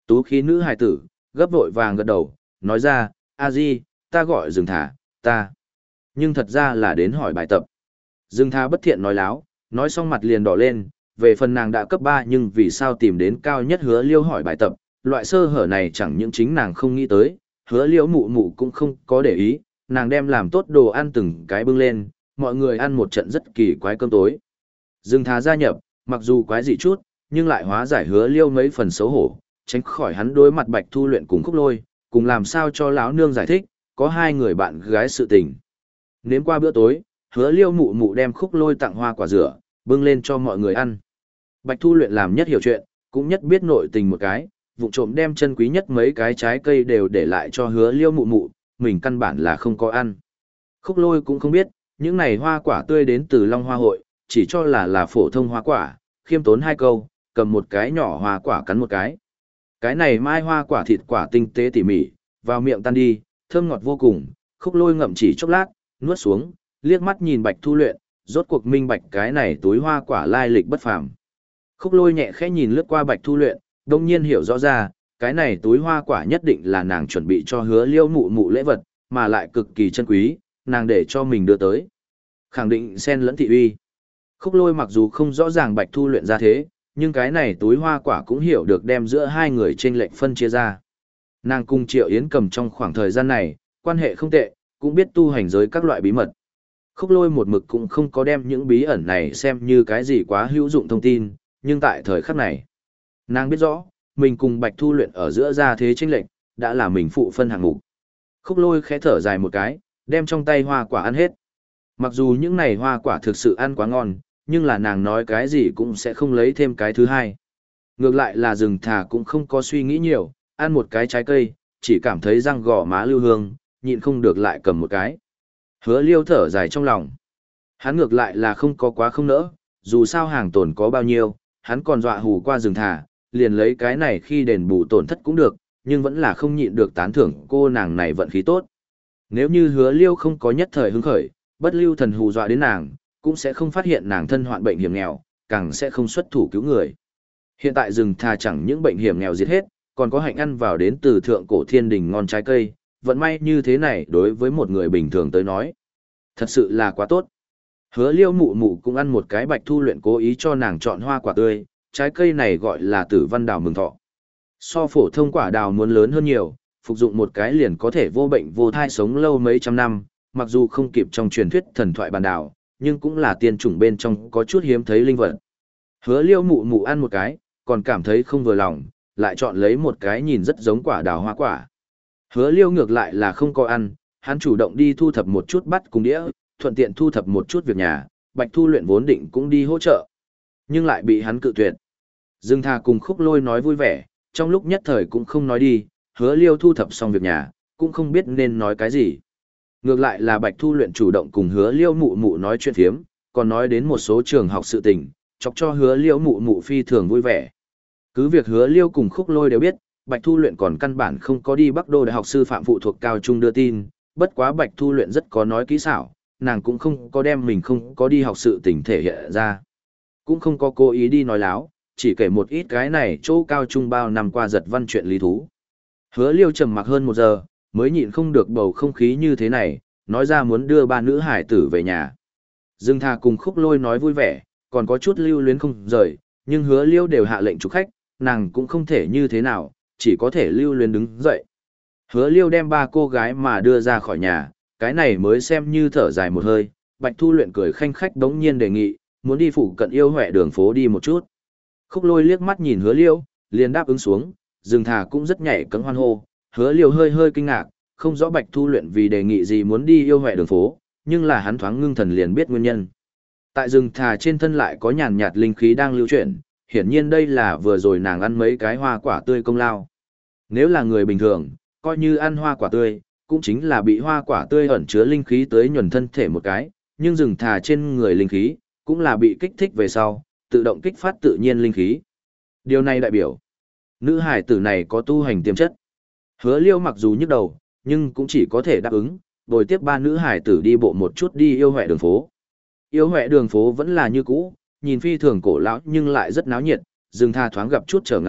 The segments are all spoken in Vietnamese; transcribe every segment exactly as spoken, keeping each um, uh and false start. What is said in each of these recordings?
Tú khí nữ hài tử, gấp vội vàng gật đầu, nói ra, a di, ta gọi rừng thả, ta. Nhưng thật ra là đến hỏi bài tập. Dương Tha bất thiện nói láo, nói xong mặt liền đỏ lên, về phần nàng đã cấp ba nhưng vì sao tìm đến cao nhất hứa liêu hỏi bài tập, loại sơ hở này chẳng những chính nàng không nghĩ tới, hứa liêu mụ mụ cũng không có để ý, nàng đem làm tốt đồ ăn từng cái bưng lên, mọi người ăn một trận rất kỳ quái cơm tối. Dương Tha gia nhập, mặc dù quái dị chút, nhưng lại hóa giải hứa liêu mấy phần xấu hổ, tránh khỏi hắn đối mặt Bạch Thu Luyện cùng Khúc Lôi, cùng làm sao cho lão nương giải thích, có hai người bạn gái sự tình. Nếm qua bữa tối, hứa liêu mụ mụ đem Khúc Lôi tặng hoa quả rửa, bưng lên cho mọi người ăn. Bạch Thu Luyện làm nhất hiểu chuyện, cũng nhất biết nội tình một cái, vụng trộm đem chân quý nhất mấy cái trái cây đều để lại cho hứa liêu mụ mụ, mình căn bản là không có ăn. Khúc Lôi cũng không biết, những này hoa quả tươi đến từ Long Hoa Hội, chỉ cho là là phổ thông hoa quả, khiêm tốn hai câu, cầm một cái nhỏ hoa quả cắn một cái. Cái này mai hoa quả thịt quả tinh tế tỉ mỉ, vào miệng tan đi, thơm ngọt vô cùng, Khúc Lôi ngậm chỉ chốc lát, nuốt xuống, liếc mắt nhìn Bạch Thu Luyện, rốt cuộc minh bạch cái này túi hoa quả lai lịch bất phàm. Khúc Lôi nhẹ khẽ nhìn lướt qua Bạch Thu Luyện, đông nhiên hiểu rõ ra, cái này túi hoa quả nhất định là nàng chuẩn bị cho hứa liêu mụ mụ lễ vật, mà lại cực kỳ chân quý, nàng để cho mình đưa tới. Khẳng định sen lẫn thị uy. Khúc Lôi mặc dù không rõ ràng Bạch Thu Luyện ra thế, nhưng cái này túi hoa quả cũng hiểu được đem giữa hai người chênh lệch phân chia ra. Nàng cùng Triệu Yến Cầm trong khoảng thời gian này, quan hệ không tệ, cũng biết tu hành giới các loại bí mật. Khúc Lôi một mực cũng không có đem những bí ẩn này xem như cái gì quá hữu dụng thông tin, nhưng tại thời khắc này, nàng biết rõ, mình cùng Bạch Thu Luyện ở giữa ra thế chênh lệch, đã là mình phụ phân hạng mục. Khúc Lôi khẽ thở dài một cái, đem trong tay hoa quả ăn hết. Mặc dù những này hoa quả thực sự ăn quá ngon, nhưng là nàng nói cái gì cũng sẽ không lấy thêm cái thứ hai. Ngược lại là rừng thà cũng không có suy nghĩ nhiều, ăn một cái trái cây, chỉ cảm thấy răng gò má lưu hương, nhịn không được lại cầm một cái. Hứa liêu thở dài trong lòng. Hắn ngược lại là không có quá không nỡ, dù sao hàng tồn có bao nhiêu, hắn còn dọa hù qua rừng thà, liền lấy cái này khi đền bù tổn thất cũng được, nhưng vẫn là không nhịn được tán thưởng cô nàng này vận khí tốt. Nếu như hứa liêu không có nhất thời hứng khởi, bất lưu thần hù dọa đến nàng, cũng sẽ không phát hiện nàng thân hoạn bệnh hiểm nghèo, càng sẽ không xuất thủ cứu người. Hiện tại rừng thà chẳng những bệnh hiểm nghèo diệt hết, còn có hạnh ăn vào đến từ thượng cổ thiên đình ngon trái cây, vận may như thế này đối với một người bình thường tới nói. Thật sự là quá tốt. Hứa liêu mụ mụ cũng ăn một cái Bạch Thu Luyện cố ý cho nàng chọn hoa quả tươi, trái cây này gọi là tử văn đào mừng thọ. So phổ thông quả đào muốn lớn hơn nhiều, phục dụng một cái liền có thể vô bệnh vô thai sống lâu mấy trăm năm, mặc dù không kịp trong truyền thuyết thần thoại bản đào, nhưng cũng là tiên chủng bên trong có chút hiếm thấy linh vật. Hứa liêu mụ mụ ăn một cái, còn cảm thấy không vừa lòng, lại chọn lấy một cái nhìn rất giống quả đào hoa quả. Hứa liêu ngược lại là không có ăn, hắn chủ động đi thu thập một chút bắt cùng đĩa, thuận tiện thu thập một chút việc nhà, Bạch Thu Luyện vốn định cũng đi hỗ trợ, nhưng lại bị hắn cự tuyệt. Dương Tha cùng Khúc Lôi nói vui vẻ, trong lúc nhất thời cũng không nói đi, hứa liêu thu thập xong việc nhà, cũng không biết nên nói cái gì. Ngược lại là Bạch Thu Luyện chủ động cùng hứa liêu mụ mụ nói chuyện phiếm, còn nói đến một số trường học sự tình, chọc cho hứa liêu mụ mụ phi thường vui vẻ. Cứ việc hứa liêu cùng Khúc Lôi đều biết, Bạch Thu Luyện còn căn bản không có đi Bắc Đô Đại học sư phạm phụ thuộc cao trung đưa tin, bất quá Bạch Thu Luyện rất có nói kỹ xảo, nàng cũng không có đem mình không có đi học sự tình thể hiện ra. Cũng không có cố ý đi nói láo, chỉ kể một ít cái này chỗ cao trung bao năm qua giật văn chuyện lý thú. Hứa liêu trầm mặc hơn một giờ, mới nhịn không được bầu không khí như thế này, nói ra muốn đưa ba nữ hải tử về nhà. Dương Tha cùng Khúc Lôi nói vui vẻ, còn có chút lưu luyến không rời, nhưng hứa liêu đều hạ lệnh chúc khách, nàng cũng không thể như thế nào, chỉ có thể lưu luyến đứng dậy. Hứa liêu đem ba cô gái mà đưa ra khỏi nhà, cái này mới xem như thở dài một hơi. Bạch Thu Luyện cười khanh khách đống nhiên đề nghị, muốn đi phụ cận yêu hẹ đường phố đi một chút. Khúc Lôi liếc mắt nhìn hứa liêu, liền đáp ứng xuống, Dương Tha cũng rất nhảy cẫng hoan hô, hứa liêu hơi hơi kinh ngạc, không rõ Bạch Thu Luyện vì đề nghị gì muốn đi yêu hẹ đường phố, nhưng là hắn thoáng ngưng thần liền biết nguyên nhân. Tại Dương Tha trên thân lại có nhàn nhạt linh khí đang lưu chuyển, hiển nhiên đây là vừa rồi nàng ăn mấy cái hoa quả tươi công lao. Nếu là người bình thường, coi như ăn hoa quả tươi, cũng chính là bị hoa quả tươi ẩn chứa linh khí tới nhuần thân thể một cái, nhưng Dương Tha trên người linh khí, cũng là bị kích thích về sau, tự động kích phát tự nhiên linh khí. Điều này đại biểu, nữ hải tử này có tu hành tiềm chất. Hứa liêu mặc dù nhức đầu, nhưng cũng chỉ có thể đáp ứng, bồi tiếp ba nữ hải tử đi bộ một chút đi yêu hẹ đường phố. Yêu hẹ đường phố vẫn là như cũ, nhìn phi thường cổ lão nhưng lại rất náo nhiệt, Dương Tha thoáng gặp chút trở ngại,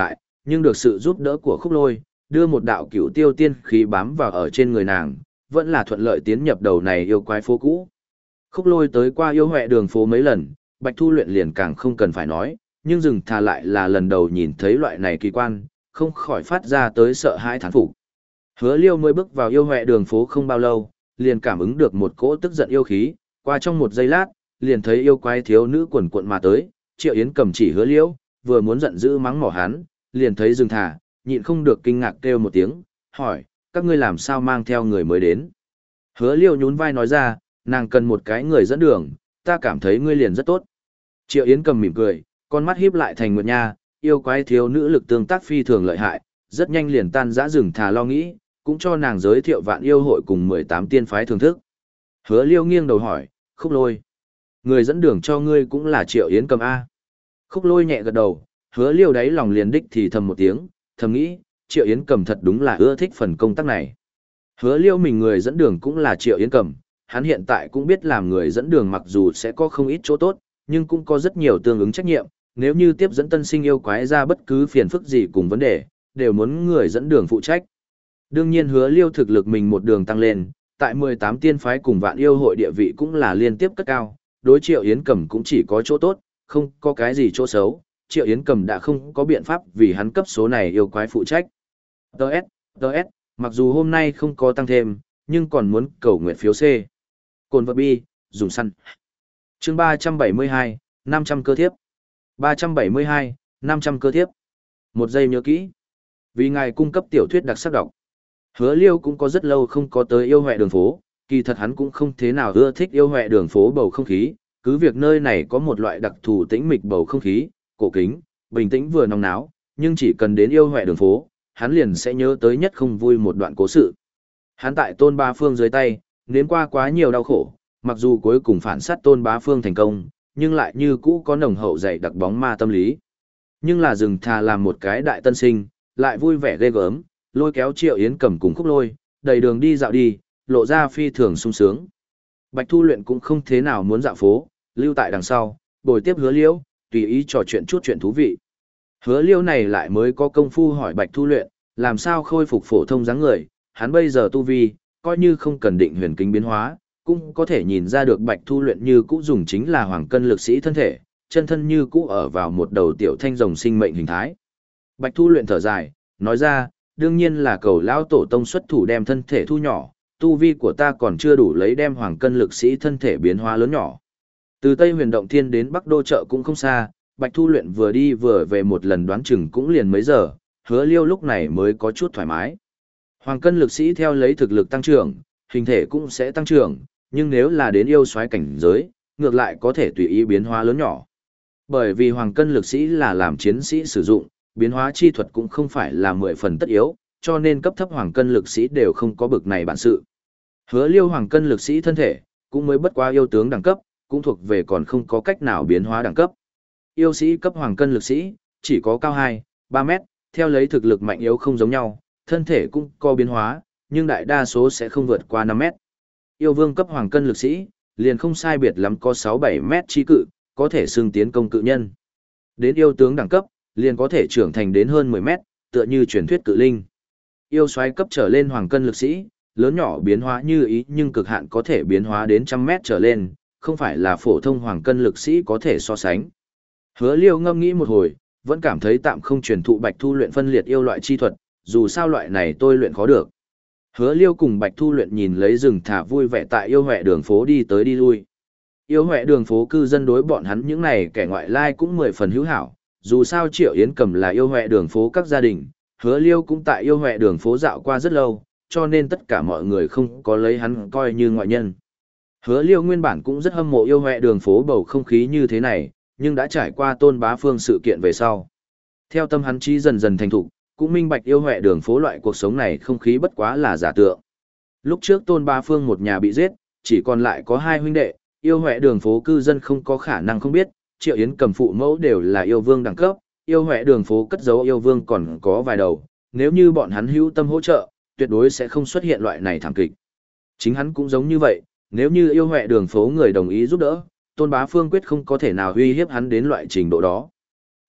nhưng được sự giúp đỡ của Khúc Lôi, đưa một đạo cửu tiêu tiên khí bám vào ở trên người nàng, vẫn là thuận lợi tiến nhập đầu này yêu quái phố cũ. Khúc Lôi tới qua yêu huệ đường phố mấy lần, Bạch Thu Luyện liền càng không cần phải nói, nhưng Rừng Thà lại là lần đầu nhìn thấy loại này kỳ quan, không khỏi phát ra tới sợ hãi thán phục. Hứa Liêu mới bước vào yêu huệ đường phố không bao lâu, liền cảm ứng được một cỗ tức giận yêu khí, qua trong một giây lát, liền thấy yêu quái thiếu nữ quần quận mà tới, Triệu Yến cầm chỉ Hứa Liêu, vừa muốn giận dữ mắng mỏ hắn, liền thấy Rừng Thà, nhịn không được kinh ngạc kêu một tiếng, hỏi, các ngươi làm sao mang theo người mới đến? Hứa Liêu nhún vai nói ra, nàng cần một cái người dẫn đường, ta cảm thấy ngươi liền rất tốt. Triệu Yến cầm mỉm cười, con mắt híp lại thành nguyệt nha, yêu quái thiếu nữ lực tương tác phi thường lợi hại, rất nhanh liền tan dã Rừng Thà lo nghĩ, cũng cho nàng giới thiệu vạn yêu hội cùng mười tám tiên phái thưởng thức. Hứa Liêu nghiêng đầu hỏi, Khúc Lôi, người dẫn đường cho ngươi cũng là Triệu Yến cầm A. Khúc Lôi nhẹ gật đầu, Hứa Liêu đáy lòng liền đích thì thầm một tiếng, thầm nghĩ, Triệu Yến cầm thật đúng là ưa thích phần công tác này. Hứa Liêu mình người dẫn đường cũng là Triệu Yến cầm, hắn hiện tại cũng biết làm người dẫn đường mặc dù sẽ có không ít chỗ tốt, nhưng cũng có rất nhiều tương ứng trách nhiệm, nếu như tiếp dẫn tân sinh yêu quái ra bất cứ phiền phức gì cùng vấn đề, đều muốn người dẫn đường phụ trách. Đương nhiên Hứa Liêu thực lực mình một đường tăng lên, tại mười tám tiên phái cùng vạn yêu hội địa vị cũng là liên tiếp cất cao, đối Triệu Yến cầm cũng chỉ có chỗ tốt, không có cái gì chỗ xấu, Triệu Yến cầm đã không có biện pháp vì hắn cấp số này yêu quái phụ trách. Đợt, đợt, mặc dù hôm nay không có tăng thêm, nhưng còn muốn cầu nguyện phiếu C. Cồn vật bi, dùng săn. Chương ba trăm bảy mươi hai, năm trăm cơ thiếp. ba trăm bảy mươi hai, năm trăm cơ thiếp. Một giây nhớ kỹ. Vì ngài cung cấp tiểu thuyết đặc sắc đọc. Hứa Liêu cũng có rất lâu không có tới yêu huệ đường phố, kỳ thật hắn cũng không thế nào ưa thích yêu huệ đường phố bầu không khí, cứ việc nơi này có một loại đặc thù tĩnh mịch bầu không khí, cổ kính, bình tĩnh vừa nóng náo, nhưng chỉ cần đến yêu huệ đường phố, hắn liền sẽ nhớ tới nhất không vui một đoạn cố sự. Hắn tại Tôn Bá Phương dưới tay, nếm qua quá nhiều đau khổ, mặc dù cuối cùng phản sát Tôn Bá Phương thành công, nhưng lại như cũ có nồng hậu dày đặc bóng ma tâm lý. Nhưng là Rừng Thà làm một cái đại tân sinh, lại vui vẻ ghê gớm, lôi kéo Triệu Yến cầm cùng Khúc Lôi, đầy đường đi dạo đi, lộ ra phi thường sung sướng. Bạch Thu Luyện cũng không thế nào muốn dạo phố, lưu tại đằng sau, bồi tiếp Hứa Liêu, tùy ý trò chuyện chút chuyện thú vị. Hứa Liêu này lại mới có công phu hỏi Bạch Thu Luyện, làm sao khôi phục phổ thông dáng người, hắn bây giờ tu vi, coi như không cần định huyền kính biến hóa, cũng có thể nhìn ra được Bạch Thu Luyện như cũ dùng chính là hoàng cân lực sĩ thân thể, chân thân như cũ ở vào một đầu tiểu thanh rồng sinh mệnh hình thái. Bạch Thu Luyện thở dài, nói ra, đương nhiên là cầu lão tổ tông xuất thủ đem thân thể thu nhỏ, tu vi của ta còn chưa đủ lấy đem hoàng cân lực sĩ thân thể biến hóa lớn nhỏ. Từ Tây Huyền Động Thiên đến Bắc Đô chợ cũng không xa, Bạch Thu Luyện vừa đi vừa về một lần đoán chừng cũng liền mấy giờ, Hứa Liêu lúc này mới có chút thoải mái. Hoàng cân lực sĩ theo lấy thực lực tăng trưởng, hình thể cũng sẽ tăng trưởng, nhưng nếu là đến yêu soái cảnh giới, ngược lại có thể tùy ý biến hóa lớn nhỏ. Bởi vì hoàng cân lực sĩ là làm chiến sĩ sử dụng, biến hóa chi thuật cũng không phải là mười phần tất yếu, cho nên cấp thấp hoàng cân lực sĩ đều không có bực này bản sự. Hứa Liêu hoàng cân lực sĩ thân thể, cũng mới bất quá yêu tướng đẳng cấp, cũng thuộc về còn không có cách nào biến hóa đẳng cấp. Yêu sĩ cấp hoàng cân lực sĩ, chỉ có cao hai, ba mét, theo lấy thực lực mạnh yếu không giống nhau, thân thể cũng có biến hóa, nhưng đại đa số sẽ không vượt qua năm mét. Yêu vương cấp hoàng cân lực sĩ, liền không sai biệt lắm có sáu bảy mét chi cự, có thể xưng tiến công cự nhân. Đến yêu tướng đẳng cấp, liền có thể trưởng thành đến hơn mười mét, tựa như truyền thuyết cự linh. Yêu soái cấp trở lên hoàng cân lực sĩ, lớn nhỏ biến hóa như ý nhưng cực hạn có thể biến hóa đến trăm mét trở lên, không phải là phổ thông hoàng cân lực sĩ có thể so sánh. Hứa Liêu ngâm nghĩ một hồi, vẫn cảm thấy tạm không truyền thụ Bạch Thu Luyện phân liệt yêu loại chi thuật, dù sao loại này tôi luyện khó được. Hứa Liêu cùng Bạch Thu Luyện nhìn lấy Rừng Thà vui vẻ tại yêu huệ đường phố đi tới đi lui. Yêu huệ đường phố cư dân đối bọn hắn những này kẻ ngoại lai cũng mười phần hữu hảo, dù sao Triệu Yến Cầm là yêu huệ đường phố các gia đình, Hứa Liêu cũng tại yêu huệ đường phố dạo qua rất lâu, cho nên tất cả mọi người không có lấy hắn coi như ngoại nhân. Hứa Liêu nguyên bản cũng rất hâm mộ yêu huệ đường phố bầu không khí như thế này, nhưng đã trải qua Tôn Bá Phương sự kiện về sau. Theo tâm hắn trí dần dần thành thục, cũng minh bạch yêu huệ đường phố loại cuộc sống này không khí bất quá là giả tượng. Lúc trước Tôn Bá Phương một nhà bị giết, chỉ còn lại có hai huynh đệ, yêu huệ đường phố cư dân không có khả năng không biết, Triệu Yến Cầm phụ mẫu đều là yêu vương đẳng cấp, yêu huệ đường phố cất giấu yêu vương còn có vài đầu, nếu như bọn hắn hữu tâm hỗ trợ, tuyệt đối sẽ không xuất hiện loại này thảm kịch. Chính hắn cũng giống như vậy, nếu như yêu huệ đường phố người đồng ý giúp đỡ, Tôn Bá Phương quyết không có thể nào uy hiếp hắn đến loại trình độ đó.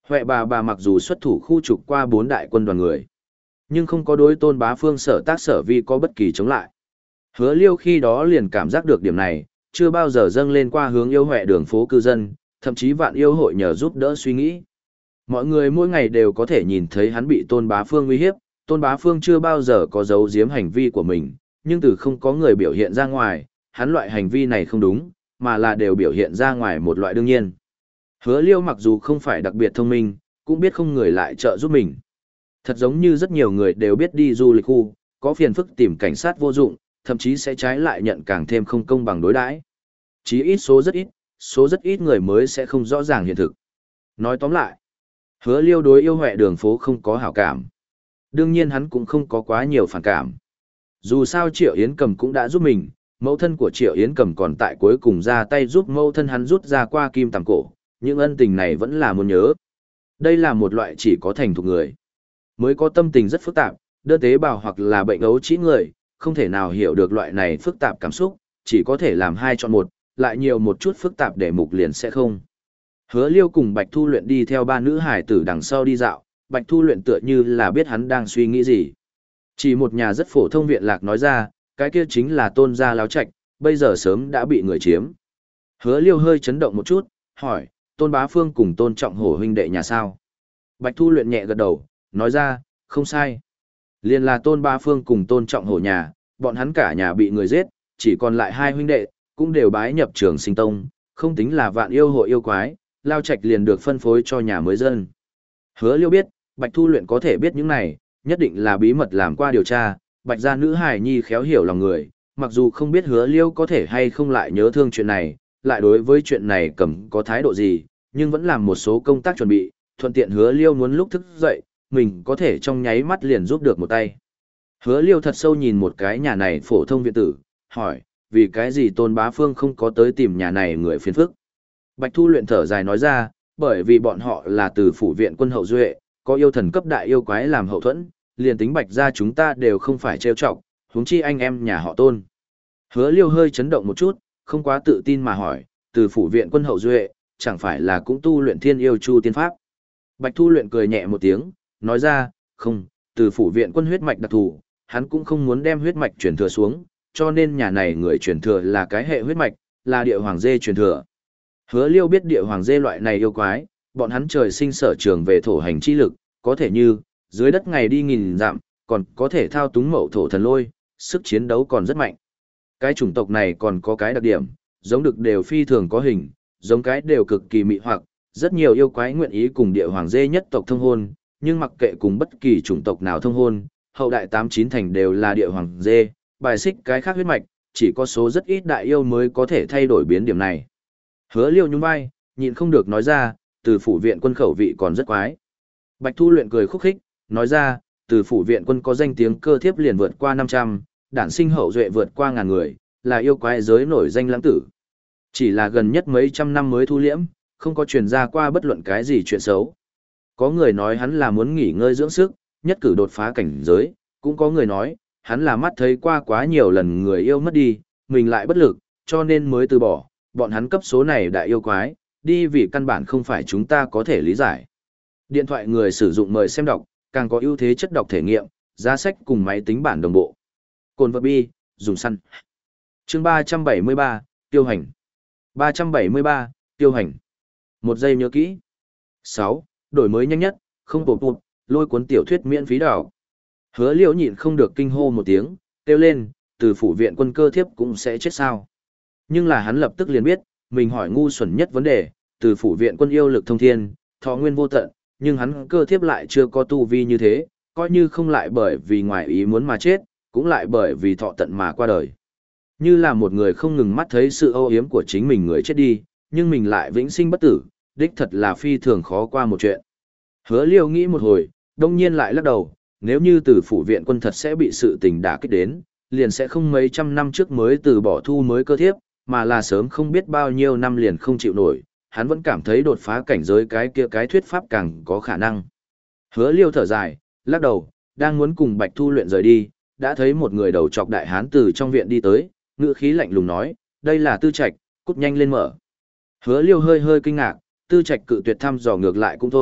Huệ bà bà mặc dù xuất thủ khu trục qua bốn đại quân đoàn người, nhưng không có đối Tôn Bá Phương sở tác sở vi có bất kỳ chống lại. Hứa Liêu khi đó liền cảm giác được điểm này, chưa bao giờ dâng lên qua hướng yêu Huệ đường phố cư dân, thậm chí vạn yêu hội nhờ giúp đỡ suy nghĩ. Mọi người mỗi ngày đều có thể nhìn thấy hắn bị Tôn Bá Phương uy hiếp, Tôn Bá Phương chưa bao giờ có giấu giếm hành vi của mình, nhưng từ không có người biểu hiện ra ngoài, hắn loại hành vi này không đúng, mà là đều biểu hiện ra ngoài một loại đương nhiên. Hứa Liêu mặc dù không phải đặc biệt thông minh, cũng biết không người lại trợ giúp mình. Thật giống như rất nhiều người đều biết đi du lịch khu, có phiền phức tìm cảnh sát vô dụng, thậm chí sẽ trái lại nhận càng thêm không công bằng đối đãi. Chí ít số rất ít, số rất ít người mới sẽ không rõ ràng hiện thực. Nói tóm lại, Hứa Liêu đối yêu Huệ đường phố không có hảo cảm. Đương nhiên hắn cũng không có quá nhiều phản cảm. Dù sao Triệu Yến Cầm cũng đã giúp mình, mẫu thân của Triệu Yến Cầm còn tại cuối cùng ra tay giúp mẫu thân hắn rút ra qua kim tằm cổ, những ân tình này vẫn là muốn nhớ. Đây là một loại chỉ có thành thục người, mới có tâm tình rất phức tạp, đơn tế bào hoặc là bệnh ấu trĩ người, không thể nào hiểu được loại này phức tạp cảm xúc, chỉ có thể làm hai chọn một, lại nhiều một chút phức tạp để mục liền sẽ không. Hứa Liêu cùng Bạch Thu Luyện đi theo ba nữ hải tử đằng sau đi dạo, Bạch Thu Luyện tựa như là biết hắn đang suy nghĩ gì. Chỉ một nhà rất phổ thông viện lạc nói ra, cái kia chính là Tôn gia láo trạch, bây giờ sớm đã bị người chiếm. Hứa Liêu hơi chấn động một chút, hỏi, Tôn Bá Phương cùng Tôn Trọng Hổ huynh đệ nhà sao? Bạch Thu Luyện nhẹ gật đầu, nói ra, không sai. Liền là Tôn Bá Phương cùng Tôn Trọng Hổ nhà, bọn hắn cả nhà bị người giết, chỉ còn lại hai huynh đệ, cũng đều bái nhập Trường Sinh Tông, không tính là vạn yêu hội yêu quái, lao trạch liền được phân phối cho nhà mới dân. Hứa Liêu biết, Bạch Thu Luyện có thể biết những này, nhất định là bí mật làm qua điều tra, Bạch gia nữ hài nhi khéo hiểu lòng người, mặc dù không biết Hứa Liêu có thể hay không lại nhớ thương chuyện này, lại đối với chuyện này cầm có thái độ gì, nhưng vẫn làm một số công tác chuẩn bị, thuận tiện Hứa Liêu muốn lúc thức dậy, mình có thể trong nháy mắt liền giúp được một tay. Hứa Liêu thật sâu nhìn một cái nhà này phổ thông viện tử, hỏi, vì cái gì Tôn Bá Phương không có tới tìm nhà này người phiền phức. Bạch Thu Luyện thở dài nói ra, bởi vì bọn họ là từ phủ viện quân hậu duệ, có yêu thần cấp đại yêu quái làm hậu thuẫn, liền tính Bạch gia chúng ta đều không phải trêu chọc, huống chi anh em nhà họ Tôn. Hứa Liêu hơi chấn động một chút, không quá tự tin mà hỏi, từ phủ viện quân hậu duệ, chẳng phải là cũng tu luyện thiên yêu chu tiên pháp. Bạch Thu Luyện cười nhẹ một tiếng, nói ra, không, từ phủ viện quân huyết mạch đặc thù, hắn cũng không muốn đem huyết mạch truyền thừa xuống, cho nên nhà này người truyền thừa là cái hệ huyết mạch, là địa hoàng dê truyền thừa. Hứa Liêu biết địa hoàng dê loại này yêu quái, bọn hắn trời sinh sở trường về thổ hành chi lực, có thể như, dưới đất ngày đi nghìn dặm, còn có thể thao túng mậu thổ thần lôi, sức chiến đấu còn rất mạnh. Cái chủng tộc này còn có cái đặc điểm, giống được đều phi thường có hình, giống cái đều cực kỳ mị hoặc, rất nhiều yêu quái nguyện ý cùng địa hoàng dê nhất tộc thông hôn, nhưng mặc kệ cùng bất kỳ chủng tộc nào thông hôn, hậu đại tám chín thành đều là địa hoàng dê, bài xích cái khác huyết mạch, chỉ có số rất ít đại yêu mới có thể thay đổi biến điểm này. Hứa Liêu nhún vai, nhịn không được nói ra, từ phủ viện quân khẩu vị còn rất quái. Bạch Thu Luyện cười khúc khích, nói ra, từ phủ viện quân có danh tiếng cơ thiếp liền vượt qua năm trăm, đản sinh hậu duệ vượt qua ngàn người, là yêu quái giới nổi danh lãng tử. Chỉ là gần nhất mấy trăm năm mới thu liễm, không có truyền ra qua bất luận cái gì chuyện xấu. Có người nói hắn là muốn nghỉ ngơi dưỡng sức, nhất cử đột phá cảnh giới, cũng có người nói, hắn là mắt thấy qua quá nhiều lần người yêu mất đi, mình lại bất lực, cho nên mới từ bỏ, bọn hắn cấp số này đại yêu quái, đi vì căn bản không phải chúng ta có thể lý giải. Điện thoại người sử dụng mời xem đọc, càng có ưu thế chất đọc thể nghiệm, giá sách cùng máy tính bản đồng bộ. Cồn vật bi, dùng săn. Chương ba trăm bảy mươi ba, tiêu hành. ba trăm bảy mươi ba, tiêu hành. Một giây nhớ kỹ. sáu. Đổi mới nhanh nhất, không bột bụt, lôi cuốn tiểu thuyết miễn phí đảo. Hứa Liễu nhịn không được kinh hô một tiếng, kêu lên, từ phủ viện quân cơ thiếp cũng sẽ chết sao. Nhưng là hắn lập tức liền biết, mình hỏi ngu xuẩn nhất vấn đề, từ phủ viện quân yêu lực thông thiên, thọ nguyên vô tận, nhưng hắn cơ thiếp lại chưa có tu vi như thế, coi như không lại bởi vì ngoài ý muốn mà chết, cũng lại bởi vì thọ tận mà qua đời. Như là một người không ngừng mắt thấy sự âu yếm của chính mình người chết đi, nhưng mình lại vĩnh sinh bất tử, đích thật là phi thường khó qua một chuyện. Hứa Liêu nghĩ một hồi, đông nhiên lại lắc đầu, nếu như từ phủ viện quân thật sẽ bị sự tình đả kích đến, liền sẽ không mấy trăm năm trước mới từ bỏ thu mới cơ thiếp, mà là sớm không biết bao nhiêu năm liền không chịu nổi, hắn vẫn cảm thấy đột phá cảnh giới cái kia cái thuyết pháp càng có khả năng. Hứa Liêu thở dài, lắc đầu, đang muốn cùng Bạch Thu Luyện rời đi, đã thấy một người đầu trọc đại hán từ trong viện đi tới, ngữ khí lạnh lùng nói, đây là Tư Trạch, cút nhanh lên mở. Hứa Liêu hơi hơi kinh ngạc, Tư Trạch cự tuyệt thăm dò ngược lại cũng thôi,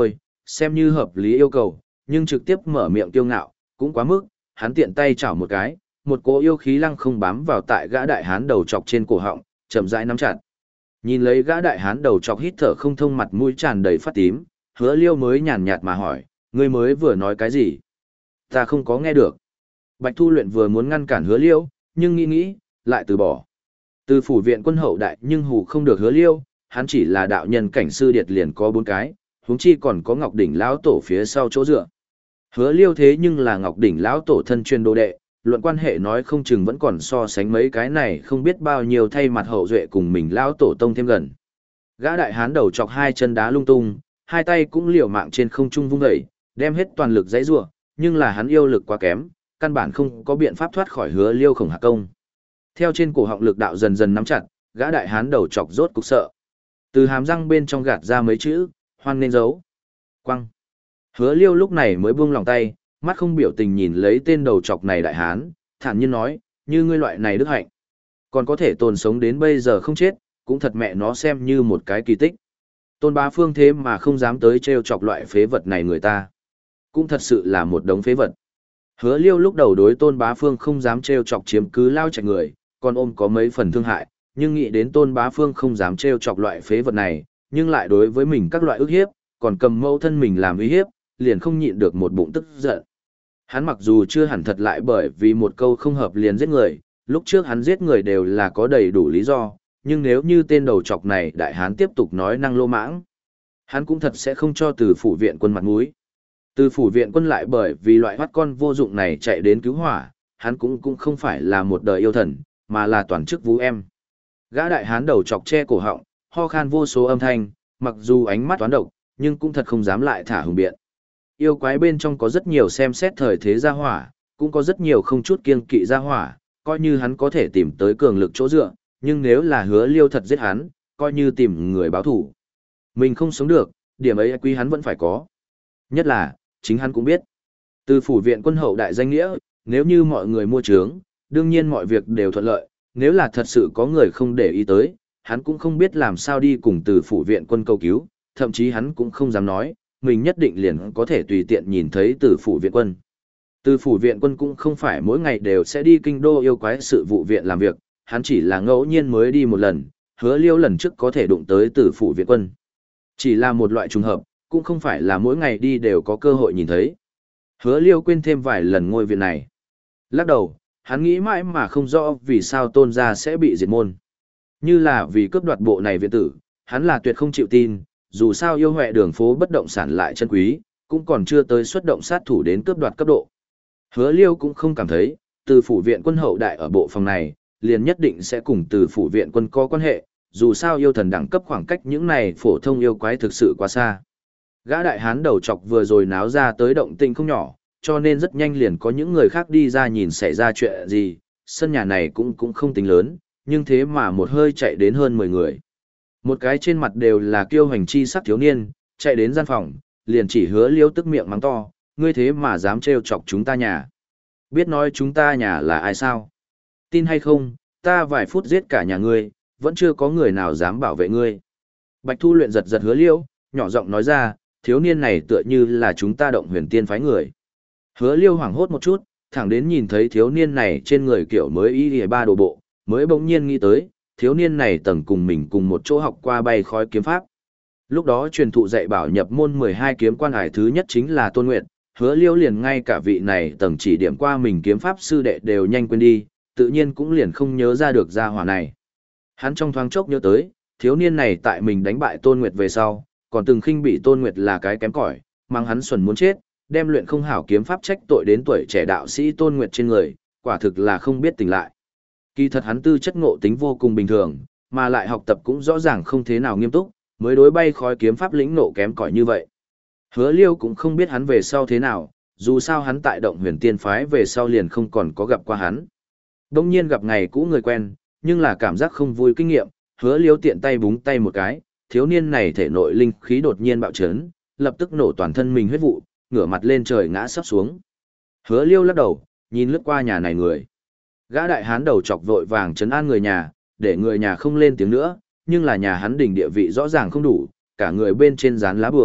xem như hợp lý yêu cầu, nhưng trực tiếp mở miệng tiêu ngạo, cũng quá mức, hắn tiện tay chảo một cái, một cỗ yêu khí lăng không bám vào tại gã đại hán đầu chọc trên cổ họng, chậm rãi nắm chặt. Nhìn lấy gã đại hán đầu chọc hít thở không thông, mặt mũi tràn đầy phát tím, Hứa Liêu mới nhàn nhạt mà hỏi, ngươi mới vừa nói cái gì? Ta không có nghe được. Bạch Thu Luyện vừa muốn ngăn cản Hứa Liêu, nhưng nghĩ nghĩ, lại từ bỏ. Từ phủ viện quân hậu đại nhưng hù không được Hứa Liêu, hắn chỉ là đạo nhân cảnh sư điệt liền có bốn cái, huống chi còn có Ngọc Đỉnh lão tổ phía sau chỗ dựa. Hứa Liêu thế nhưng là Ngọc Đỉnh lão tổ thân truyền đồ đệ, luận quan hệ nói không chừng vẫn còn so sánh mấy cái này không biết bao nhiêu thay mặt hậu duệ cùng mình lão tổ tông thêm gần. Gã đại hán đầu chọc hai chân đá lung tung, hai tay cũng liều mạng trên không trung vung dậy, đem hết toàn lực giãy giụa, nhưng là hắn yêu lực quá kém, căn bản không có biện pháp thoát khỏi Hứa Liêu khổng hạ công. Theo trên cổ họng lực đạo dần dần nắm chặt, gã đại hán đầu chọc rốt cục sợ. Từ hàm răng bên trong gạt ra mấy chữ, hoan nên giấu. Quăng. Hứa Liêu lúc này mới buông lòng tay, mắt không biểu tình nhìn lấy tên đầu chọc này đại hán, thản nhiên nói, như ngươi loại này đức hạnh, còn có thể tồn sống đến bây giờ không chết, cũng thật mẹ nó xem như một cái kỳ tích. Tôn Bá Phương thế mà không dám tới trêu chọc loại phế vật này người ta. Cũng thật sự là một đống phế vật. Hứa Liêu lúc đầu đối Tôn Bá Phương không dám trêu chọc chiếm cứ lao chạy người, còn ôm có mấy phần thương hại, nhưng nghĩ đến Tôn Bá Phương không dám trêu chọc loại phế vật này, nhưng lại đối với mình các loại ức hiếp, còn cầm mẫu thân mình làm uy hiếp, liền không nhịn được một bụng tức giận. Hắn mặc dù chưa hẳn thật lại bởi vì một câu không hợp liền giết người, lúc trước hắn giết người đều là có đầy đủ lý do, nhưng nếu như tên đầu chọc này đại hán tiếp tục nói năng lô mãng, hắn cũng thật sẽ không cho từ phủ viện quân mặt mũi. Từ phủ viện quân lại bởi vì loại hoắt con vô dụng này chạy đến cứu hỏa, hắn cũng cũng không phải là một đời yêu thần, mà là toàn chức vũ em. Gã đại hán đầu chọc che cổ họng, ho khan vô số âm thanh, mặc dù ánh mắt toán độc, nhưng cũng thật không dám lại thả hùng biện. Yêu quái bên trong có rất nhiều xem xét thời thế gia hỏa, cũng có rất nhiều không chút kiêng kỵ gia hỏa, coi như hắn có thể tìm tới cường lực chỗ dựa, nhưng nếu là Hứa Liêu thật giết hắn, coi như tìm người báo thủ. Mình không sống được, điểm ấy quý hắn vẫn phải có. Nhất là, chính hắn cũng biết. Từ phủ viện quân hậu đại danh nghĩa, nếu như mọi người mua trướng, đương nhiên mọi việc đều thuận lợi, nếu là thật sự có người không để ý tới, hắn cũng không biết làm sao đi cùng từ phủ viện quân cầu cứu, thậm chí hắn cũng không dám nói, mình nhất định liền có thể tùy tiện nhìn thấy từ phủ viện quân. Từ phủ viện quân cũng không phải mỗi ngày đều sẽ đi kinh đô yêu quái sự vụ viện làm việc, hắn chỉ là ngẫu nhiên mới đi một lần, Hứa Liêu lần trước có thể đụng tới từ phủ viện quân. Chỉ là một loại trùng hợp, cũng không phải là mỗi ngày đi đều có cơ hội nhìn thấy. Hứa Liêu quên thêm vài lần ngôi viện này. Lắc đầu, hắn nghĩ mãi mà không rõ vì sao Tôn gia sẽ bị diệt môn. Như là vì cướp đoạt bộ này viện tử, hắn là tuyệt không chịu tin, dù sao yêu hoẹ đường phố bất động sản lại chân quý, cũng còn chưa tới xuất động sát thủ đến cướp đoạt cấp độ. Hứa Liêu cũng không cảm thấy, từ phủ viện quân hậu đại ở bộ phòng này, liền nhất định sẽ cùng từ phủ viện quân có quan hệ, dù sao yêu thần đẳng cấp khoảng cách những này phổ thông yêu quái thực sự quá xa. Gã đại hán đầu chọc vừa rồi náo ra tới động tinh không nhỏ, cho nên rất nhanh liền có những người khác đi ra nhìn xảy ra chuyện gì, sân nhà này cũng cũng không tính lớn, nhưng thế mà một hơi chạy đến hơn mười người. Một cái trên mặt đều là kiêu hành chi sắc thiếu niên, chạy đến gian phòng, liền chỉ Hứa Liêu tức miệng mắng to, ngươi thế mà dám trêu chọc chúng ta nhà. Biết nói chúng ta nhà là ai sao? Tin hay không, ta vài phút giết cả nhà ngươi, vẫn chưa có người nào dám bảo vệ ngươi. Bạch Thu Luyện giật giật Hứa Liêu, nhỏ giọng nói ra, thiếu niên này tựa như là chúng ta Động Huyền Tiên phái người. Hứa Liêu hoảng hốt một chút, thẳng đến nhìn thấy thiếu niên này trên người kiểu mới y lìa ba đồ bộ, mới bỗng nhiên nghĩ tới, thiếu niên này tầng cùng mình cùng một chỗ học qua bay khói kiếm pháp. Lúc đó truyền thụ dạy bảo nhập môn mười hai kiếm quan hải thứ nhất chính là Tôn Nguyệt, Hứa Liêu liền ngay cả vị này tầng chỉ điểm qua mình kiếm pháp sư đệ đều nhanh quên đi, tự nhiên cũng liền không nhớ ra được gia hỏa này. Hắn trong thoáng chốc nhớ tới, thiếu niên này tại mình đánh bại Tôn Nguyệt về sau, còn từng khinh bị Tôn Nguyệt là cái kém cỏi, mang hắn xuẩn muốn chết, đem luyện không hảo kiếm pháp trách tội đến tuổi trẻ đạo sĩ Tôn Nguyệt trên người, quả thực là không biết tỉnh lại. Kỳ thật hắn tư chất ngộ tính vô cùng bình thường, mà lại học tập cũng rõ ràng không thế nào nghiêm túc, mới đối bay khói kiếm pháp lĩnh nộ kém cỏi như vậy. Hứa Liêu cũng không biết hắn về sau thế nào, dù sao hắn tại Động Huyền Tiên phái về sau liền không còn có gặp qua hắn. Đông nhiên gặp ngày cũ người quen, nhưng là cảm giác không vui kinh nghiệm, Hứa Liêu tiện tay búng tay một cái, thiếu niên này thể nội linh khí đột nhiên bạo chấn, lập tức nổ toàn thân mình huyết vụ, ngửa mặt lên trời ngã sắp xuống. Hứa Liêu lắc đầu, nhìn lướt qua nhà này người. Gã đại hán đầu chọc vội vàng trấn an người nhà, để người nhà không lên tiếng nữa, nhưng là nhà hắn đỉnh địa vị rõ ràng không đủ, cả người bên trên dán lá bùa,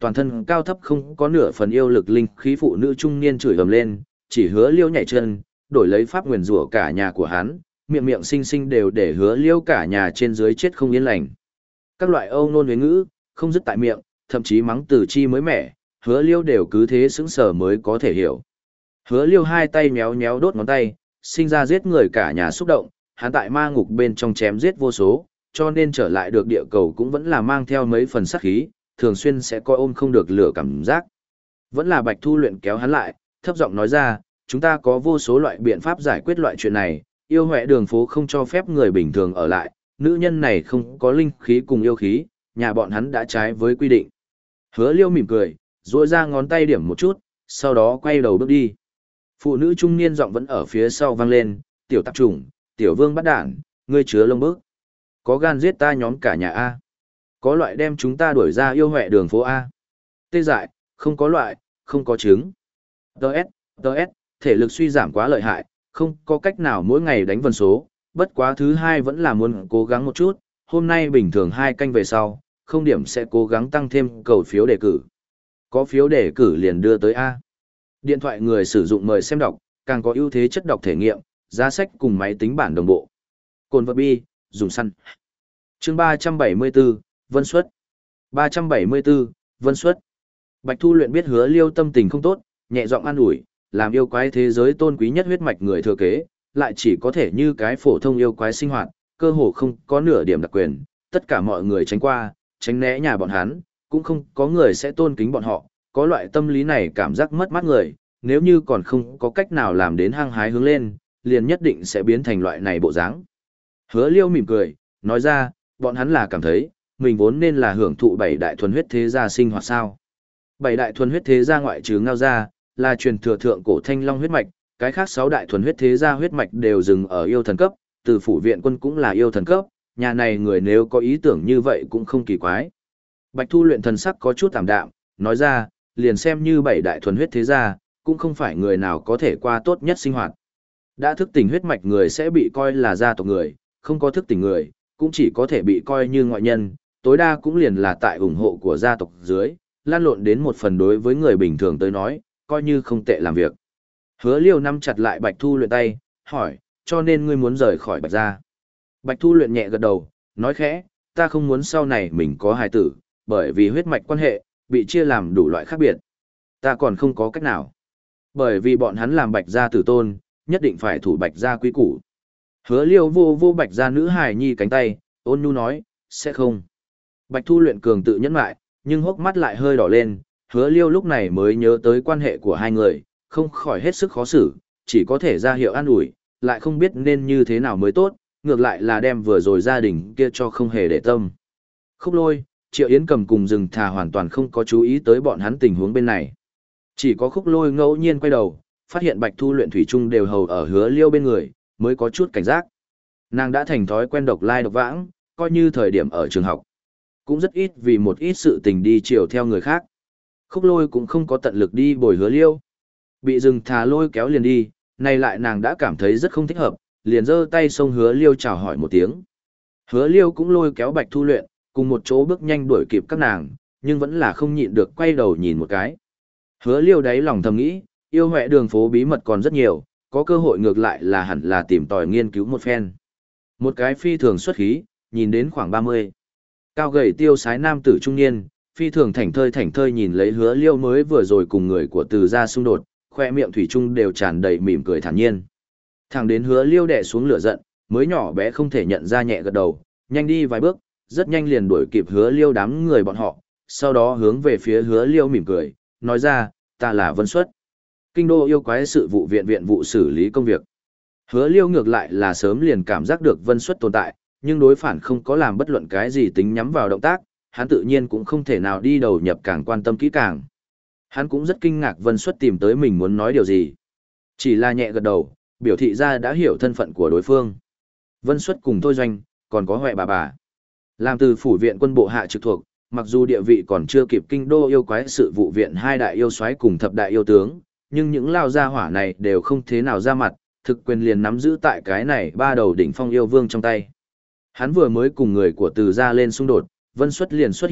toàn thân cao thấp không có nửa phần yêu lực linh khí phụ nữ trung niên chửi ầm lên, chỉ Hứa Liêu nhảy chân, đổi lấy pháp nguyền rủa cả nhà của hắn, miệng miệng sinh sinh đều để Hứa Liêu cả nhà trên dưới chết không yên lành. Các loại âu nôn huế ngữ, không dứt tại miệng, thậm chí mắng từ chi mới mẻ, Hứa Liêu đều cứ thế sững sờ mới có thể hiểu. Hứa Liêu hai tay méo méo đốt ngón tay, sinh ra giết người cả nhà xúc động, hắn tại ma ngục bên trong chém giết vô số, cho nên trở lại được địa cầu cũng vẫn là mang theo mấy phần sát khí, thường xuyên sẽ coi ôm không được lửa cảm giác. Vẫn là Bạch Thu Luyện kéo hắn lại, thấp giọng nói ra, chúng ta có vô số loại biện pháp giải quyết loại chuyện này, yêu huệ đường phố không cho phép người bình thường ở lại, nữ nhân này không có linh khí cùng yêu khí, nhà bọn hắn đã trái với quy định. Hứa Liêu mỉm cười, duỗi ra ngón tay điểm một chút, sau đó quay đầu bước đi. Phụ nữ trung niên giọng vẫn ở phía sau vang lên, tiểu tạp chủng, tiểu vương bắt đản, ngươi chứa lông bức. Có gan giết ta nhóm cả nhà A. Có loại đem chúng ta đuổi ra yêu huệ đường phố A. Tê dại, không có loại, không có trứng. Đợt, đợt, thể lực suy giảm quá lợi hại, không có cách nào mỗi ngày đánh vần số, bất quá thứ hai vẫn là muốn cố gắng một chút, hôm nay bình thường hai canh về sau, không điểm sẽ cố gắng tăng thêm cầu phiếu đề cử. Có phiếu đề cử liền đưa tới A. Điện thoại người sử dụng mời xem đọc, càng có ưu thế chất đọc thể nghiệm, giá sách cùng máy tính bản đồng bộ. Cồn vật bi, dùng săn. Chương ba trăm bảy mươi bốn, Vân Xuất. ba trăm bảy mươi bốn, Vân Xuất. Bạch Thu Luyện biết Hứa Liêu tâm tình không tốt, nhẹ giọng an ủi, làm yêu quái thế giới tôn quý nhất huyết mạch người thừa kế, lại chỉ có thể như cái phổ thông yêu quái sinh hoạt, cơ hồ không có nửa điểm đặc quyền, tất cả mọi người tránh qua, tránh né nhà bọn hắn, cũng không có người sẽ tôn kính bọn họ, có loại tâm lý này cảm giác mất mát người, nếu như còn không có cách nào làm đến hăng hái hướng lên, liền nhất định sẽ biến thành loại này bộ dáng. Hứa Liêu mỉm cười, nói ra, bọn hắn là cảm thấy, mình vốn nên là hưởng thụ bảy đại thuần huyết thế gia sinh hoạt sao. Bảy đại thuần huyết thế gia ngoại trừ Ngao gia, là truyền thừa thượng cổ thanh long huyết mạch, cái khác sáu đại thuần huyết thế gia huyết mạch đều dừng ở yêu thần cấp, từ phủ viện quân cũng là yêu thần cấp, nhà này người nếu có ý tưởng như vậy cũng không kỳ quái. Bạch Thu Luyện thần sắc có chút tạm đạm, nói ra, liền xem như bảy đại thuần huyết thế gia, cũng không phải người nào có thể qua tốt nhất sinh hoạt. Đã thức tỉnh huyết mạch người sẽ bị coi là gia tộc người, không có thức tỉnh người, cũng chỉ có thể bị coi như ngoại nhân, tối đa cũng liền là tại ủng hộ của gia tộc dưới, lan lộn đến một phần đối với người bình thường tới nói, coi như không tệ làm việc. Hứa Liêu nắm chặt lại Bạch Thu Luyện tay, hỏi, cho nên ngươi muốn rời khỏi Bạch gia. Bạch Thu Luyện nhẹ gật đầu, nói khẽ, ta không muốn sau này mình có hài tử, bởi vì huyết mạch quan hệ, bị chia làm đủ loại khác biệt. Ta còn không có cách nào. Bởi vì bọn hắn làm Bạch gia tử tôn, nhất định phải thủ Bạch gia quý củ. Hứa Liêu vô vô Bạch gia nữ hài nhi cánh tay, ôn nhu nói, sẽ không. Bạch Thu Luyện cường tự nhẫn lại, nhưng hốc mắt lại hơi đỏ lên, Hứa Liêu lúc này mới nhớ tới quan hệ của hai người, không khỏi hết sức khó xử, chỉ có thể ra hiệu an ủi, lại không biết nên như thế nào mới tốt, ngược lại là đem vừa rồi gia đình kia cho không hề để tâm. Khúc Lôi, Triệu Yến Cầm cùng Rừng Thà hoàn toàn không có chú ý tới bọn hắn tình huống bên này. Chỉ có Khúc Lôi ngẫu nhiên quay đầu, phát hiện Bạch Thu Luyện thủy chung đều hầu ở Hứa Liêu bên người, mới có chút cảnh giác. Nàng đã thành thói quen độc lai độc vãng, coi như thời điểm ở trường học. Cũng rất ít vì một ít sự tình đi chiều theo người khác. Khúc Lôi cũng không có tận lực đi bồi Hứa Liêu. Bị Rừng Thà lôi kéo liền đi, nay lại nàng đã cảm thấy rất không thích hợp, liền giơ tay xông Hứa Liêu chào hỏi một tiếng. Hứa Liêu cũng lôi kéo Bạch Thu Luyện, cùng một chỗ bước nhanh đuổi kịp các nàng, nhưng vẫn là không nhịn được quay đầu nhìn một cái. Hứa Liêu đáy lòng thầm nghĩ, yêu huệ đường phố bí mật còn rất nhiều, có cơ hội ngược lại là hẳn là tìm tòi nghiên cứu một phen. Một cái phi thường xuất khí, nhìn đến khoảng ba mươi. Cao gầy tiêu sái nam tử trung niên, phi thường thảnh thơi thảnh thơi nhìn lấy Hứa Liêu mới vừa rồi cùng người của Từ gia xung đột, khoe miệng thủy chung đều tràn đầy mỉm cười thản nhiên. Thẳng đến Hứa Liêu đè xuống lửa giận, mới nhỏ bé không thể nhận ra nhẹ gật đầu, nhanh đi vài bước, rất nhanh liền đuổi kịp Hứa Liêu đám người bọn họ, sau đó hướng về phía Hứa Liêu mỉm cười, nói ra, ta là Vân Xuất. Kinh đô yêu quái sự vụ viện viện vụ xử lý công việc. Hứa Liêu ngược lại là sớm liền cảm giác được Vân Xuất tồn tại, nhưng đối phản không có làm bất luận cái gì tính nhắm vào động tác, hắn tự nhiên cũng không thể nào đi đầu nhập càng quan tâm kỹ càng. Hắn cũng rất kinh ngạc Vân Xuất tìm tới mình muốn nói điều gì. Chỉ là nhẹ gật đầu, biểu thị ra đã hiểu thân phận của đối phương. Vân Xuất cùng Thôi Doanh, còn có Huệ bà bà. Làm từ phủ viện quân bộ hạ trực thuộc, mặc dù địa vị còn chưa kịp kinh đô yêu quái sự vụ viện hai đại yêu soái cùng thập đại yêu tướng, nhưng những lao gia hỏa này đều không thế nào ra mặt, thực quyền liền nắm giữ tại cái này ba đầu đỉnh phong yêu vương trong tay. Hắn vừa mới cùng người của Từ gia lên xung đột, Vân Xuất liền xuất hiện,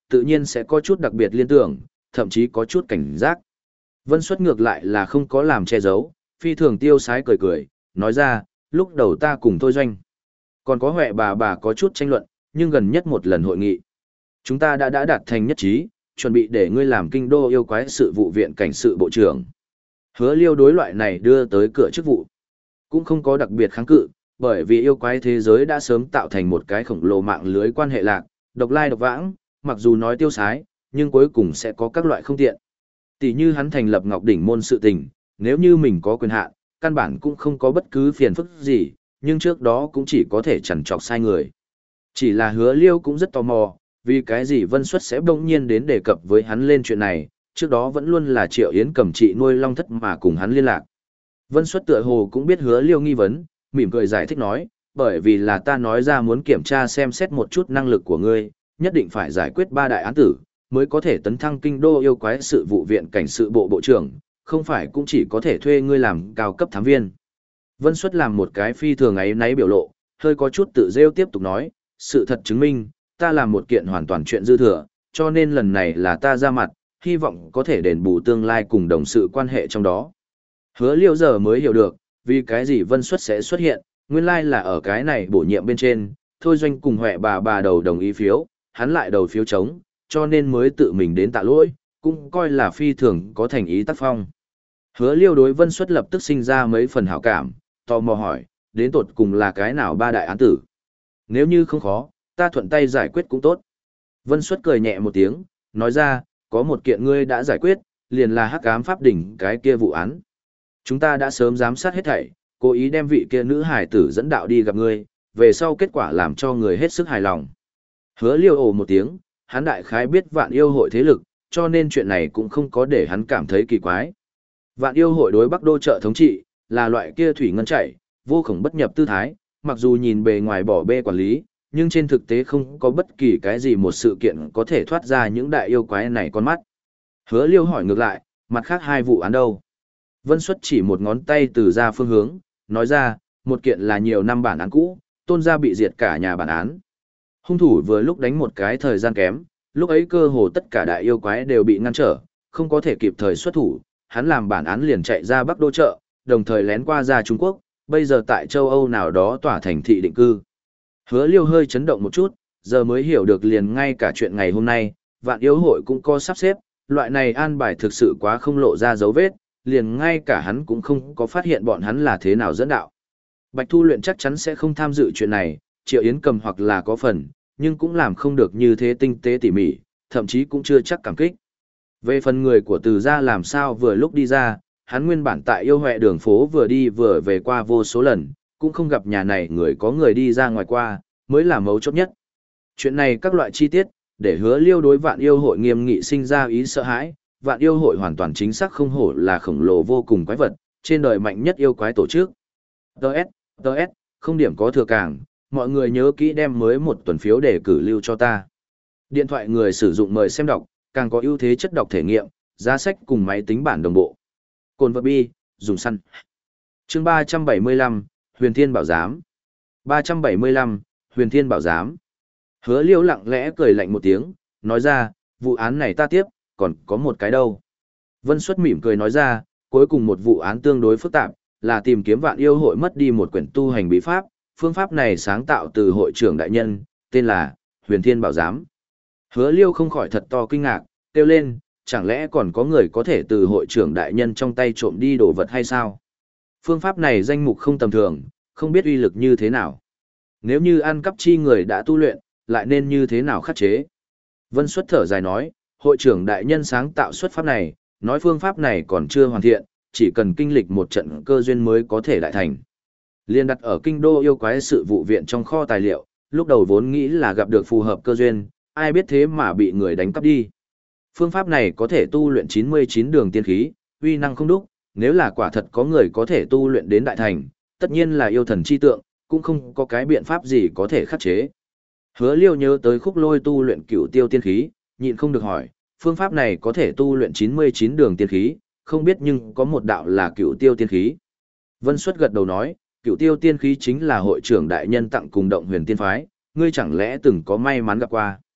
tự nhiên sẽ có chút đặc biệt liên tưởng, thậm chí có chút cảnh giác. Vân Xuất ngược lại là không có làm che giấu, phi thường tiêu sái cười cười, nói ra, lúc đầu ta cùng Thôi Doanh. Còn có Huệ bà bà có chút tranh luận, nhưng gần nhất một lần hội nghị. Chúng ta đã đã đạt thành nhất trí, chuẩn bị để ngươi làm kinh đô yêu quái sự vụ viện cảnh sự bộ trưởng. Hứa Liêu đối loại này đưa tới cửa chức vụ. Cũng không có đặc biệt kháng cự, bởi vì yêu quái thế giới đã sớm tạo thành một cái khổng lồ mạng lưới quan hệ lạc, độc lai độc vãng, mặc dù nói tiêu sái, nhưng cuối cùng sẽ có các loại không tiện. Tỷ như hắn thành lập Ngọc Đỉnh môn sự tình, nếu như mình có quyền hạn, căn bản cũng không có bất cứ phiền phức gì, nhưng trước đó cũng chỉ có thể chằn trọc sai người. Chỉ là Hứa Liêu cũng rất tò mò, vì cái gì Vân Xuất sẽ bỗng nhiên đến đề cập với hắn lên chuyện này, trước đó vẫn luôn là Triệu Yến cầm trị nuôi long thất mà cùng hắn liên lạc. Vân Xuất tựa hồ cũng biết Hứa Liêu nghi vấn, mỉm cười giải thích nói, bởi vì là ta nói ra muốn kiểm tra xem xét một chút năng lực của ngươi, nhất định phải giải quyết ba đại án tử, mới có thể tấn thăng kinh đô yêu quái sự vụ viện cảnh sự bộ bộ trưởng, không phải cũng chỉ có thể thuê ngươi làm cao cấp thám viên. Vân Xuất làm một cái phi thường ấy náy biểu lộ, hơi có chút tự rêu tiếp tục nói, sự thật chứng minh, ta làm một kiện hoàn toàn chuyện dư thừa, cho nên lần này là ta ra mặt, hy vọng có thể đền bù tương lai cùng đồng sự quan hệ trong đó. Hứa Liêu giờ mới hiểu được, vì cái gì Vân Xuất sẽ xuất hiện, nguyên lai là ở cái này bổ nhiệm bên trên, Thôi Doanh cùng Huệ bà bà đầu đồng ý phiếu, hắn lại đầu phiếu chống, cho nên mới tự mình đến tạ lỗi, cũng coi là phi thường có thành ý tác phong. Hứa Liêu đối Vân Xuất lập tức sinh ra mấy phần hảo cảm, tò mò hỏi, đến tột cùng là cái nào ba đại án tử? Nếu như không khó, ta thuận tay giải quyết cũng tốt. Vân Xuất cười nhẹ một tiếng, nói ra, có một kiện ngươi đã giải quyết, liền là hắc ám pháp đỉnh cái kia vụ án. Chúng ta đã sớm giám sát hết thảy, cố ý đem vị kia nữ hải tử dẫn đạo đi gặp ngươi, về sau kết quả làm cho người hết sức hài lòng. Hứa Liêu ồ một tiếng, hắn đại khái biết vạn yêu hội thế lực, cho nên chuyện này cũng không có để hắn cảm thấy kỳ quái. Vạn yêu hội đối Bắc Đô trợ thống trị, là loại kia thủy ngân chảy, vô khổng bất nhập tư thái, mặc dù nhìn bề ngoài bỏ bê quản lý, nhưng trên thực tế không có bất kỳ cái gì một sự kiện có thể thoát ra những đại yêu quái này con mắt. Hứa Liêu hỏi ngược lại, mặt khác hai vụ án đâu? Vân Xuất chỉ một ngón tay từ ra phương hướng, nói ra, một kiện là nhiều năm bản án cũ, Tôn gia bị diệt cả nhà bản án. Hung thủ vừa lúc đánh một cái thời gian kém, lúc ấy cơ hồ tất cả đại yêu quái đều bị ngăn trở, không có thể kịp thời xuất thủ, hắn làm bản án liền chạy ra Bắc Đô chợ, đồng thời lén qua ra Trung Quốc, bây giờ tại châu Âu nào đó tỏa thành thị định cư. Hứa Liêu hơi chấn động một chút, giờ mới hiểu được liền ngay cả chuyện ngày hôm nay, vạn yêu hội cũng có sắp xếp, loại này an bài thực sự quá không lộ ra dấu vết, liền ngay cả hắn cũng không có phát hiện bọn hắn là thế nào dẫn đạo. Bạch Thu Luyện chắc chắn sẽ không tham dự chuyện này, Triệu Yến cầm hoặc là có phần, nhưng cũng làm không được như thế tinh tế tỉ mỉ, thậm chí cũng chưa chắc cảm kích. Về phần người của Từ gia làm sao vừa lúc đi ra, hắn nguyên bản tại yêu huệ đường phố vừa đi vừa về qua vô số lần, cũng không gặp nhà này người có người đi ra ngoài qua, mới là mấu chốt nhất. Chuyện này các loại chi tiết, để Hứa Liêu đối vạn yêu hội nghiêm nghị sinh ra ý sợ hãi, vạn yêu hội hoàn toàn chính xác không hổ là khổng lồ vô cùng quái vật, trên đời mạnh nhất yêu quái tổ chức. Đợt, đợt, không điểm có thừa càng, mọi người nhớ kỹ đem mới một tuần phiếu để cử lưu cho ta. Điện thoại người sử dụng mời xem đọc, càng có ưu thế chất đọc thể nghiệm, giá sách cùng máy tính bản đồng bộ. Cồn vật bi, dùng săn. Chương ba trăm bảy mươi lăm, Huyền Thiên Bảo Giám. ba trăm bảy mươi lăm, Huyền Thiên Bảo Giám. Hứa Liêu lặng lẽ cười lạnh một tiếng, nói ra, vụ án này ta tiếp, còn có một cái đâu. Vân Xuất mỉm cười nói ra, cuối cùng một vụ án tương đối phức tạp, là tìm kiếm vạn yêu hội mất đi một quyển tu hành bí pháp, phương pháp này sáng tạo từ hội trưởng đại nhân, tên là Huyền Thiên Bảo Giám. Hứa Liêu không khỏi thật to kinh ngạc, kêu lên, chẳng lẽ còn có người có thể từ hội trưởng đại nhân trong tay trộm đi đồ vật hay sao? Phương pháp này danh mục không tầm thường, không biết uy lực như thế nào. Nếu như ăn cắp chi người đã tu luyện, lại nên như thế nào khắc chế? Vân Xuất thở dài nói, hội trưởng đại nhân sáng tạo xuất pháp này, nói phương pháp này còn chưa hoàn thiện, chỉ cần kinh lịch một trận cơ duyên mới có thể đại thành. Liên đặt ở kinh đô yêu quái sự vụ viện trong kho tài liệu, lúc đầu vốn nghĩ là gặp được phù hợp cơ duyên, ai biết thế mà bị người đánh cắp đi. Phương pháp này có thể tu luyện chín mươi chín đường tiên khí, uy năng không đúc, nếu là quả thật có người có thể tu luyện đến đại thành, tất nhiên là yêu thần chi tượng, cũng không có cái biện pháp gì có thể khắc chế. Hứa Liêu nhớ tới khúc lôi tu luyện cửu tiêu tiên khí, nhịn không được hỏi, phương pháp này có thể tu luyện chín mươi chín đường tiên khí, không biết nhưng có một đạo là cửu tiêu tiên khí. Vân Xuất gật đầu nói, cửu tiêu tiên khí chính là hội trưởng đại nhân tặng cùng động huyền tiên phái, ngươi chẳng lẽ từng có may mắn gặp qua.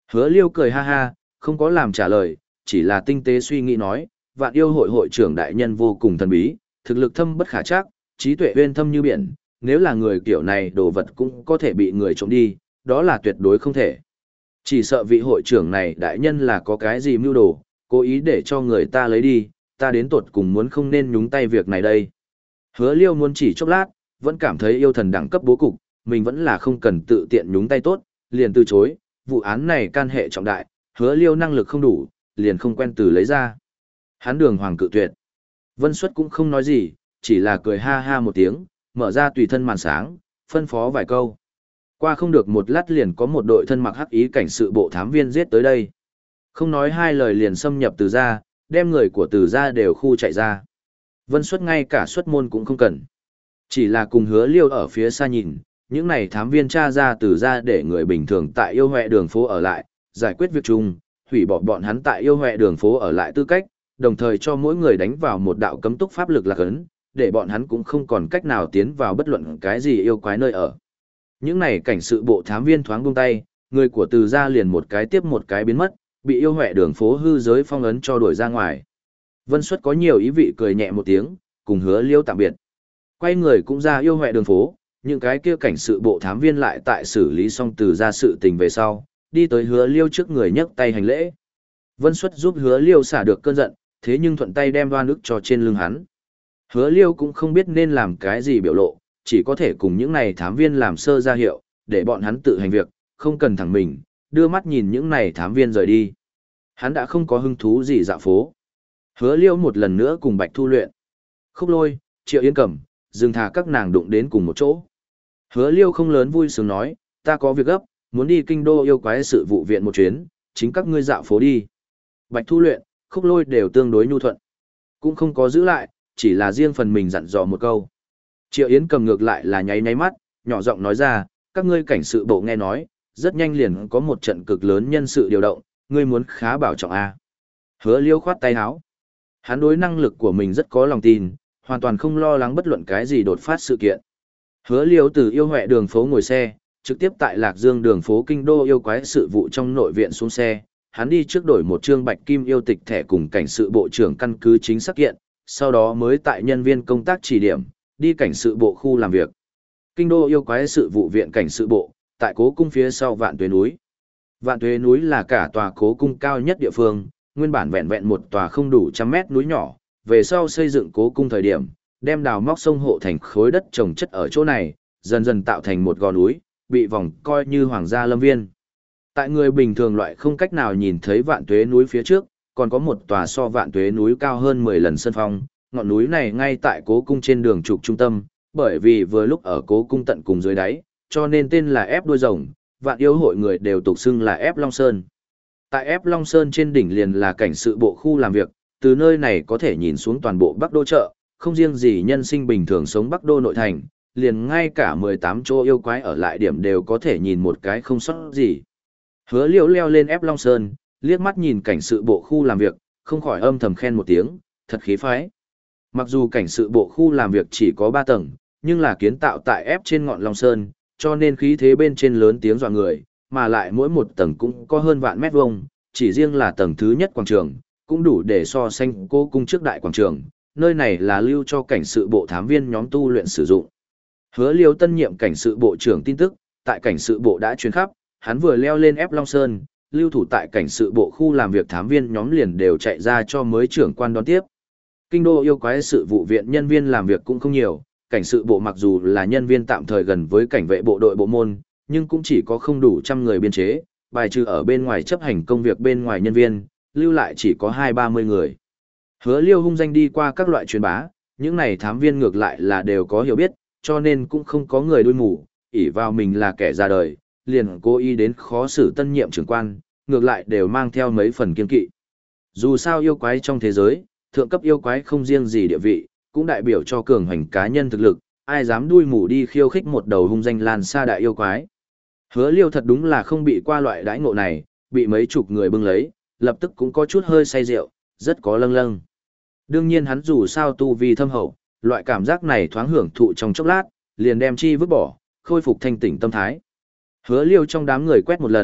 Hứa Liêu cười ha ha, không có làm trả lời, chỉ là tinh tế suy nghĩ nói, vạn yêu hội hội trưởng đại nhân vô cùng thần bí, thực lực thâm bất khả trắc, trí tuệ uyên thâm như biển, nếu là người kiểu này đồ vật cũng có thể bị người trộm đi, đó là tuyệt đối không thể. Chỉ sợ vị hội trưởng này đại nhân là có cái gì mưu đồ, cố ý để cho người ta lấy đi, ta đến tột cùng muốn không nên nhúng tay việc này đây. Hứa Liêu muốn chỉ chốc lát, vẫn cảm thấy yêu thần đẳng cấp bố cục, mình vẫn là không cần tự tiện nhúng tay tốt, liền từ chối, vụ án này can hệ trọng đại, Hứa Liêu năng lực không đủ, liền không quen từ lấy ra. Hắn đường hoàng cự tuyệt. Vân Xuất cũng không nói gì, chỉ là cười ha ha một tiếng, mở ra tùy thân màn sáng, phân phó vài câu. Qua không được một lát liền có một đội thân mặc hắc ý cảnh sự bộ thám viên giết tới đây. Không nói hai lời liền xâm nhập từ gia, đem người của từ gia đều khu chạy ra. Vân Xuất ngay cả xuất môn cũng không cần. Chỉ là cùng Hứa Liêu ở phía xa nhìn, những này thám viên tra ra từ gia để người bình thường tại yêu hoẹ đường phố ở lại, giải quyết việc chung, hủy bỏ bọn hắn tại yêu hoẹ đường phố ở lại tư cách, đồng thời cho mỗi người đánh vào một đạo cấm túc pháp lực lạc ấn, để bọn hắn cũng không còn cách nào tiến vào bất luận cái gì yêu quái nơi ở. Những này cảnh sự bộ thám viên thoáng buông tay, người của từ gia liền một cái tiếp một cái biến mất, bị yêu hoẹ đường phố hư giới phong ấn cho đuổi ra ngoài. Vân Xuất có nhiều ý vị cười nhẹ một tiếng, cùng Hứa Liêu tạm biệt. Quay người cũng ra yêu hoẹ đường phố, những cái kia cảnh sự bộ thám viên lại tại xử lý xong từ gia sự tình về sau, đi tới Hứa Liêu trước người nhấc tay hành lễ. Vân Xuất giúp Hứa Liêu xả được cơn giận, thế nhưng thuận tay đem đoan ức cho trên lưng hắn. Hứa Liêu cũng không biết nên làm cái gì biểu lộ, chỉ có thể cùng những này thám viên làm sơ ra hiệu, để bọn hắn tự hành việc, không cần thẳng mình, đưa mắt nhìn những này thám viên rời đi. Hắn đã không có hứng thú gì dạo phố. Hứa Liêu một lần nữa cùng Bạch Thu luyện. Khúc Lôi, Triệu Yên Cẩm, dừng thả các nàng đụng đến cùng một chỗ. Hứa Liêu không lớn vui sướng nói, ta có việc gấp, muốn đi kinh đô yêu quái sự vụ viện một chuyến, chính các ngươi dạo phố đi. Bạch Thu luyện, Khúc Lôi đều tương đối nhu thuận. Cũng không có giữ lại, chỉ là riêng phần mình dặn dò một câu. Triệu Yến cầm ngược lại là nháy nháy mắt, nhỏ giọng nói ra, các ngươi cảnh sự bộ nghe nói, rất nhanh liền có một trận cực lớn nhân sự điều động, ngươi muốn khá bảo trọng a. Hứa Liêu khoát tay áo. Hắn đối năng lực của mình rất có lòng tin, hoàn toàn không lo lắng bất luận cái gì đột phát sự kiện. Hứa Liêu từ yêu hoẹ đường phố ngồi xe, trực tiếp tại Lạc Dương đường phố kinh đô yêu quái sự vụ trong nội viện xuống xe, hắn đi trước đổi một trương bạch kim yêu tịch thẻ cùng cảnh sự bộ trưởng căn cứ chính xác kiện, sau đó mới tại nhân viên công tác chỉ điểm, đi cảnh sự bộ khu làm việc. Kinh đô yêu quái sự vụ viện cảnh sự bộ, tại cố cung phía sau Vạn Tuế núi. Vạn Tuế núi là cả tòa cố cung cao nhất địa phương, nguyên bản vẹn vẹn một tòa không đủ trăm mét núi nhỏ, về sau xây dựng cố cung thời điểm, đem đào móc sông hộ thành khối đất trồng chất ở chỗ này, dần dần tạo thành một gò núi, bị vòng coi như hoàng gia lâm viên. Tại người bình thường loại không cách nào nhìn thấy Vạn Tuế núi phía trước, còn có một tòa so Vạn Tuế núi cao hơn mười lần sân phong, ngọn núi này ngay tại cố cung trên đường trục trung tâm, bởi vì vừa lúc ở cố cung tận cùng dưới đáy, cho nên tên là ép đuôi rồng, vạn yêu hội người đều tục xưng là ép Long Sơn. Tại ép Long Sơn trên đỉnh liền là cảnh sự bộ khu làm việc, từ nơi này có thể nhìn xuống toàn bộ Bắc Đô chợ, không riêng gì nhân sinh bình thường sống Bắc Đô nội thành, liền ngay cả mười tám chỗ yêu quái ở lại điểm đều có thể nhìn một cái không sót gì. Hứa Liễu leo lên ép Long Sơn, liếc mắt nhìn cảnh sự bộ khu làm việc, không khỏi âm thầm khen một tiếng, thật khí phái. Mặc dù cảnh sự bộ khu làm việc chỉ có ba tầng, nhưng là kiến tạo tại ép trên ngọn Long Sơn, cho nên khí thế bên trên lớn tiếng dọa người, mà lại mỗi một tầng cũng có hơn vạn mét vuông, chỉ riêng là tầng thứ nhất quảng trường, cũng đủ để so sánh cố cung trước đại quảng trường, nơi này là lưu cho cảnh sự bộ thám viên nhóm tu luyện sử dụng. Hứa Liêu tân nhiệm cảnh sự bộ trưởng tin tức, tại cảnh sự bộ đã truyền khắp, hắn vừa leo lên ép Long Sơn, lưu thủ tại cảnh sự bộ khu làm việc thám viên nhóm liền đều chạy ra cho mới trưởng quan đón tiếp. Kinh đô yêu quái sự vụ viện nhân viên làm việc cũng không nhiều, cảnh sự bộ mặc dù là nhân viên tạm thời gần với cảnh vệ bộ đội bộ môn, nhưng cũng chỉ có không đủ trăm người biên chế, bài trừ ở bên ngoài chấp hành công việc bên ngoài nhân viên, lưu lại chỉ có hai ba mươi người. Hứa Liêu hung danh đi qua các loại truyền bá, những này thám viên ngược lại là đều có hiểu biết, cho nên cũng không có người đuôi mù, ỷ vào mình là kẻ ra đời, liền cố ý đến khó xử tân nhiệm trưởng quan, ngược lại đều mang theo mấy phần kiên kỵ. Dù sao yêu quái trong thế giới, thượng cấp yêu quái không riêng gì địa vị, cũng đại biểu cho cường hành cá nhân thực lực, ai dám đuôi mù đi khiêu khích một đầu hung danh lan xa đại yêu quái. Hứa Liêu thật đúng là không bị qua loại đãi ngộ này, bị mấy chục người bưng lấy, lập tức cũng có chút hơi say rượu, rất có lâng lâng. Đương nhiên hắn dù sao tu vi thâm hậu, loại cảm giác này thoáng hưởng thụ trong chốc lát, liền đem chi vứt bỏ, khôi phục thanh tỉnh tâm thái. Hứa Liêu trong đám người quét một lần,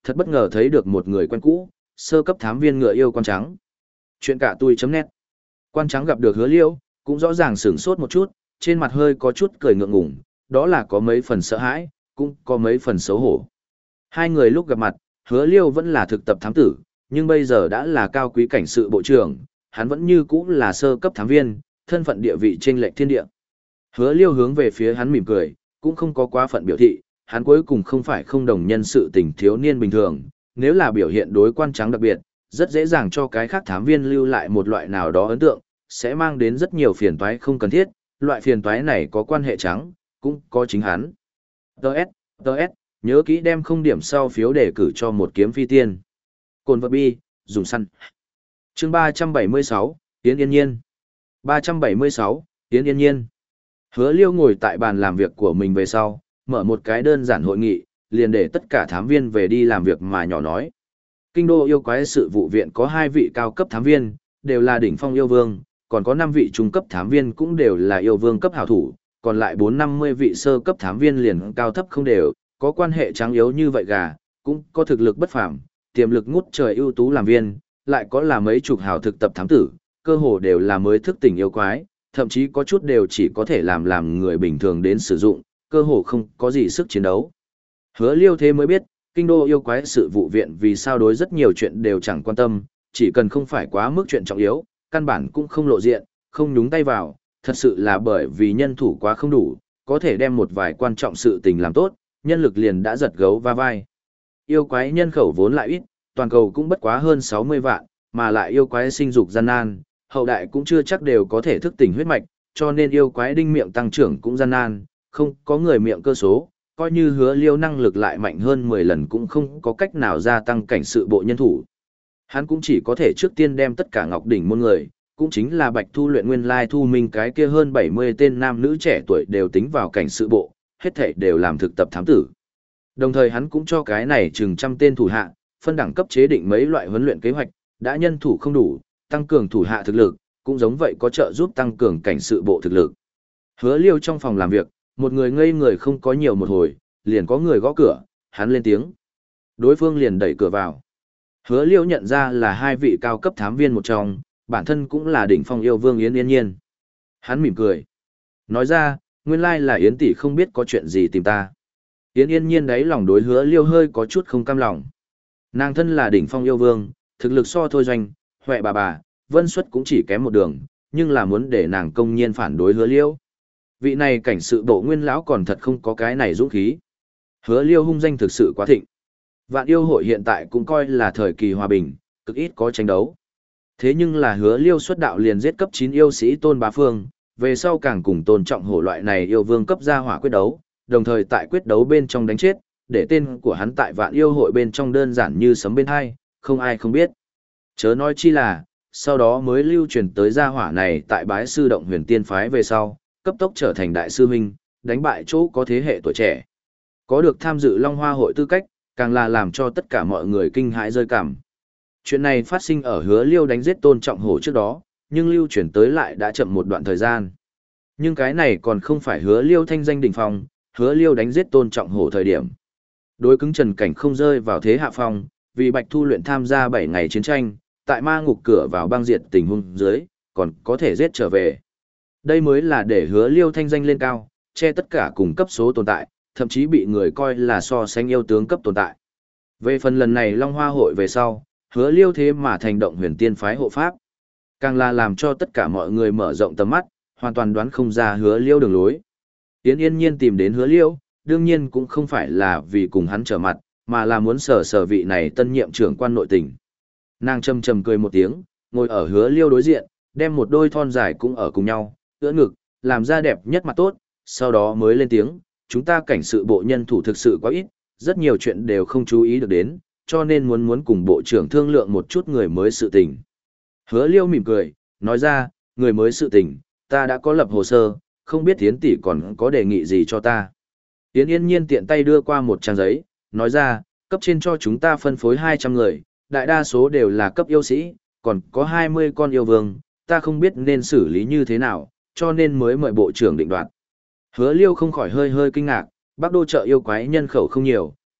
thật bất ngờ thấy được một người quen cũ, sơ cấp thám viên ngựa yêu quan trắng. Chuyện cả tui.net. Quan trắng gặp được Hứa Liêu, cũng rõ ràng sửng sốt một chút, trên mặt hơi có chút cười ngượng ngùng, đó là có mấy phần sợ hãi, cũng có mấy phần xấu hổ. Hai người lúc gặp mặt, Hứa Liêu vẫn là thực tập thám tử, nhưng bây giờ đã là cao quý cảnh sự bộ trưởng, hắn vẫn như cũ là sơ cấp thám viên, thân phận địa vị trên lệch thiên địa. Hứa Liêu hướng về phía hắn mỉm cười, cũng không có quá phận biểu thị, hắn cuối cùng không phải không đồng nhân sự tình thiếu niên bình thường, nếu là biểu hiện đối quan trắng đặc biệt, rất dễ dàng cho cái khác thám viên lưu lại một loại nào đó ấn tượng, sẽ mang đến rất nhiều phiền toái không cần thiết, loại phiền toái này có quan hệ trắng, cũng có chính hắn. Đợt, đợt, nhớ kỹ đem không điểm sau phiếu để cử cho một kiếm phi tiên. Cồn vật bi, dùng săn. Chương ba trăm bảy mươi sáu, Yến Yên Nhiên. ba trăm bảy mươi sáu, Yến Yên Nhiên. Hứa Liêu ngồi tại bàn làm việc của mình về sau, mở một cái đơn giản hội nghị, liền để tất cả thám viên về đi làm việc mà nhỏ nói. Kinh đô yêu quái sự vụ viện có hai vị cao cấp thám viên, đều là đỉnh phong yêu vương, còn có năm vị trung cấp thám viên cũng đều là yêu vương cấp hảo thủ, còn lại bốn năm mươi vị sơ cấp thám viên liền cao thấp không đều, có quan hệ trắng yếu như vậy gà, cũng có thực lực bất phàm, tiềm lực ngút trời ưu tú làm viên, lại có là mấy chục hào thực tập thám tử, cơ hồ đều là mới thức tỉnh yêu quái, thậm chí có chút đều chỉ có thể làm làm người bình thường đến sử dụng, cơ hồ không có gì sức chiến đấu. Hứa Liêu thế mới biết, kinh đô yêu quái sự vụ viện vì sao đối rất nhiều chuyện đều chẳng quan tâm, chỉ cần không phải quá mức chuyện trọng yếu, căn bản cũng không lộ diện, không nhúng tay vào, thật sự là bởi vì nhân thủ quá không đủ, có thể đem một vài quan trọng sự tình làm tốt, nhân lực liền đã giật gấu va vai. Yêu quái nhân khẩu vốn lại ít, toàn cầu cũng bất quá hơn sáu mươi vạn, mà lại yêu quái sinh dục gian nan, hậu đại cũng chưa chắc đều có thể thức tỉnh huyết mạch, cho nên yêu quái đinh miệng tăng trưởng cũng gian nan, không có người miệng cơ số, coi như Hứa Liêu năng lực lại mạnh hơn mười lần cũng không có cách nào gia tăng cảnh sự bộ nhân thủ. Hắn cũng chỉ có thể trước tiên đem tất cả Ngọc Đỉnh môn người, cũng chính là Bạch Thu luyện nguyên lai thu minh cái kia hơn bảy mươi tên nam nữ trẻ tuổi đều tính vào cảnh sự bộ, hết thảy đều làm thực tập thám tử. Đồng thời hắn cũng cho cái này chừng trăm tên thủ hạ, phân đẳng cấp chế định mấy loại huấn luyện kế hoạch, đã nhân thủ không đủ, tăng cường thủ hạ thực lực, cũng giống vậy có trợ giúp tăng cường cảnh sự bộ thực lực. Hứa Liêu trong phòng làm việc, một người ngây người không có nhiều một hồi, liền có người gõ cửa, hắn lên tiếng. Đối phương liền đẩy cửa vào. Hứa Liêu nhận ra là hai vị cao cấp thám viên một trong, bản thân cũng là đỉnh phong yêu vương Yến Yên Nhiên. Hắn mỉm cười. Nói ra, nguyên lai là Yến tỷ không biết có chuyện gì tìm ta. Yến Yên Nhiên đấy lòng đối Hứa Liêu hơi có chút không cam lòng. Nàng thân là đỉnh phong yêu vương, thực lực so Thôi Doanh, Huệ bà bà, Vân Xuất cũng chỉ kém một đường, nhưng là muốn để nàng công nhiên phản đối Hứa Liêu. Vị này cảnh sự bộ nguyên lão còn thật không có cái này dũng khí. Hứa Liêu hung danh thực sự quá thịnh. Vạn yêu hội hiện tại cũng coi là thời kỳ hòa bình, cực ít có tranh đấu. Thế nhưng là Hứa Liêu xuất đạo liền giết cấp chín yêu sĩ Tôn Bá Phương, về sau càng cùng tôn trọng hổ loại này yêu vương cấp ra hỏa quyết đấu, đồng thời tại quyết đấu bên trong đánh chết, để tên của hắn tại vạn yêu hội bên trong đơn giản như sấm bên hai, không ai không biết. Chớ nói chi là, sau đó mới lưu truyền tới gia hỏa này tại bái sư động huyền tiên phái về sau, cấp tốc trở thành đại sư huynh, đánh bại chỗ có thế hệ tuổi trẻ. Có được tham dự Long Hoa hội tư cách, càng là làm cho tất cả mọi người kinh hãi rơi cảm. Chuyện này phát sinh ở Hứa Liêu đánh giết Tôn Trọng Hổ trước đó, nhưng lưu truyền tới lại đã chậm một đoạn thời gian. Nhưng cái này còn không phải Hứa Liêu thanh danh đỉnh phong, Hứa Liêu đánh giết Tôn Trọng Hổ thời điểm. Đối cứng Trần Cảnh không rơi vào thế hạ phong, vì Bạch Thu luyện tham gia bảy ngày chiến tranh, tại ma ngục cửa vào băng diệt tình huống dưới, còn có thể giết trở về. Đây mới là để Hứa Liêu thanh danh lên cao, che tất cả cùng cấp số tồn tại, thậm chí bị người coi là so sánh yêu tướng cấp tồn tại. Về phần lần này Long Hoa hội về sau, Hứa Liêu thế mà thành động huyền tiên phái hộ pháp. Càng là làm cho tất cả mọi người mở rộng tầm mắt, hoàn toàn đoán không ra Hứa Liêu đường lối. Yến Yên Nhiên tìm đến Hứa Liêu, đương nhiên cũng không phải là vì cùng hắn trở mặt, mà là muốn sở sở vị này tân nhiệm trưởng quan nội tỉnh. Nàng châm chầm cười một tiếng, ngồi ở Hứa Liêu đối diện, đem một đôi thon dài cũng ở cùng nhau, ưỡn ngực, làm ra đẹp nhất mặt tốt, sau đó mới lên tiếng, chúng ta cảnh sự bộ nhân thủ thực sự quá ít, rất nhiều chuyện đều không chú ý được đến, cho nên muốn muốn cùng bộ trưởng thương lượng một chút người mới sự tình. Hứa Liêu mỉm cười, nói ra, người mới sự tình, ta đã có lập hồ sơ, không biết Yến tỷ còn có đề nghị gì cho ta. Yến Yên Nhiên tiện tay đưa qua một trang giấy, nói ra, cấp trên cho chúng ta phân phối hai trăm người, đại đa số đều là cấp yêu sĩ, còn có hai mươi con yêu vương, ta không biết nên xử lý như thế nào, cho nên mới mời bộ trưởng định đoạt. Hứa Liêu không khỏi hơi hơi kinh ngạc, Bắc Đô chợ yêu quái nhân khẩu không nhiều,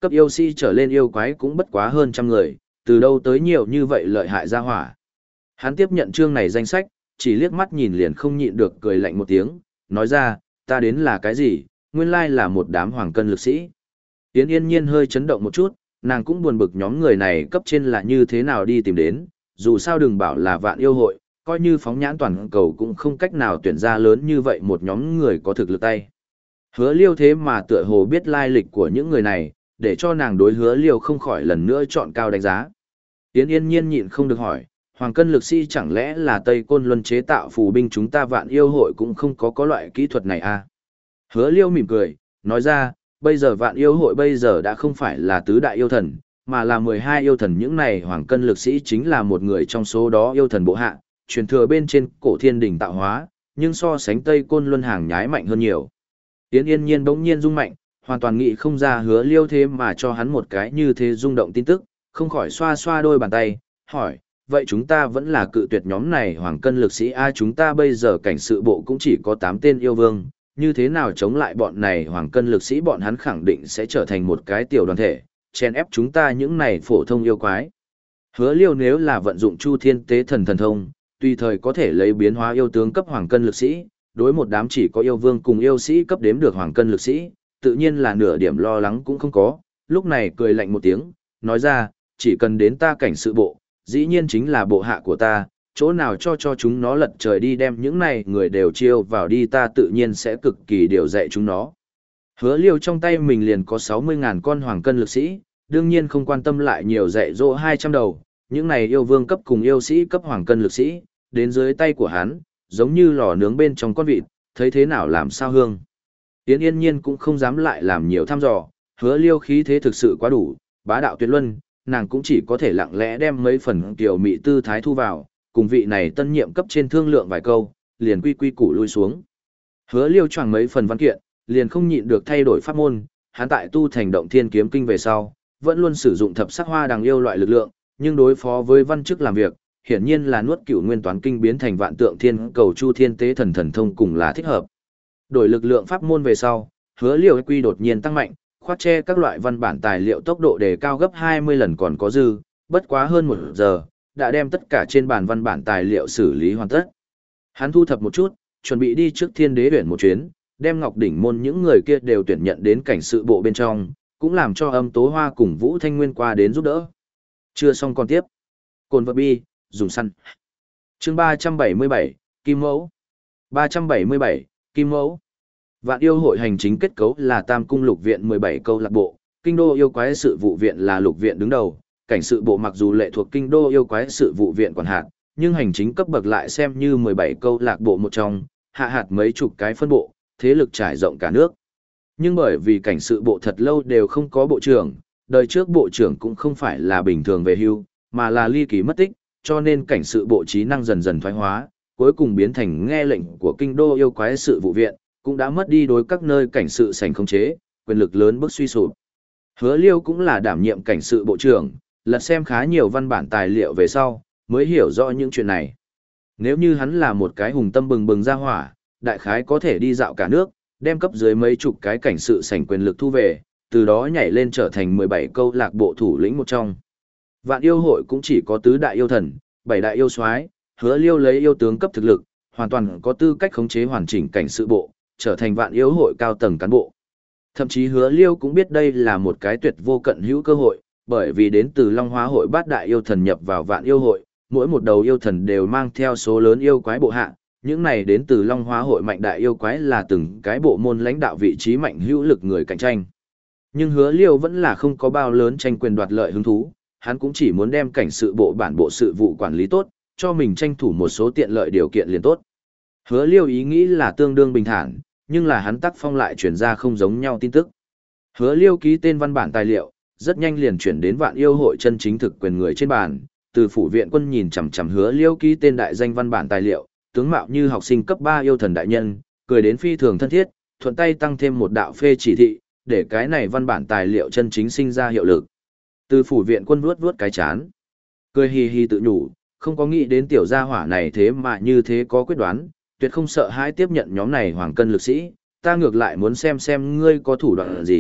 cấp yêu sĩ trở lên yêu quái cũng bất quá hơn trăm người, từ đâu tới nhiều như vậy lợi hại ra hỏa. Hắn tiếp nhận chương này danh sách, chỉ liếc mắt nhìn liền không nhịn được cười lạnh một tiếng, nói ra, ta đến là cái gì, nguyên lai là một đám hoàng cân lực sĩ. Yến Yên Nhiên hơi chấn động một chút, nàng cũng buồn bực nhóm người này cấp trên là như thế nào đi tìm đến, dù sao đừng bảo là vạn yêu hội, coi như phóng nhãn toàn cầu cũng không cách nào tuyển ra lớn như vậy một nhóm người có thực lực tay. Hứa Liêu thế mà tựa hồ biết lai lịch của những người này, để cho nàng đối Hứa Liêu không khỏi lần nữa chọn cao đánh giá. Yến Yên Nhiên nhịn không được hỏi, hoàng cân lực sĩ chẳng lẽ là Tây Côn Luân chế tạo phù binh chúng ta vạn yêu hội cũng không có có loại kỹ thuật này à? Hứa Liêu mỉm cười, nói ra, bây giờ vạn yêu hội bây giờ đã không phải là tứ đại yêu thần, mà là mười hai yêu thần, những này hoàng cân lực sĩ chính là một người trong số đó yêu thần bộ hạ, truyền thừa bên trên cổ thiên đỉnh tạo hóa, nhưng so sánh Tây Côn Luân hàng nhái mạnh hơn nhiều. Yến Yên Nhiên bỗng nhiên rung mạnh, hoàn toàn nghĩ không ra Hứa Liêu thế mà cho hắn một cái như thế rung động tin tức, không khỏi xoa xoa đôi bàn tay, hỏi, vậy chúng ta vẫn là cự tuyệt nhóm này hoàng cân lực sĩ a, chúng ta bây giờ cảnh sự bộ cũng chỉ có tám tên yêu vương, như thế nào chống lại bọn này hoàng cân lực sĩ, bọn hắn khẳng định sẽ trở thành một cái tiểu đoàn thể, chen ép chúng ta những này phổ thông yêu quái. Hứa Liêu nếu là vận dụng Chu Thiên Tế Thần thần thông, tùy thời có thể lấy biến hóa yêu tướng cấp hoàng cân lực sĩ, đối một đám chỉ có yêu vương cùng yêu sĩ cấp đếm được hoàng cân lực sĩ, tự nhiên là nửa điểm lo lắng cũng không có, lúc này cười lạnh một tiếng, nói ra, chỉ cần đến ta cảnh sự bộ, dĩ nhiên chính là bộ hạ của ta, chỗ nào cho cho chúng nó lật trời đi đem những này người đều chiêu vào đi, ta tự nhiên sẽ cực kỳ điều dạy chúng nó. Hứa Liêu trong tay mình liền có sáu mươi ngàn con hoàng cân lực sĩ, đương nhiên không quan tâm lại nhiều dạy dỗ hai trăm đầu, những này yêu vương cấp cùng yêu sĩ cấp hoàng cân lực sĩ, đến dưới tay của hắn, giống như lò nướng bên trong con vịt, thấy thế nào làm sao hương. Yến Yên Nhiên cũng không dám lại làm nhiều thăm dò, Hứa Liêu khí thế thực sự quá đủ, bá đạo tuyệt luân, nàng cũng chỉ có thể lặng lẽ đem mấy phần tiểu mị tư thái thu vào, cùng vị này tân nhiệm cấp trên thương lượng vài câu, liền quy quy củ lui xuống. Hứa Liêu choàng mấy phần văn kiện, liền không nhịn được thay đổi pháp môn, hắn tại tu thành động thiên kiếm kinh về sau, vẫn luôn sử dụng thập sắc hoa đằng yêu loại lực lượng, nhưng đối phó với văn chức làm việc, hiển nhiên là nuốt cửu nguyên toán kinh biến thành vạn tượng thiên cầu chu thiên tế thần thần thông cùng là thích hợp. Đổi lực lượng pháp môn về sau, Hứa Liêu quy đột nhiên tăng mạnh, khoát che các loại văn bản tài liệu tốc độ đề cao gấp hai mươi lần còn có dư, bất quá hơn một giờ, đã đem tất cả trên bàn văn bản tài liệu xử lý hoàn tất. Hắn thu thập một chút, chuẩn bị đi trước Thiên Đế Uyển một chuyến, đem Ngọc Đỉnh môn những người kia đều tuyển nhận đến cảnh sự bộ bên trong, cũng làm cho Âm Tố Hoa cùng Vũ Thanh Nguyên qua đến giúp đỡ. Chưa xong còn tiếp. Cồn vật bi, dùng săn. Chương ba trăm bảy mươi bảy, Kim Mẫu. ba trăm bảy mươi bảy, Kim Mẫu. Vạn yêu hội hành chính kết cấu là Tam cung lục viện mười bảy câu lạc bộ, Kinh đô yêu quái sự vụ viện là lục viện đứng đầu, cảnh sự bộ mặc dù lệ thuộc Kinh đô yêu quái sự vụ viện quản hạt, nhưng hành chính cấp bậc lại xem như mười bảy câu lạc bộ một trong, hạ hạt mấy chục cái phân bộ, thế lực trải rộng cả nước. Nhưng bởi vì cảnh sự bộ thật lâu đều không có bộ trưởng, đời trước bộ trưởng cũng không phải là bình thường về hưu, mà là ly kỳ mất tích, cho nên cảnh sự bộ trí năng dần dần thoái hóa, cuối cùng biến thành nghe lệnh của Kinh đô yêu quái sự vụ viện, cũng đã mất đi đối các nơi cảnh sự sành khống chế, quyền lực lớn bước suy sụp. Hứa Liêu cũng là đảm nhiệm cảnh sự bộ trưởng, lật xem khá nhiều văn bản tài liệu về sau, mới hiểu rõ những chuyện này. Nếu như hắn là một cái hùng tâm bừng bừng ra hỏa, đại khái có thể đi dạo cả nước, đem cấp dưới mấy chục cái cảnh sự sành quyền lực thu về, từ đó nhảy lên trở thành mười bảy câu lạc bộ thủ lĩnh một trong. Vạn yêu hội cũng chỉ có tứ đại yêu thần, bảy đại yêu soái, Hứa Liêu lấy yêu tướng cấp thực lực, hoàn toàn có tư cách khống chế hoàn chỉnh cảnh sự bộ, trở thành vạn yêu hội cao tầng cán bộ. Thậm chí Hứa Liêu cũng biết đây là một cái tuyệt vô cận hữu cơ hội, bởi vì đến từ Long Hóa hội bát đại yêu thần nhập vào vạn yêu hội, mỗi một đầu yêu thần đều mang theo số lớn yêu quái bộ hạ, những này đến từ Long Hóa hội mạnh đại yêu quái là từng cái bộ môn lãnh đạo vị trí mạnh hữu lực người cạnh tranh. Nhưng Hứa Liêu vẫn là không có bao lớn tranh quyền đoạt lợi hứng thú, hắn cũng chỉ muốn đem cảnh sự bộ bản bộ sự vụ quản lý tốt, cho mình tranh thủ một số tiện lợi điều kiện liền tốt. Hứa Liêu ý nghĩ là tương đương bình thản, nhưng là hắn tác phong lại chuyển ra không giống nhau tin tức. Hứa Liêu ký tên văn bản tài liệu, rất nhanh liền chuyển đến vạn yêu hội chân chính thực quyền người trên bàn, từ phủ viện quân nhìn chằm chằm Hứa Liêu ký tên đại danh văn bản tài liệu, tướng mạo như học sinh cấp ba yêu thần đại nhân, cười đến phi thường thân thiết, thuận tay tăng thêm một đạo phê chỉ thị, để cái này văn bản tài liệu chân chính sinh ra hiệu lực. Từ phủ viện quân vuốt vuốt cái chán, cười hì hì tự nhủ, không có nghĩ đến tiểu gia hỏa này thế mà như thế có quyết đoán, tuyệt không sợ hãi tiếp nhận nhóm này hoàng cân lực sĩ, ta ngược lại muốn xem xem ngươi có thủ đoạn gì,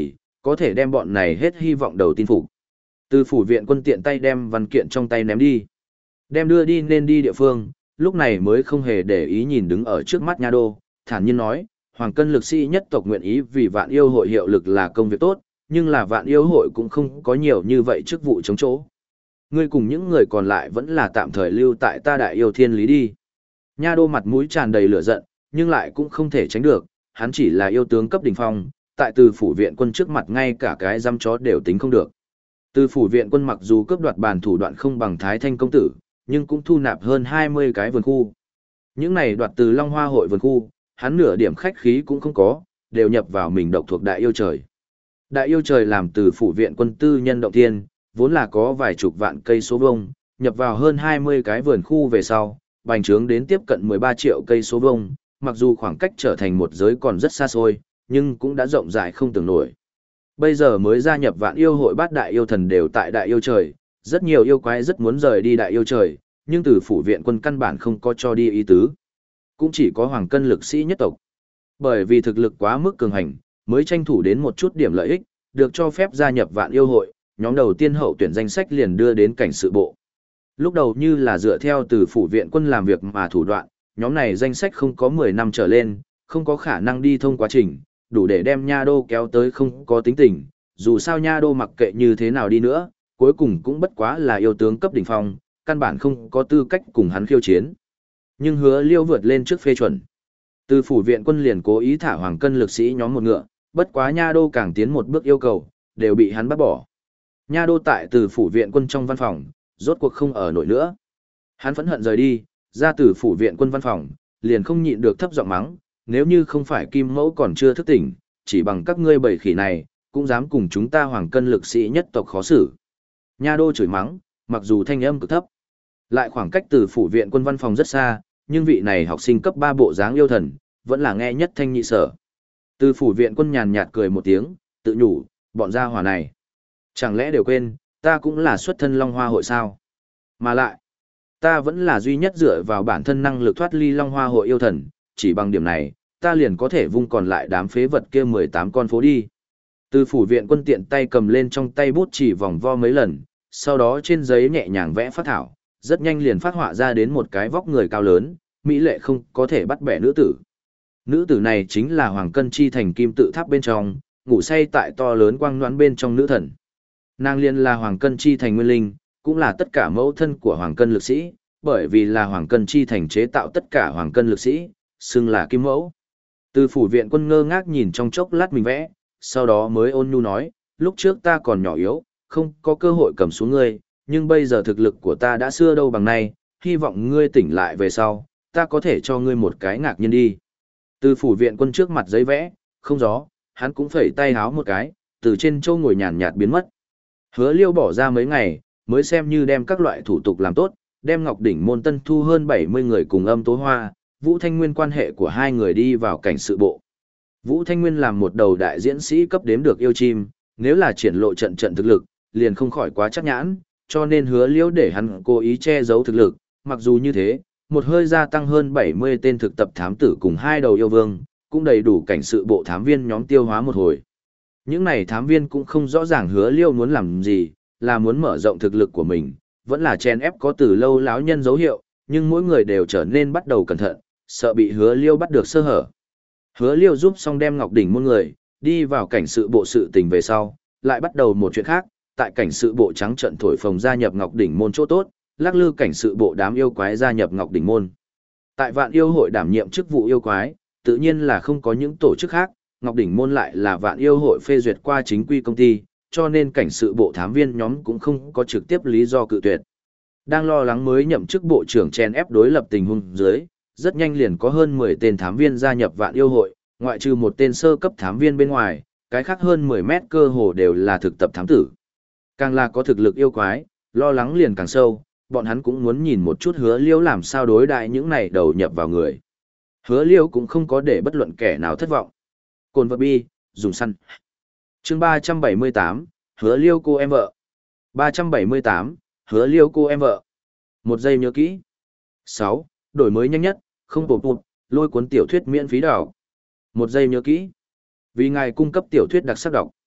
Có thể đem bọn này hết hy vọng đầu tin phục. Từ phủ viện quân tiện tay đem văn kiện trong tay ném đi. Đem đưa đi nên đi địa phương, lúc này mới không hề để ý nhìn đứng ở trước mắt Nha Đô, thản nhiên nói, Hoàng Cân lực sĩ nhất tộc nguyện ý vì vạn yêu hội hiệu lực là công việc tốt, nhưng là vạn yêu hội cũng không có nhiều như vậy chức vụ chống chỗ. Ngươi cùng những người còn lại vẫn là tạm thời lưu tại ta đại yêu thiên lý đi. Nha Đô mặt mũi tràn đầy lửa giận, nhưng lại cũng không thể tránh được, hắn chỉ là yêu tướng cấp đỉnh phong, tại từ phủ viện quân trước mặt ngay cả cái dăm chó đều tính không được. Từ phủ viện quân mặc dù cướp đoạt bàn thủ đoạn không bằng Thái Thanh công tử, nhưng cũng thu nạp hơn hai mươi cái vườn khu. Những này đoạt từ Long Hoa hội vườn khu, hắn nửa điểm khách khí cũng không có, đều nhập vào mình độc thuộc đại yêu trời. Đại yêu trời làm từ phủ viện quân tư nhân động thiên, vốn là có vài chục vạn cây số vuông, nhập vào hơn hai mươi cái vườn khu về sau, bành trướng đến tiếp cận mười ba triệu cây số vuông, mặc dù khoảng cách trở thành một giới còn rất xa xôi, nhưng cũng đã rộng rãi không tưởng nổi. Bây giờ mới gia nhập vạn yêu hội bát đại yêu thần đều tại đại yêu trời, rất nhiều yêu quái rất muốn rời đi đại yêu trời, nhưng từ phủ viện quân căn bản không có cho đi ý tứ. Cũng chỉ có Hoàng Cân lực sĩ nhất tộc. Bởi vì thực lực quá mức cường hành, mới tranh thủ đến một chút điểm lợi ích, được cho phép gia nhập vạn yêu hội, nhóm đầu tiên hậu tuyển danh sách liền đưa đến cảnh sự bộ. Lúc đầu như là dựa theo từ phủ viện quân làm việc mà thủ đoạn, nhóm này danh sách không có mười năm trở lên, không có khả năng đi thông quá trình, đủ để đem Nha Đô kéo tới không có tính tình, dù sao Nha Đô mặc kệ như thế nào đi nữa, cuối cùng cũng bất quá là yêu tướng cấp đỉnh phong, căn bản không có tư cách cùng hắn khiêu chiến. Nhưng Hứa Liêu vượt lên trước phê chuẩn. Từ phủ viện quân liền cố ý thả Hoàng Cân lực sĩ nhóm một ngựa, bất quá Nha Đô càng tiến một bước yêu cầu, đều bị hắn bắt bỏ. Nha Đô tại từ phủ viện quân trong văn phòng, rốt cuộc không ở nổi nữa. Hắn phẫn hận rời đi, ra từ phủ viện quân văn phòng, liền không nhịn được thấp giọng mắng, nếu như không phải Kim Mẫu còn chưa thức tỉnh, chỉ bằng các ngươi bầy khỉ này, cũng dám cùng chúng ta Hoàng Cân lực sĩ nhất tộc khó xử. Nha Đô chửi mắng, mặc dù thanh âm cực thấp, lại khoảng cách từ phủ viện quân văn phòng rất xa, nhưng vị này học sinh cấp ba bộ dáng yêu thần, vẫn là nghe nhất thanh nhị sở. Từ phủ viện quân nhàn nhạt cười một tiếng, tự nhủ, bọn gia hỏa này. Chẳng lẽ đều quên, ta cũng là xuất thân Long Hoa hội sao? Mà lại, ta vẫn là duy nhất dựa vào bản thân năng lực thoát ly Long Hoa hội yêu thần, chỉ bằng điểm này, ta liền có thể vung còn lại đám phế vật kia mười tám con phố đi. Từ phủ viện quân tiện tay cầm lên trong tay bút chỉ vòng vo mấy lần, sau đó trên giấy nhẹ nhàng vẽ phát thảo, rất nhanh liền phát họa ra đến một cái vóc người cao lớn, mỹ lệ không có thể bắt bẻ nữ tử. Nữ tử này chính là Hoàng Cân chi thành kim tự tháp bên trong, ngủ say tại to lớn quang noãn bên trong nữ thần. Nàng liên là Hoàng Cân chi thành nguyên linh, cũng là tất cả mẫu thân của Hoàng Cân lực sĩ, bởi vì là Hoàng Cân chi thành chế tạo tất cả Hoàng Cân lực sĩ, xưng là kim mẫu. Từ phủ viện quân ngơ ngác nhìn trong chốc lát mình vẽ, sau đó mới ôn nhu nói, lúc trước ta còn nhỏ yếu, không có cơ hội cầm xuống ngươi, nhưng bây giờ thực lực của ta đã xưa đâu bằng nay, hy vọng ngươi tỉnh lại về sau, ta có thể cho ngươi một cái ngạc nhiên đi. Từ phủ viện quân trước mặt giấy vẽ, không gió, hắn cũng phẩy tay háo một cái, từ trên châu ngồi nhàn nhạt biến mất. Hứa Liêu bỏ ra mấy ngày, mới xem như đem các loại thủ tục làm tốt, đem Ngọc Đỉnh môn tân thu hơn bảy mươi người cùng Âm Tố Hoa, Vũ Thanh Nguyên quan hệ của hai người đi vào cảnh sự bộ. Vũ Thanh Nguyên làm một đầu đại diễn sĩ cấp đếm được yêu chim, nếu là triển lộ trận trận thực lực, liền không khỏi quá chắc nhãn, cho nên Hứa Liêu để hắn cố ý che giấu thực lực, mặc dù như thế, một hơi gia tăng hơn bảy mươi tên thực tập thám tử cùng hai đầu yêu vương, cũng đầy đủ cảnh sự bộ thám viên nhóm tiêu hóa một hồi. Những này thám viên cũng không rõ ràng Hứa Liêu muốn làm gì, là muốn mở rộng thực lực của mình, vẫn là chen ép có từ lâu láo nhân dấu hiệu, nhưng mỗi người đều trở nên bắt đầu cẩn thận, sợ bị Hứa Liêu bắt được sơ hở. Hứa Liêu giúp xong đem Ngọc Đỉnh môn người, đi vào cảnh sự bộ sự tình về sau, lại bắt đầu một chuyện khác, tại cảnh sự bộ trắng trận thổi phồng gia nhập Ngọc Đỉnh môn chỗ tốt, lắc lư cảnh sự bộ đám yêu quái gia nhập Ngọc Đỉnh môn. Tại Vạn Yêu hội đảm nhiệm chức vụ yêu quái, tự nhiên là không có những tổ chức khác, Ngọc Đỉnh môn lại là Vạn Yêu hội phê duyệt qua chính quy công ty, cho nên cảnh sự bộ thám viên nhóm cũng không có trực tiếp lý do cự tuyệt. Đang lo lắng mới nhậm chức bộ trưởng chen ép đối lập tình huống dưới, rất nhanh liền có hơn mười tên thám viên gia nhập Vạn Yêu hội, ngoại trừ một tên sơ cấp thám viên bên ngoài, cái khác hơn mười mét cơ hồ đều là thực tập thám tử. Càng là có thực lực yêu quái, lo lắng liền càng sâu, bọn hắn cũng muốn nhìn một chút Hứa Liêu làm sao đối đại những này đầu nhập vào người. Hứa Liêu cũng không có để bất luận kẻ nào thất vọng. Cồn vật bi, dùng săn. Chương ba trăm bảy mươi tám, Hứa Liêu cô em vợ. ba trăm bảy mươi tám, Hứa Liêu cô em vợ. Một giây nhớ kỹ. sáu. Đổi mới nhanh nhất, không bổ bụt, lôi cuốn tiểu thuyết miễn phí đảo. Một giây nhớ kỹ. Vì ngài cung cấp tiểu thuyết đặc sắc đọc.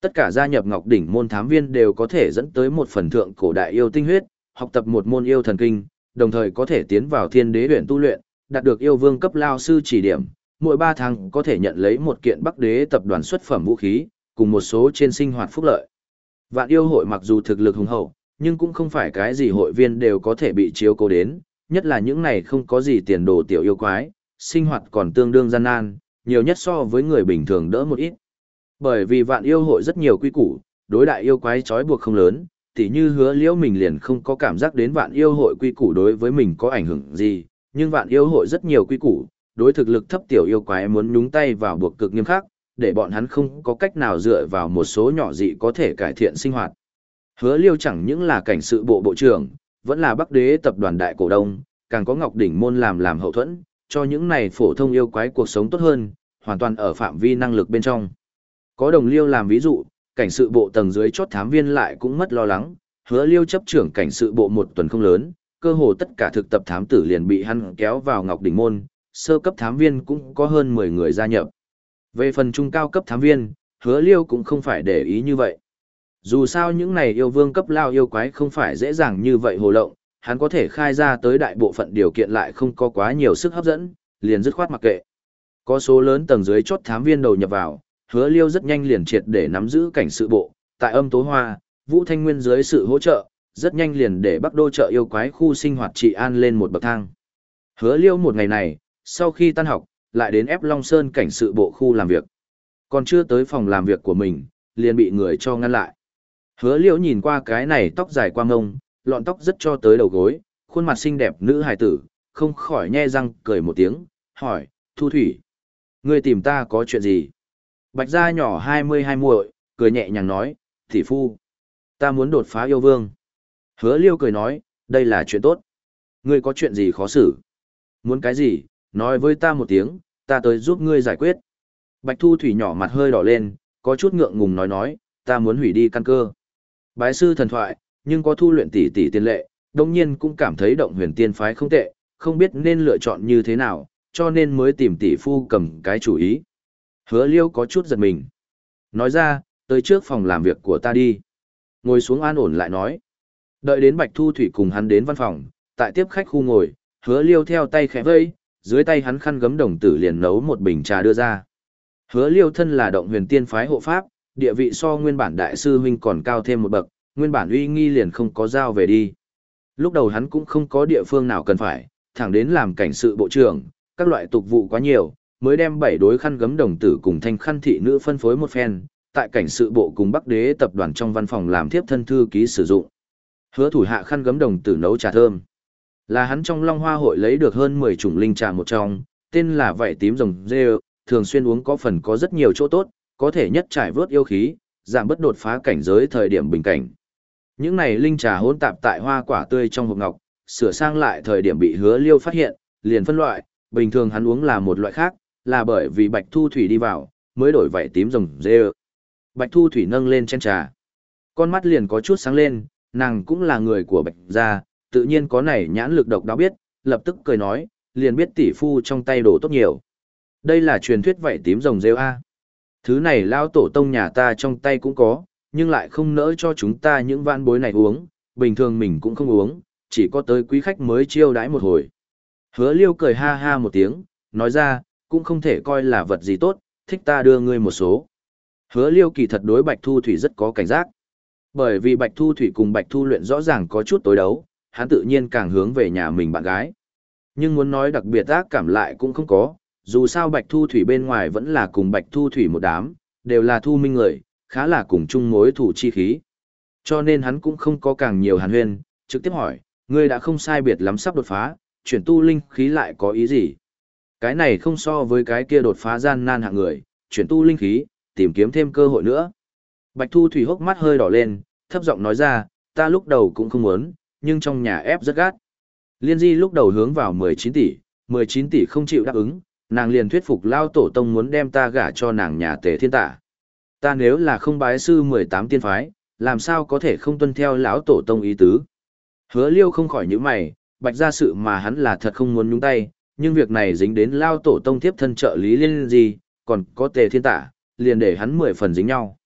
Tất cả gia nhập Ngọc Đỉnh môn thám viên đều có thể dẫn tới một phần thượng cổ đại yêu tinh huyết, học tập một môn yêu thần kinh, đồng thời có thể tiến vào thiên đế huyện tu luyện, đạt được yêu vương cấp lao sư chỉ điểm, mỗi ba tháng có thể nhận lấy một kiện Bắc Đế tập đoàn xuất phẩm vũ khí, cùng một số trên sinh hoạt phúc lợi. Vạn yêu hội mặc dù thực lực hùng hậu, nhưng cũng không phải cái gì hội viên đều có thể bị chiếu cố đến, nhất là những này không có gì tiền đồ tiểu yêu quái, sinh hoạt còn tương đương gian nan, nhiều nhất so với người bình thường đỡ một ít. Bởi vì vạn yêu hội rất nhiều quy củ, đối đại yêu quái trói buộc không lớn, tỉ như Hứa Liễu mình liền không có cảm giác đến vạn yêu hội quy củ đối với mình có ảnh hưởng gì, nhưng vạn yêu hội rất nhiều quy củ, đối thực lực thấp tiểu yêu quái muốn nhúng tay vào buộc cực nghiêm khắc, để bọn hắn không có cách nào dựa vào một số nhỏ dị có thể cải thiện sinh hoạt. Hứa Liêu chẳng những là cảnh sự bộ bộ trưởng, vẫn là Bắc Đế tập đoàn đại cổ đông, càng có Ngọc Đỉnh môn làm làm hậu thuẫn, cho những này phổ thông yêu quái cuộc sống tốt hơn, hoàn toàn ở phạm vi năng lực bên trong. Có Đồng Liêu làm ví dụ, cảnh sự bộ tầng dưới chốt thám viên lại cũng mất lo lắng, Hứa Liêu chấp trưởng cảnh sự bộ một tuần không lớn, cơ hồ tất cả thực tập thám tử liền bị hắn kéo vào Ngọc Đỉnh môn, sơ cấp thám viên cũng có hơn mười người gia nhập. Về phần trung cao cấp thám viên, Hứa Liêu cũng không phải để ý như vậy. Dù sao những này yêu vương cấp lao yêu quái không phải dễ dàng như vậy hồ lộng, hắn có thể khai ra tới đại bộ phận điều kiện lại không có quá nhiều sức hấp dẫn, liền dứt khoát mặc kệ. Có số lớn tầng dưới chốt thám viên đầu nhập vào, Hứa Liêu rất nhanh liền triệt để nắm giữ cảnh sự bộ, tại Âm Tố Hoa, Vũ Thanh Nguyên dưới sự hỗ trợ, rất nhanh liền để Bắc Đô chợ yêu quái khu sinh hoạt trị an lên một bậc thang. Hứa Liêu một ngày này, sau khi tan học, lại đến ép Long Sơn cảnh sự bộ khu làm việc. Còn chưa tới phòng làm việc của mình, liền bị người cho ngăn lại. Hứa Liêu nhìn qua cái này tóc dài qua ngông, lọn tóc rất cho tới đầu gối, khuôn mặt xinh đẹp nữ hài tử, không khỏi nhe răng cười một tiếng, hỏi, Thu Thủy, ngươi tìm ta có chuyện gì? Bạch gia nhỏ hai mươi hai muội, cười nhẹ nhàng nói, thị phu, ta muốn đột phá yêu vương. Hứa Liêu cười nói, đây là chuyện tốt. Ngươi có chuyện gì khó xử? Muốn cái gì, nói với ta một tiếng, ta tới giúp ngươi giải quyết. Bạch Thu Thủy nhỏ mặt hơi đỏ lên, có chút ngượng ngùng nói nói, ta muốn hủy đi căn cơ. Bái sư thần thoại, nhưng có thu luyện tỷ tỷ tiền lệ, đồng nhiên cũng cảm thấy động huyền tiên phái không tệ, không biết nên lựa chọn như thế nào, cho nên mới tìm tỷ phu cầm cái chủ ý. Hứa Liêu có chút giật mình. Nói ra, tới trước phòng làm việc của ta đi. Ngồi xuống an ổn lại nói. Đợi đến Bạch Thu Thủy cùng hắn đến văn phòng, tại tiếp khách khu ngồi, Hứa Liêu theo tay khẽ vây, dưới tay hắn khăn gấm đồng tử liền nấu một bình trà đưa ra. Hứa Liêu thân là động huyền tiên phái hộ pháp, địa vị so nguyên bản đại sư huynh còn cao thêm một bậc, nguyên bản uy nghi liền không có giao về đi. Lúc đầu hắn cũng không có địa phương nào cần phải, thẳng đến làm cảnh sự bộ trưởng, các loại tục vụ quá nhiều, mới đem bảy đối khăn gấm đồng tử cùng thanh khăn thị nữ phân phối một phen, tại cảnh sự bộ cùng Bắc Đế tập đoàn trong văn phòng làm thiếp thân thư ký sử dụng. Hứa thủ hạ khăn gấm đồng tử nấu trà thơm. Là hắn trong Long Hoa hội lấy được hơn mười chủng linh trà một trong, tên là vảy tím rồng rêu, thường xuyên uống có phần có rất nhiều chỗ tốt, có thể nhất trải vớt yêu khí, giảm bất đột phá cảnh giới thời điểm bình cảnh. Những này linh trà hỗn tạp tại hoa quả tươi trong hộp ngọc, sửa sang lại thời điểm bị Hứa Liêu phát hiện, liền phân loại, bình thường hắn uống là một loại khác, là bởi vì Bạch Thu Thủy đi vào, mới đổi vảy tím rồng rêu. Bạch Thu Thủy nâng lên chén trà. Con mắt liền có chút sáng lên, nàng cũng là người của Bạch gia, tự nhiên có này nhãn lực độc đáo biết, lập tức cười nói, liền biết tỷ phu trong tay đổ tốt nhiều. Đây là truyền thuyết vảy tím rồng rêu a. Thứ này lao tổ tông nhà ta trong tay cũng có, nhưng lại không nỡ cho chúng ta những vãn bối này uống, bình thường mình cũng không uống, chỉ có tới quý khách mới chiêu đãi một hồi. Hứa Liêu cười ha ha một tiếng, nói ra, cũng không thể coi là vật gì tốt, thích ta đưa ngươi một số. Hứa Liêu kỳ thật đối Bạch Thu Thủy rất có cảnh giác. Bởi vì Bạch Thu Thủy cùng Bạch Thu Luyện rõ ràng có chút tối đấu, hắn tự nhiên càng hướng về nhà mình bạn gái. Nhưng muốn nói đặc biệt ác cảm lại cũng không có, dù sao Bạch Thu Thủy bên ngoài vẫn là cùng Bạch Thu Thủy một đám, đều là thu minh người, khá là cùng chung mối thủ chi khí. Cho nên hắn cũng không có càng nhiều hàn huyên, trực tiếp hỏi, ngươi đã không sai biệt lắm sắp đột phá, chuyển tu linh khí lại có ý gì? Cái này không so với cái kia đột phá gian nan hạng người, chuyển tu linh khí, tìm kiếm thêm cơ hội nữa. Bạch Thu Thủy hốc mắt hơi đỏ lên, thấp giọng nói ra, ta lúc đầu cũng không muốn, nhưng trong nhà ép rất gắt. Liên Di lúc đầu hướng vào mười chín tỷ, mười chín tỷ không chịu đáp ứng, nàng liền thuyết phục lao tổ tông muốn đem ta gả cho nàng nhà Tề Thiên Tả. Ta nếu là không bái sư mười tám tiên phái, làm sao có thể không tuân theo lão tổ tông ý tứ. Hứa Liêu không khỏi nhíu mày, Bạch gia sự mà hắn là thật không muốn nhúng tay, nhưng việc này dính đến lao tổ tông tiếp thân trợ lý Liên Di, còn có Tề Thiên Tả, liền để hắn mười phần dính nhau.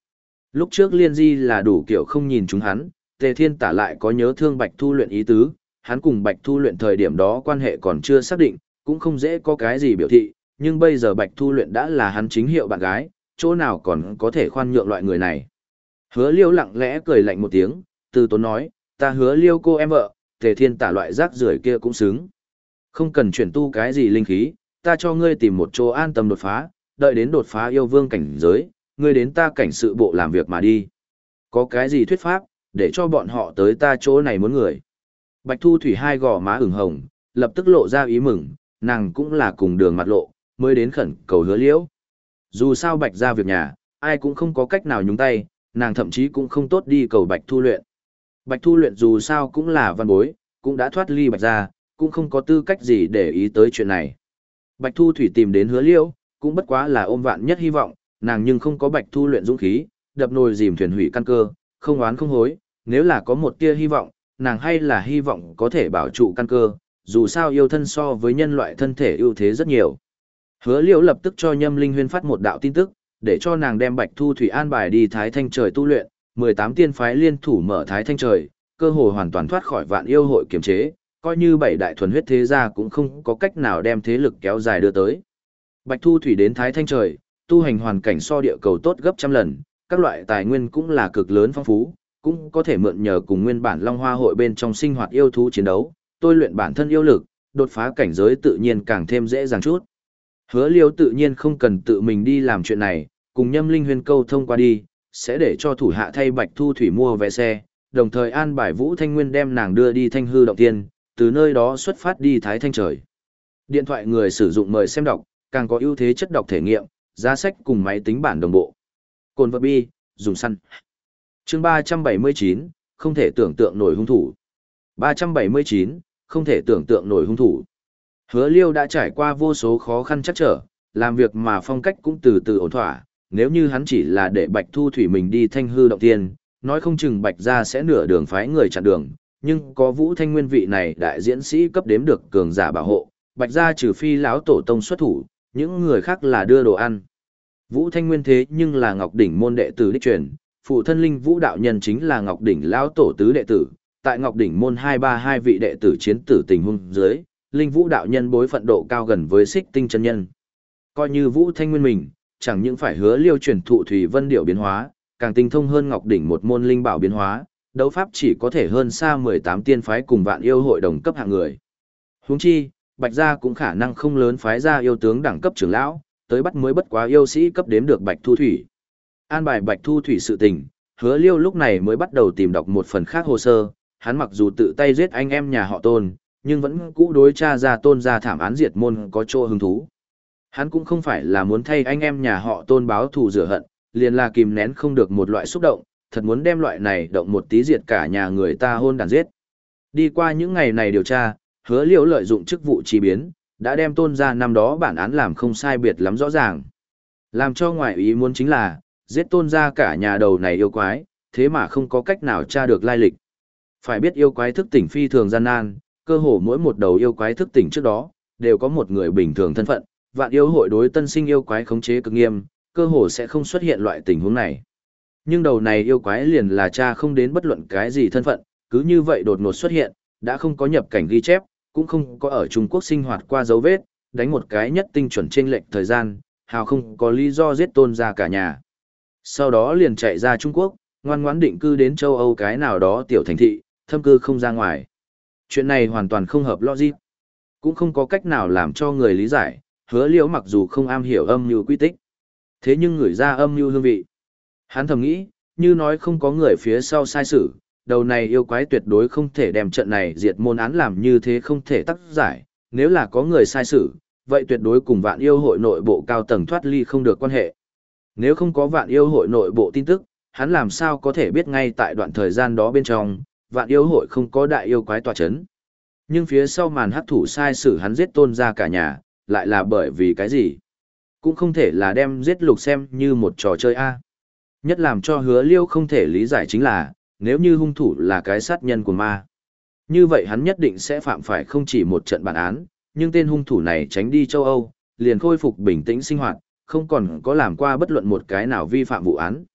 Lúc trước Liên Di là đủ kiểu không nhìn chúng hắn, Tề Thiên Tả lại có nhớ thương Bạch Thu Luyện ý tứ, hắn cùng Bạch Thu Luyện thời điểm đó quan hệ còn chưa xác định, cũng không dễ có cái gì biểu thị, nhưng bây giờ Bạch Thu Luyện đã là hắn chính hiệu bạn gái, chỗ nào còn có thể khoan nhượng loại người này. Hứa Liêu lặng lẽ cười lạnh một tiếng, từ tốn nói, ta hứa Liêu cô em vợ, Tề Thiên Tả loại rác rưởi kia cũng xứng. Không cần chuyển tu cái gì linh khí, ta cho ngươi tìm một chỗ an tâm đột phá, đợi đến đột phá yêu vương cảnh giới, ngươi đến ta cảnh sự bộ làm việc mà đi. Có cái gì thuyết pháp, để cho bọn họ tới ta chỗ này muốn người. Bạch Thu Thủy hai gò má ửng hồng, lập tức lộ ra ý mừng, nàng cũng là cùng đường mặt lộ, mới đến khẩn cầu Hứa Liễu. Dù sao Bạch ra việc nhà, ai cũng không có cách nào nhúng tay, nàng thậm chí cũng không tốt đi cầu Bạch Thu Luyện. Bạch Thu Luyện dù sao cũng là văn bối, cũng đã thoát ly Bạch ra, cũng không có tư cách gì để ý tới chuyện này. Bạch Thu Thủy tìm đến Hứa Liễu, cũng bất quá là ôm vạn nhất hy vọng, nàng nhưng không có Bạch Thu Luyện dũng khí, đập nồi dìm thuyền hủy căn cơ, không oán không hối, nếu là có một tia hy vọng, nàng hay là hy vọng có thể bảo trụ căn cơ, dù sao yêu thân so với nhân loại thân thể ưu thế rất nhiều. Hứa Liễu lập tức cho Nhâm Linh Huyên phát một đạo tin tức, để cho nàng đem Bạch Thu Thủy an bài đi Thái Thanh Trời tu luyện, mười tám tiên phái liên thủ mở Thái Thanh Trời, cơ hội hoàn toàn thoát khỏi vạn yêu hội kiềm chế, coi như bảy đại thuần huyết thế gia cũng không có cách nào đem thế lực kéo dài đưa tới. Bạch Thu Thủy đến Thái Thanh Trời, tu hành hoàn cảnh so địa cầu tốt gấp trăm lần, các loại tài nguyên cũng là cực lớn phong phú, cũng có thể mượn nhờ cùng nguyên bản Long Hoa hội bên trong sinh hoạt yêu thú chiến đấu, tôi luyện bản thân yêu lực, đột phá cảnh giới tự nhiên càng thêm dễ dàng chút. Hứa Liêu tự nhiên không cần tự mình đi làm chuyện này, cùng Nhâm Linh Huyên câu thông qua đi, sẽ để cho thủ hạ thay Bạch Thu Thủy mua vé xe, đồng thời an bài Vũ Thanh Nguyên đem nàng đưa đi Thanh Hư động tiên, từ nơi đó xuất phát đi Thái Thanh Trời. Điện thoại người sử dụng mời xem đọc, càng có ưu thế chất đọc thể nghiệm, giá sách cùng máy tính bản đồng bộ. Cồn vật bi, dùng săn. Chương ba trăm bảy mươi chín, không thể tưởng tượng nổi hung thủ. ba trăm bảy mươi chín, không thể tưởng tượng nổi hung thủ. Hứa Liêu đã trải qua vô số khó khăn chắc trở, làm việc mà phong cách cũng từ từ ổn thỏa, nếu như hắn chỉ là để Bạch Thu Thủy mình đi Thanh Hư động tiên, nói không chừng Bạch gia sẽ nửa đường phái người chặn đường, nhưng có Vũ Thanh Nguyên vị này đại diễn sĩ cấp đếm được cường giả bảo hộ, Bạch gia trừ phi lão tổ tông xuất thủ, những người khác là đưa đồ ăn. Vũ Thanh Nguyên thế nhưng là Ngọc Đỉnh môn đệ tử đích truyền, phụ thân Linh Vũ đạo nhân chính là Ngọc Đỉnh lão tổ tứ đệ tử, tại Ngọc Đỉnh môn hai ba hai vị đệ tử chiến tử tình huống dưới, Linh Vũ đạo nhân bối phận độ cao gần với Xích Tinh chân nhân. Coi như Vũ Thanh Nguyên mình, chẳng những phải Hứa Liêu truyền thụ Thủy Vân điệu biến hóa, càng tinh thông hơn Ngọc Đỉnh một môn linh bảo biến hóa, đấu pháp chỉ có thể hơn xa mười tám tiên phái cùng vạn yêu hội đồng cấp hạng người. Huống chi, Bạch gia cũng khả năng không lớn phái ra yêu tướng đẳng cấp trưởng lão, tới bắt mới bất quá yêu sĩ cấp đếm được Bạch Thu Thủy. An bài Bạch Thu Thủy sự tình, Hứa Liêu lúc này mới bắt đầu tìm đọc một phần khác hồ sơ, hắn mặc dù tự tay giết anh em nhà họ Tôn, nhưng vẫn cũ đối tra ra Tôn gia thảm án diệt môn có chỗ hứng thú. Hắn cũng không phải là muốn thay anh em nhà họ Tôn báo thù rửa hận, liền là kìm nén không được một loại xúc động, thật muốn đem loại này động một tí diệt cả nhà người ta hôn đàn giết. Đi qua những ngày này điều tra, Hứa Liêu lợi dụng chức vụ chi biến, đã đem Tôn gia năm đó bản án làm không sai biệt lắm rõ ràng. Làm cho ngoại ý muốn chính là, giết Tôn gia cả nhà đầu này yêu quái, thế mà không có cách nào tra được lai lịch. Phải biết yêu quái thức tỉnh phi thường gian nan, cơ hồ mỗi một đầu yêu quái thức tỉnh trước đó, đều có một người bình thường thân phận, vạn yêu hội đối tân sinh yêu quái khống chế cực nghiêm, cơ hồ sẽ không xuất hiện loại tình huống này. Nhưng đầu này yêu quái liền là cha không đến bất luận cái gì thân phận, cứ như vậy đột ngột xuất hiện, đã không có nhập cảnh ghi chép, cũng không có ở Trung Quốc sinh hoạt qua dấu vết, đánh một cái nhất tinh chuẩn trên lệch thời gian, hào không có lý do giết Tôn gia cả nhà. Sau đó liền chạy ra Trung Quốc, ngoan ngoãn định cư đến châu Âu cái nào đó tiểu thành thị, thâm cư không ra ngoài. Chuyện này hoàn toàn không hợp logic, cũng không có cách nào làm cho người lý giải, Hứa Liễu mặc dù không am hiểu âm mưu quy tích, thế nhưng người ra âm mưu hương vị. Hắn thầm nghĩ, như nói không có người phía sau sai sử, đầu này yêu quái tuyệt đối không thể đem trận này diệt môn án làm như thế không thể tác giải, nếu là có người sai sử, vậy tuyệt đối cùng vạn yêu hội nội bộ cao tầng thoát ly không được quan hệ. Nếu không có vạn yêu hội nội bộ tin tức, hắn làm sao có thể biết ngay tại đoạn thời gian đó bên trong, vạn yêu hội không có đại yêu quái tòa chấn. Nhưng phía sau màn hắc thủ sai sử hắn giết Tôn gia cả nhà, lại là bởi vì cái gì? Cũng không thể là đem giết lục xem như một trò chơi a. Nhất làm cho Hứa Liêu không thể lý giải chính là, nếu như hung thủ là cái sát nhân của ma, như vậy hắn nhất định sẽ phạm phải không chỉ một trận bản án, nhưng tên hung thủ này tránh đi châu Âu, liền khôi phục bình tĩnh sinh hoạt, không còn có làm qua bất luận một cái nào vi phạm vụ án.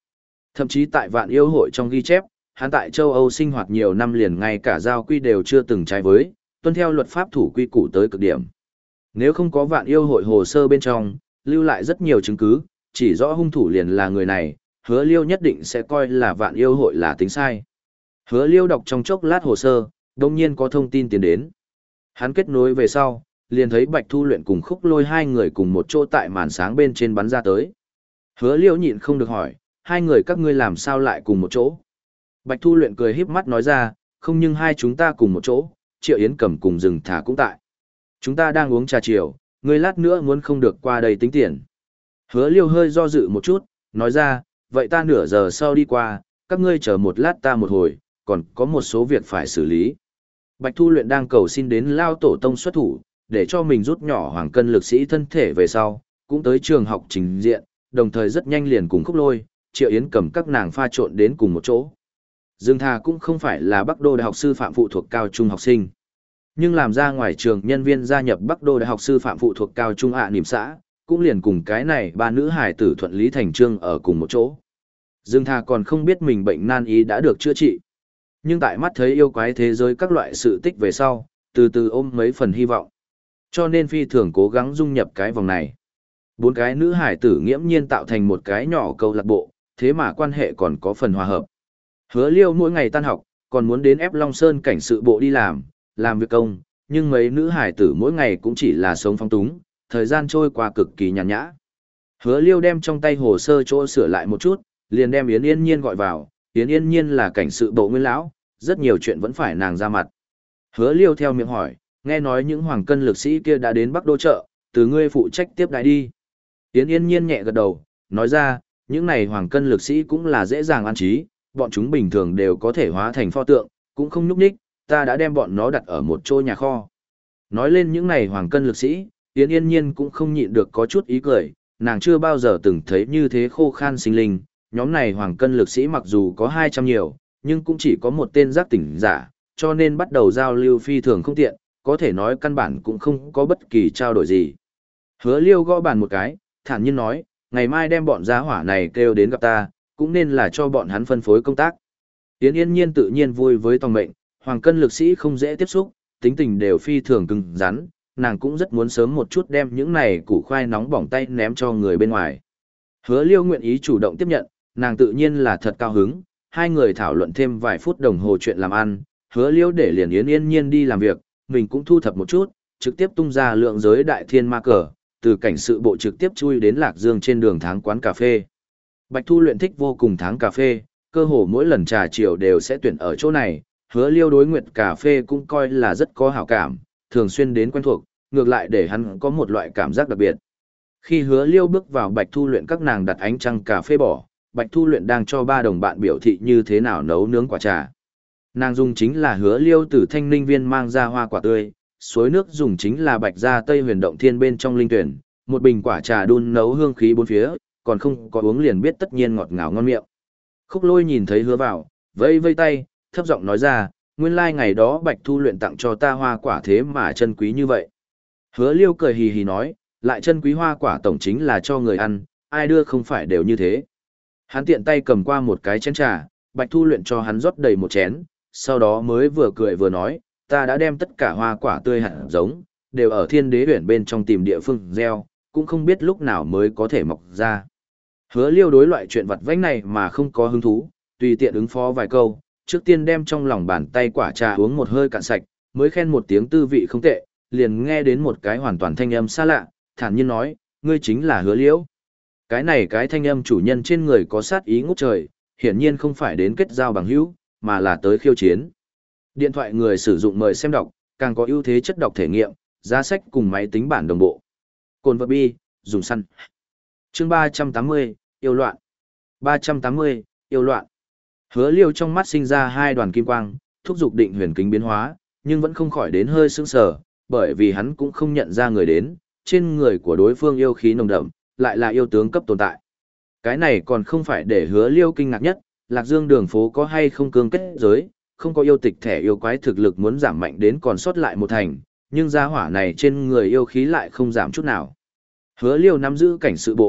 Thậm chí tại vạn yêu hội trong ghi chép, hắn tại châu Âu sinh hoạt nhiều năm liền ngay cả giao quy đều chưa từng trái với, tuân theo luật pháp thủ quy củ tới cực điểm. Nếu không có vạn yêu hội hồ sơ bên trong, lưu lại rất nhiều chứng cứ, chỉ rõ hung thủ liền là người này, hứa liêu nhất định sẽ coi là vạn yêu hội là tính sai. Hứa liêu đọc trong chốc lát hồ sơ, đồng nhiên có thông tin tiến đến. Hắn kết nối về sau, liền thấy Bạch Thu Luyện cùng Khúc Lôi hai người cùng một chỗ tại màn sáng bên trên bắn ra tới. Hứa liêu nhịn không được hỏi, hai người các ngươi làm sao lại cùng một chỗ? Bạch Thu Luyện cười híp mắt nói ra, không nhưng hai chúng ta cùng một chỗ, Triệu Yến Cẩm cùng rừng thả cũng tại. Chúng ta đang uống trà chiều, ngươi lát nữa muốn không được qua đây tính tiền. Hứa liêu hơi do dự một chút, nói ra, vậy ta nửa giờ sau đi qua, các ngươi chờ một lát ta một hồi, còn có một số việc phải xử lý. Bạch Thu Luyện đang cầu xin đến Lao Tổ Tông xuất thủ, để cho mình rút nhỏ hoàng cân lực sĩ thân thể về sau, cũng tới trường học trình diện, đồng thời rất nhanh liền cùng Khúc Lôi, Triệu Yến Cẩm các nàng pha trộn đến cùng một chỗ. Dương Thà cũng không phải là Bắc Đô Đại học sư phạm phụ thuộc cao trung học sinh, nhưng làm ra ngoài trường nhân viên gia nhập Bắc Đô Đại học sư phạm phụ thuộc cao trung ạ niệm xã, cũng liền cùng cái này ba nữ hải tử thuận lý thành trương ở cùng một chỗ. Dương Thà còn không biết mình bệnh nan y đã được chữa trị, nhưng tại mắt thấy yêu quái thế giới các loại sự tích về sau, từ từ ôm mấy phần hy vọng. Cho nên phi thường cố gắng dung nhập cái vòng này. Bốn cái nữ hải tử nghiễm nhiên tạo thành một cái nhỏ câu lạc bộ, thế mà quan hệ còn có phần hòa hợp. Hứa liêu mỗi ngày tan học, còn muốn đến ép Long Sơn cảnh sự bộ đi làm, làm việc công, nhưng mấy nữ hải tử mỗi ngày cũng chỉ là sống phong túng, thời gian trôi qua cực kỳ nhàn nhã. Hứa liêu đem trong tay hồ sơ chỗ sửa lại một chút, liền đem Yến Yên Nhiên gọi vào, Yến Yên Nhiên là cảnh sự bộ nguyên lão, rất nhiều chuyện vẫn phải nàng ra mặt. Hứa liêu theo miệng hỏi, nghe nói những hoàng cân lực sĩ kia đã đến Bắc Đô chợ, từ ngươi phụ trách tiếp đãi đi. Yến Yên Nhiên nhẹ gật đầu, nói ra, những này hoàng cân lực sĩ cũng là dễ dàng an trí, bọn chúng bình thường đều có thể hóa thành pho tượng, cũng không nhúc nhích, ta đã đem bọn nó đặt ở một chỗ nhà kho. Nói lên những này hoàng cân lực sĩ, Yến Yên Nhiên cũng không nhịn được có chút ý cười, nàng chưa bao giờ từng thấy như thế khô khan sinh linh, nhóm này hoàng cân lực sĩ mặc dù có hai trăm nhiều, nhưng cũng chỉ có một tên giác tỉnh giả, cho nên bắt đầu giao lưu phi thường không tiện, có thể nói căn bản cũng không có bất kỳ trao đổi gì. Hứa liêu gõ bàn một cái, thản nhiên nói, ngày mai đem bọn giá hỏa này kêu đến gặp ta, cũng nên là cho bọn hắn phân phối công tác. Yến Yên Nhiên tự nhiên vui với tòng mệnh, hoàng cân lực sĩ không dễ tiếp xúc, tính tình đều phi thường cứng rắn, nàng cũng rất muốn sớm một chút đem những này củ khoai nóng bỏng tay ném cho người bên ngoài. Hứa liêu nguyện ý chủ động tiếp nhận, nàng tự nhiên là thật cao hứng, hai người thảo luận thêm vài phút đồng hồ chuyện làm ăn, hứa liêu để liền Yến Yên Nhiên đi làm việc, mình cũng thu thập một chút, trực tiếp tung ra lượng giới đại thiên ma cờ, từ cảnh sự bộ trực tiếp chui đến Lạc Dương trên đường tháng quán cà phê. Bạch Thu Luyện thích vô cùng tháng cà phê, cơ hồ mỗi lần trà chiều đều sẽ tuyển ở chỗ này, hứa liêu đối nguyệt cà phê cũng coi là rất có hảo cảm, thường xuyên đến quen thuộc, ngược lại để hắn có một loại cảm giác đặc biệt. Khi hứa liêu bước vào Bạch Thu Luyện các nàng đặt ánh trăng cà phê bỏ, Bạch Thu Luyện đang cho ba đồng bạn biểu thị như thế nào nấu nướng quả trà. Nàng dùng chính là hứa liêu từ thanh ninh viên mang ra hoa quả tươi, suối nước dùng chính là bạch gia tây huyền động thiên bên trong linh tuyển, một bình quả trà đun nấu hương khí bốn phía, còn không có uống liền biết tất nhiên ngọt ngào ngon miệng. Khúc Lôi nhìn thấy hứa vào, vây vây tay, thấp giọng nói ra, nguyên lai like ngày đó Bạch Thu Luyện tặng cho ta hoa quả thế mà chân quý như vậy. Hứa liêu cười hì hì nói, lại chân quý hoa quả tổng chính là cho người ăn, ai đưa không phải đều như thế. Hắn tiện tay cầm qua một cái chén trà, Bạch Thu Luyện cho hắn rót đầy một chén, sau đó mới vừa cười vừa nói, ta đã đem tất cả hoa quả tươi hạt giống, đều ở thiên đế huyển bên trong tìm địa phương gieo, cũng không biết lúc nào mới có thể mọc ra. Hứa liêu đối loại chuyện vặt vãnh này mà không có hứng thú, tùy tiện ứng phó vài câu, trước tiên đem trong lòng bàn tay quả trà uống một hơi cạn sạch, mới khen một tiếng tư vị không tệ, liền nghe đến một cái hoàn toàn thanh âm xa lạ, thản nhiên nói, ngươi chính là hứa liễu. Cái này cái thanh âm chủ nhân trên người có sát ý ngút trời, hiển nhiên không phải đến kết giao bằng hữu, mà là tới khiêu chiến. Điện thoại người sử dụng mời xem đọc, càng có ưu thế chất đọc thể nghiệm, giá sách cùng máy tính bản đồng bộ. Cồn vật bi, dùng săn. Chương ba trăm tám mươi, yêu loạn. ba trăm tám mươi, yêu loạn. Hứa liêu trong mắt sinh ra hai đoàn kim quang, thúc giục định huyền kính biến hóa, nhưng vẫn không khỏi đến hơi sững sờ, bởi vì hắn cũng không nhận ra người đến, trên người của đối phương yêu khí nồng đậm, lại là yêu tướng cấp tồn tại. Cái này còn không phải để hứa liêu kinh ngạc nhất, Lạc Dương đường phố có hay không cương kết giới, không có yêu tịch thẻ yêu quái thực lực muốn giảm mạnh đến còn sót lại một thành, nhưng gia hỏa này trên người yêu khí lại không giảm chút nào. Hứa liêu nắm giữ cảnh sự bộ,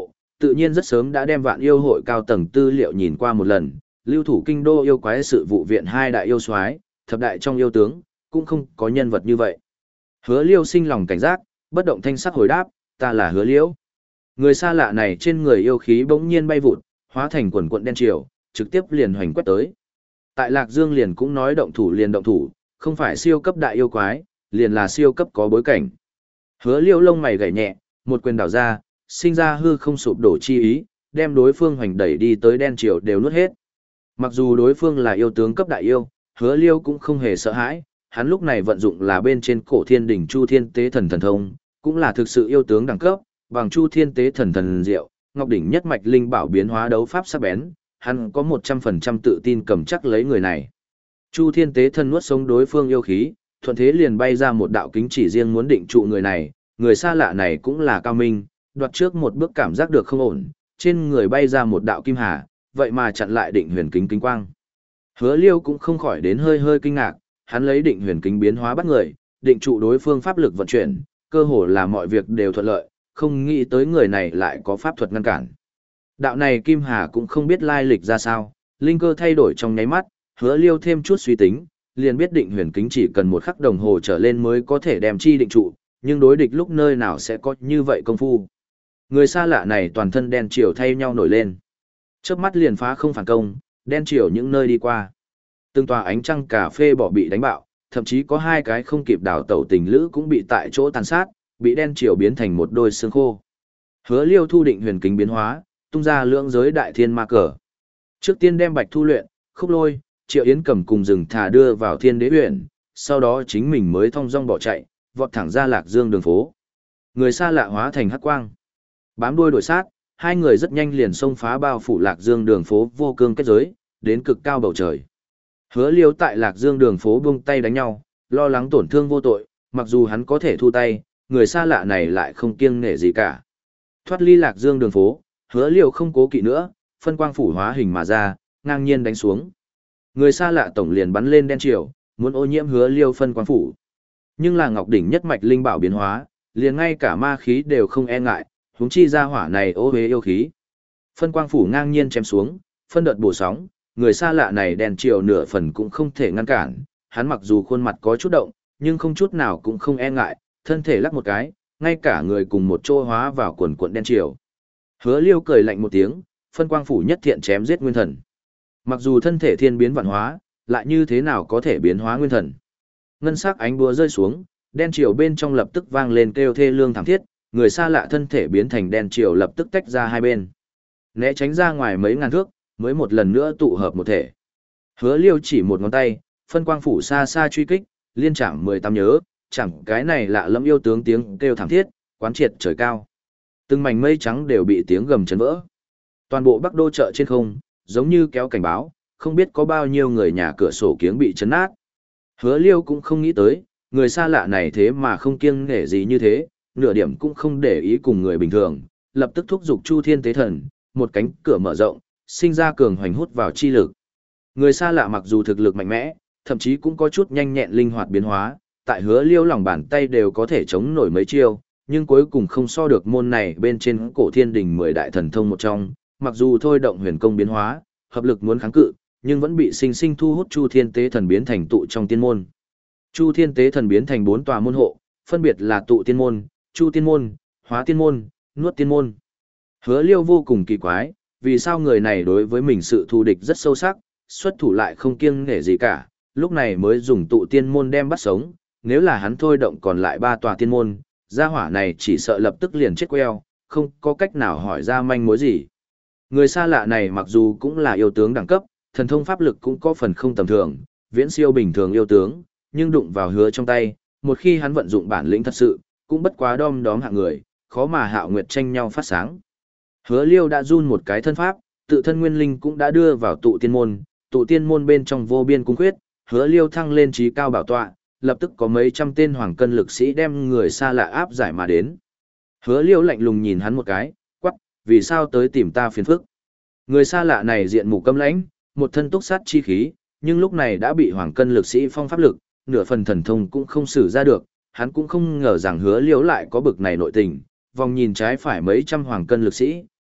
tự nhiên rất sớm đã đem Vạn Yêu hội cao tầng tư liệu nhìn qua một lần, lưu thủ kinh đô yêu quái sự vụ viện hai đại yêu soái, thập đại trong yêu tướng, cũng không có nhân vật như vậy. Hứa Liêu sinh lòng cảnh giác, bất động thanh sắc hồi đáp, ta là Hứa Liễu. Người xa lạ này trên người yêu khí bỗng nhiên bay vụt, hóa thành quần cuộn đen triều, trực tiếp liền hoành quét tới. Tại Lạc Dương liền cũng nói động thủ liền động thủ, không phải siêu cấp đại yêu quái, liền là siêu cấp có bối cảnh. Hứa Liêu lông mày gảy nhẹ, một quyền đảo ra, sinh ra hư không sụp đổ chi ý, đem đối phương hoành đẩy đi tới đen triều đều nuốt hết. Mặc dù đối phương là yêu tướng cấp đại yêu, Hứa Liêu cũng không hề sợ hãi, hắn lúc này vận dụng là bên trên cổ thiên đỉnh Chu Thiên Tế Thần thần thông, cũng là thực sự yêu tướng đẳng cấp, bằng Chu Thiên Tế Thần thần diệu, Ngọc đỉnh nhất mạch linh bảo biến hóa đấu pháp sắc bén, hắn có một trăm phần trăm tự tin cầm chắc lấy người này. Chu Thiên Tế Thần nuốt sống đối phương yêu khí, thuận thế liền bay ra một đạo kính chỉ riêng muốn định trụ người này, người xa lạ này cũng là cao minh, đoạt trước một bước cảm giác được không ổn, trên người bay ra một đạo kim hà, vậy mà chặn lại định huyền kính kính quang. Hứa Liêu cũng không khỏi đến hơi hơi kinh ngạc, hắn lấy định huyền kính biến hóa bắt người, định trụ đối phương pháp lực vận chuyển, cơ hồ là mọi việc đều thuận lợi, không nghĩ tới người này lại có pháp thuật ngăn cản. Đạo này Kim Hà cũng không biết lai lịch ra sao, linh cơ thay đổi trong nháy mắt, Hứa Liêu thêm chút suy tính, liền biết định huyền kính chỉ cần một khắc đồng hồ trở lên mới có thể đem chi định trụ, nhưng đối địch lúc nơi nào sẽ có như vậy công phu. Người xa lạ này toàn thân đen chiều thay nhau nổi lên. Chớp mắt liền phá không phản công, đen chiều những nơi đi qua. Từng tòa ánh trăng cà phê bỏ bị đánh bạo, thậm chí có hai cái không kịp đảo tẩu tình lữ cũng bị tại chỗ tàn sát, bị đen chiều biến thành một đôi xương khô. Hứa Liêu thu định huyền kính biến hóa, tung ra lưỡng giới đại thiên ma cờ. Trước tiên đem Bạch Thu luyện, Khúc Lôi, Triệu Yến cầm cùng rừng thả đưa vào Thiên Đế huyện, sau đó chính mình mới thong dong bỏ chạy, vọt thẳng ra Lạc Dương đường phố. Người xa lạ hóa thành hắc quang. Bám đuôi đuổi sát, hai người rất nhanh liền xông phá bao phủ Lạc Dương đường phố vô cương kết giới, đến cực cao bầu trời. Hứa Liêu tại Lạc Dương đường phố buông tay đánh nhau, lo lắng tổn thương vô tội, mặc dù hắn có thể thu tay, người xa lạ này lại không kiêng nể gì cả. Thoát ly Lạc Dương đường phố, Hứa Liêu không cố kỵ nữa, phân quang phủ hóa hình mà ra, ngang nhiên đánh xuống. Người xa lạ tổng liền bắn lên đen triều, muốn ô nhiễm Hứa Liêu phân quang phủ. Nhưng là Ngọc đỉnh nhất mạch linh bảo biến hóa, liền ngay cả ma khí đều không e ngại, huống chi ra hỏa này ô uế yêu khí. Phân quang phủ ngang nhiên chém xuống, phân đợt bổ sóng, người xa lạ này đèn chiều nửa phần cũng không thể ngăn cản, hắn mặc dù khuôn mặt có chút động, nhưng không chút nào cũng không e ngại, thân thể lắc một cái, ngay cả người cùng một chỗ hóa vào quần cuộn đen chiều. Hứa Liêu cười lạnh một tiếng, phân quang phủ nhất thiện chém giết nguyên thần. Mặc dù thân thể thiên biến vạn hóa, lại như thế nào có thể biến hóa nguyên thần. Ngân sắc ánh búa rơi xuống, đen chiều bên trong lập tức vang lên kêu thê lương thảm thiết, người xa lạ thân thể biến thành đen chiều lập tức tách ra hai bên. Né tránh ra ngoài mấy ngàn thước, mới một lần nữa tụ hợp một thể. Hứa Liêu chỉ một ngón tay, phân quang phủ xa xa truy kích, liên chạm mười tám nhớ, chẳng cái này lạ lẫm yêu tướng tiếng kêu thảm thiết, quán triệt trời cao. Từng mảnh mây trắng đều bị tiếng gầm chấn vỡ. Toàn bộ Bắc Đô chợ trên không, giống như kéo cảnh báo, không biết có bao nhiêu người nhà cửa sổ kiếng bị chấn nát. Hứa Liêu cũng không nghĩ tới, người xa lạ này thế mà không kiêng nể gì như thế, nửa điểm cũng không để ý cùng người bình thường, lập tức thúc giục Chu Thiên Tế Thần, một cánh cửa mở rộng, sinh ra cường hoành hút vào chi lực. Người xa lạ mặc dù thực lực mạnh mẽ, thậm chí cũng có chút nhanh nhẹn linh hoạt biến hóa, tại Hứa Liêu lòng bàn tay đều có thể chống nổi mấy chiêu, nhưng cuối cùng không so được môn này bên trên cổ thiên đình mười đại thần thông một trong, mặc dù thôi động huyền công biến hóa, hợp lực muốn kháng cự, nhưng vẫn bị sinh sinh thu hút Chu Thiên Tế Thần biến thành tụ trong tiên môn. Chu Thiên Tế Thần biến thành bốn tòa môn hộ, phân biệt là tụ tiên môn, Chu tiên môn, hóa tiên môn, nuốt tiên môn. Hứa Liêu vô cùng kỳ quái, vì sao người này đối với mình sự thù địch rất sâu sắc, xuất thủ lại không kiêng nể gì cả, lúc này mới dùng tụ tiên môn đem bắt sống, nếu là hắn thôi động còn lại ba tòa tiên môn, gia hỏa này chỉ sợ lập tức liền chết queo, không có cách nào hỏi ra manh mối gì. Người xa lạ này mặc dù cũng là yêu tướng đẳng cấp, thần thông pháp lực cũng có phần không tầm thường, viễn siêu bình thường yêu tướng, nhưng đụng vào Hứa trong tay, một khi hắn vận dụng bản lĩnh thật sự, cũng bất quá đom đóm hạng người, khó mà hạo nguyệt tranh nhau phát sáng. Hứa Liêu đã run một cái thân pháp, tự thân nguyên linh cũng đã đưa vào tụ tiên môn, tụ tiên môn bên trong vô biên cung quyết, Hứa Liêu thăng lên trí cao bảo tọa, lập tức có mấy trăm tên hoàng cân lực sĩ đem người xa lạ áp giải mà đến. Hứa Liêu lạnh lùng nhìn hắn một cái, quắc, vì sao tới tìm ta phiền phức. Người xa lạ này diện mục câm lãnh, một thân túc sát chi khí, nhưng lúc này đã bị hoàng cân lực sĩ phong pháp lực, nửa phần thần thông cũng không sử ra được, hắn cũng không ngờ rằng Hứa Liêu lại có bực này nội tình, vòng nhìn trái phải mấy trăm hoàng cân lực sĩ,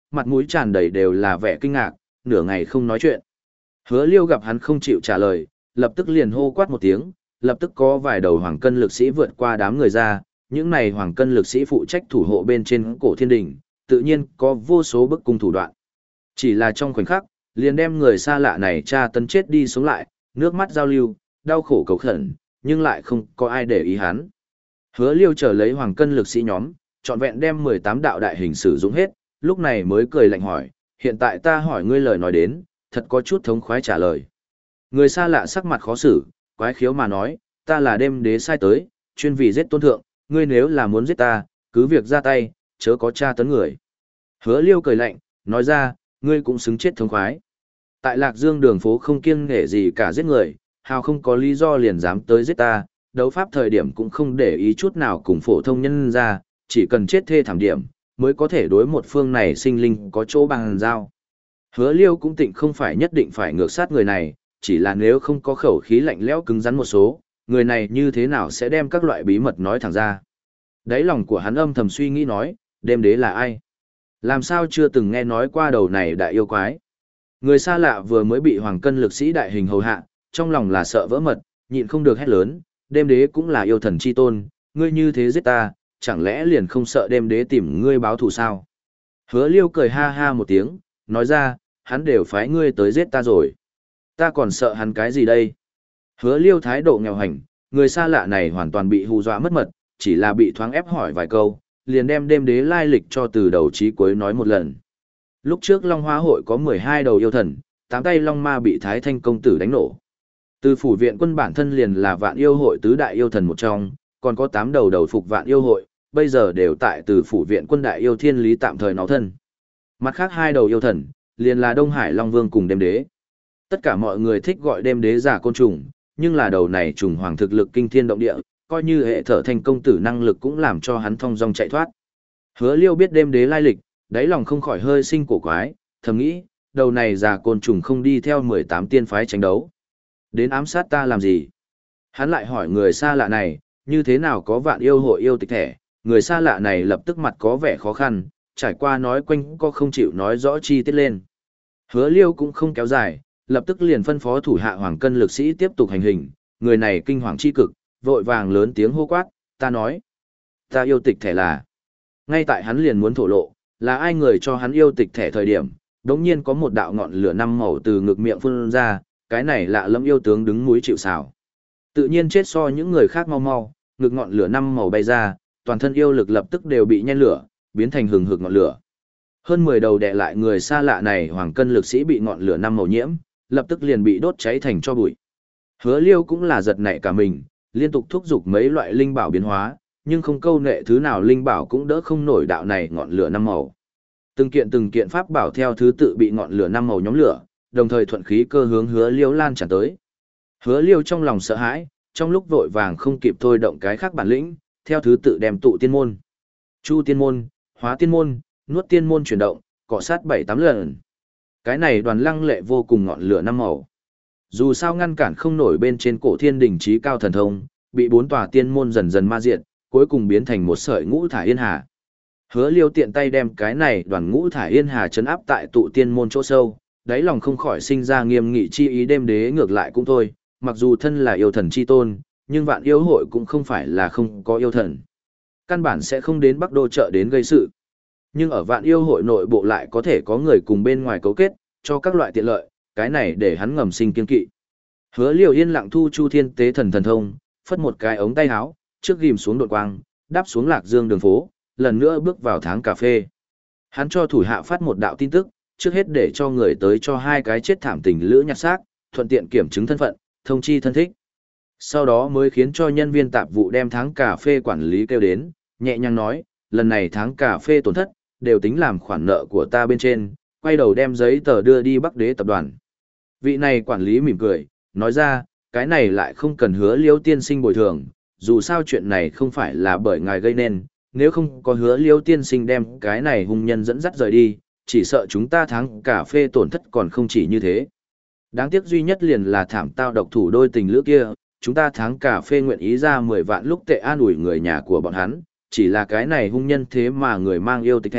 mặt mũi tràn đầy đều là vẻ kinh ngạc, nửa ngày không nói chuyện. Hứa Liêu gặp hắn không chịu trả lời, lập tức liền hô quát một tiếng, lập tức có vài đầu hoàng cân lực sĩ vượt qua đám người ra, những này hoàng cân lực sĩ phụ trách thủ hộ bên trên cổ thiên đình, tự nhiên có vô số bức cung thủ đoạn. Chỉ là trong khoảnh khắc, liền đem người xa lạ này tra tấn chết đi sống lại, nước mắt giao lưu, đau khổ cầu khẩn, nhưng lại không có ai để ý hắn. Hứa Liêu chờ lấy hoàng cân lực sĩ nhóm, trọn vẹn đem mười tám đạo đại hình sử dụng hết, lúc này mới cười lạnh hỏi, hiện tại ta hỏi ngươi lời nói đến, thật có chút thống khoái trả lời. Người xa lạ sắc mặt khó xử, quái khiếu mà nói, ta là đêm đế sai tới, chuyên vì giết tôn thượng, ngươi nếu là muốn giết ta, cứ việc ra tay, chớ có tra tấn người. Hứa Liêu cười lạnh, nói ra, ngươi cũng xứng chết thống khoái. Tại Lạc Dương đường phố không kiêng nể gì cả giết người, hào không có lý do liền dám tới giết ta, đấu pháp thời điểm cũng không để ý chút nào cùng phổ thông nhân ra, chỉ cần chết thê thảm điểm, mới có thể đối một phương này sinh linh có chỗ bằng giao. Hứa Liêu cũng tịnh không phải nhất định phải ngược sát người này, chỉ là nếu không có khẩu khí lạnh lẽo cứng rắn một số, người này như thế nào sẽ đem các loại bí mật nói thẳng ra. Đáy lòng của hắn âm thầm suy nghĩ nói, đêm đế là ai? Làm sao chưa từng nghe nói qua đầu này đại yêu quái? Người xa lạ vừa mới bị hoàng cân lực sĩ đại hình hầu hạ, trong lòng là sợ vỡ mật, nhịn không được hét lớn, đêm đế cũng là yêu thần chi tôn, ngươi như thế giết ta, chẳng lẽ liền không sợ đêm đế tìm ngươi báo thù sao? Hứa Liêu cười ha ha một tiếng, nói ra, hắn đều phái ngươi tới giết ta rồi. Ta còn sợ hắn cái gì đây? Hứa Liêu thái độ nghèo hành, người xa lạ này hoàn toàn bị hù dọa mất mật, chỉ là bị thoáng ép hỏi vài câu, liền đem đêm đế lai lịch cho từ đầu chí cuối nói một lần. Lúc trước Long Hoa hội có mười hai đầu yêu thần, tám tay Long Ma bị Thái Thanh công tử đánh nổ. Từ phủ viện quân bản thân liền là vạn yêu hội tứ đại yêu thần một trong, còn có tám đầu đầu phục vạn yêu hội, bây giờ đều tại từ phủ viện quân đại yêu thiên lý tạm thời nó thân. Mặt khác hai đầu yêu thần, liền là Đông Hải Long Vương cùng đêm đế. Tất cả mọi người thích gọi đêm đế giả côn trùng, nhưng là đầu này trùng hoàng thực lực kinh thiên động địa, coi như hệ thở thành công tử năng lực cũng làm cho hắn thong dong chạy thoát. Hứa Liêu biết đêm đế lai lịch, đáy lòng không khỏi hơi sinh cổ quái, thầm nghĩ, đầu này giả côn trùng không đi theo mười tám tiên phái tranh đấu. Đến ám sát ta làm gì? Hắn lại hỏi người xa lạ này, như thế nào có vạn yêu hội yêu tịch thẻ, người xa lạ này lập tức mặt có vẻ khó khăn, trải qua nói quanh có không chịu nói rõ chi tiết lên. Hứa Liêu cũng không kéo dài, lập tức liền phân phó thủ hạ hoàng cân lực sĩ tiếp tục hành hình, người này kinh hoàng chi cực, vội vàng lớn tiếng hô quát, ta nói, ta yêu tịch thẻ là. Ngay tại hắn liền muốn thổ lộ, là ai người cho hắn yêu tịch thẻ thời điểm, đống nhiên có một đạo ngọn lửa năm màu từ ngực miệng phun ra, cái này lạ lẫm yêu tướng đứng núi chịu sào. Tự nhiên chết so những người khác mau mau, ngực ngọn lửa năm màu bay ra, toàn thân yêu lực lập tức đều bị nhen lửa, biến thành hừng hực ngọn lửa. Hơn mười đầu đè lại người xa lạ này hoàng cân lực sĩ bị ngọn lửa năm màu nhiễm, lập tức liền bị đốt cháy thành tro bụi. Hứa Liêu cũng là giật nảy cả mình, liên tục thúc giục mấy loại linh bảo biến hóa, nhưng không câu nệ thứ nào linh bảo cũng đỡ không nổi đạo này ngọn lửa năm màu. Từng kiện từng kiện pháp bảo theo thứ tự bị ngọn lửa năm màu nhóm lửa, đồng thời thuận khí cơ hướng Hứa Liêu lan tràn tới. Hứa Liêu trong lòng sợ hãi, trong lúc vội vàng không kịp thôi động cái khác bản lĩnh, theo thứ tự đem tụ tiên môn, chu tiên môn, hóa tiên môn, nuốt tiên môn chuyển động, cọ sát bảy tám lần. Cái này đoàn lăng lệ vô cùng ngọn lửa năm màu. Dù sao ngăn cản không nổi bên trên cổ thiên đình trí cao thần thông, bị bốn tòa tiên môn dần dần ma diệt, cuối cùng biến thành một sợi ngũ thải yên hà. Hứa Liêu tiện tay đem cái này đoàn ngũ thải yên hà trấn áp tại tụ tiên môn chỗ sâu, đáy lòng không khỏi sinh ra nghiêm nghị chi ý đêm đế ngược lại cũng thôi, mặc dù thân là yêu thần chi tôn, nhưng vạn yêu hội cũng không phải là không có yêu thần. Căn bản sẽ không đến Bắc Đô chợ đến gây sự. Nhưng ở vạn yêu hội nội bộ lại có thể có người cùng bên ngoài cấu kết, cho các loại tiện lợi, cái này để hắn ngầm sinh kiên kỵ. Hứa Liêu yên lặng thu Chu Thiên Tế Thần thần thông, phất một cái ống tay áo, trước ghim xuống đột quang, đáp xuống Lạc Dương đường phố, lần nữa bước vào tháng cà phê. Hắn cho thủ hạ phát một đạo tin tức, trước hết để cho người tới cho hai cái chết thảm tình lữ nhặt xác, thuận tiện kiểm chứng thân phận, thông chi thân thích. Sau đó mới khiến cho nhân viên tạp vụ đem tháng cà phê quản lý kêu đến, nhẹ nhàng nói, lần này tháng cà phê tổn thất, đều tính làm khoản nợ của ta bên trên, quay đầu đem giấy tờ đưa đi Bắc Đế tập đoàn. Vị này quản lý mỉm cười, nói ra, cái này lại không cần Hứa Liêu tiên sinh bồi thường, dù sao chuyện này không phải là bởi ngài gây nên, nếu không có Hứa Liêu tiên sinh đem cái này hung nhân dẫn dắt rời đi, chỉ sợ chúng ta tháng cà phê tổn thất còn không chỉ như thế. Đáng tiếc duy nhất liền là thảm tao độc thủ đôi tình lữ kia, chúng ta tháng cà phê nguyện ý ra mười vạn lúc tệ an ủi người nhà của bọn hắn, chỉ là cái này hung nhân thế mà người mang yêu tịch thẻ,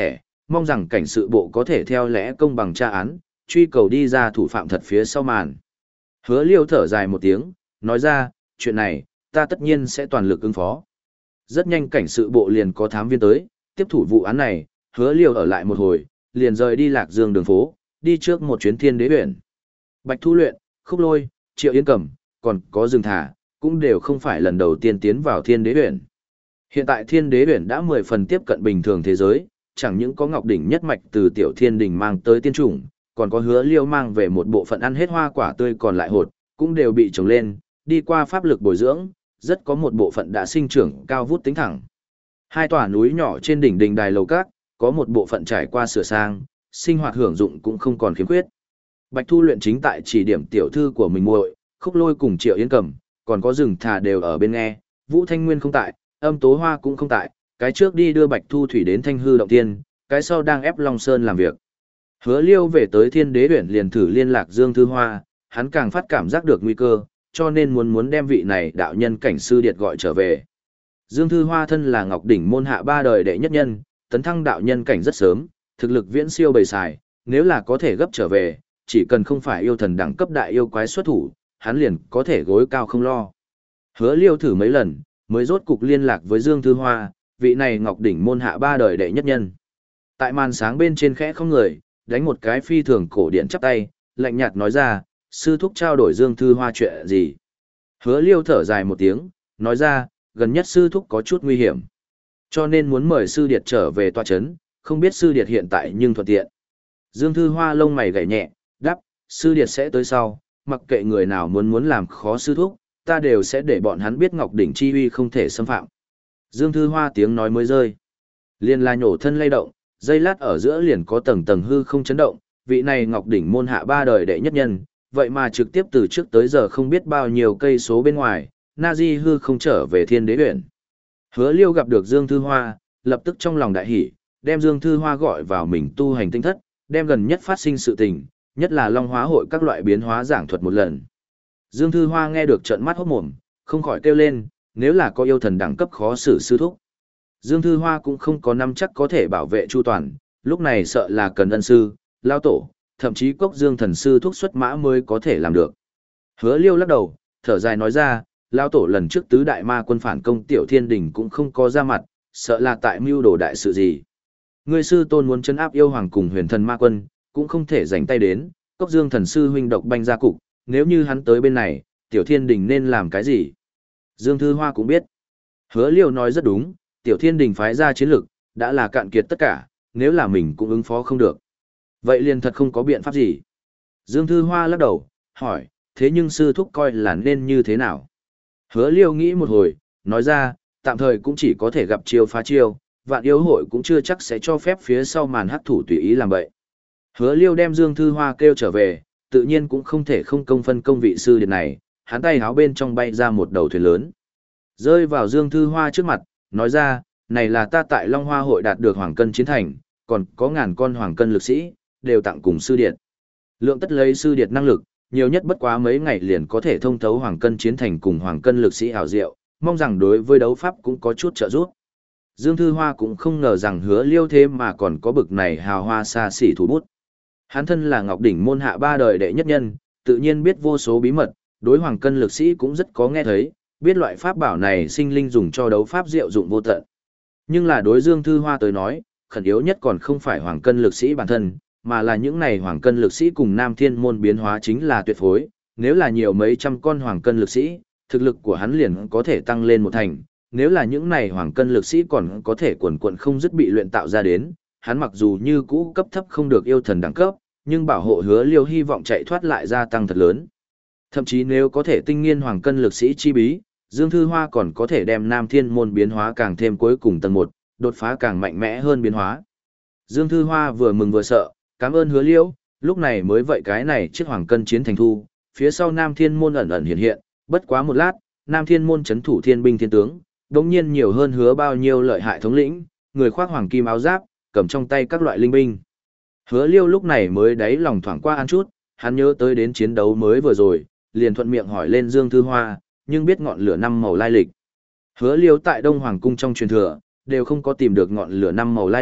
mong rằng cảnh sự bộ có thể theo lẽ công bằng tra án, truy cầu đi ra thủ phạm thật phía sau màn. Hứa Liêu thở dài một tiếng, nói ra, chuyện này, ta tất nhiên sẽ toàn lực ứng phó. Rất nhanh cảnh sự bộ liền có thám viên tới, tiếp thủ vụ án này, Hứa Liêu ở lại một hồi, liền rời đi Lạc Dương đường phố, đi trước một chuyến Thiên Đế huyện. Bạch Thu Luyện, Khúc Lôi, Triệu Yên Cẩm, còn có Dương Thả, cũng đều không phải lần đầu tiên tiến vào Thiên Đế huyện. Hiện tại Thiên Đế huyện đã mười phần tiếp cận bình thường thế giới, chẳng những có Ngọc Đỉnh nhất mạch từ Tiểu Thiên Đình mang tới tiên chủng, còn có Hứa Liêu mang về một bộ phận ăn hết hoa quả tươi còn lại hột, cũng đều bị trồng lên, đi qua pháp lực bồi dưỡng, rất có một bộ phận đã sinh trưởng cao vút tính thẳng. Hai tòa núi nhỏ trên đỉnh đình đài lầu các, có một bộ phận trải qua sửa sang, sinh hoạt hưởng dụng cũng không còn khiếm khuyết. Bạch Thu Luyện chính tại chỉ điểm tiểu thư của mình muội, Khúc Lôi cùng Triệu Yến Cẩm, còn có Rừng Thà đều ở bên nghe, Vũ Thanh Nguyên không tại, Âm Tố Hoa cũng không tại, cái trước đi đưa Bạch Thu Thủy đến Thanh Hư động tiên, cái sau đang ép Long Sơn làm việc. Hứa Liêu về tới Thiên Đế huyện liền thử liên lạc Dương Thư Hoa, hắn càng phát cảm giác được nguy cơ, cho nên muốn muốn đem vị này đạo nhân cảnh sư điệt gọi trở về. Dương Thư Hoa thân là Ngọc Đỉnh môn hạ ba đời đệ nhất nhân, tấn thăng đạo nhân cảnh rất sớm, thực lực viễn siêu bầy xài, nếu là có thể gấp trở về, chỉ cần không phải yêu thần đẳng cấp đại yêu quái xuất thủ, hắn liền có thể gối cao không lo. Hứa Liêu thử mấy lần, mới rốt cục liên lạc với Dương Thư Hoa, vị này Ngọc Đỉnh môn hạ ba đời đệ nhất nhân. Tại màn sáng bên trên khẽ không người, đánh một cái phi thường cổ điển chắp tay, lạnh nhạt nói ra, sư thúc trao đổi Dương Thư Hoa chuyện gì. Hứa Liêu thở dài một tiếng, nói ra, gần nhất sư thúc có chút nguy hiểm. Cho nên muốn mời sư điệt trở về tọa chấn, không biết sư điệt hiện tại nhưng thuận tiện. Dương Thư Hoa lông mày gảy nhẹ, đáp, sư điệt sẽ tới sau, mặc kệ người nào muốn muốn làm khó sư thúc, ta đều sẽ để bọn hắn biết Ngọc Đỉnh chi uy không thể xâm phạm. Dương Thư Hoa tiếng nói mới rơi. Liền là nhổ thân lay động, dây lát ở giữa liền có tầng tầng hư không chấn động, vị này Ngọc Đỉnh môn hạ ba đời đệ nhất nhân, vậy mà trực tiếp từ trước tới giờ không biết bao nhiêu cây số bên ngoài, na di hư không trở về Thiên Đế huyện. Hứa Liêu gặp được Dương Thư Hoa, lập tức trong lòng đại hỉ, đem Dương Thư Hoa gọi vào mình tu hành tinh thất, đem gần nhất phát sinh sự tình, nhất là Long Hóa hội các loại biến hóa giảng thuật một lần. Dương Thư Hoa nghe được trợn mắt hốt mồm, không khỏi kêu lên, nếu là có yêu thần đẳng cấp khó xử sư thúc. Dương Thư Hoa cũng không có nắm chắc có thể bảo vệ chu toàn, lúc này sợ là cần ân sư, lao tổ, thậm chí cốc Dương thần sư thúc xuất mã mới có thể làm được. Hứa Liêu lắc đầu, thở dài nói ra, lao tổ lần trước tứ đại ma quân phản công Tiểu Thiên Đình cũng không có ra mặt, sợ là tại mưu đồ đại sự gì. Ngươi sư tôn muốn trấn áp yêu hoàng cùng huyền thần ma quân, cũng không thể rảnh tay đến, cốc Dương thần sư huynh độc banh ra cục, nếu như hắn tới bên này, Tiểu Thiên Đình nên làm cái gì? Dương Thư Hoa cũng biết. Hứa Liêu nói rất đúng, Tiểu Thiên Đình phái ra chiến lực, đã là cạn kiệt tất cả, nếu là mình cũng ứng phó không được. Vậy liền thật không có biện pháp gì. Dương Thư Hoa lắc đầu, hỏi, thế nhưng sư thúc coi là nên như thế nào? Hứa Liêu nghĩ một hồi, nói ra, tạm thời cũng chỉ có thể gặp chiêu phá chiêu, vạn yêu hội cũng chưa chắc sẽ cho phép phía sau màn hắc thủ tùy ý làm vậy. Hứa Liêu đem Dương Thư Hoa kêu trở về, tự nhiên cũng không thể không công phân công vị sư điệt này, hắn tay háo bên trong bay ra một đầu thuyền lớn. Rơi vào Dương Thư Hoa trước mặt, nói ra, này là ta tại Long Hoa hội đạt được hoàng cân chiến thành, còn có ngàn con hoàng cân lực sĩ, đều tặng cùng sư điệt. Lượng tất lấy sư điệt năng lực, nhiều nhất bất quá mấy ngày liền có thể thông thấu hoàng cân chiến thành cùng hoàng cân lực sĩ hảo diệu, mong rằng đối với đấu pháp cũng có chút trợ giúp. Dương Thư Hoa cũng không ngờ rằng Hứa Liêu thế mà còn có bực này hào hoa xa xỉ thủ bút. Hắn thân là Ngọc Đỉnh môn hạ ba đời đệ nhất nhân, tự nhiên biết vô số bí mật, đối hoàng cân lực sĩ cũng rất có nghe thấy, biết loại pháp bảo này sinh linh dùng cho đấu pháp diệu dụng vô tận. Nhưng là đối Dương Thư Hoa tới nói, khẩn yếu nhất còn không phải hoàng cân lực sĩ bản thân, mà là những này hoàng cân lực sĩ cùng Nam Thiên môn biến hóa chính là tuyệt phối, nếu là nhiều mấy trăm con hoàng cân lực sĩ, thực lực của hắn liền có thể tăng lên một thành, nếu là những này hoàng cân lực sĩ còn có thể quần quần không dứt bị luyện tạo ra đến, hắn mặc dù như cũ cấp thấp không được yêu thần đẳng cấp, nhưng bảo hộ Hứa Liêu hy vọng chạy thoát lại gia tăng thật lớn. Thậm chí nếu có thể tinh nghiên hoàng cân lực sĩ chi bí, Dương Thư Hoa còn có thể đem Nam Thiên môn biến hóa càng thêm cuối cùng tầng một, đột phá càng mạnh mẽ hơn biến hóa. Dương Thư Hoa vừa mừng vừa sợ, cảm ơn Hứa Liêu, lúc này mới vậy cái này chiếc hoàng cân chiến thành thu, phía sau Nam Thiên môn ẩn ẩn hiện hiện, bất quá một lát, Nam Thiên môn chấn thủ thiên binh thiên tướng, đống nhiên nhiều hơn hứa bao nhiêu lợi hại thống lĩnh, người khoác hoàng kim áo giáp, cầm trong tay các loại linh binh. Hứa Liêu lúc này mới đáy lòng thoảng qua ăn chút, hắn nhớ tới đến chiến đấu mới vừa rồi, liền thuận miệng hỏi lên Dương Thư Hoa, nhưng biết ngọn lửa năm màu lai lịch. Hứa Liêu tại Đông Hoàng cung trong truyền thừa, đều không có tìm được ngọn lửa năm màu lai lịch,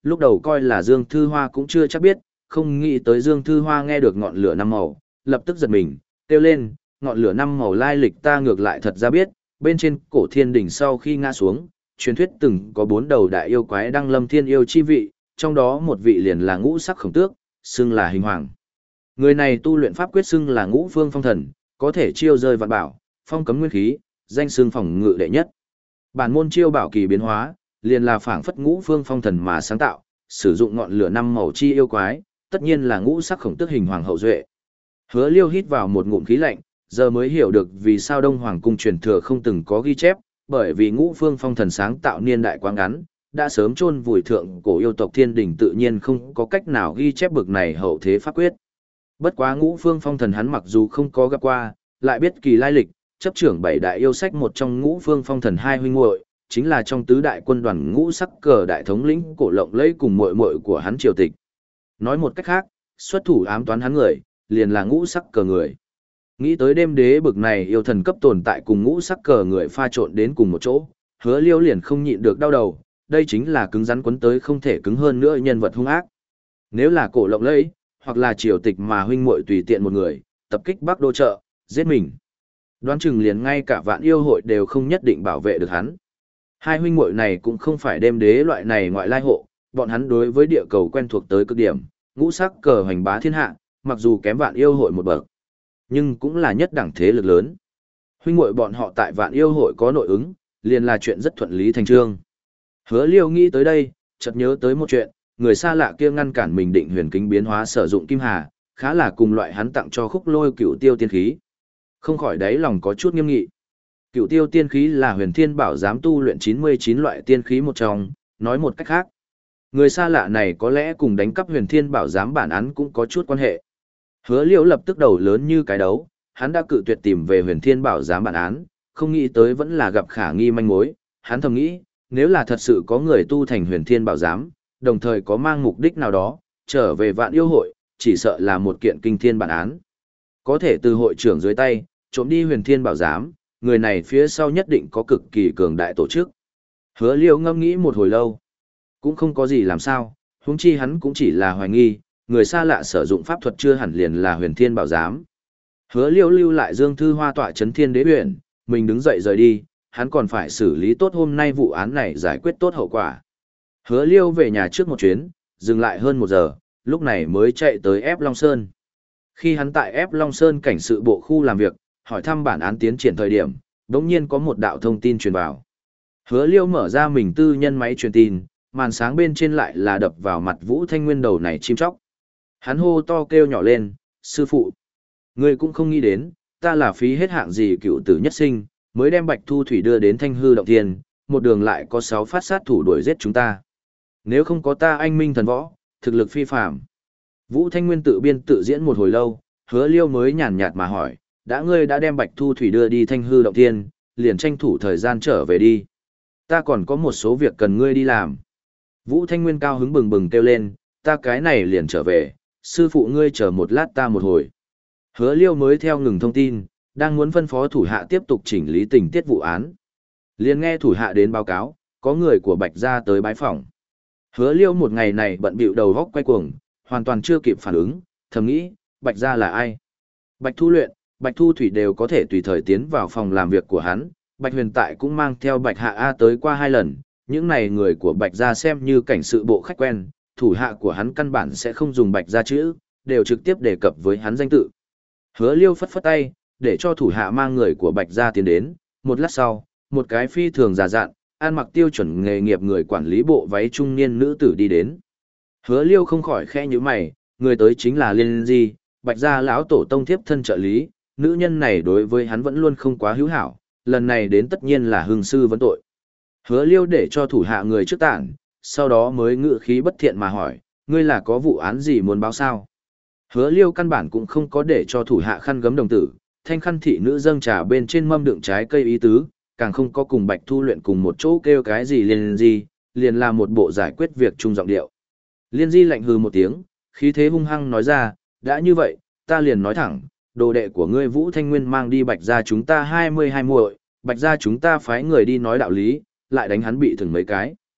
lúc đầu coi là Dương Thư Hoa cũng chưa chắc biết, không nghĩ tới Dương Thư Hoa nghe được ngọn lửa năm màu, lập tức giật mình, kêu lên, ngọn lửa năm màu lai lịch ta ngược lại thật ra biết, bên trên cổ thiên đỉnh sau khi ngã xuống, truyền thuyết từng có bốn đầu đại yêu quái đăng lâm thiên yêu chi vị, trong đó một vị liền là ngũ sắc khổng tước, xưng là hình hoàng. Người này tu luyện pháp quyết xưng là ngũ phương phong thần, có thể chiêu rơi vạn bảo, phong cấm nguyên khí, danh xưng phòng ngự đệ nhất. Bản môn chiêu bảo kỳ biến hóa, liền là phảng phất ngũ phương phong thần mà sáng tạo, sử dụng ngọn lửa năm màu chi yêu quái, tất nhiên là ngũ sắc khổng tước hình hoàng hậu duệ. Hứa Liêu hít vào một ngụm khí lạnh, giờ mới hiểu được vì sao Đông Hoàng cung truyền thừa không từng có ghi chép, bởi vì ngũ phương phong thần sáng tạo niên đại quá ngắn, đã sớm chôn vùi thượng cổ yêu tộc thiên đình tự nhiên không có cách nào ghi chép bực này hậu thế pháp quyết. Bất quá ngũ phương phong thần hắn mặc dù không có gặp qua, lại biết kỳ lai lịch, chấp trưởng bảy đại yêu sách một trong ngũ phương phong thần hai huynh muội, chính là trong tứ đại quân đoàn ngũ sắc cờ đại thống lĩnh cổ lộng lẫy cùng muội muội của hắn triều tịch. Nói một cách khác, xuất thủ ám toán hắn người, liền là ngũ sắc cờ người. Nghĩ tới đêm đế bực này yêu thần cấp tồn tại cùng ngũ sắc cờ người pha trộn đến cùng một chỗ, Hứa Liêu liền không nhịn được đau đầu, đây chính là cứng rắn quấn tới không thể cứng hơn nữa nhân vật hung ác. Nếu là cổ lộng lẫy, hoặc là triều tịch mà huynh muội tùy tiện một người, tập kích Bắc Đô chợ, giết mình. Đoán chừng liền ngay cả vạn yêu hội đều không nhất định bảo vệ được hắn. Hai huynh muội này cũng không phải đêm đế loại này ngoại lai hộ, bọn hắn đối với địa cầu quen thuộc tới cực điểm, ngũ sắc cờ hoành bá thiên hạ, mặc dù kém vạn yêu hội một bậc, nhưng cũng là nhất đẳng thế lực lớn. Huynh muội bọn họ tại vạn yêu hội có nội ứng, liền là chuyện rất thuận lý thành trương. Hứa Liêu nghĩ tới đây, chợt nhớ tới một chuyện, người xa lạ kia ngăn cản mình định huyền kính biến hóa sử dụng kim hà, khá là cùng loại hắn tặng cho khúc lôi cựu tiêu tiên khí. Không khỏi đáy lòng có chút nghiêm nghị. Cựu tiêu tiên khí là huyền thiên bảo giám tu luyện chín mươi chín loại tiên khí một trong, nói một cách khác. Người xa lạ này có lẽ cùng đánh cắp huyền thiên bảo giám bản án cũng có chút quan hệ. Hứa Liễu lập tức đầu lớn như cái đấu, hắn đã cự tuyệt tìm về huyền thiên bảo giám bản án, không nghĩ tới vẫn là gặp khả nghi manh mối, hắn thầm nghĩ, nếu là thật sự có người tu thành huyền thiên bảo giám, đồng thời có mang mục đích nào đó, trở về vạn yêu hội, chỉ sợ là một kiện kinh thiên bản án. Có thể từ hội trưởng dưới tay, trộm đi huyền thiên bảo giám, người này phía sau nhất định có cực kỳ cường đại tổ chức. Hứa Liễu ngâm nghĩ một hồi lâu, cũng không có gì làm sao, huống chi hắn cũng chỉ là hoài nghi, người xa lạ sử dụng pháp thuật chưa hẳn liền là huyền thiên bảo giám. Hứa Liễu lưu lại Dương Thư Hoa tọa chấn thiên đế huyện, mình đứng dậy rời đi, hắn còn phải xử lý tốt hôm nay vụ án này, giải quyết tốt hậu quả. Hứa Liêu về nhà trước một chuyến, dừng lại hơn một giờ, lúc này mới chạy tới ép Long Sơn. Khi hắn tại ép Long Sơn cảnh sự bộ khu làm việc, hỏi thăm bản án tiến triển thời điểm, đống nhiên có một đạo thông tin truyền vào. Hứa Liêu mở ra mình tư nhân máy truyền tin, màn sáng bên trên lại là đập vào mặt Vũ Thanh Nguyên đầu này chim chóc. Hắn hô to kêu nhỏ lên, sư phụ. Ngươi cũng không nghĩ đến, ta là phí hết hạng gì cựu tử nhất sinh, mới đem Bạch Thu Thủy đưa đến Thanh Hư Động Thiên, một đường lại có sáu phát sát thủ đuổi giết chúng ta. Nếu không có ta anh minh thần võ, thực lực phi phàm. Vũ Thanh Nguyên tự biên tự diễn một hồi lâu, Hứa Liêu mới nhàn nhạt mà hỏi, đã ngươi đã đem Bạch Thu Thủy đưa đi Thanh Hư Động Thiên, liền tranh thủ thời gian trở về đi. Ta còn có một số việc cần ngươi đi làm. Vũ Thanh Nguyên cao hứng bừng bừng kêu lên, ta cái này liền trở về, sư phụ ngươi chờ một lát ta một hồi. Hứa Liêu mới theo ngừng thông tin, đang muốn phân phó thủ hạ tiếp tục chỉnh lý tình tiết vụ án. Liền nghe thủ hạ đến báo cáo, có người của Bạch gia tới bái phỏng. Hứa Liêu một ngày này bận bịu đầu góc quay cuồng, hoàn toàn chưa kịp phản ứng, thầm nghĩ, Bạch gia là ai? Bạch Thu Luyện, Bạch Thu Thủy đều có thể tùy thời tiến vào phòng làm việc của hắn, Bạch Huyền tại cũng mang theo Bạch Hạ A tới qua hai lần, những này người của Bạch gia xem như cảnh sự bộ khách quen, thủ hạ của hắn căn bản sẽ không dùng Bạch gia chữ, đều trực tiếp đề cập với hắn danh tự. Hứa Liêu phất phất tay, để cho thủ hạ mang người của Bạch gia tiến đến, một lát sau, một cái phi thường già dặn, ăn mặc tiêu chuẩn nghề nghiệp người quản lý bộ váy trung niên nữ tử đi đến. Hứa Liêu không khỏi khẽ nhíu mày, người tới chính là Liên Di, Bạch gia lão tổ tông thiếp thân trợ lý, nữ nhân này đối với hắn vẫn luôn không quá hữu hảo, lần này đến tất nhiên là hưng sư vấn tội. Hứa Liêu để cho thủ hạ người trước tản, sau đó mới ngự khí bất thiện mà hỏi, ngươi là có vụ án gì muốn báo sao? Hứa Liêu căn bản cũng không có để cho thủ hạ khăn gấm đồng tử, thanh khăn thị nữ dâng trà bên trên mâm đựng trái cây ý tứ, càng không có cùng Bạch Thu Luyện cùng một chỗ kêu cái gì Liên Di, liền là một bộ giải quyết việc chung giọng điệu. Liên Di lạnh hừ một tiếng, khí thế hung hăng nói ra, đã như vậy, ta liền nói thẳng, đồ đệ của ngươi Vũ Thanh Nguyên mang đi Bạch gia chúng ta hai mươi hai muội, Bạch gia chúng ta phái người đi nói đạo lý, lại đánh hắn bị thừng mấy cái.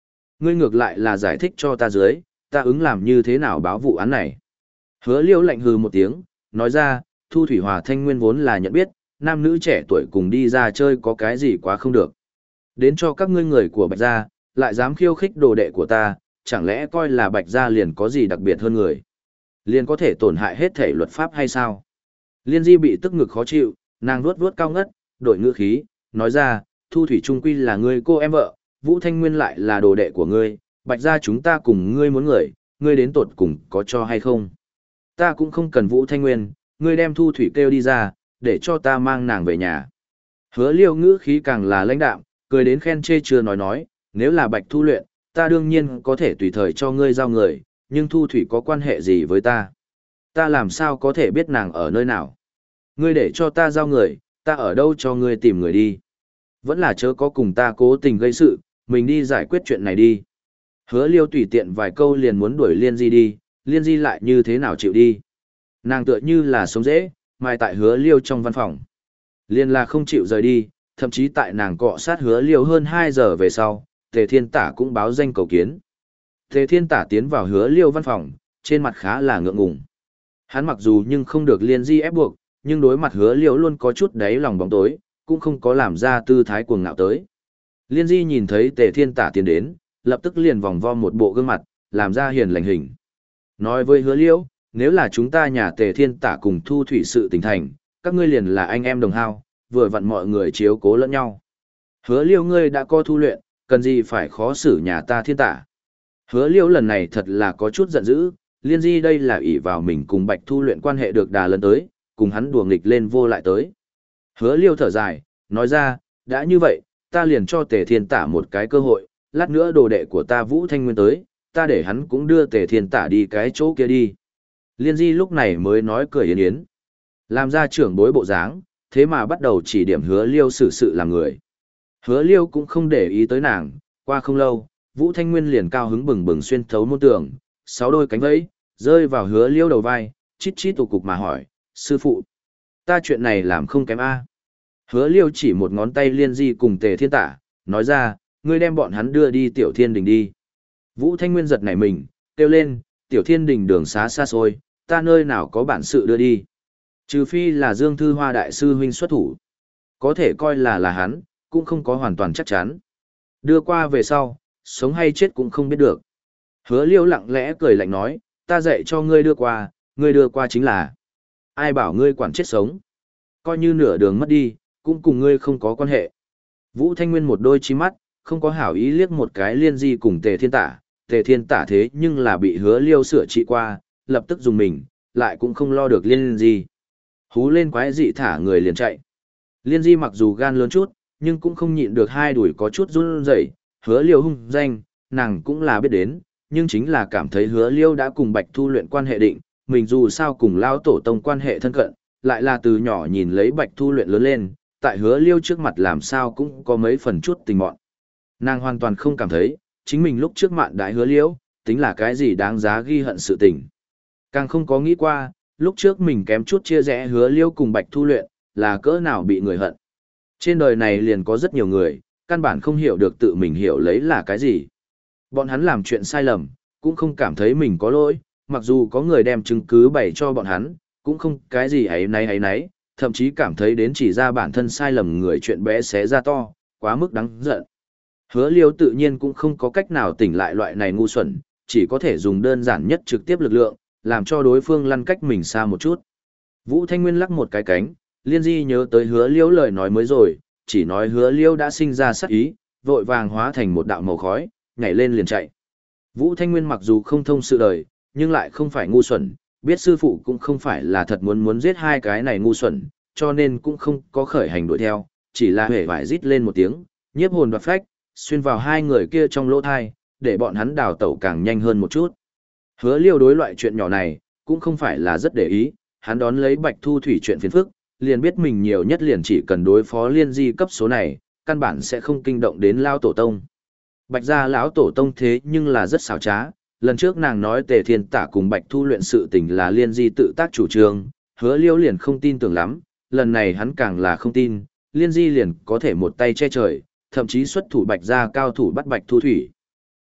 Ngươi ngược lại là giải thích cho ta dưới, ta ứng làm như thế nào báo vụ án này. Hứa Liêu lạnh hừ một tiếng, nói ra, Thu Thủy Hòa Thanh Nguyên vốn là nhận biết, nam nữ trẻ tuổi cùng đi ra chơi có cái gì quá không được. Đến cho các ngươi người của Bạch Gia, lại dám khiêu khích đồ đệ của ta, chẳng lẽ coi là Bạch Gia liền có gì đặc biệt hơn người. Liền có thể tổn hại hết thể luật pháp hay sao? Liên Di bị tức ngực khó chịu, nàng vuốt vuốt cao ngất, đổi ngữ khí, nói ra, Thu Thủy Trung Quy là người cô em vợ, Vũ Thanh Nguyên lại là đồ đệ của ngươi, Bạch Gia chúng ta cùng ngươi muốn người, ngươi đến tột cùng có cho hay không? Ta cũng không cần Vũ Thanh Nguyên, ngươi đem Thu Thủy kêu đi ra, để cho ta mang nàng về nhà. Hứa Liêu ngữ khí càng là lãnh đạm, cười đến khen chê chưa nói nói, nếu là Bạch Thu luyện, ta đương nhiên có thể tùy thời cho ngươi giao người, nhưng Thu Thủy có quan hệ gì với ta? Ta làm sao có thể biết nàng ở nơi nào? Ngươi để cho ta giao người, ta ở đâu cho ngươi tìm người đi? Vẫn là chớ có cùng ta cố tình gây sự, mình đi giải quyết chuyện này đi. Hứa Liêu tùy tiện vài câu liền muốn đuổi Liên Di đi, Liên Di lại như thế nào chịu đi? Nàng tựa như là sống dễ, mai tại Hứa Liêu trong văn phòng. Liên là không chịu rời đi, thậm chí tại nàng cọ sát Hứa Liêu hơn hai giờ về sau, Tề Thiên Tả cũng báo danh cầu kiến. Tề Thiên Tả tiến vào Hứa Liêu văn phòng, trên mặt khá là ngượng ngùng. Hắn mặc dù nhưng không được Liên Di ép buộc, nhưng đối mặt Hứa Liêu luôn có chút đáy lòng bóng tối, cũng không có làm ra tư thái cuồng ngạo tới. Liên Di nhìn thấy Tề Thiên Tả tiến đến, lập tức liền vòng vo một bộ gương mặt, làm ra hiền lành hình. Nói với Hứa Liêu, nếu là chúng ta nhà Tề Thiên Tả cùng Thu Thủy sự tình thành, các ngươi liền là anh em đồng hao, vừa vặn mọi người chiếu cố lẫn nhau. Hứa Liêu ngươi đã có thu luyện, cần gì phải khó xử nhà ta Thiên Tả. Hứa Liêu lần này thật là có chút giận dữ, Liên Di đây là ỷ vào mình cùng Bạch Thu luyện quan hệ được đà lần tới, cùng hắn đùa nghịch lên vô lại tới. Hứa Liêu thở dài, nói ra, đã như vậy, ta liền cho Tề Thiên Tả một cái cơ hội, lát nữa đồ đệ của ta Vũ Thanh Nguyên tới, ta để hắn cũng đưa Tề Thiên Tả đi cái chỗ kia đi. Liên Di lúc này mới nói cười yến yến. Làm ra trưởng bối bộ dáng, thế mà bắt đầu chỉ điểm Hứa Liêu xử sự làm người. Hứa Liêu cũng không để ý tới nàng, qua không lâu, Vũ Thanh Nguyên liền cao hứng bừng bừng xuyên thấu môn tường, sáu đôi cánh vẫy, rơi vào Hứa Liêu đầu vai, chít chít tụ cục mà hỏi, sư phụ, ta chuyện này làm không kém a. Hứa Liêu chỉ một ngón tay Liên Di cùng Tề Thiên Tả, nói ra, ngươi đem bọn hắn đưa đi Tiểu Thiên Đình đi. Vũ Thanh Nguyên giật nảy mình, kêu lên, Tiểu Thiên Đình đường xá xa xôi, ta nơi nào có bản sự đưa đi. Trừ phi là Dương Thư Hoa đại sư huynh xuất thủ. Có thể coi là là hắn, cũng không có hoàn toàn chắc chắn. Đưa qua về sau, sống hay chết cũng không biết được. Hứa Liêu lặng lẽ cười lạnh nói, ta dạy cho ngươi đưa qua, ngươi đưa qua chính là. Ai bảo ngươi quản chết sống. Coi như nửa đường mất đi, cũng cùng ngươi không có quan hệ. Vũ Thanh Nguyên một đôi chi mắt, không có hảo ý liếc một cái Liên Di cùng Tề Thiên Tả. Tề Thiên Tả thế nhưng là bị Hứa Liêu sửa trị qua, lập tức dùng mình, lại cũng không lo được Liên Di. Hú lên quái dị thả người liền chạy. Liên Di mặc dù gan lớn chút, nhưng cũng không nhịn được hai đuổi có chút run rẩy. Hứa Liêu hung danh, nàng cũng là biết đến, nhưng chính là cảm thấy Hứa Liêu đã cùng Bạch Thu luyện quan hệ định, mình dù sao cùng Lão tổ tông quan hệ thân cận, lại là từ nhỏ nhìn lấy Bạch Thu luyện lớn lên, tại Hứa Liêu trước mặt làm sao cũng có mấy phần chút tình mọn. Nàng hoàn toàn không cảm thấy, chính mình lúc trước mạn đại Hứa Liêu, tính là cái gì đáng giá ghi hận sự tình. Càng không có nghĩ qua, lúc trước mình kém chút chia rẽ Hứa Liêu cùng Bạch Thu luyện, là cỡ nào bị người hận. Trên đời này liền có rất nhiều người, căn bản không hiểu được tự mình hiểu lấy là cái gì. Bọn hắn làm chuyện sai lầm, cũng không cảm thấy mình có lỗi, mặc dù có người đem chứng cứ bày cho bọn hắn, cũng không cái gì ấy nấy ấy nấy, thậm chí cảm thấy đến chỉ ra bản thân sai lầm người chuyện bé xé ra to, quá mức đáng giận. Hứa Liêu tự nhiên cũng không có cách nào tỉnh lại loại này ngu xuẩn, chỉ có thể dùng đơn giản nhất trực tiếp lực lượng, làm cho đối phương lăn cách mình xa một chút. Vũ Thanh Nguyên lắc một cái cánh, Liên Di nhớ tới Hứa Liêu lời nói mới rồi, chỉ nói Hứa Liêu đã sinh ra sát ý, vội vàng hóa thành một đạo màu khói, nhảy lên liền chạy. Vũ Thanh Nguyên mặc dù không thông sự đời, nhưng lại không phải ngu xuẩn, biết sư phụ cũng không phải là thật muốn muốn giết hai cái này ngu xuẩn, cho nên cũng không có khởi hành đuổi theo, chỉ là hề vải rít lên một tiếng, nhiếp hồn đoạt phách, xuyên vào hai người kia trong lỗ thai, để bọn hắn đào tẩu càng nhanh hơn một chút. Hứa Liêu đối loại chuyện nhỏ này, cũng không phải là rất để ý, hắn đón lấy Bạch Thu Thủy chuyện phiền phức, liền biết mình nhiều nhất liền chỉ cần đối phó Liên Di cấp số này, căn bản sẽ không kinh động đến Lão tổ tông. Bạch gia lão tổ tông thế nhưng là rất xảo trá, lần trước nàng nói Tề Thiên Tả cùng Bạch Thu luyện sự tình là Liên Di tự tác chủ trương, Hứa Liêu liền không tin tưởng lắm, lần này hắn càng là không tin, Liên Di liền có thể một tay che trời, thậm chí xuất thủ Bạch gia cao thủ bắt Bạch Thu Thủy.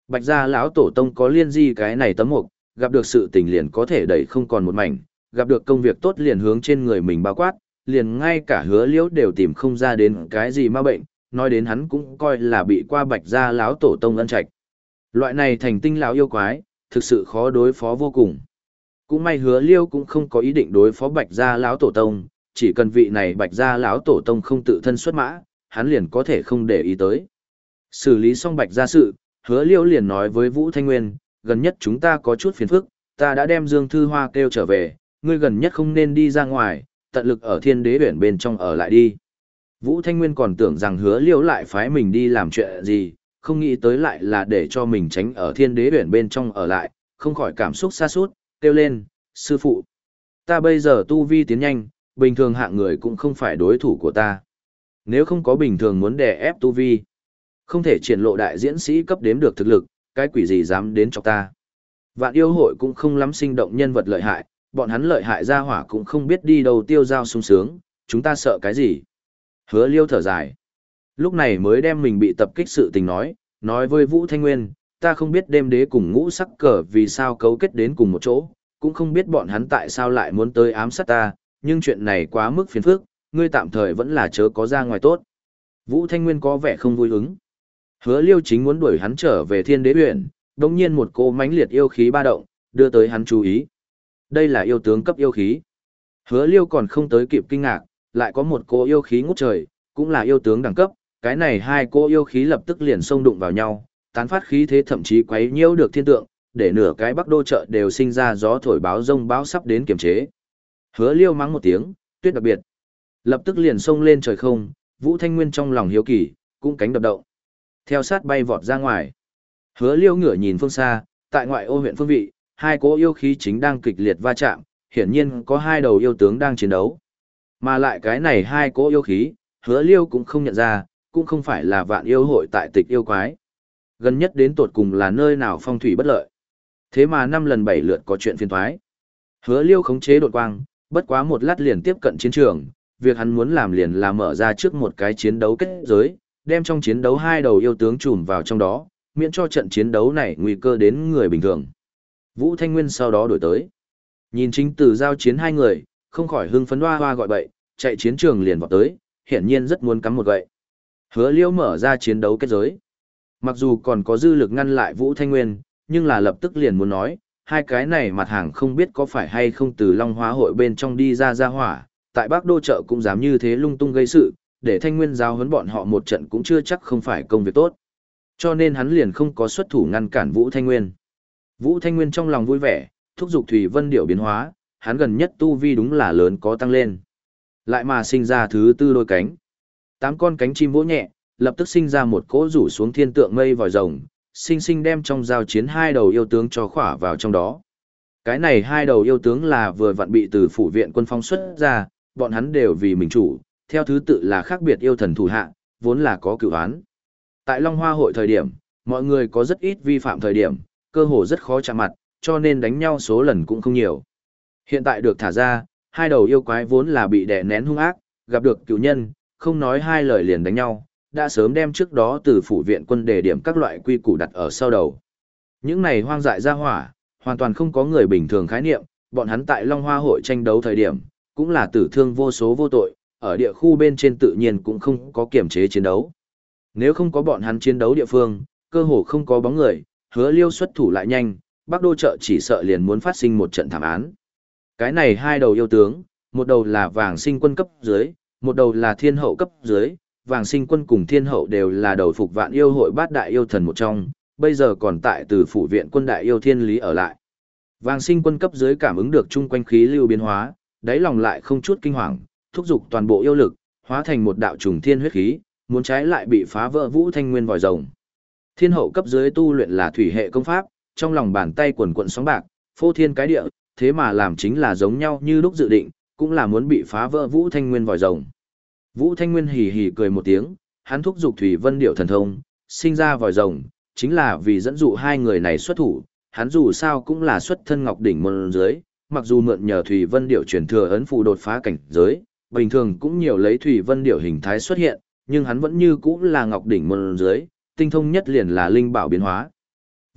Bạch gia lão tổ tông có liên di cái này tấm mục, gặp được sự tình liền có thể đẩy không còn một mảnh, gặp được công việc tốt liền hướng trên người mình bao quát, liền ngay cả hứa liễu đều tìm không ra đến cái gì ma bệnh, nói đến hắn cũng coi là bị qua bạch gia lão tổ tông ân trạch. Loại này thành tinh lão yêu quái, thực sự khó đối phó vô cùng. Cũng may hứa liêu cũng không có ý định đối phó bạch gia lão tổ tông, chỉ cần vị này bạch gia lão tổ tông không tự thân xuất mã, hắn liền có thể không để ý tới. Xử lý xong bạch gia sự, hứa liêu liền nói với Vũ Thanh Nguyên, gần nhất chúng ta có chút phiền phức, ta đã đem Dương Thư Hoa kêu trở về, ngươi gần nhất không nên đi ra ngoài, tận lực ở thiên đế biển bên trong ở lại đi. Vũ Thanh Nguyên còn tưởng rằng hứa liêu lại phái mình đi làm chuyện gì, không nghĩ tới lại là để cho mình tránh ở thiên đế biển bên trong ở lại, không khỏi cảm xúc xa sút kêu lên, sư phụ. Ta bây giờ tu vi tiến nhanh, bình thường hạng người cũng không phải đối thủ của ta. Nếu không có bình thường muốn đè ép tu vi, không thể triển lộ đại diễn sĩ cấp đếm được thực lực, cái quỷ gì dám đến cho ta. Vạn yêu hội cũng không lắm sinh động nhân vật lợi hại, bọn hắn lợi hại ra hỏa cũng không biết đi đâu tiêu giao sung sướng, chúng ta sợ cái gì. Hứa liêu thở dài. Lúc này mới đem mình bị tập kích sự tình nói, nói với Vũ Thanh Nguyên, ta không biết đêm đế cùng ngũ sắc cờ vì sao cấu kết đến cùng một chỗ, cũng không biết bọn hắn tại sao lại muốn tới ám sát ta, nhưng chuyện này quá mức phiền phức, ngươi tạm thời vẫn là chớ có ra ngoài tốt. Vũ Thanh Nguyên có vẻ không vui ứng. Hứa liêu chính muốn đuổi hắn trở về thiên đế huyện, đồng nhiên một cô mãnh liệt yêu khí ba động, đưa tới hắn chú ý. Đây là yêu tướng cấp yêu khí. Hứa liêu còn không tới kịp kinh ngạc, lại có một cô yêu khí ngút trời, cũng là yêu tướng đẳng cấp, cái này hai cô yêu khí lập tức liền xông đụng vào nhau, tán phát khí thế thậm chí quấy nhiễu được thiên tượng, để nửa cái Bắc Đô chợ đều sinh ra gió thổi báo rông báo sắp đến kiềm chế. Hứa liêu mắng một tiếng, tuyết đặc biệt. Lập tức liền xông lên trời không, Vũ Thanh Nguyên trong lòng hiếu kỳ, cũng cánh đập động. Theo sát bay vọt ra ngoài. Hứa liêu ngửa nhìn phương xa, tại ngoại ô huyện phương vị, hai cỗ yêu khí chính đang kịch liệt va chạm, hiển nhiên có hai đầu yêu tướng đang chiến đấu. Mà lại cái này hai cỗ yêu khí, hứa liêu cũng không nhận ra, cũng không phải là vạn yêu hội tại tịch yêu quái. Gần nhất đến tột cùng là nơi nào phong thủy bất lợi. Thế mà năm lần bảy lượt có chuyện phiền thoái. Hứa liêu khống chế đột quang, bất quá một lát liền tiếp cận chiến trường, việc hắn muốn làm liền là mở ra trước một cái chiến đấu kết giới, đem trong chiến đấu hai đầu yêu tướng trùm vào trong đó, miễn cho trận chiến đấu này nguy cơ đến người bình thường. Vũ Thanh Nguyên sau đó đổi tới. Nhìn chính từ giao chiến hai người, không khỏi hưng phấn hoa hoa gọi bậy, chạy chiến trường liền vọt tới, hiển nhiên rất muốn cắm một gậy. Hứa liêu mở ra chiến đấu kết giới. Mặc dù còn có dư lực ngăn lại Vũ Thanh Nguyên, nhưng là lập tức liền muốn nói, hai cái này mặt hàng không biết có phải hay không từ Long Hóa hội bên trong đi ra ra hỏa, tại Bắc Đô chợ cũng dám như thế lung tung gây sự, để Thanh Nguyên giao huấn bọn họ một trận cũng chưa chắc không phải công việc tốt. Cho nên hắn liền không có xuất thủ ngăn cản Vũ Thanh Nguyên. Vũ Thanh Nguyên trong lòng vui vẻ, thúc giục Thủy Vân Điểu biến hóa, hắn gần nhất tu vi đúng là lớn có tăng lên. Lại mà sinh ra thứ tư đôi cánh. Tám con cánh chim vỗ nhẹ, lập tức sinh ra một cỗ rủ xuống thiên tượng mây vòi rồng, sinh sinh đem trong giao chiến hai đầu yêu tướng cho khỏa vào trong đó. Cái này hai đầu yêu tướng là vừa vặn bị từ phủ viện quân phong xuất ra, bọn hắn đều vì mình chủ, theo thứ tự là khác biệt yêu thần thủ hạ, vốn là có cửu án. Tại Long Hoa hội thời điểm, mọi người có rất ít vi phạm thời điểm, cơ hồ rất khó chạm mặt, cho nên đánh nhau số lần cũng không nhiều. Hiện tại được thả ra, hai đầu yêu quái vốn là bị đè nén hung ác, gặp được cửu nhân, không nói hai lời liền đánh nhau, đã sớm đem trước đó từ phủ viện quân đề điểm các loại quy củ đặt ở sau đầu. Những này hoang dại ra hỏa, hoàn toàn không có người bình thường khái niệm, bọn hắn tại Long Hoa hội tranh đấu thời điểm, cũng là tử thương vô số vô tội, ở địa khu bên trên tự nhiên cũng không có kiểm chế chiến đấu. Nếu không có bọn hắn chiến đấu địa phương, cơ hồ không có bóng người, hứa liêu xuất thủ lại nhanh, Bắc Đô chợ chỉ sợ liền muốn phát sinh một trận thảm án. Cái này hai đầu yêu tướng, một đầu là vàng sinh quân cấp dưới, một đầu là thiên hậu cấp dưới, vàng sinh quân cùng thiên hậu đều là đầu phục vạn yêu hội bát đại yêu thần một trong, bây giờ còn tại từ phủ viện quân đại yêu thiên lý ở lại. Vàng sinh quân cấp dưới cảm ứng được chung quanh khí lưu biến hóa, đáy lòng lại không chút kinh hoàng, thúc giục toàn bộ yêu lực, hóa thành một đạo trùng thiên huyết khí, muốn trái lại bị phá vỡ Vũ Thanh Nguyên vòi rồng. Thiên hậu cấp dưới tu luyện là thủy hệ công pháp, trong lòng bàn tay quần quận sóng bạc, phô thiên cái địa, thế mà làm chính là giống nhau như lúc dự định, cũng là muốn bị phá vỡ Vũ Thanh Nguyên vòi rồng. Vũ Thanh Nguyên hì hì cười một tiếng, hắn thúc giục Thủy Vân Điểu thần thông, sinh ra vòi rồng, chính là vì dẫn dụ hai người này xuất thủ, hắn dù sao cũng là xuất thân Ngọc đỉnh môn dưới, mặc dù mượn nhờ Thủy Vân Điểu truyền thừa ấn phù đột phá cảnh giới, bình thường cũng nhiều lấy Thủy Vân Điểu hình thái xuất hiện, nhưng hắn vẫn như cũng là Ngọc đỉnh môn dưới, tinh thông nhất liền là linh bảo biến hóa.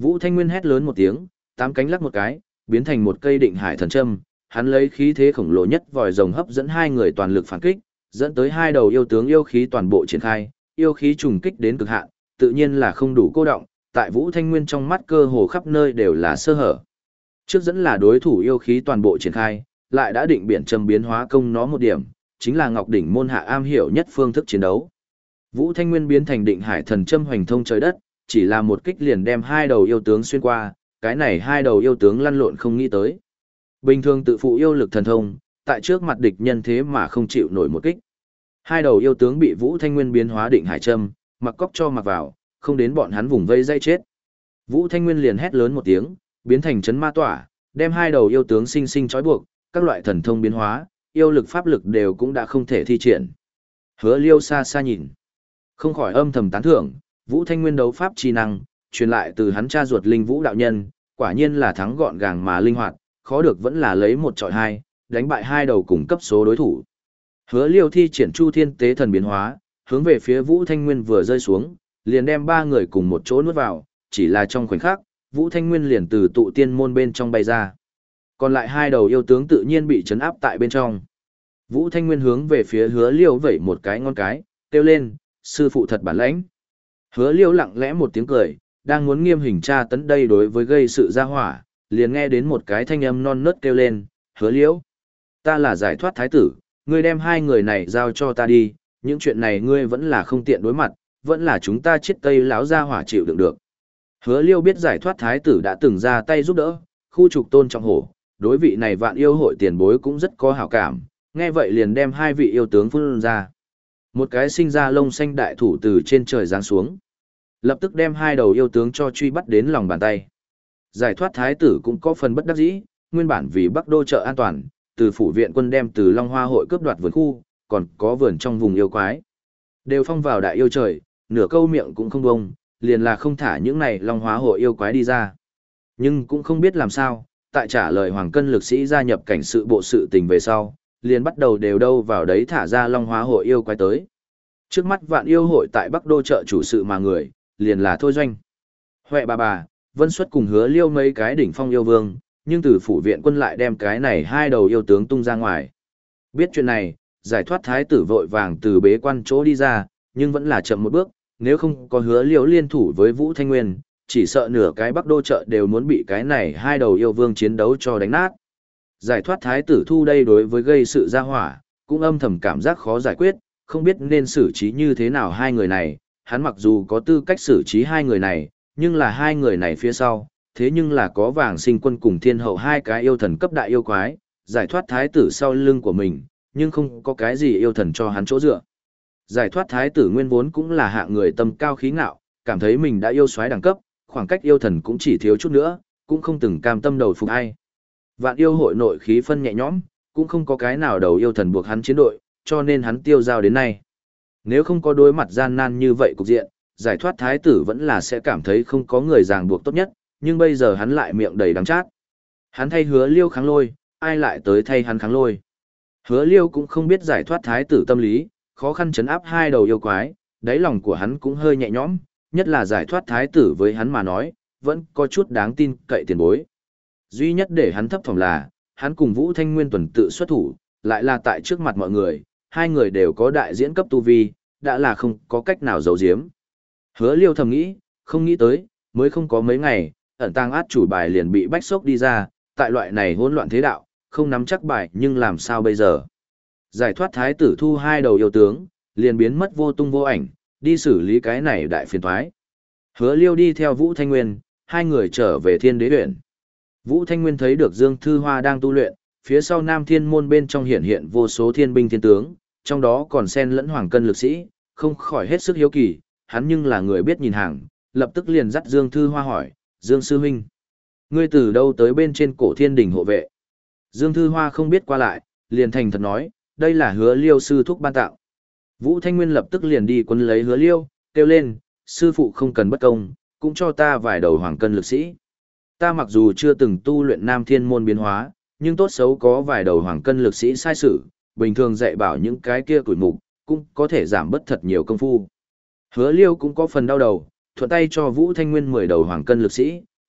Vũ Thanh Nguyên hét lớn một tiếng, tám cánh lắc một cái, biến thành một cây định hải thần châm, hắn lấy khí thế khổng lồ nhất vòi rồng hấp dẫn hai người toàn lực phản kích, dẫn tới hai đầu yêu tướng yêu khí toàn bộ triển khai, yêu khí trùng kích đến cực hạn, tự nhiên là không đủ cô động, tại Vũ Thanh Nguyên trong mắt cơ hồ khắp nơi đều là sơ hở. Trước dẫn là đối thủ yêu khí toàn bộ triển khai, lại đã định biển châm biến hóa công nó một điểm, chính là Ngọc đỉnh môn hạ am hiểu nhất phương thức chiến đấu. Vũ Thanh Nguyên biến thành định hải thần châm hoành thông trời đất, chỉ là một kích liền đem hai đầu yêu tướng xuyên qua, cái này hai đầu yêu tướng lăn lộn không nghĩ tới. Bình thường tự phụ yêu lực thần thông, tại trước mặt địch nhân thế mà không chịu nổi một kích. Hai đầu yêu tướng bị Vũ Thanh Nguyên biến hóa định hải châm, mặc cóc cho mặc vào, không đến bọn hắn vùng vây dây chết. Vũ Thanh Nguyên liền hét lớn một tiếng, biến thành chấn ma tỏa, đem hai đầu yêu tướng sinh sinh trói buộc, các loại thần thông biến hóa, yêu lực pháp lực đều cũng đã không thể thi triển. Hứa Liêu xa xa nhìn, không khỏi âm thầm tán thưởng, Vũ Thanh Nguyên đấu pháp chi năng, truyền lại từ hắn cha ruột Linh Vũ đạo nhân, quả nhiên là thắng gọn gàng mà linh hoạt, khó được vẫn là lấy một trọi hai, đánh bại hai đầu cùng cấp số đối thủ. Hứa Liêu thi triển Chu Thiên Tế Thần biến hóa, hướng về phía Vũ Thanh Nguyên vừa rơi xuống, liền đem ba người cùng một chỗ nuốt vào, chỉ là trong khoảnh khắc, Vũ Thanh Nguyên liền từ tụ tiên môn bên trong bay ra. Còn lại hai đầu yêu tướng tự nhiên bị trấn áp tại bên trong. Vũ Thanh Nguyên hướng về phía Hứa Liêu vẩy một cái ngón cái, kêu lên, sư phụ thật bản lãnh. Hứa Liêu lặng lẽ một tiếng cười, đang muốn nghiêm hình tra tấn đây đối với gây sự ra hỏa, liền nghe đến một cái thanh âm non nớt kêu lên, Hứa Liêu, ta là giải thoát thái tử, ngươi đem hai người này giao cho ta đi, những chuyện này ngươi vẫn là không tiện đối mặt, vẫn là chúng ta chết tây láo ra hỏa chịu đựng được. Hứa Liêu biết giải thoát thái tử đã từng ra tay giúp đỡ, khu trục Tôn Trọng Hổ, đối vị này vạn yêu hội tiền bối cũng rất có hảo cảm, nghe vậy liền đem hai vị yêu tướng phun ra. Một cái sinh ra lông xanh đại thủ từ trên trời giáng xuống, lập tức đem hai đầu yêu tướng cho truy bắt đến lòng bàn tay. Giải thoát thái tử cũng có phần bất đắc dĩ, nguyên bản vì Bắc Đô chợ an toàn, từ phủ viện quân đem từ Long Hoa hội cướp đoạt vườn khu, còn có vườn trong vùng yêu quái. Đều phong vào đại yêu trời, nửa câu miệng cũng không bông, liền là không thả những này Long Hoa hội yêu quái đi ra. Nhưng cũng không biết làm sao, tại trả lời Hoàng Cân lực sĩ gia nhập cảnh sự bộ sự tình về sau, liền bắt đầu đều đâu vào đấy thả ra Long Hoa hội yêu quái tới. Trước mắt vạn yêu hội tại Bắc Đô chợ chủ sự mà người, liền là Thôi Doanh, Huệ bà bà, Vân Xuất cùng Hứa Liêu mấy cái đỉnh phong yêu vương, nhưng từ phủ viện quân lại đem cái này hai đầu yêu tướng tung ra ngoài. Biết chuyện này, giải thoát thái tử vội vàng từ bế quan chỗ đi ra, nhưng vẫn là chậm một bước, nếu không có Hứa Liêu liên thủ với Vũ Thanh Nguyên, chỉ sợ nửa cái Bắc Đô chợ đều muốn bị cái này hai đầu yêu vương chiến đấu cho đánh nát. Giải thoát thái tử thu đây đối với gây sự ra hỏa, cũng âm thầm cảm giác khó giải quyết, không biết nên xử trí như thế nào hai người này, hắn mặc dù có tư cách xử trí hai người này, nhưng là hai người này phía sau, thế nhưng là có vàng sinh quân cùng thiên hậu hai cái yêu thần cấp đại yêu quái, giải thoát thái tử sau lưng của mình, nhưng không có cái gì yêu thần cho hắn chỗ dựa. Giải thoát thái tử nguyên vốn cũng là hạng người tâm cao khí ngạo, cảm thấy mình đã yêu soái đẳng cấp, khoảng cách yêu thần cũng chỉ thiếu chút nữa, cũng không từng cam tâm đầu phục ai. Vạn yêu hội nội khí phân nhẹ nhõm, cũng không có cái nào đầu yêu thần buộc hắn chiến đội, cho nên hắn tiêu giao đến nay. Nếu không có đối mặt gian nan như vậy cục diện, giải thoát thái tử vẫn là sẽ cảm thấy không có người ràng buộc tốt nhất, nhưng bây giờ hắn lại miệng đầy đắng chát. Hắn thay Hứa Liêu kháng lôi, ai lại tới thay hắn kháng lôi. Hứa Liêu cũng không biết giải thoát thái tử tâm lý, khó khăn chấn áp hai đầu yêu quái, đáy lòng của hắn cũng hơi nhẹ nhõm, nhất là giải thoát thái tử với hắn mà nói, vẫn có chút đáng tin cậy tiền bối. Duy nhất để hắn thấp thỏm là, hắn cùng Vũ Thanh Nguyên tuần tự xuất thủ, lại là tại trước mặt mọi người, hai người đều có đại diễn cấp tu vi, đã là không có cách nào giấu giếm. Hứa Liêu thầm nghĩ, không nghĩ tới, mới không có mấy ngày, ẩn tàng át chủ bài liền bị bách sốc đi ra, tại loại này hỗn loạn thế đạo, không nắm chắc bài nhưng làm sao bây giờ. Giải thoát thái tử thu hai đầu yêu tướng, liền biến mất vô tung vô ảnh, đi xử lý cái này đại phiền toái. Hứa Liêu đi theo Vũ Thanh Nguyên, hai người trở về Thiên Đế huyện. Vũ Thanh Nguyên thấy được Dương Thư Hoa đang tu luyện, phía sau Nam Thiên môn bên trong hiện hiện vô số thiên binh thiên tướng, trong đó còn xen lẫn Hoàng Cân lực sĩ, không khỏi hết sức hiếu kỳ, hắn nhưng là người biết nhìn hàng, lập tức liền dắt Dương Thư Hoa hỏi, Dương Sư Huynh, ngươi từ đâu tới bên trên cổ thiên đình hộ vệ? Dương Thư Hoa không biết qua lại, liền thành thật nói, đây là Hứa Liêu sư thúc ban tạo. Vũ Thanh Nguyên lập tức liền đi quân lấy Hứa Liêu, kêu lên, sư phụ không cần bất công, cũng cho ta vài đầu Hoàng Cân lực sĩ. Ta mặc dù chưa từng tu luyện Nam Thiên môn biến hóa, nhưng tốt xấu có vài đầu Hoàng Cân lực sĩ sai sử, bình thường dạy bảo những cái kia củi mục, cũng có thể giảm bớt thật nhiều công phu. Hứa Liêu cũng có phần đau đầu, thuận tay cho Vũ Thanh Nguyên mười đầu Hoàng Cân lực sĩ,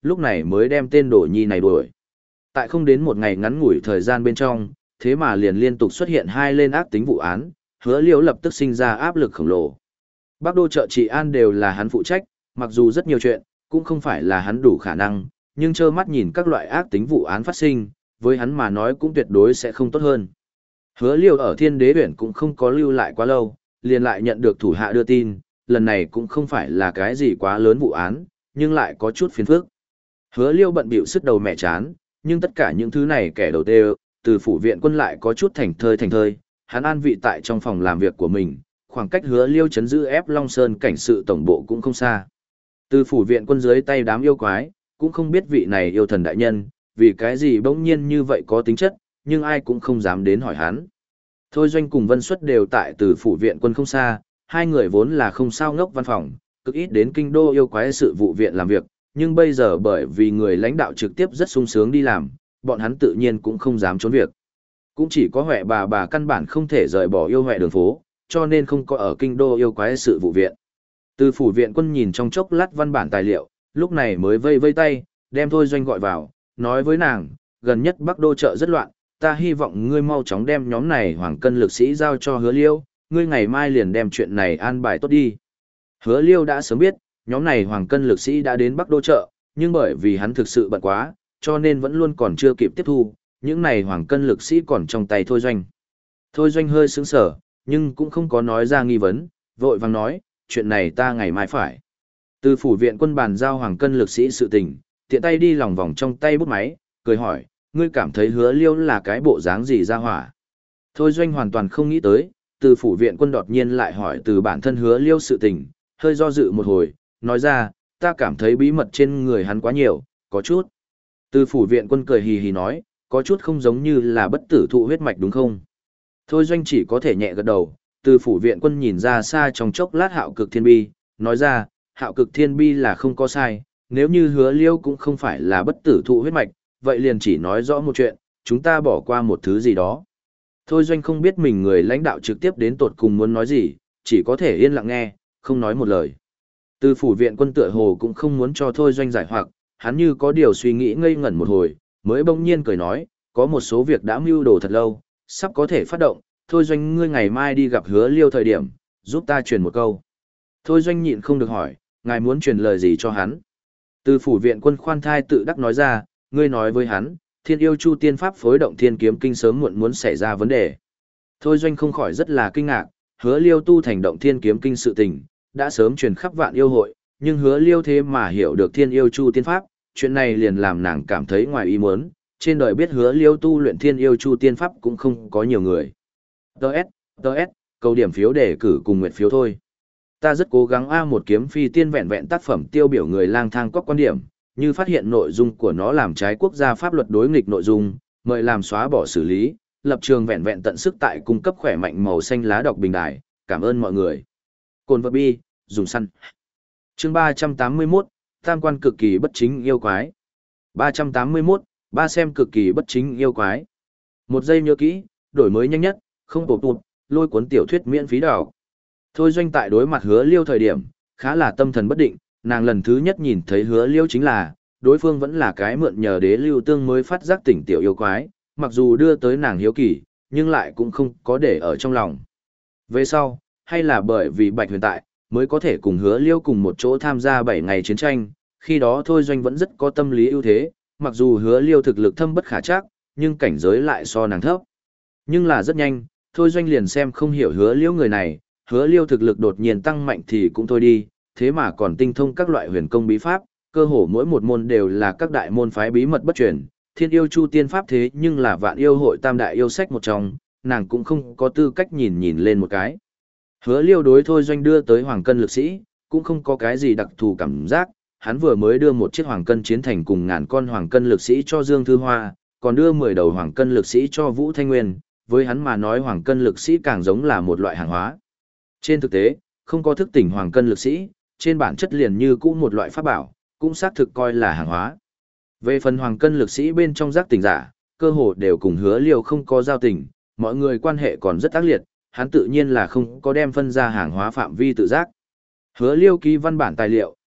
lúc này mới đem tên Đổ Nhi này đuổi. Tại không đến một ngày ngắn ngủi thời gian bên trong, thế mà liền liên tục xuất hiện hai lên ác tính vụ án, Hứa Liêu lập tức sinh ra áp lực khổng lồ. Bắc Đô chợ trị an đều là hắn phụ trách, mặc dù rất nhiều chuyện, cũng không phải là hắn đủ khả năng, nhưng trơ mắt nhìn các loại ác tính vụ án phát sinh, với hắn mà nói cũng tuyệt đối sẽ không tốt hơn. Hứa Liêu ở Thiên Đế huyện cũng không có lưu lại quá lâu, liền lại nhận được thủ hạ đưa tin, lần này cũng không phải là cái gì quá lớn vụ án, nhưng lại có chút phiền phức. Hứa Liêu bận bịu sức đầu mẹ chán, nhưng tất cả những thứ này kẻ đầu tê, từ phủ viện quân lại có chút thành thơi thành thơi, hắn an vị tại trong phòng làm việc của mình, khoảng cách Hứa Liêu chấn giữ ép Long Sơn cảnh sự tổng bộ cũng không xa. Từ phủ viện quân dưới tay đám yêu quái, cũng không biết vị này yêu thần đại nhân, vì cái gì bỗng nhiên như vậy có tính chất, nhưng ai cũng không dám đến hỏi hắn. Thôi Doanh cùng Vân Xuất đều tại từ phủ viện quân không xa, hai người vốn là không sao ngốc văn phòng, cực ít đến kinh đô yêu quái sự vụ viện làm việc, nhưng bây giờ bởi vì người lãnh đạo trực tiếp rất sung sướng đi làm, bọn hắn tự nhiên cũng không dám trốn việc. Cũng chỉ có Huệ bà bà căn bản không thể rời bỏ yêu Huệ đường phố, cho nên không có ở kinh đô yêu quái sự vụ viện. Từ phủ viện quân nhìn trong chốc lát văn bản tài liệu, lúc này mới vây vây tay, đem Thôi Doanh gọi vào, nói với nàng, gần nhất Bắc Đô chợ rất loạn, ta hy vọng ngươi mau chóng đem nhóm này hoàng cân lực sĩ giao cho Hứa Liêu, ngươi ngày mai liền đem chuyện này an bài tốt đi. Hứa Liêu đã sớm biết, nhóm này hoàng cân lực sĩ đã đến Bắc Đô chợ, nhưng bởi vì hắn thực sự bận quá, cho nên vẫn luôn còn chưa kịp tiếp thu, những này hoàng cân lực sĩ còn trong tay Thôi Doanh. Thôi Doanh hơi sững sờ, nhưng cũng không có nói ra nghi vấn, vội vàng nói, chuyện này ta ngày mai phải. Từ phủ viện quân bàn giao hoàng cân lực sĩ sự tình, tiện tay đi lòng vòng trong tay bút máy, cười hỏi, ngươi cảm thấy Hứa Liêu là cái bộ dáng gì ra hỏa. Thôi Doanh hoàn toàn không nghĩ tới, từ phủ viện quân đột nhiên lại hỏi từ bản thân Hứa Liêu sự tình, hơi do dự một hồi, nói ra, ta cảm thấy bí mật trên người hắn quá nhiều, có chút. Từ phủ viện quân cười hì hì nói, có chút không giống như là bất tử thụ huyết mạch đúng không? Thôi Doanh chỉ có thể nhẹ gật đầu, từ phủ viện quân nhìn ra xa trong chốc lát Hạo Cực Thiên Bi, nói ra, Hạo Cực Thiên Bi là không có sai, nếu như Hứa Liêu cũng không phải là bất tử thụ huyết mạch, vậy liền chỉ nói rõ một chuyện, chúng ta bỏ qua một thứ gì đó. Thôi Doanh không biết mình người lãnh đạo trực tiếp đến tột cùng muốn nói gì, chỉ có thể yên lặng nghe, không nói một lời. Từ phủ viện quân tựa hồ cũng không muốn cho Thôi Doanh giải hoặc, hắn như có điều suy nghĩ ngây ngẩn một hồi, mới bỗng nhiên cười nói, có một số việc đã mưu đồ thật lâu, sắp có thể phát động, Thôi Doanh ngươi ngày mai đi gặp Hứa Liêu thời điểm, giúp ta truyền một câu. Thôi Doanh nhịn không được hỏi, ngài muốn truyền lời gì cho hắn? Từ phủ viện quân khoan thai tự đắc nói ra, ngươi nói với hắn, Thiên Yêu Chu Tiên Pháp phối động Thiên Kiếm Kinh sớm muộn muốn xảy ra vấn đề. Thôi Doanh không khỏi rất là kinh ngạc, Hứa Liêu tu thành động Thiên Kiếm Kinh sự tình, đã sớm truyền khắp vạn yêu hội, nhưng Hứa Liêu thế mà hiểu được Thiên Yêu Chu Tiên Pháp, chuyện này liền làm nàng cảm thấy ngoài ý muốn, trên đời biết Hứa Liêu tu luyện Thiên Yêu Chu Tiên Pháp cũng không có nhiều người. Đợt, đợt, câu điểm phiếu để cử cùng nguyện phiếu thôi. Ta rất cố gắng A một kiếm phi tiên vẹn vẹn tác phẩm tiêu biểu người lang thang có quan điểm, như phát hiện nội dung của nó làm trái quốc gia pháp luật đối nghịch nội dung, mời làm xóa bỏ xử lý, lập trường vẹn vẹn tận sức tại cung cấp khỏe mạnh màu xanh lá đọc bình đài, cảm ơn mọi người. Cồn vật bi, dùng săn. Chương ba trăm tám mươi mốt, tam quan cực kỳ bất chính yêu quái. ba trăm tám mươi mốt, ba xem cực kỳ bất chính yêu quái. Một giây nhớ kỹ, đổi mới nhanh nhất, không bổ tụt, lôi cuốn tiểu thuyết miễn phí đào. Thôi Doanh tại đối mặt Hứa Liêu thời điểm, khá là tâm thần bất định, nàng lần thứ nhất nhìn thấy Hứa Liêu chính là, đối phương vẫn là cái mượn nhờ đế lưu tương mới phát giác tỉnh tiểu yêu quái, mặc dù đưa tới nàng hiếu kỳ, nhưng lại cũng không có để ở trong lòng. Về sau, hay là bởi vì Bạch Huyền tại, mới có thể cùng Hứa Liêu cùng một chỗ tham gia bảy ngày chiến tranh, khi đó Thôi Doanh vẫn rất có tâm lý ưu thế, mặc dù Hứa Liêu thực lực thâm bất khả trắc, nhưng cảnh giới lại so nàng thấp. Nhưng là rất nhanh, Thôi Doanh liền xem không hiểu Hứa Liêu người này, Hứa Liêu thực lực đột nhiên tăng mạnh thì cũng thôi đi, thế mà còn tinh thông các loại huyền công bí pháp, cơ hồ mỗi một môn đều là các đại môn phái bí mật bất truyền, Thiên Yêu Chu Tiên Pháp thế nhưng là vạn yêu hội tam đại yêu sách một trong, nàng cũng không có tư cách nhìn nhìn lên một cái. Hứa Liêu đối Thôi Doanh đưa tới hoàng cân lực sĩ, cũng không có cái gì đặc thù cảm giác, hắn vừa mới đưa một chiếc hoàng cân chiến thành cùng ngàn con hoàng cân lực sĩ cho Dương Thư Hoa, còn đưa mười đầu hoàng cân lực sĩ cho Vũ Thanh Nguyên, với hắn mà nói hoàng cân lực sĩ càng giống là một loại hàng hóa. Trên thực tế, không có thức tỉnh hoàng cân lực sĩ, trên bản chất liền như cũ một loại pháp bảo, cũng xác thực coi là hàng hóa. Về phần hoàng cân lực sĩ bên trong giác tỉnh giả, cơ hồ đều cùng Hứa Liêu không có giao tình, mọi người quan hệ còn rất ác liệt, hắn tự nhiên là không có đem phân ra hàng hóa phạm vi tự giác. Hứa Liêu ký văn bản tài liệu,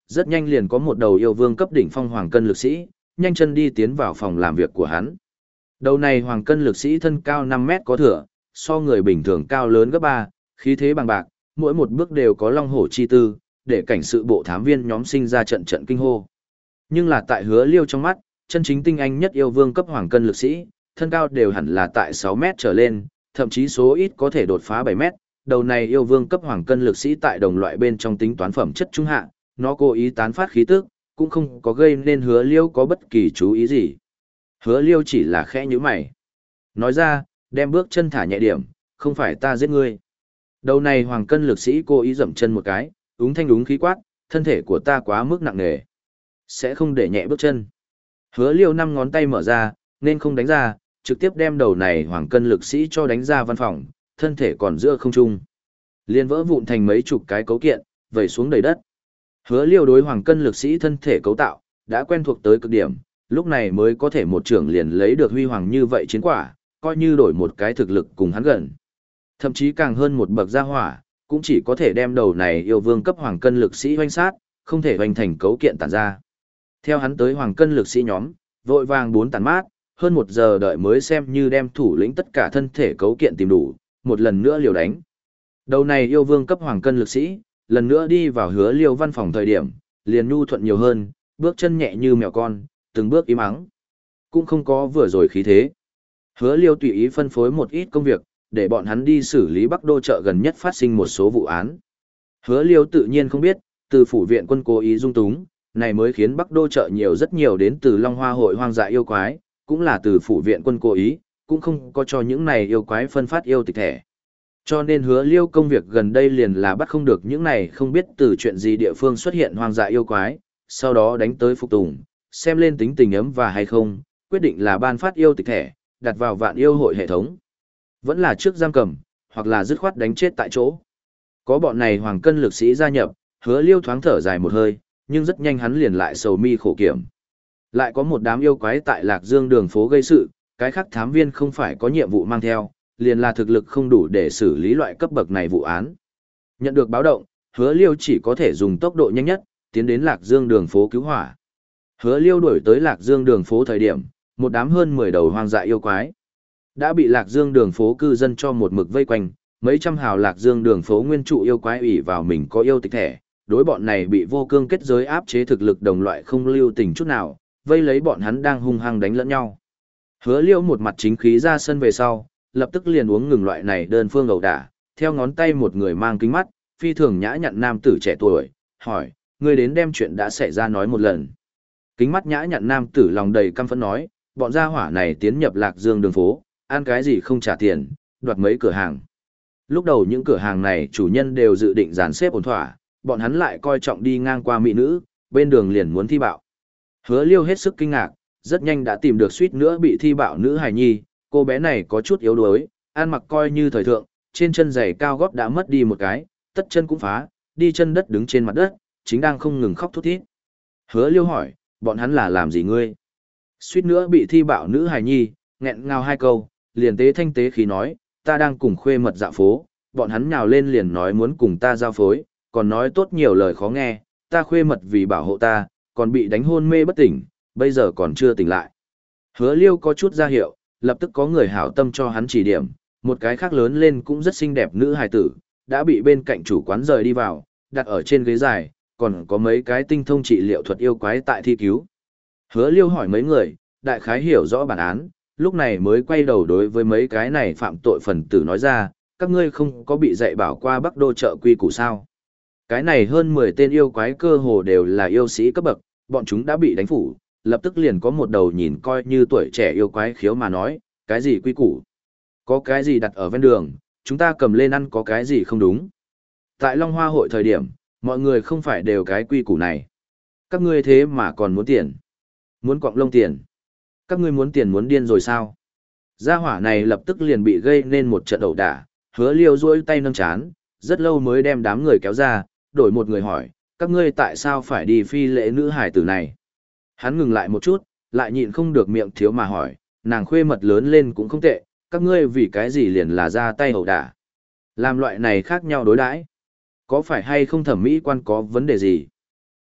rất nhanh liền có một đầu yêu vương cấp đỉnh phong hoàng cân lực sĩ, nhanh chân đi tiến vào phòng làm việc của hắn. Đầu này hoàng cân lực sĩ thân cao năm mét có thừa, so người bình thường cao lớn gấp ba, khí thế bằng bạc, mỗi một bước đều có long hổ chi tư, để cảnh sự bộ thám viên nhóm sinh ra trận trận kinh hô. Nhưng là tại Hứa Liêu trong mắt, chân chính tinh anh nhất yêu vương cấp hoàng cân lực sĩ, thân cao đều hẳn là tại sáu mét trở lên, thậm chí số ít có thể đột phá bảy mét. Đầu này yêu vương cấp hoàng cân lực sĩ tại đồng loại bên trong tính toán phẩm chất trung hạ, nó cố ý tán phát khí tức, cũng không có gây nên Hứa Liêu có bất kỳ chú ý gì. Hứa Liêu chỉ là khẽ nhíu mày. Nói ra, đem bước chân thả nhẹ điểm, không phải ta giết ngươi. Đầu này hoàng cân lực sĩ cố ý dậm chân một cái, úng thanh úng khí quát, thân thể của ta quá mức nặng nề, sẽ không để nhẹ bước chân. Hứa Liêu năm ngón tay mở ra, nên không đánh ra, trực tiếp đem đầu này hoàng cân lực sĩ cho đánh ra văn phòng, thân thể còn giữa không trung. Liên vỡ vụn thành mấy chục cái cấu kiện, vẩy xuống đầy đất. Hứa Liêu đối hoàng cân lực sĩ thân thể cấu tạo, đã quen thuộc tới cực điểm, lúc này mới có thể một trưởng liền lấy được huy hoàng như vậy chiến quả, coi như đổi một cái thực lực cùng hắn gần. Thậm chí càng hơn một bậc gia hỏa, cũng chỉ có thể đem đầu này yêu vương cấp hoàng cân lực sĩ hoanh sát, không thể hoành thành cấu kiện tản ra. Theo hắn tới hoàng cân lực sĩ nhóm, vội vàng bốn tàn mát, hơn một giờ đợi mới xem như đem thủ lĩnh tất cả thân thể cấu kiện tìm đủ, một lần nữa liều đánh. Đầu này yêu vương cấp hoàng cân lực sĩ, lần nữa đi vào Hứa Liêu văn phòng thời điểm, liền nhu thuận nhiều hơn, bước chân nhẹ như mèo con, từng bước im ắng. Cũng không có vừa rồi khí thế. Hứa Liêu tùy ý phân phối một ít công việc, để bọn hắn đi xử lý Bắc Đô chợ gần nhất phát sinh một số vụ án. Hứa Liêu tự nhiên không biết, từ phủ viện quân cố ý dung túng, này mới khiến Bắc Đô chợ nhiều rất nhiều đến từ Long Hoa hội hoang dại yêu quái, cũng là từ phủ viện quân cố ý, cũng không có cho những này yêu quái phân phát yêu tịch thẻ. Cho nên Hứa Liêu công việc gần đây liền là bắt không được những này không biết từ chuyện gì địa phương xuất hiện hoang dại yêu quái, sau đó đánh tới phục tùng, xem lên tính tình ấm và hay không, quyết định là ban phát yêu tịch thẻ, đặt vào vạn yêu hội hệ thống. Vẫn là trước giam cầm, hoặc là dứt khoát đánh chết tại chỗ. Có bọn này hoàng cân lực sĩ gia nhập, Hứa Liêu thoáng thở dài một hơi, nhưng rất nhanh hắn liền lại sầu mi khổ kiểm. Lại có một đám yêu quái tại Lạc Dương đường phố gây sự, cái khác thám viên không phải có nhiệm vụ mang theo, liền là thực lực không đủ để xử lý loại cấp bậc này vụ án. Nhận được báo động, Hứa Liêu chỉ có thể dùng tốc độ nhanh nhất, tiến đến Lạc Dương đường phố cứu hỏa. Hứa Liêu đuổi tới Lạc Dương đường phố thời điểm, một đám hơn mười đầu hoang dại yêu quái đã bị Lạc Dương đường phố cư dân cho một mực vây quanh, mấy trăm hào Lạc Dương đường phố nguyên trụ yêu quái ủy vào mình có yêu tịch thẻ, đối bọn này bị vô cương kết giới áp chế thực lực đồng loại không lưu tình chút nào, vây lấy bọn hắn đang hung hăng đánh lẫn nhau. Hứa Liêu một mặt chính khí ra sân về sau, lập tức liền uống ngừng loại này đơn phương ẩu đả, theo ngón tay một người mang kính mắt, phi thường nhã nhặn nam tử trẻ tuổi, hỏi, ngươi đến đem chuyện đã xảy ra nói một lần. Kính mắt nhã nhặn nam tử lòng đầy căm phẫn nói, bọn gia hỏa này tiến nhập Lạc Dương đường phố, ăn cái gì không trả tiền, đoạt mấy cửa hàng. Lúc đầu những cửa hàng này chủ nhân đều dự định dàn xếp ổn thỏa, bọn hắn lại coi trọng đi ngang qua mỹ nữ, bên đường liền muốn thi bạo. Hứa Liêu hết sức kinh ngạc, rất nhanh đã tìm được suýt nữa bị thi bạo nữ hài nhi, cô bé này có chút yếu đuối, ăn mặc coi như thời thượng, trên chân giày cao gót đã mất đi một cái, tất chân cũng phá, đi chân đất đứng trên mặt đất, chính đang không ngừng khóc thút thít. Hứa Liêu hỏi, bọn hắn là làm gì ngươi? Suýt nữa bị thi bạo nữ hài nhi, nghẹn ngào hai câu, liền tế thanh tế khí nói, ta đang cùng khuê mật dạo phố, bọn hắn nhào lên liền nói muốn cùng ta giao phối, còn nói tốt nhiều lời khó nghe, ta khuê mật vì bảo hộ ta, còn bị đánh hôn mê bất tỉnh, bây giờ còn chưa tỉnh lại. Hứa Liêu có chút ra hiệu, lập tức có người hảo tâm cho hắn chỉ điểm, một cái khác lớn lên cũng rất xinh đẹp nữ hài tử, đã bị bên cạnh chủ quán rời đi vào, đặt ở trên ghế dài, còn có mấy cái tinh thông trị liệu thuật yêu quái tại thi cứu. Hứa Liêu hỏi mấy người, đại khái hiểu rõ bản án, lúc này mới quay đầu đối với mấy cái này phạm tội phần tử nói ra, các ngươi không có bị dạy bảo qua Bắc Đô chợ quy củ sao. Cái này hơn mười tên yêu quái cơ hồ đều là yêu sĩ cấp bậc, bọn chúng đã bị đánh phủ, lập tức liền có một đầu nhìn coi như tuổi trẻ yêu quái khiếu mà nói, cái gì quy củ? Có cái gì đặt ở ven đường, chúng ta cầm lên ăn có cái gì không đúng? Tại Long Hoa hội thời điểm, mọi người không phải đều cái quy củ này. Các ngươi thế mà còn muốn tiền. Muốn cọng lông tiền. Các ngươi muốn tiền muốn điên rồi sao? Gia hỏa này lập tức liền bị gây nên một trận ẩu đả, Hứa Liêu duỗi tay nâng chán, rất lâu mới đem đám người kéo ra, đổi một người hỏi, các ngươi tại sao phải đi phi lễ nữ hải tử này? Hắn ngừng lại một chút, lại nhịn không được miệng thiếu mà hỏi, nàng khuê mật lớn lên cũng không tệ, các ngươi vì cái gì liền là ra tay ẩu đả? Làm loại này khác nhau đối đãi, có phải hay không thẩm mỹ quan có vấn đề gì?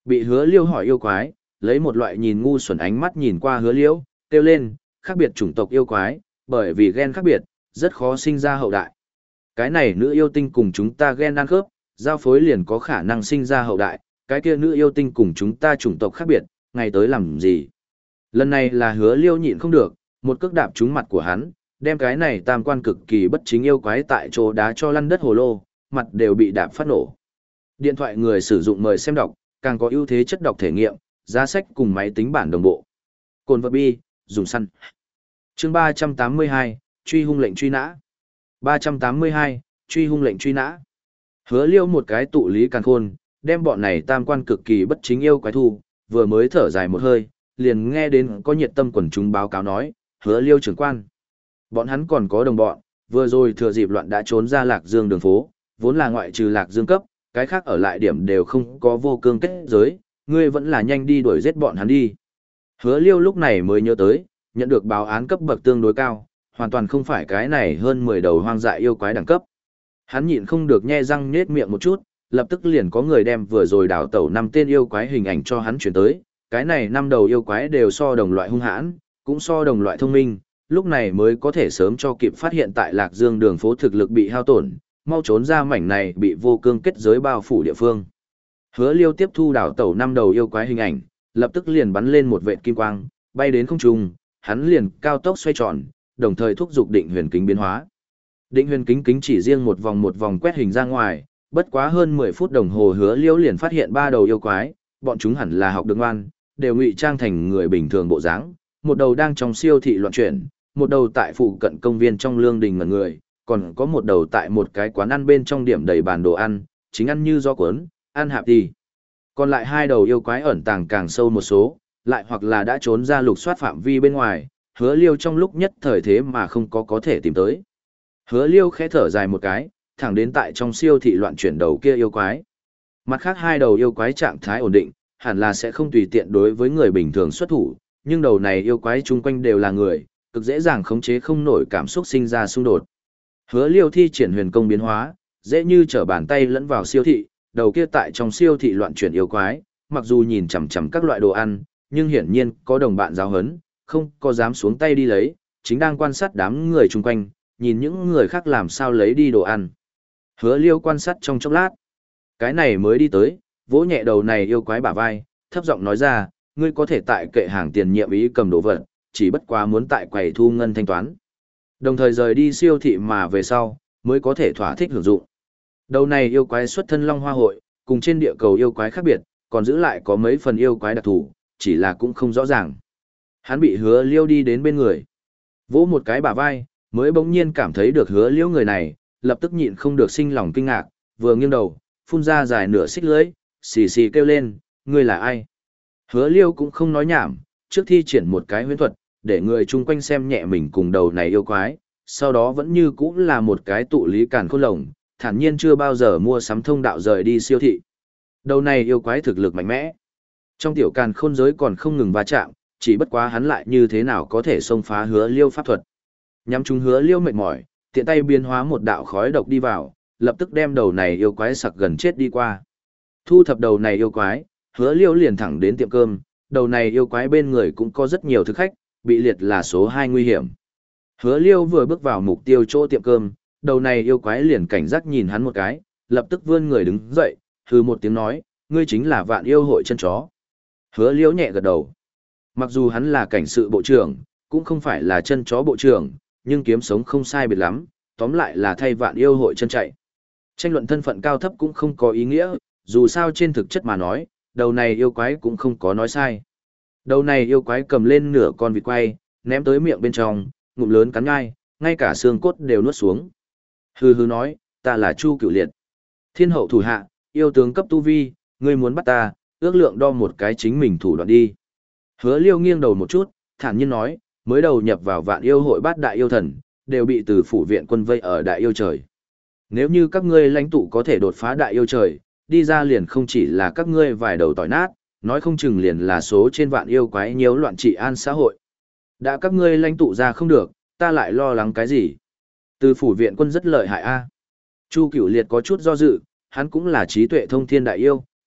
Bị hứa liêu hỏi yêu quái, lấy một loại nhìn ngu xuẩn ánh mắt nhìn qua hứa liêu, kêu lên, khác biệt chủng tộc yêu quái, bởi vì gen khác biệt, rất khó sinh ra hậu đại. Cái này nữ yêu tinh cùng chúng ta gen ăn khớp, giao phối liền có khả năng sinh ra hậu đại, cái kia nữ yêu tinh cùng chúng ta chủng tộc khác biệt, ngày tới làm gì. Lần này là hứa liêu nhịn không được, một cước đạp trúng mặt của hắn, đem cái này tam quan cực kỳ bất chính yêu quái tại chỗ đá cho lăn đất hồ lô, mặt đều bị đạp phát nổ. Điện thoại người sử dụng mời xem đọc, càng có ưu thế chất đọc thể nghiệm, giá sách cùng máy tính bản đồng bộ. Cồn vật bi, dùng săn. Chương ba trăm tám mươi hai, truy hung lệnh truy nã. ba trăm tám mươi hai, truy hung lệnh truy nã. Hứa liêu một cái tụ lý càn khôn, đem bọn này tam quan cực kỳ bất chính yêu quái thu, vừa mới thở dài một hơi, liền nghe đến có nhiệt tâm quần chúng báo cáo nói, hứa liêu trưởng quan. Bọn hắn còn có đồng bọn, vừa rồi thừa dịp loạn đã trốn ra Lạc Dương đường phố, vốn là ngoại trừ Lạc Dương cấp, cái khác ở lại điểm đều không có vô cương kết giới, ngươi vẫn là nhanh đi đuổi giết bọn hắn đi. Hứa liêu lúc này mới nhớ tới, nhận được báo án cấp bậc tương đối cao, hoàn toàn không phải cái này hơn mười đầu hoang dại yêu quái đẳng cấp. Hắn nhịn không được nhe răng nhết miệng một chút, lập tức liền có người đem vừa rồi đào tẩu năm tên yêu quái hình ảnh cho hắn chuyển tới, cái này năm đầu yêu quái đều so đồng loại hung hãn, cũng so đồng loại thông minh, lúc này mới có thể sớm cho kịp phát hiện tại Lạc Dương đường phố thực lực bị hao tổn, mau trốn ra mảnh này bị vô cương kết giới bao phủ địa phương. Hứa liêu tiếp thu đảo tẩu năm đầu yêu quái hình ảnh, lập tức liền bắn lên một vệt kim quang, bay đến không trung, hắn liền cao tốc xoay tròn, đồng thời thúc giục định huyền kính biến hóa. Định huyền kính kính chỉ riêng một vòng một vòng quét hình ra ngoài, bất quá hơn mười phút đồng hồ hứa liêu liền phát hiện ba đầu yêu quái, bọn chúng hẳn là học được ngoan, đều ngụy trang thành người bình thường bộ dáng, một đầu đang trong siêu thị loạn chuyển, một đầu tại phụ cận công viên trong lương đình ngẩn người, còn có một đầu tại một cái quán ăn bên trong điểm đầy bàn đồ ăn, chính ăn như do cuốn, ăn hạp đi. Còn lại hai đầu yêu quái ẩn tàng càng sâu một số, lại hoặc là đã trốn ra lục soát phạm vi bên ngoài, hứa liêu trong lúc nhất thời thế mà không có có thể tìm tới. Hứa liêu khẽ thở dài một cái, thẳng đến tại trong siêu thị loạn chuyển đầu kia yêu quái. Mặt khác hai đầu yêu quái trạng thái ổn định, hẳn là sẽ không tùy tiện đối với người bình thường xuất thủ, nhưng đầu này yêu quái chung quanh đều là người, cực dễ dàng khống chế không nổi cảm xúc sinh ra xung đột. Hứa liêu thi triển huyền công biến hóa, dễ như trở bàn tay lẫn vào siêu thị, đầu kia tại trong siêu thị loạn chuyển yêu quái, mặc dù nhìn chằm chằm các loại đồ ăn, nhưng hiển nhiên có đồng bạn giáo hấn, không có dám xuống tay đi lấy, chính đang quan sát đám người chung quanh, nhìn những người khác làm sao lấy đi đồ ăn. Hứa liêu quan sát trong chốc lát, cái này mới đi tới, vỗ nhẹ đầu này yêu quái bả vai, thấp giọng nói ra, ngươi có thể tại kệ hàng tiền nhiệm ý cầm đồ vật, chỉ bất quá muốn tại quầy thu ngân thanh toán. Đồng thời rời đi siêu thị mà về sau, mới có thể thỏa thích hưởng dụng. Đầu này yêu quái xuất thân Long Hoa Hội, cùng trên địa cầu yêu quái khác biệt, còn giữ lại có mấy phần yêu quái đặc thù, chỉ là cũng không rõ ràng. Hắn bị hứa liêu đi đến bên người, vỗ một cái bả vai, mới bỗng nhiên cảm thấy được hứa liêu người này, lập tức nhịn không được sinh lòng kinh ngạc, vừa nghiêng đầu, phun ra dài nửa xích lưỡi, xì xì kêu lên, ngươi là ai? Hứa liêu cũng không nói nhảm, trước thi triển một cái huyễn thuật, để người chung quanh xem nhẹ mình cùng đầu này yêu quái, sau đó vẫn như cũng là một cái tụ lý càn khôn lồng, thản nhiên chưa bao giờ mua sắm thông đạo rời đi siêu thị. Đầu này yêu quái thực lực mạnh mẽ. Trong tiểu càn khôn giới còn không ngừng va chạm, chỉ bất quá hắn lại như thế nào có thể xông phá hứa liêu pháp thuật. Nhắm chúng hứa liêu mệt mỏi, tiện tay biến hóa một đạo khói độc đi vào, lập tức đem đầu này yêu quái sặc gần chết đi qua. Thu thập đầu này yêu quái, hứa liêu liền thẳng đến tiệm cơm, đầu này yêu quái bên người cũng có rất nhiều thực khách, bị liệt là số hai nguy hiểm. Hứa liêu vừa bước vào mục tiêu chỗ tiệm cơm, đầu này yêu quái liền cảnh giác nhìn hắn một cái, lập tức vươn người đứng dậy, hừ một tiếng nói, ngươi chính là Vạn Yêu hội chân chó. Hứa liêu nhẹ gật đầu. Mặc dù hắn là cảnh sự bộ trưởng, cũng không phải là chân chó bộ trưởng, nhưng kiếm sống không sai biệt lắm, tóm lại là thay Vạn Yêu hội chân chạy. Tranh luận thân phận cao thấp cũng không có ý nghĩa, dù sao trên thực chất mà nói, đầu này yêu quái cũng không có nói sai. Đầu này yêu quái cầm lên nửa con vịt quay, ném tới miệng bên trong, ngụm lớn cắn ngai, ngay cả xương cốt đều nuốt xuống. Hừ hừ nói, ta là Chu Cửu Liệt. Thiên hậu thủ hạ, yêu tướng cấp tu vi, ngươi muốn bắt ta, ước lượng đo một cái chính mình thủ đoạn đi. Hứa liêu nghiêng đầu một chút, thản nhiên nói, mới đầu nhập vào Vạn Yêu hội bát đại yêu thần, đều bị từ phủ viện quân vây ở đại yêu trời. Nếu như các ngươi lãnh tụ có thể đột phá đại yêu trời, đi ra liền không chỉ là các ngươi vài đầu tỏi nát, nói không chừng liền là số trên vạn yêu quái nhiễu loạn trị an xã hội. Đã các ngươi lãnh tụ ra không được, ta lại lo lắng cái gì? Từ phủ viện quân rất lợi hại a. Chu Cửu Liệt có chút do dự, hắn cũng là trí tuệ thông thiên đại yêu,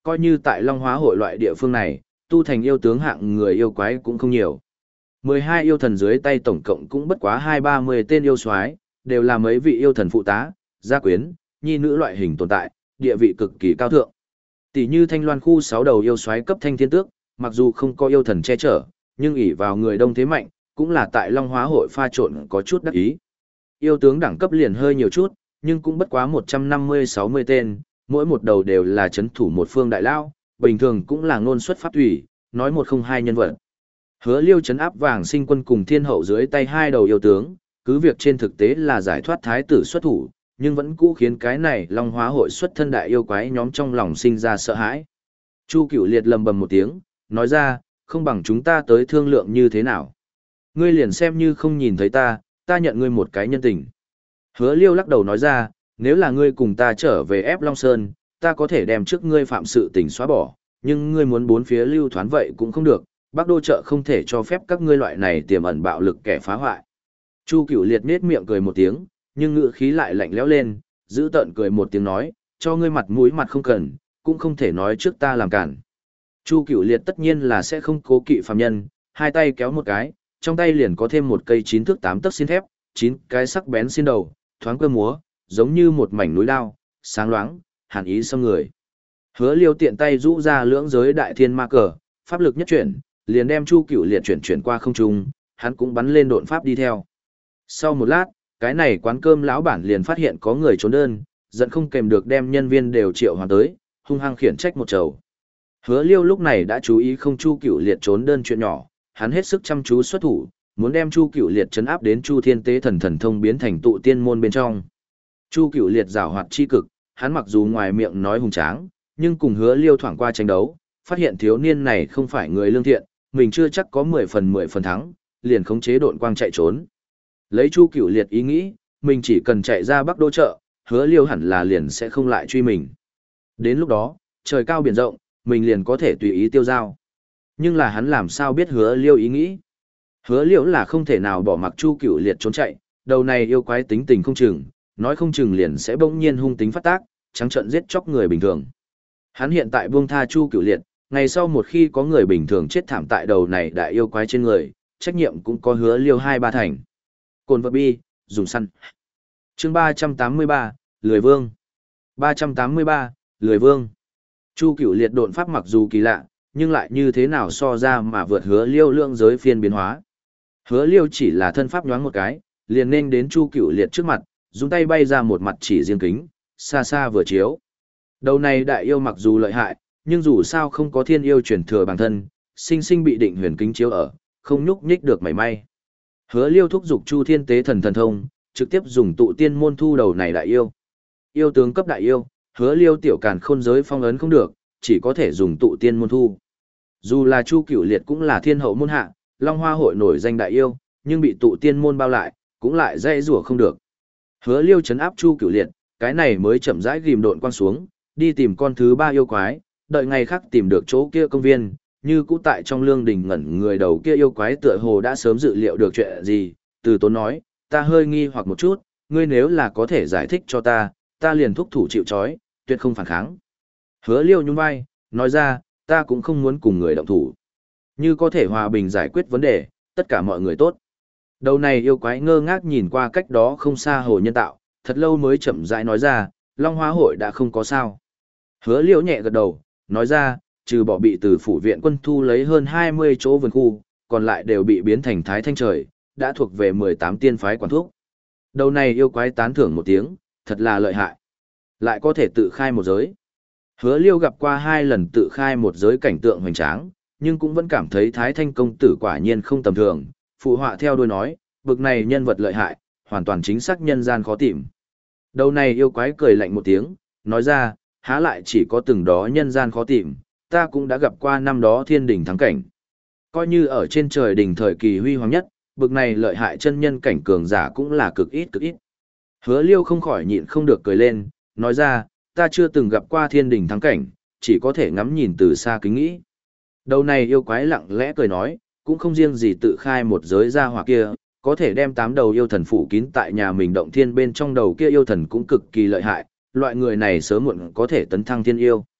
coi như tại Long Hóa hội loại địa phương này, tu thành yêu tướng hạng người yêu quái cũng không nhiều. mười hai yêu thần dưới tay tổng cộng cũng bất quá hai ba mươi tên yêu soái, đều là mấy vị yêu thần phụ tá, gia quyến, nhi nữ loại hình tồn tại, địa vị cực kỳ cao thượng. Tỷ như Thanh Loan khu sáu đầu yêu soái cấp thanh thiên tước, mặc dù không có yêu thần che chở, nhưng ỷ vào người đông thế mạnh, cũng là tại Long Hóa hội pha trộn có chút đắc ý. Yêu tướng đẳng cấp liền hơi nhiều chút, nhưng cũng bất quá một trăm năm mươi sáu mươi tên, mỗi một đầu đều là chấn thủ một phương đại lao, bình thường cũng là ngôn xuất pháp thủy, nói một không hai nhân vật. Hứa Liêu chấn áp Vàng Sinh Quân cùng Thiên Hậu dưới tay hai đầu yêu tướng, cứ việc trên thực tế là giải thoát thái tử xuất thủ, nhưng vẫn cũ khiến cái này Long Hóa hội xuất thân đại yêu quái nhóm trong lòng sinh ra sợ hãi. Chu Cửu Liệt lầm bầm một tiếng, nói ra, không bằng chúng ta tới thương lượng như thế nào. Ngươi liền xem như không nhìn thấy ta, ta nhận ngươi một cái nhân tình. Hứa Liêu lắc đầu nói ra, nếu là ngươi cùng ta trở về ép Long Sơn, ta có thể đem trước ngươi phạm sự tình xóa bỏ, nhưng ngươi muốn bốn phía lưu thoán vậy cũng không được, Bắc Đô chợ không thể cho phép các ngươi loại này tiềm ẩn bạo lực kẻ phá hoại. Chu Cửu Liệt nết miệng cười một tiếng, nhưng ngữ khí lại lạnh lẽo lên, giữ tợn cười một tiếng nói, cho ngươi mặt mũi mặt không cần, cũng không thể nói trước ta làm cản. Chu Cửu Liệt tất nhiên là sẽ không cố kỵ phàm nhân, hai tay kéo một cái, trong tay liền có thêm một cây chín thước tám tấc xiên thép, chín cái sắc bén xiên đầu, thoáng cơ múa, giống như một mảnh núi đao, sáng loáng, hàn ý xâm người. Hứa Liêu tiện tay rũ ra lưỡng giới đại thiên ma cờ, pháp lực nhất chuyển, liền đem Chu Cửu Liệt chuyển chuyển qua không trung, hắn cũng bắn lên độn pháp đi theo. Sau một lát, cái này quán cơm lão bản liền phát hiện có người trốn đơn, giận không kèm được đem nhân viên đều triệu hoàn tới, hung hăng khiển trách một trầu. Hứa Liêu lúc này đã chú ý không Chu Cửu Liệt trốn đơn chuyện nhỏ, hắn hết sức chăm chú xuất thủ, muốn đem Chu Cửu Liệt trấn áp đến Chu Thiên Tế Thần Thần Thông biến thành tụ tiên môn bên trong. Chu Cửu Liệt giảo hoạt chi cực, hắn mặc dù ngoài miệng nói hùng tráng, nhưng cùng Hứa Liêu thoảng qua tranh đấu, phát hiện thiếu niên này không phải người lương thiện, mình chưa chắc có mười phần mười phần thắng, liền khống chế độn quang chạy trốn. Lấy Chu Cửu Liệt ý nghĩ, mình chỉ cần chạy ra Bắc Đô chợ, Hứa Liêu hẳn là liền sẽ không lại truy mình. Đến lúc đó, trời cao biển rộng, mình liền có thể tùy ý tiêu dao. Nhưng là hắn làm sao biết Hứa Liêu ý nghĩ? Hứa Liêu là không thể nào bỏ mặc Chu Cửu Liệt trốn chạy, đầu này yêu quái tính tình không chừng, nói không chừng liền sẽ bỗng nhiên hung tính phát tác, trắng trợn giết chóc người bình thường. Hắn hiện tại buông tha Chu Cửu Liệt, ngày sau một khi có người bình thường chết thảm tại đầu này đại yêu quái trên người, trách nhiệm cũng có Hứa Liêu hai ba thành. Cồn vật bi, dùng săn. Chương ba trăm tám mươi ba, Lười Vương. ba trăm tám mươi ba, Lười Vương. Chu Cửu Liệt độn pháp mặc dù kỳ lạ, nhưng lại như thế nào so ra mà vượt Hứa Liêu lượng giới phiên biến hóa. Hứa Liêu chỉ là thân pháp nhoáng một cái, liền nên đến Chu Cửu Liệt trước mặt, dùng tay bay ra một mặt chỉ riêng kính, xa xa vừa chiếu. Đầu này đại yêu mặc dù lợi hại, nhưng dù sao không có thiên yêu truyền thừa bản thân, sinh sinh bị định huyền kính chiếu ở, không nhúc nhích được mảy may. Hứa Liêu thúc giục Chu Thiên Tế Thần Thần Thông, trực tiếp dùng tụ tiên môn thu đầu này đại yêu. Yêu tướng cấp đại yêu, Hứa Liêu tiểu càn khôn giới phong ấn không được, chỉ có thể dùng tụ tiên môn thu. Dù là Chu Cửu Liệt cũng là thiên hậu môn hạ, Long Hoa hội nổi danh đại yêu, nhưng bị tụ tiên môn bao lại, cũng lại dây rủa không được. Hứa Liêu trấn áp Chu Cửu Liệt, cái này mới chậm rãi ghim độn quang xuống, đi tìm con thứ ba yêu quái, đợi ngày khác tìm được chỗ kia công viên, như cũ tại trong lương đình ngẩn người đầu kia yêu quái tựa hồ đã sớm dự liệu được chuyện gì, từ tốn nói, ta hơi nghi hoặc một chút, ngươi nếu là có thể giải thích cho ta, ta liền thúc thủ chịu trói, tuyệt không phản kháng. Hứa Liêu nhún vai, nói ra, ta cũng không muốn cùng người động thủ. Như có thể hòa bình giải quyết vấn đề, tất cả mọi người tốt. Đầu này yêu quái ngơ ngác nhìn qua cách đó không xa hồ nhân tạo, thật lâu mới chậm rãi nói ra, Long Hóa hội đã không có sao. Hứa Liêu nhẹ gật đầu, nói ra, trừ bỏ bị từ phủ viện quân thu lấy hơn hai mươi chỗ vườn khu, còn lại đều bị biến thành thái thanh trời, đã thuộc về mười tám tiên phái quản thuốc. Đầu này yêu quái tán thưởng một tiếng, thật là lợi hại. Lại có thể tự khai một giới. Hứa Liêu gặp qua hai lần tự khai một giới cảnh tượng hoành tráng, nhưng cũng vẫn cảm thấy thái thanh công tử quả nhiên không tầm thường, phụ họa theo đuôi nói, bực này nhân vật lợi hại, hoàn toàn chính xác nhân gian khó tìm. Đầu này yêu quái cười lạnh một tiếng, nói ra, há lại chỉ có từng đó nhân gian khó tìm, ta cũng đã gặp qua năm đó thiên đỉnh thắng cảnh. Coi như ở trên trời đỉnh thời kỳ huy hoàng nhất, bực này lợi hại chân nhân cảnh cường giả cũng là cực ít cực ít. Hứa Liêu không khỏi nhịn không được cười lên, nói ra, ta chưa từng gặp qua thiên đỉnh thắng cảnh, chỉ có thể ngắm nhìn từ xa kính nghĩ. Đầu này yêu quái lặng lẽ cười nói, cũng không riêng gì tự khai một giới gia hỏa kia, có thể đem tám đầu yêu thần phủ kín tại nhà mình động thiên bên trong đầu kia yêu thần cũng cực kỳ lợi hại, loại người này sớm muộn có thể tấn thăng thiên yêu.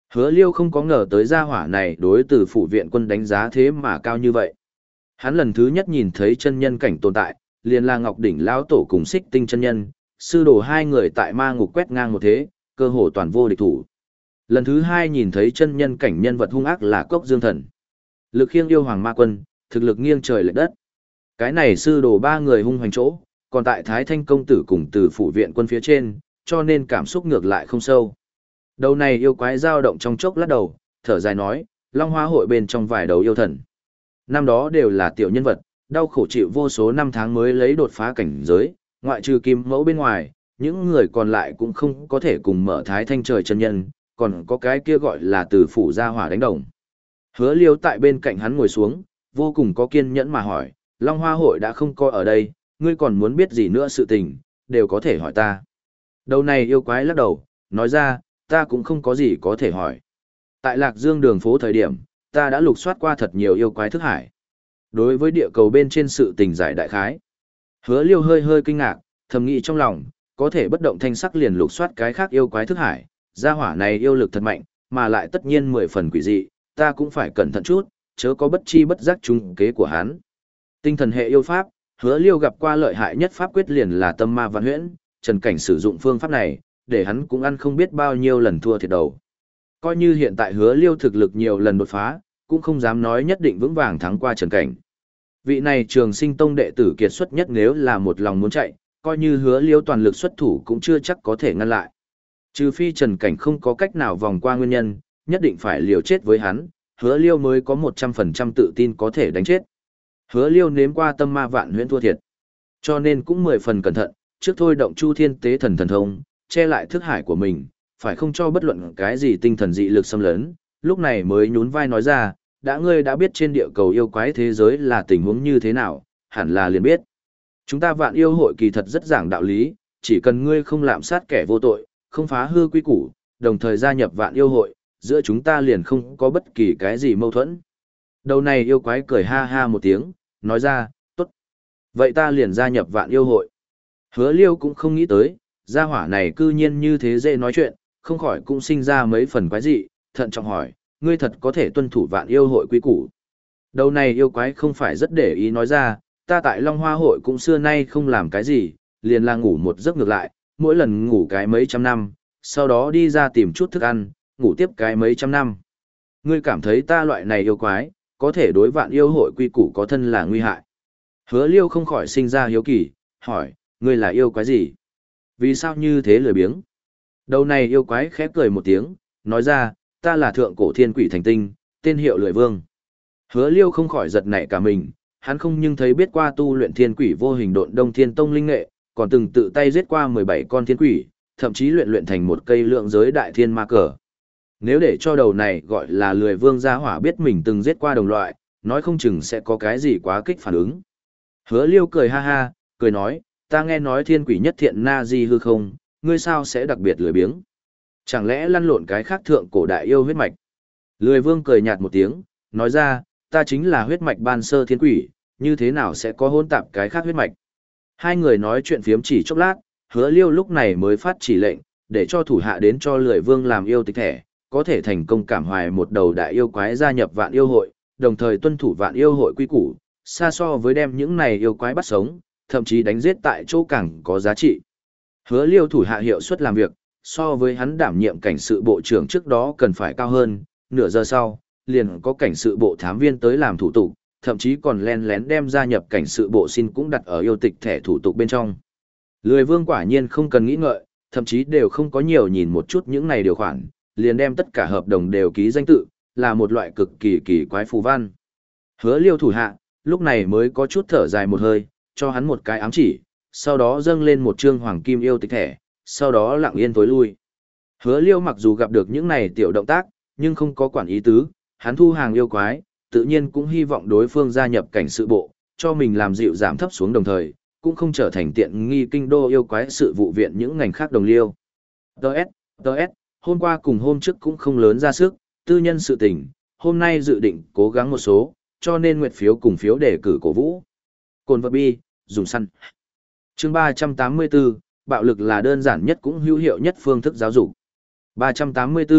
Hứa Liêu không có ngờ tới gia hỏa này đối từ phủ viện quân đánh giá thế mà cao như vậy. Hắn lần thứ nhất nhìn thấy chân nhân cảnh tồn tại, liền là Ngọc Đỉnh Lão Tổ cùng Xích Tinh chân nhân, sư đồ hai người tại ma ngục quét ngang một thế, cơ hồ toàn vô địch thủ. Lần thứ hai nhìn thấy chân nhân cảnh nhân vật hung ác là Cốc Dương Thần. Lực khiêng yêu hoàng ma quân, thực lực nghiêng trời lệch đất. Cái này sư đồ ba người hung hoành chỗ, còn tại Thái Thanh công tử cùng từ phủ viện quân phía trên, cho nên cảm xúc ngược lại không sâu. Đầu này yêu quái dao động trong chốc lát đầu, thở dài nói, Long Hoa hội bên trong vài đầu yêu thần. Năm đó đều là tiểu nhân vật, đau khổ chịu vô số năm tháng mới lấy đột phá cảnh giới, ngoại trừ kim mẫu bên ngoài, những người còn lại cũng không có thể cùng mở Thái Thanh trời chân nhân, còn có cái kia gọi là từ phủ gia hỏa đánh đồng. Hứa Liêu tại bên cạnh hắn ngồi xuống, vô cùng có kiên nhẫn mà hỏi, Long Hoa hội đã không coi ở đây, ngươi còn muốn biết gì nữa sự tình, đều có thể hỏi ta. Đầu này yêu quái lắc đầu, nói ra, ta cũng không có gì có thể hỏi. Tại Lạc Dương đường phố thời điểm, ta đã lục soát qua thật nhiều yêu quái thức hải. Đối với địa cầu bên trên sự tình giải đại khái, Hứa Liêu hơi hơi kinh ngạc, thầm nghĩ trong lòng, có thể bất động thanh sắc liền lục soát cái khác yêu quái thức hải, gia hỏa này yêu lực thật mạnh, mà lại tất nhiên mười phần quỷ dị, ta cũng phải cẩn thận chút, chớ có bất chi bất giác trúng kế của hắn. Tinh thần hệ yêu pháp, Hứa Liêu gặp qua lợi hại nhất pháp quyết liền là tâm ma vạn huyễn, Trần Cảnh sử dụng phương pháp này, để hắn cũng ăn không biết bao nhiêu lần thua thiệt đầu. Coi như hiện tại Hứa Liêu thực lực nhiều lần đột phá, cũng không dám nói nhất định vững vàng thắng qua Trần Cảnh. Vị này Trường Sinh Tông đệ tử kiệt xuất nhất nếu là một lòng muốn chạy, coi như Hứa Liêu toàn lực xuất thủ cũng chưa chắc có thể ngăn lại. Trừ phi Trần Cảnh không có cách nào vòng qua nguyên nhân, nhất định phải liều chết với hắn, Hứa Liêu mới có một trăm phần trăm tự tin có thể đánh chết. Hứa Liêu nếm qua tâm ma vạn huyễn thua thiệt, cho nên cũng mười phần cẩn thận, trước thôi động Chu Thiên Tế Thần thần thông, che lại thức hải của mình, phải không cho bất luận cái gì tinh thần dị lực xâm lấn, lúc này mới nhún vai nói ra, đã ngươi đã biết trên địa cầu yêu quái thế giới là tình huống như thế nào, hẳn là liền biết. Chúng ta vạn yêu hội kỳ thật rất giảng đạo lý, chỉ cần ngươi không lạm sát kẻ vô tội, không phá hư quy củ, đồng thời gia nhập vạn yêu hội, giữa chúng ta liền không có bất kỳ cái gì mâu thuẫn. Đầu này yêu quái cười ha ha một tiếng, nói ra, tốt. Vậy ta liền gia nhập vạn yêu hội. Hứa Liêu cũng không nghĩ tới, gia hỏa này cư nhiên như thế dễ nói chuyện, không khỏi cũng sinh ra mấy phần quái dị, thận trọng hỏi, ngươi thật có thể tuân thủ vạn yêu hội quy củ. Đầu này yêu quái không phải rất để ý nói ra, ta tại Long Hoa hội cũng xưa nay không làm cái gì, liền là ngủ một giấc ngược lại, mỗi lần ngủ cái mấy trăm năm, sau đó đi ra tìm chút thức ăn, ngủ tiếp cái mấy trăm năm. Ngươi cảm thấy ta loại này yêu quái, có thể đối vạn yêu hội quy củ có thân là nguy hại. Hứa Liêu không khỏi sinh ra hiếu kỳ, hỏi, ngươi là yêu quái gì? Vì sao như thế lười biếng? Đầu này yêu quái khẽ cười một tiếng, nói ra, ta là thượng cổ thiên quỷ thành tinh, tên hiệu lười vương. Hứa Liêu không khỏi giật nảy cả mình, hắn không nhưng thấy biết qua tu luyện thiên quỷ vô hình độn đông thiên tông linh nghệ, còn từng tự tay giết qua mười bảy con thiên quỷ, thậm chí luyện luyện thành một cây lượng giới đại thiên ma cờ. Nếu để cho đầu này gọi là lười vương gia hỏa biết mình từng giết qua đồng loại, nói không chừng sẽ có cái gì quá kích phản ứng. Hứa Liêu cười ha ha, cười nói, ta nghe nói thiên quỷ nhất thiện na di hư không, ngươi sao sẽ đặc biệt lười biếng? Chẳng lẽ lăn lộn cái khác thượng cổ đại yêu huyết mạch? Lười vương cười nhạt một tiếng, nói ra, ta chính là huyết mạch ban sơ thiên quỷ, như thế nào sẽ có hôn tạp cái khác huyết mạch? Hai người nói chuyện phiếm chỉ chốc lát, Hứa Liêu lúc này mới phát chỉ lệnh, để cho thủ hạ đến cho lười vương làm yêu tịch thẻ, có thể thành công cảm hoài một đầu đại yêu quái gia nhập vạn yêu hội, đồng thời tuân thủ vạn yêu hội quy củ, xa so với đem những này yêu quái bắt sống, thậm chí đánh giết tại chỗ càng có giá trị. Hứa Liêu thủ hạ hiệu suất làm việc, so với hắn đảm nhiệm cảnh sự bộ trưởng trước đó cần phải cao hơn, nửa giờ sau, liền có cảnh sự bộ thám viên tới làm thủ tục, thậm chí còn len lén đem gia nhập cảnh sự bộ xin cũng đặt ở yêu tịch thẻ thủ tục bên trong. Lười vương quả nhiên không cần nghĩ ngợi, thậm chí đều không có nhiều nhìn một chút những này điều khoản, liền đem tất cả hợp đồng đều ký danh tự, là một loại cực kỳ kỳ quái phù văn. Hứa Liêu thủ hạ, lúc này mới có chút thở dài một hơi, cho hắn một cái ám chỉ, sau đó dâng lên một trương hoàng kim yêu tịch thẻ, sau đó lặng yên tối lui. Hứa Liêu mặc dù gặp được những này tiểu động tác, nhưng không có quản ý tứ, hắn thu hàng yêu quái, tự nhiên cũng hy vọng đối phương gia nhập cảnh sự bộ, cho mình làm dịu giảm thấp xuống đồng thời, cũng không trở thành tiện nghi kinh đô yêu quái sự vụ viện những ngành khác đồng liêu. Đợt, đợt, hôm qua cùng hôm trước cũng không lớn ra sức, tư nhân sự tình, hôm nay dự định cố gắng một số, cho nên nguyệt phiếu cùng phiếu đề cử cổ vũ. Cồn vật bi, dùng săn. Chương ba trăm tám mươi tư, bạo lực là đơn giản nhất cũng hữu hiệu nhất phương thức giáo dục. ba trăm tám mươi tư,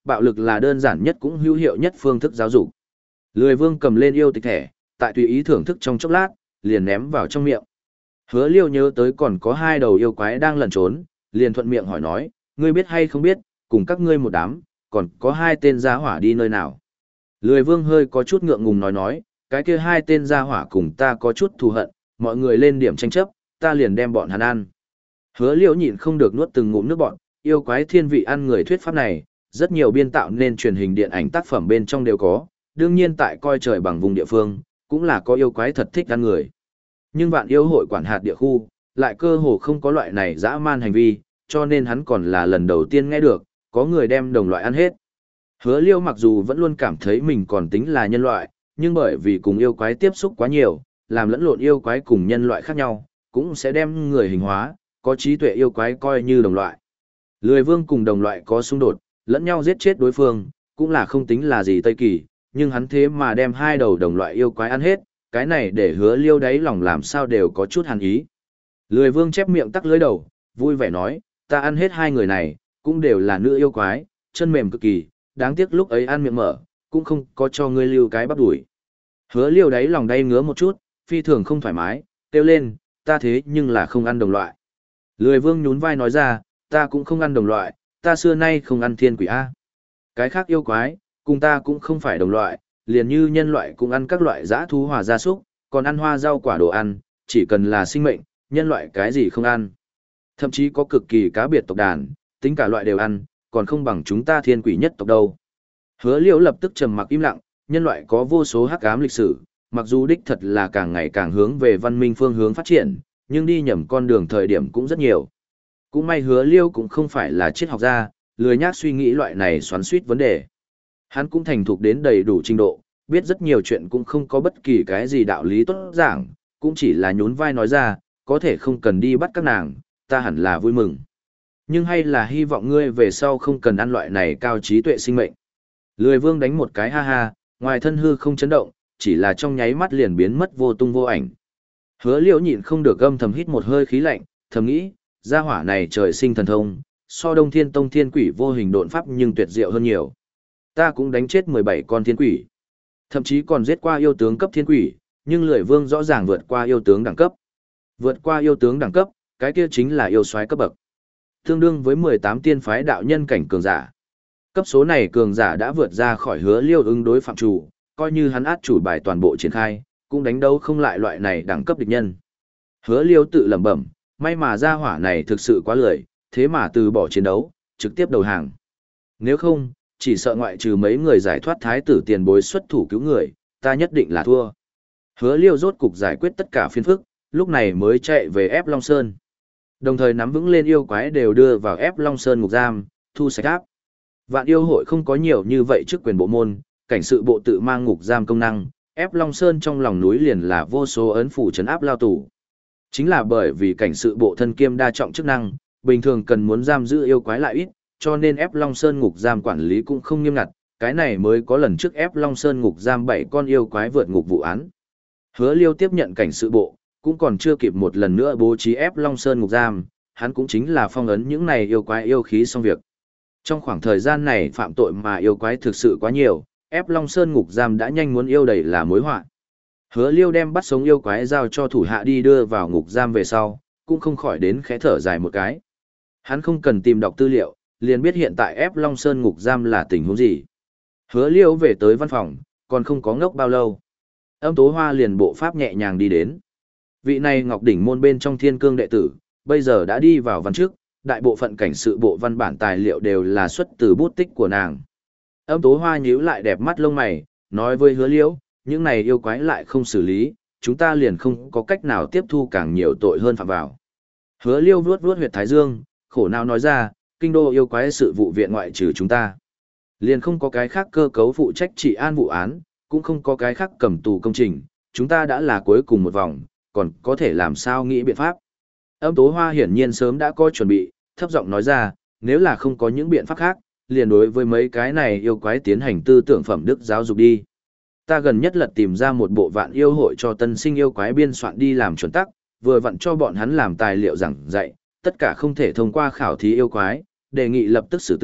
bạo lực là đơn giản nhất cũng hữu hiệu nhất phương thức giáo dục. Lười Vương cầm lên yêu tịch thẻ, tại tùy ý thưởng thức trong chốc lát, liền ném vào trong miệng. Hứa Liêu nhớ tới còn có hai đầu yêu quái đang lẩn trốn, liền thuận miệng hỏi nói, ngươi biết hay không biết, cùng các ngươi một đám, còn có hai tên gia hỏa đi nơi nào. Lười Vương hơi có chút ngượng ngùng nói nói, cái kia hai tên gia hỏa cùng ta có chút thù hận, mọi người lên điểm tranh chấp, ta liền đem bọn hắn ăn. Hứa Liêu nhịn không được nuốt từng ngụm nước bọn, yêu quái thiên vị ăn người thuyết pháp này, rất nhiều biên tạo nên truyền hình điện ảnh tác phẩm bên trong đều có, đương nhiên tại coi trời bằng vùng địa phương, cũng là có yêu quái thật thích ăn người. Nhưng vạn yêu hội quản hạt địa khu, lại cơ hồ không có loại này dã man hành vi, cho nên hắn còn là lần đầu tiên nghe được, có người đem đồng loại ăn hết. Hứa Liêu mặc dù vẫn luôn cảm thấy mình còn tính là nhân loại, nhưng bởi vì cùng yêu quái tiếp xúc quá nhiều, làm lẫn lộn yêu quái cùng nhân loại khác nhau, cũng sẽ đem người hình hóa, có trí tuệ yêu quái coi như đồng loại. Lười Vương cùng đồng loại có xung đột, lẫn nhau giết chết đối phương, cũng là không tính là gì Tây Kỳ, nhưng hắn thế mà đem hai đầu đồng loại yêu quái ăn hết, cái này để Hứa Liêu đáy lòng làm sao đều có chút hàn ý. Lười Vương chép miệng tắc lưỡi đầu, vui vẻ nói, ta ăn hết hai người này, cũng đều là nữ yêu quái, chân mềm cực kỳ, đáng tiếc lúc ấy ăn miệng mở, cũng không có cho ngươi lưu cái bắp đuổi. Hứa Liêu đáy lòng đay ngứa một chút, phi thường không thoải mái, kêu lên, ta thế nhưng là không ăn đồng loại. Lười Vương nhún vai nói ra, ta cũng không ăn đồng loại, ta xưa nay không ăn thiên quỷ A. Cái khác yêu quái, cùng ta cũng không phải đồng loại, liền như nhân loại cũng ăn các loại dã thú hòa gia súc, còn ăn hoa rau quả đồ ăn, chỉ cần là sinh mệnh, nhân loại cái gì không ăn. Thậm chí có cực kỳ cá biệt tộc đàn, tính cả loại đều ăn, còn không bằng chúng ta thiên quỷ nhất tộc đâu. Hứa Liễu lập tức trầm mặc im lặng, nhân loại có vô số hắc ám lịch sử, mặc dù đích thật là càng ngày càng hướng về văn minh phương hướng phát triển, nhưng đi nhầm con đường thời điểm cũng rất nhiều. Cũng may Hứa Liêu cũng không phải là triết học gia, lười nhác suy nghĩ loại này xoắn xuýt vấn đề. Hắn cũng thành thục đến đầy đủ trình độ, biết rất nhiều chuyện cũng không có bất kỳ cái gì đạo lý tốt giảng, cũng chỉ là nhún vai nói ra, có thể không cần đi bắt các nàng, ta hẳn là vui mừng. Nhưng hay là hy vọng ngươi về sau không cần ăn loại này cao trí tuệ sinh mệnh. Lười Vương đánh một cái ha ha, ngoài thân hư không chấn động, chỉ là trong nháy mắt liền biến mất vô tung vô ảnh. Hứa Liễu nhịn không được gâm thầm hít một hơi khí lạnh, thầm nghĩ, gia hỏa này trời sinh thần thông, so Đông Thiên Tông thiên quỷ vô hình độn pháp nhưng tuyệt diệu hơn nhiều. Ta cũng đánh chết mười bảy con thiên quỷ, thậm chí còn giết qua yêu tướng cấp thiên quỷ, nhưng Lười Vương rõ ràng vượt qua yêu tướng đẳng cấp. Vượt qua yêu tướng đẳng cấp, cái kia chính là yêu soái cấp bậc. Tương đương với mười tám tiên phái đạo nhân cảnh cường giả. Cấp số này cường giả đã vượt ra khỏi Hứa Liêu ứng đối phạm chủ, coi như hắn át chủ bài toàn bộ triển khai, cũng đánh đấu không lại loại này đẳng cấp địch nhân. Hứa Liêu tự lẩm bẩm, may mà gia hỏa này thực sự quá lười, thế mà từ bỏ chiến đấu, trực tiếp đầu hàng. Nếu không, chỉ sợ ngoại trừ mấy người giải thoát thái tử tiền bối xuất thủ cứu người, ta nhất định là thua. Hứa Liêu rốt cục giải quyết tất cả phiền phức, lúc này mới chạy về ép Long Sơn. Đồng thời nắm vững lên yêu quái đều đưa vào ép Long Sơn ngục giam, thu sạch áp. Vạn yêu hội không có nhiều như vậy chức quyền bộ môn, cảnh sự bộ tự mang ngục giam công năng, ép Long Sơn trong lòng núi liền là vô số ấn phủ trấn áp lao tù. Chính là bởi vì cảnh sự bộ thân kiêm đa trọng chức năng, bình thường cần muốn giam giữ yêu quái lại ít, cho nên ép Long Sơn ngục giam quản lý cũng không nghiêm ngặt, cái này mới có lần trước ép Long Sơn ngục giam bảy con yêu quái vượt ngục vụ án. Hứa Liêu tiếp nhận cảnh sự bộ, cũng còn chưa kịp một lần nữa bố trí ép Long Sơn ngục giam, hắn cũng chính là phong ấn những này yêu quái yêu khí xong việc. Trong khoảng thời gian này phạm tội mà yêu quái thực sự quá nhiều, ép Long Sơn ngục giam đã nhanh muốn yêu đầy là mối họa. Hứa Liêu đem bắt sống yêu quái giao cho thủ hạ đi đưa vào ngục giam về sau, cũng không khỏi đến khẽ thở dài một cái. Hắn không cần tìm đọc tư liệu, liền biết hiện tại ép Long Sơn ngục giam là tình huống gì. Hứa Liêu về tới văn phòng, còn không có ngốc bao lâu. Âm Tố Hoa liền bộ pháp nhẹ nhàng đi đến. Vị này Ngọc Đỉnh môn bên trong Thiên Cương đệ tử, bây giờ đã đi vào văn trước, đại bộ phận cảnh sự bộ văn bản tài liệu đều là xuất từ bút tích của nàng. Âm Tố Hoa nhíu lại đẹp mắt lông mày, nói với Hứa Liễu, những này yêu quái lại không xử lý, chúng ta liền không có cách nào tiếp thu càng nhiều tội hơn phạm vào. Hứa Liêu vuốt vuốt huyệt thái dương, khổ não nói ra, kinh đô yêu quái sự vụ viện ngoại trừ chúng ta. Liền không có cái khác cơ cấu phụ trách trị an vụ án, cũng không có cái khác cầm tù công trình, chúng ta đã là cuối cùng một vòng, còn có thể làm sao nghĩ biện pháp. Âm Tố Hoa hiển nhiên sớm đã có chuẩn bị, thấp giọng nói ra, nếu là không có những biện pháp khác, liền đối với mấy cái này yêu quái tiến hành tư tưởng phẩm đức giáo dục đi. Ta gần nhất lật tìm ra một bộ vạn yêu hội cho tân sinh yêu quái biên soạn đi làm chuẩn tắc, vừa vặn cho bọn hắn làm tài liệu giảng dạy, tất cả không thể thông qua khảo thí yêu quái, đề nghị lập tức xử tử,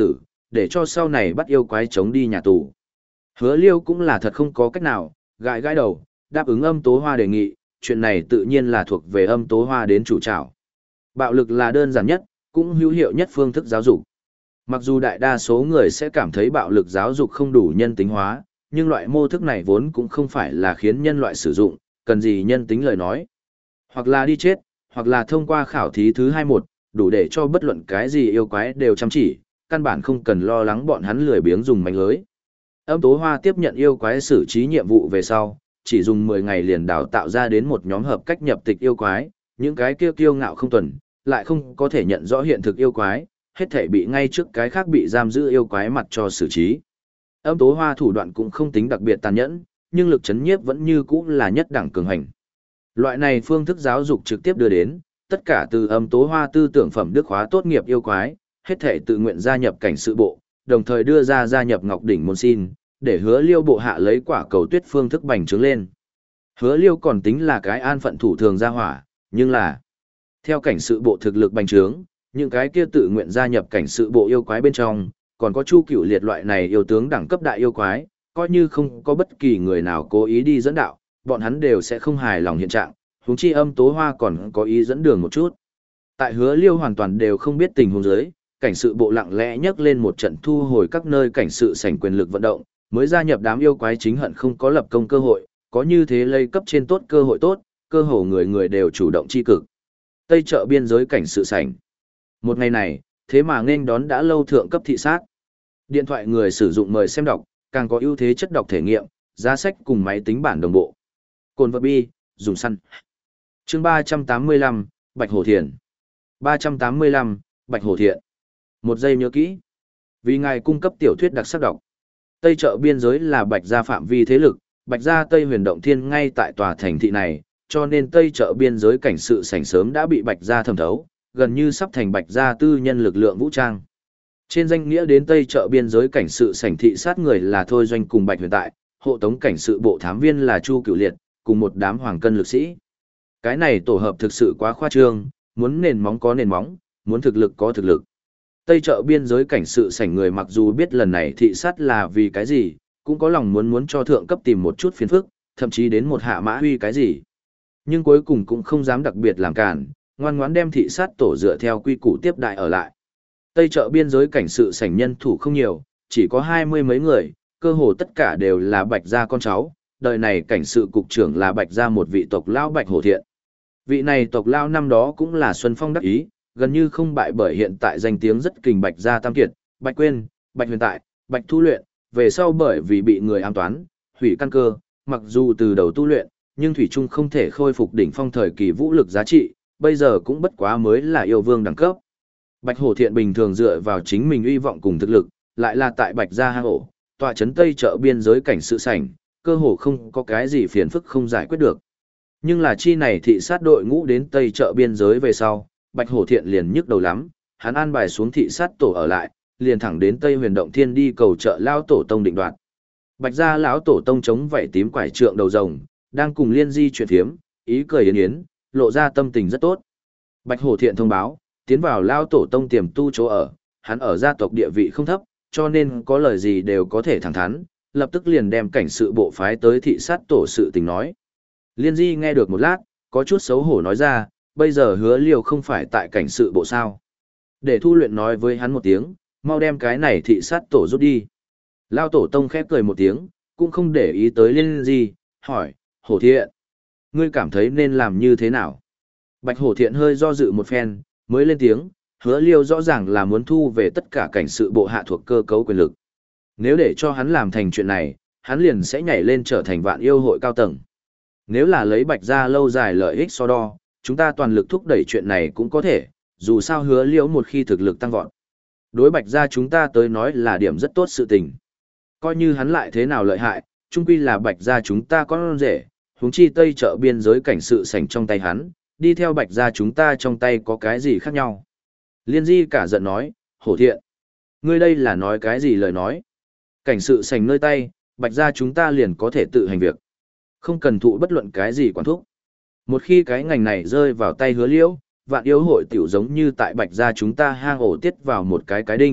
để cho sau này bắt yêu quái chống đi nhà tù. Hứa Liêu cũng là thật không có cách nào, gãi gãi đầu, đáp ứng Âm Tố Hoa đề nghị, chuyện này tự nhiên là thuộc về Âm Tố Hoa đến chủ trảo. Bạo lực là đơn giản nhất, cũng hữu hiệu nhất phương thức giáo dục. Mặc dù đại đa số người sẽ cảm thấy bạo lực giáo dục không đủ nhân tính hóa, nhưng loại mô thức này vốn cũng không phải là khiến nhân loại sử dụng, cần gì nhân tính lời nói. Hoặc là đi chết, hoặc là thông qua khảo thí thứ hai một, đủ để cho bất luận cái gì yêu quái đều chăm chỉ, căn bản không cần lo lắng bọn hắn lười biếng dùng mánh lưới. Âm Tố Hoa tiếp nhận yêu quái xử trí nhiệm vụ về sau, chỉ dùng mười ngày liền đào tạo ra đến một nhóm hợp cách nhập tịch yêu quái, những cái kia kiêu ngạo không tuần, lại không có thể nhận rõ hiện thực yêu quái, hết thể bị ngay trước cái khác bị giam giữ yêu quái mặt cho xử trí. Âm Tố Hoa thủ đoạn cũng không tính đặc biệt tàn nhẫn, nhưng lực chấn nhiếp vẫn như cũ là nhất đẳng cường hành. Loại này phương thức giáo dục trực tiếp đưa đến, tất cả từ Âm Tố Hoa tư tưởng phẩm đức khóa tốt nghiệp yêu quái, hết thể tự nguyện gia nhập cảnh sự bộ, đồng thời đưa ra gia nhập Ngọc Đỉnh môn xin, để Hứa Liêu bộ hạ lấy quả cầu tuyết phương thức bành trướng lên. Hứa Liêu còn tính là cái an phận thủ thường gia hỏa, nhưng là theo cảnh sự bộ thực lực bành trướng, những cái kia tự nguyện gia nhập cảnh sự bộ yêu quái bên trong, còn có Chu Cửu Liệt loại này yêu tướng đẳng cấp đại yêu quái, coi như không có bất kỳ người nào cố ý đi dẫn đạo, bọn hắn đều sẽ không hài lòng hiện trạng, huống chi Âm Tố Hoa còn có ý dẫn đường một chút. Tại Hứa Liêu hoàn toàn đều không biết tình huống dưới, cảnh sự bộ lặng lẽ nhấc lên một trận thu hồi các nơi cảnh sự sảnh quyền lực vận động, mới gia nhập đám yêu quái chính hận không có lập công cơ hội, có như thế lây cấp trên tốt cơ hội tốt, cơ hồ người người đều chủ động chi cực. Tây chợ biên giới cảnh sự sảnh. Một ngày này, thế mà nên đón đã lâu thượng cấp thị sát. Điện thoại người sử dụng mời xem đọc, càng có ưu thế chất đọc thể nghiệm, giá sách cùng máy tính bản đồng bộ. Cồn vật bi, dùng săn. Chương ba trăm tám mươi lăm, Bạch Hổ Thiện. ba trăm tám mươi lăm, Bạch Hổ Thiện. Một giây nhớ kỹ. Vì ngài cung cấp tiểu thuyết đặc sắc đọc. Tây chợ biên giới là Bạch gia phạm vi thế lực, Bạch gia Tây Huyền Động Thiên ngay tại tòa thành thị này, cho nên Tây chợ biên giới cảnh sự sảnh sớm đã bị Bạch gia thẩm thấu, gần như sắp thành Bạch gia tư nhân lực lượng vũ trang. Trên danh nghĩa đến Tây chợ biên giới cảnh sự sảnh thị sát người là Thôi Doanh cùng Bạch Huyền Tại, hộ tống cảnh sự bộ thám viên là Chu Cửu Liệt, cùng một đám hoàng cân lực sĩ. Cái này tổ hợp thực sự quá khoa trương, muốn nền móng có nền móng, muốn thực lực có thực lực. Tây chợ biên giới cảnh sự sảnh người mặc dù biết lần này thị sát là vì cái gì, cũng có lòng muốn muốn cho thượng cấp tìm một chút phiền phức, thậm chí đến một hạ mã huy cái gì. Nhưng cuối cùng cũng không dám đặc biệt làm cản, ngoan ngoãn đem thị sát tổ dựa theo quy củ tiếp đại ở lại. Tây chợ biên giới cảnh sự sảnh nhân thủ không nhiều, chỉ có hai mươi mấy người, cơ hồ tất cả đều là Bạch gia con cháu, đời này cảnh sự cục trưởng là Bạch gia một vị tộc lão Bạch Hổ Thiện. Vị này tộc lão năm đó cũng là Xuân Phong đắc ý, gần như không bại bởi hiện tại danh tiếng rất kình Bạch gia tam kiệt, Bạch Quyên, Bạch Huyền Tại, Bạch Thu Luyện, về sau bởi vì bị người ám toán, hủy căn cơ, mặc dù từ đầu tu luyện, nhưng thủy chung không thể khôi phục đỉnh phong thời kỳ vũ lực giá trị, bây giờ cũng bất quá mới là yêu vương đẳng cấp. Bạch Hổ Thiện bình thường dựa vào chính mình uy vọng cùng thực lực, lại là tại Bạch gia hang ổ, tọa trấn Tây chợ biên giới cảnh sự sảnh, cơ hồ không có cái gì phiền phức không giải quyết được. Nhưng là chi này thị sát đội ngũ đến Tây chợ biên giới về sau, Bạch Hổ Thiện liền nhức đầu lắm, hắn an bài xuống thị sát tổ ở lại, liền thẳng đến Tây Huyền Động Thiên đi cầu trợ lao tổ tông định đoạt. Bạch gia lão tổ tông chống vảy tím quải trượng đầu rồng, đang cùng Liên Di chuyện thiếm, ý cười yến yến, lộ ra tâm tình rất tốt. Bạch Hổ Thiện thông báo, tiến vào lao tổ tông tiềm tu chỗ ở, hắn ở gia tộc địa vị không thấp, cho nên có lời gì đều có thể thẳng thắn, lập tức liền đem cảnh sự bộ phái tới thị sát tổ sự tình nói. Liên Di nghe được một lát, có chút xấu hổ nói ra, bây giờ Hứa Liêu không phải tại cảnh sự bộ sao. Để Thu Luyện nói với hắn một tiếng, mau đem cái này thị sát tổ rút đi. Lao tổ tông khép cười một tiếng, cũng không để ý tới Liên Di, hỏi, Hổ Thiện, ngươi cảm thấy nên làm như thế nào? Bạch Hổ Thiện hơi do dự một phen, mới lên tiếng, Hứa Liêu rõ ràng là muốn thu về tất cả cảnh sự bộ hạ thuộc cơ cấu quyền lực. Nếu để cho hắn làm thành chuyện này, hắn liền sẽ nhảy lên trở thành vạn yêu hội cao tầng. Nếu là lấy Bạch gia lâu dài lợi ích so đo, chúng ta toàn lực thúc đẩy chuyện này cũng có thể, dù sao Hứa Liêu một khi thực lực tăng vọt. Đối Bạch gia chúng ta tới nói là điểm rất tốt sự tình. Coi như hắn lại thế nào lợi hại, chung quy là Bạch gia chúng ta có rể, huống chi Tây chợ biên giới cảnh sự sảnh trong tay hắn, đi theo Bạch gia chúng ta trong tay có cái gì khác nhau. Liên Di cả giận nói, Hổ Thiện, ngươi đây là nói cái gì lời nói. Cảnh sự sảnh nơi tay, Bạch gia chúng ta liền có thể tự hành việc. Không cần thụ bất luận cái gì quản thúc. Một khi cái ngành này rơi vào tay Hứa Liễu, vạn yêu hội tiểu giống như tại Bạch gia chúng ta hang ổ tiết vào một cái cái đinh,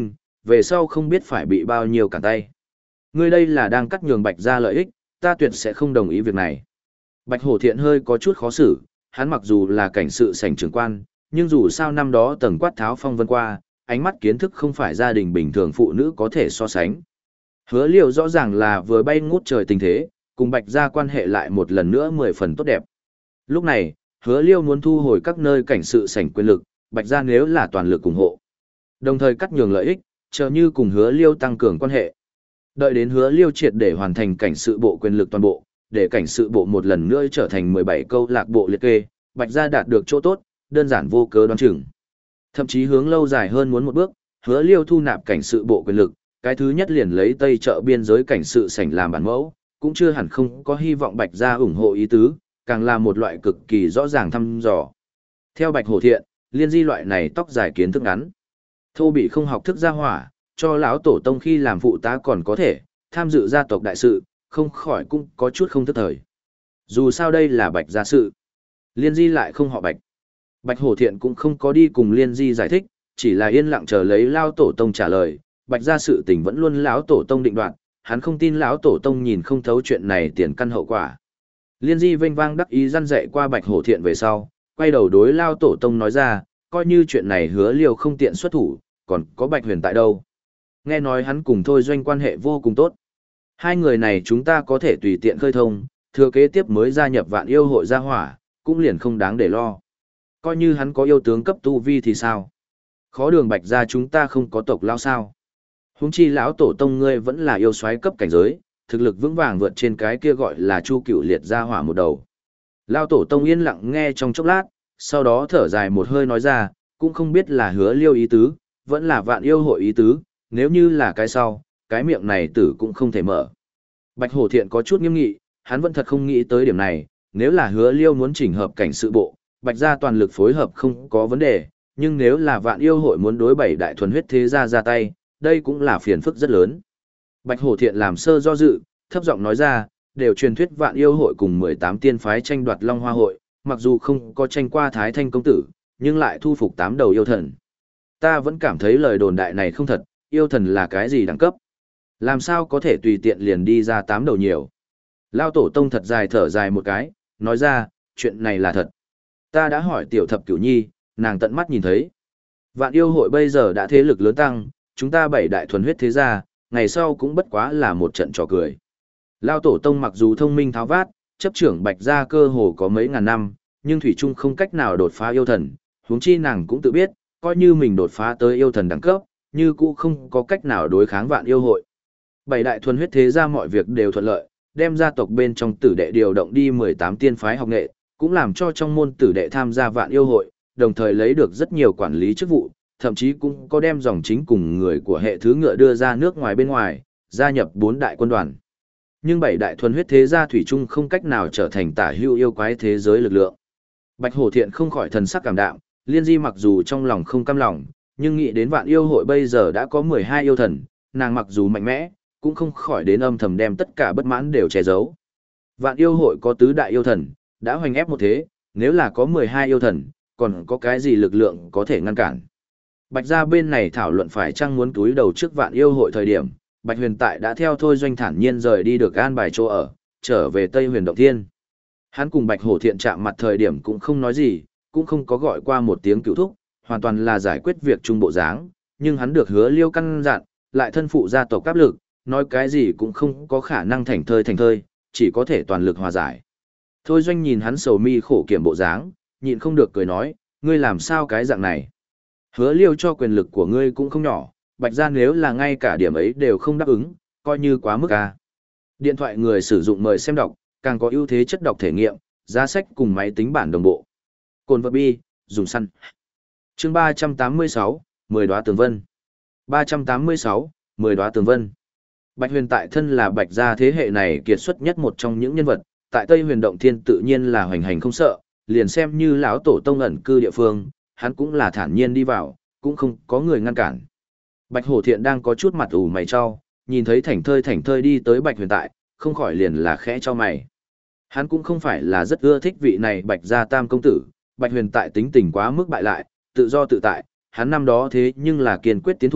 về sau không biết phải bị bao nhiêu cản tay. Ngươi đây là đang cắt nhường Bạch gia lợi ích, ta tuyệt sẽ không đồng ý việc này. Bạch Hổ Thiện hơi có chút khó xử, hắn mặc dù là cảnh sự sảnh trưởng quan, nhưng dù sao năm đó tầng quát tháo phong vân qua, ánh mắt kiến thức không phải gia đình bình thường phụ nữ có thể so sánh. Hứa Liêu rõ ràng là vừa bay ngút trời tình thế, cùng Bạch gia quan hệ lại một lần nữa mười phần tốt đẹp. Lúc này, Hứa Liêu muốn thu hồi các nơi cảnh sự sảnh quyền lực, Bạch gia nếu là toàn lực ủng hộ. Đồng thời cắt nhường lợi ích, chờ như cùng Hứa Liêu tăng cường quan hệ. Đợi đến Hứa Liêu triệt để hoàn thành cảnh sự bộ quyền lực toàn bộ, để cảnh sự bộ một lần nữa trở thành mười bảy câu lạc bộ liệt kê, Bạch gia đạt được chỗ tốt, đơn giản vô cớ đoán chừng. Thậm chí hướng lâu dài hơn muốn một bước, Hứa Liêu thu nạp cảnh sự bộ quyền lực, cái thứ nhất liền lấy Tây chợ biên giới cảnh sự sảnh làm bản mẫu, cũng chưa hẳn không có hy vọng Bạch gia ủng hộ ý tứ, càng là một loại cực kỳ rõ ràng thăm dò. Theo Bạch Hổ Thiện, Liên Di loại này tóc dài kiến thức ngắn, thô bị không học thức gia hỏa, cho lão tổ tông khi làm phụ tá còn có thể tham dự gia tộc đại sự, không khỏi cũng có chút không thức thời. Dù sao đây là Bạch gia sự, Liên Di lại không họ Bạch. Bạch Hổ Thiện cũng không có đi cùng Liên Di giải thích, chỉ là yên lặng chờ lấy lão tổ tông trả lời. Bạch gia sự tình vẫn luôn lão tổ tông định đoạt, hắn không tin lão tổ tông nhìn không thấu chuyện này tiền căn hậu quả. Liên Di vênh vang đắc ý răn dạy qua Bạch Hổ Thiện về sau, quay đầu đối lão tổ tông nói ra, coi như chuyện này Hứa Liêu không tiện xuất thủ, còn có Bạch Huyền tại đâu. Nghe nói hắn cùng Thôi Doanh quan hệ vô cùng tốt. Hai người này chúng ta có thể tùy tiện khơi thông, thừa kế tiếp mới gia nhập Vạn Yêu hội gia hỏa, cũng liền không đáng để lo. Coi như hắn có yêu tướng cấp tu vi thì sao? Khó đường Bạch gia chúng ta không có tộc lao sao? Huống chi lão tổ tông ngươi vẫn là yêu soái cấp cảnh giới, thực lực vững vàng vượt trên cái kia gọi là Chu Cửu liệt gia hỏa một đầu. Lão tổ tông yên lặng nghe trong chốc lát, sau đó thở dài một hơi nói ra, cũng không biết là Hứa Liêu ý tứ, vẫn là Vạn Yêu hội ý tứ, nếu như là cái sau, cái miệng này tử cũng không thể mở. Bạch Hổ Thiện có chút nghiêm nghị, hắn vẫn thật không nghĩ tới điểm này, nếu là Hứa Liêu muốn chỉnh hợp cảnh sự bộ, Bạch gia toàn lực phối hợp không có vấn đề, nhưng nếu là Vạn Yêu hội muốn đối bảy đại thuần huyết thế gia ra tay, đây cũng là phiền phức rất lớn. Bạch Hổ Thiện làm sơ do dự, thấp giọng nói ra, đều truyền thuyết Vạn Yêu hội cùng mười tám tiên phái tranh đoạt Long Hoa hội, mặc dù không có tranh qua Thái Thanh công tử, nhưng lại thu phục tám đầu yêu thần. Ta vẫn cảm thấy lời đồn đại này không thật, yêu thần là cái gì đẳng cấp? Làm sao có thể tùy tiện liền đi ra tám đầu nhiều? Lao tổ tông thật dài thở dài một cái, nói ra, chuyện này là thật. Ta đã hỏi tiểu thập cửu nhi, nàng tận mắt nhìn thấy. Vạn yêu hội bây giờ đã thế lực lớn tăng, chúng ta bảy đại thuần huyết thế gia, ngày sau cũng bất quá là một trận trò cười. Lao tổ tông mặc dù thông minh tháo vát, chấp trưởng Bạch gia cơ hồ có mấy ngàn năm, nhưng thủy chung không cách nào đột phá yêu thần, huống chi nàng cũng tự biết, coi như mình đột phá tới yêu thần đẳng cấp, như cũ không có cách nào đối kháng Vạn yêu hội. Bảy đại thuần huyết thế gia mọi việc đều thuận lợi, đem gia tộc bên trong tử đệ điều động đi mười tám tiên phái học nghệ, cũng làm cho trong môn tử đệ tham gia Vạn yêu hội, đồng thời lấy được rất nhiều quản lý chức vụ, thậm chí cũng có đem dòng chính cùng người của hệ thứ ngựa đưa ra nước ngoài bên ngoài, gia nhập bốn đại quân đoàn. Nhưng bảy đại thuần huyết thế gia thủy chung không cách nào trở thành tả hữu yêu quái thế giới lực lượng. Bạch Hổ Thiện không khỏi thần sắc cảm đạm, Liên Di mặc dù trong lòng không cam lòng, nhưng nghĩ đến Vạn yêu hội bây giờ đã có mười hai yêu thần, nàng mặc dù mạnh mẽ, cũng không khỏi đến âm thầm đem tất cả bất mãn đều che giấu. Vạn yêu hội có tứ đại yêu thần, đã hoành ép một thế, nếu là có mười hai yêu thần, còn có cái gì lực lượng có thể ngăn cản. Bạch gia bên này thảo luận phải chăng muốn túi đầu trước Vạn yêu hội thời điểm, Bạch Huyền tại đã theo Thôi Doanh thản nhiên rời đi được an bài chỗ ở, trở về Tây Huyền Động Thiên. Hắn cùng Bạch Hổ Thiện chạm mặt thời điểm cũng không nói gì, cũng không có gọi qua một tiếng cựu thúc, hoàn toàn là giải quyết việc chung bộ dáng, nhưng hắn được Hứa Liêu căn dặn, lại thân phụ gia tộc áp lực, nói cái gì cũng không có khả năng thành thơi thành thơi, chỉ có thể toàn lực hòa giải. Thôi Doanh nhìn hắn sầu mi khổ kiểm bộ dáng, nhịn không được cười nói, ngươi làm sao cái dạng này? Hứa Liêu cho quyền lực của ngươi cũng không nhỏ, Bạch gia nếu là ngay cả điểm ấy đều không đáp ứng, coi như quá mức a. Điện thoại người sử dụng mời xem đọc, càng có ưu thế chất đọc thể nghiệm, giá sách cùng máy tính bản đồng bộ. Cồn vật bi, dùng săn. Chương ba trăm tám mươi sáu, mười đóa tường vân. ba trăm tám mươi sáu, mười đóa tường vân. Bạch Huyền tại thân là Bạch gia thế hệ này kiệt xuất nhất một trong những nhân vật, tại Tây Huyền Động Thiên tự nhiên là hoành hành không sợ, liền xem như lão tổ tông ẩn cư địa phương, hắn cũng là thản nhiên đi vào, cũng không có người ngăn cản. Bạch Hổ Thiện đang có chút mặt ủ mày cho, nhìn thấy thảnh thơi thảnh thơi đi tới Bạch Huyền tại, không khỏi liền là khẽ cho mày. Hắn cũng không phải là rất ưa thích vị này Bạch gia tam công tử, Bạch Huyền tại tính tình quá mức bại lại, tự do tự tại, hắn năm đó thế nhưng là kiên quyết tiến thủ,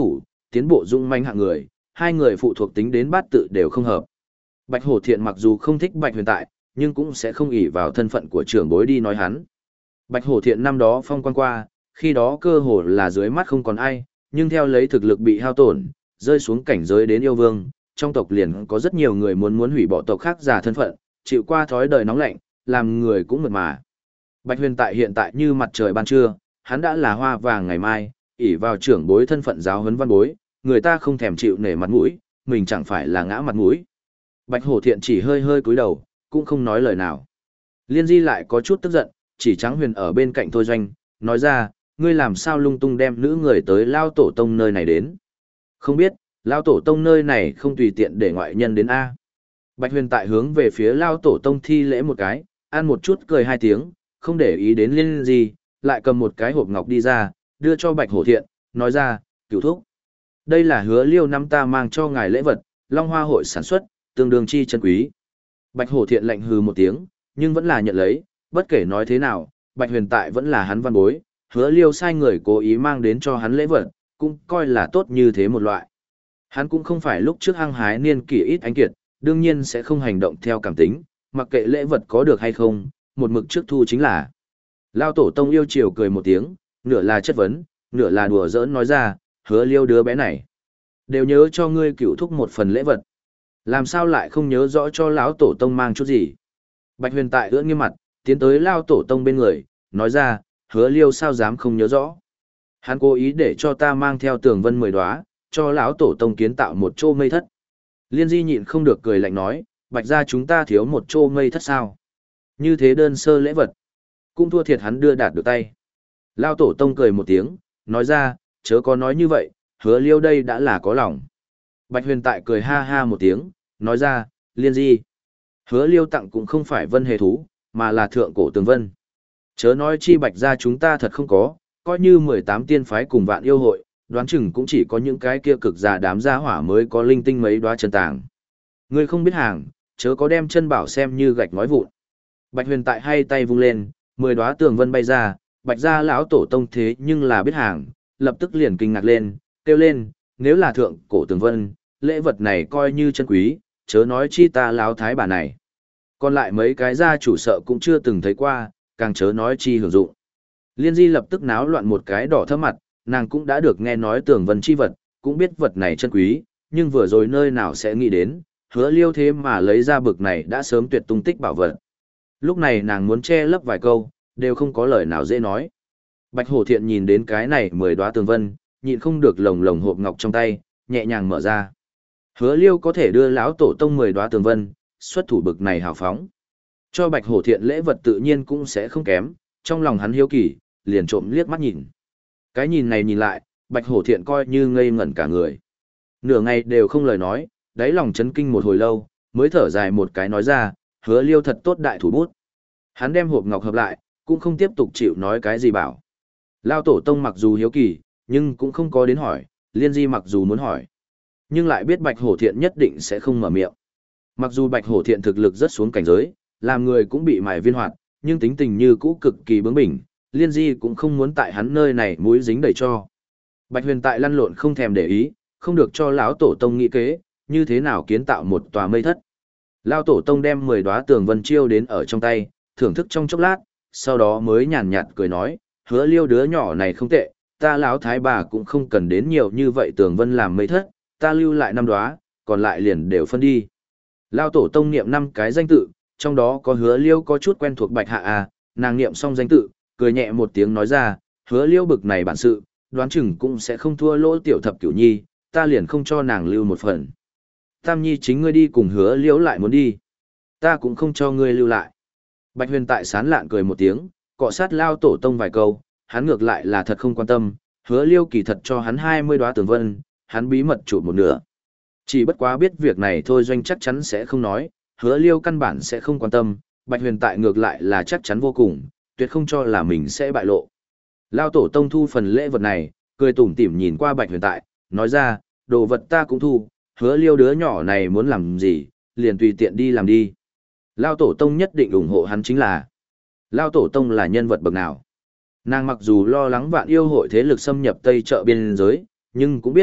tiến bộ dũng manh hạng người, hai người phụ thuộc tính đến bát tự đều không hợp. Bạch Hổ Thiện mặc dù không thích Bạch Huyền Tại, nhưng cũng sẽ không ỷ vào thân phận của trưởng bối đi nói hắn. Bạch Hổ Thiện năm đó phong quan qua, khi đó cơ hồ là dưới mắt không còn ai, nhưng theo lấy thực lực bị hao tổn, rơi xuống cảnh giới đến yêu vương, trong tộc liền có rất nhiều người muốn muốn hủy bỏ tộc khác giả thân phận, chịu qua thói đời nóng lạnh, làm người cũng mượt mà. Bạch Huyền Tại hiện tại như mặt trời ban trưa, hắn đã là hoa vàng ngày mai, ỷ vào trưởng bối thân phận giáo huấn văn bối, người ta không thèm chịu nể mặt mũi, mình chẳng phải là ngã mặt mũi. Bạch Hổ Thiện chỉ hơi hơi cúi đầu, cũng không nói lời nào. Liên Di lại có chút tức giận, chỉ Trắng Huyền ở bên cạnh Thôi Doanh, nói ra, ngươi làm sao lung tung đem nữ người tới Lao Tổ Tông nơi này đến. Không biết, Lao Tổ Tông nơi này không tùy tiện để ngoại nhân đến A. Bạch Huyền Tại hướng về phía Lao Tổ Tông thi lễ một cái, ăn một chút cười hai tiếng, không để ý đến Liên Di, lại cầm một cái hộp ngọc đi ra, đưa cho Bạch Hổ Thiện, nói ra, cửu thúc. Đây là Hứa Liêu năm ta mang cho ngài lễ vật, Long Hoa hội sản xuất, tương đương chi chân quý. Bạch Hổ Thiện lạnh hừ một tiếng, nhưng vẫn là nhận lấy, bất kể nói thế nào, Bạch Huyền Tại vẫn là hắn văn bối, Hứa Liêu sai người cố ý mang đến cho hắn lễ vật, cũng coi là tốt như thế một loại. Hắn cũng không phải lúc trước hăng hái niên kỷ ít anh kiệt, đương nhiên sẽ không hành động theo cảm tính, mặc kệ lễ vật có được hay không, một mực trước thu chính là. Lao Tổ Tông yêu chiều cười một tiếng, nửa là chất vấn, nửa là đùa giỡn nói ra, Hứa Liêu đứa bé này, đều nhớ cho ngươi cửu thúc một phần lễ vật. Làm sao lại không nhớ rõ cho lão Tổ Tông mang chút gì? Bạch Huyền Tại ưỡn nghiêm mặt, tiến tới Lao Tổ Tông bên người, nói ra, Hứa Liêu sao dám không nhớ rõ. Hắn cố ý để cho ta mang theo tường vân mười đóa, cho lão Tổ Tông kiến tạo một chỗ mây thất. Liên Di nhịn không được cười lạnh nói, Bạch gia chúng ta thiếu một chỗ mây thất sao? Như thế đơn sơ lễ vật, cũng thua thiệt hắn đưa đạt được tay. Lao Tổ Tông cười một tiếng, nói ra, chớ có nói như vậy, Hứa Liêu đây đã là có lòng. Bạch Huyền Tại cười ha ha một tiếng, nói ra, Liên Di. Hứa Liêu tặng cũng không phải vân hề thú, mà là thượng cổ tường vân. Chớ nói chi Bạch gia chúng ta thật không có, coi như mười tám tiên phái cùng vạn yêu hội, đoán chừng cũng chỉ có những cái kia cực già đám gia hỏa mới có linh tinh mấy đóa chân tàng. Ngươi không biết hàng, chớ có đem chân bảo xem như gạch nói vụn. Bạch Huyền Tại hai tay vung lên, mười đóa tường vân bay ra, Bạch gia lão tổ tông thế nhưng là biết hàng, lập tức liền kinh ngạc lên, kêu lên, nếu là thượng cổ tường vân, lễ vật này coi như chân quý, chớ nói chi ta lão thái bà này. Còn lại mấy cái gia chủ sợ cũng chưa từng thấy qua, càng chớ nói chi hưởng dụng. Liên Di lập tức náo loạn một cái đỏ thấp mặt, nàng cũng đã được nghe nói tường vân chi vật, cũng biết vật này chân quý, nhưng vừa rồi nơi nào sẽ nghĩ đến, Hứa Liêu thế mà lấy ra bực này đã sớm tuyệt tung tích bảo vật. Lúc này nàng muốn che lấp vài câu, đều không có lời nào dễ nói. Bạch Hổ Thiện nhìn đến cái này mười đóa tường vân, nhịn không được lồng lồng hộp ngọc trong tay, nhẹ nhàng mở ra. Hứa Liêu có thể đưa lão tổ tông mười đóa tường vân, xuất thủ bực này hào phóng. Cho Bạch Hổ Thiện lễ vật tự nhiên cũng sẽ không kém, trong lòng hắn hiếu kỳ, liền trộm liếc mắt nhìn. Cái nhìn này nhìn lại, Bạch Hổ Thiện coi như ngây ngẩn cả người. Nửa ngày đều không lời nói, đáy lòng chấn kinh một hồi lâu, mới thở dài một cái nói ra, Hứa Liêu thật tốt đại thủ bút. Hắn đem hộp ngọc hợp lại, cũng không tiếp tục chịu nói cái gì bảo. Lao tổ tông mặc dù hiếu kỳ, nhưng cũng không có đến hỏi, Liên Di mặc dù muốn hỏi, nhưng lại biết Bạch Hổ Thiện nhất định sẽ không mở miệng. Mặc dù Bạch Hổ Thiện thực lực rất xuống cảnh giới, làm người cũng bị mài viên hoạt, nhưng tính tình như cũ cực kỳ bướng bỉnh, Liên Di cũng không muốn tại hắn nơi này mũi dính đầy cho. Bạch Huyền Tại lăn lộn không thèm để ý, không được cho lão tổ tông nghĩ kế, như thế nào kiến tạo một tòa mây thất. Lão tổ tông đem mười đóa tường vân chiêu đến ở trong tay, thưởng thức trong chốc lát, sau đó mới nhàn nhạt cười nói, Hứa Liêu đứa nhỏ này không tệ, ta lão thái bà cũng không cần đến nhiều như vậy tường vân làm mây thất, ta lưu lại năm đóa, còn lại liền đều phân đi. Lão tổ tông niệm năm cái danh tự, trong đó có Hứa Liêu có chút quen thuộc Bạch Hạ à, nàng niệm xong danh tự, cười nhẹ một tiếng nói ra, Hứa Liêu bực này bản sự, đoán chừng cũng sẽ không thua lỗ tiểu thập cửu nhi, ta liền không cho nàng lưu một phần. Tam nhi chính ngươi đi cùng Hứa Liêu lại muốn đi, ta cũng không cho ngươi lưu lại. Bạch Huyền Tại sán lạn cười một tiếng, cọ sát Lao tổ tông vài câu, hắn ngược lại là thật không quan tâm, Hứa Liêu kỳ thật cho hắn hai mươi đóa tường vân, hắn bí mật chụp một nửa. Chỉ bất quá biết việc này thôi Doanh chắc chắn sẽ không nói, Hứa Liêu căn bản sẽ không quan tâm, Bạch Huyền Tại ngược lại là chắc chắn vô cùng, tuyệt không cho là mình sẽ bại lộ. Lao tổ tông thu phần lễ vật này, cười tủm tỉm nhìn qua Bạch Huyền Tại, nói ra, đồ vật ta cũng thu, Hứa Liêu đứa nhỏ này muốn làm gì, liền tùy tiện đi làm đi. Lao tổ tông nhất định ủng hộ hắn chính là. Lao tổ tông là nhân vật bậc nào? Nàng mặc dù lo lắng vạn yêu hội thế lực xâm nhập Tây chợ biên giới, nhưng cũng biết,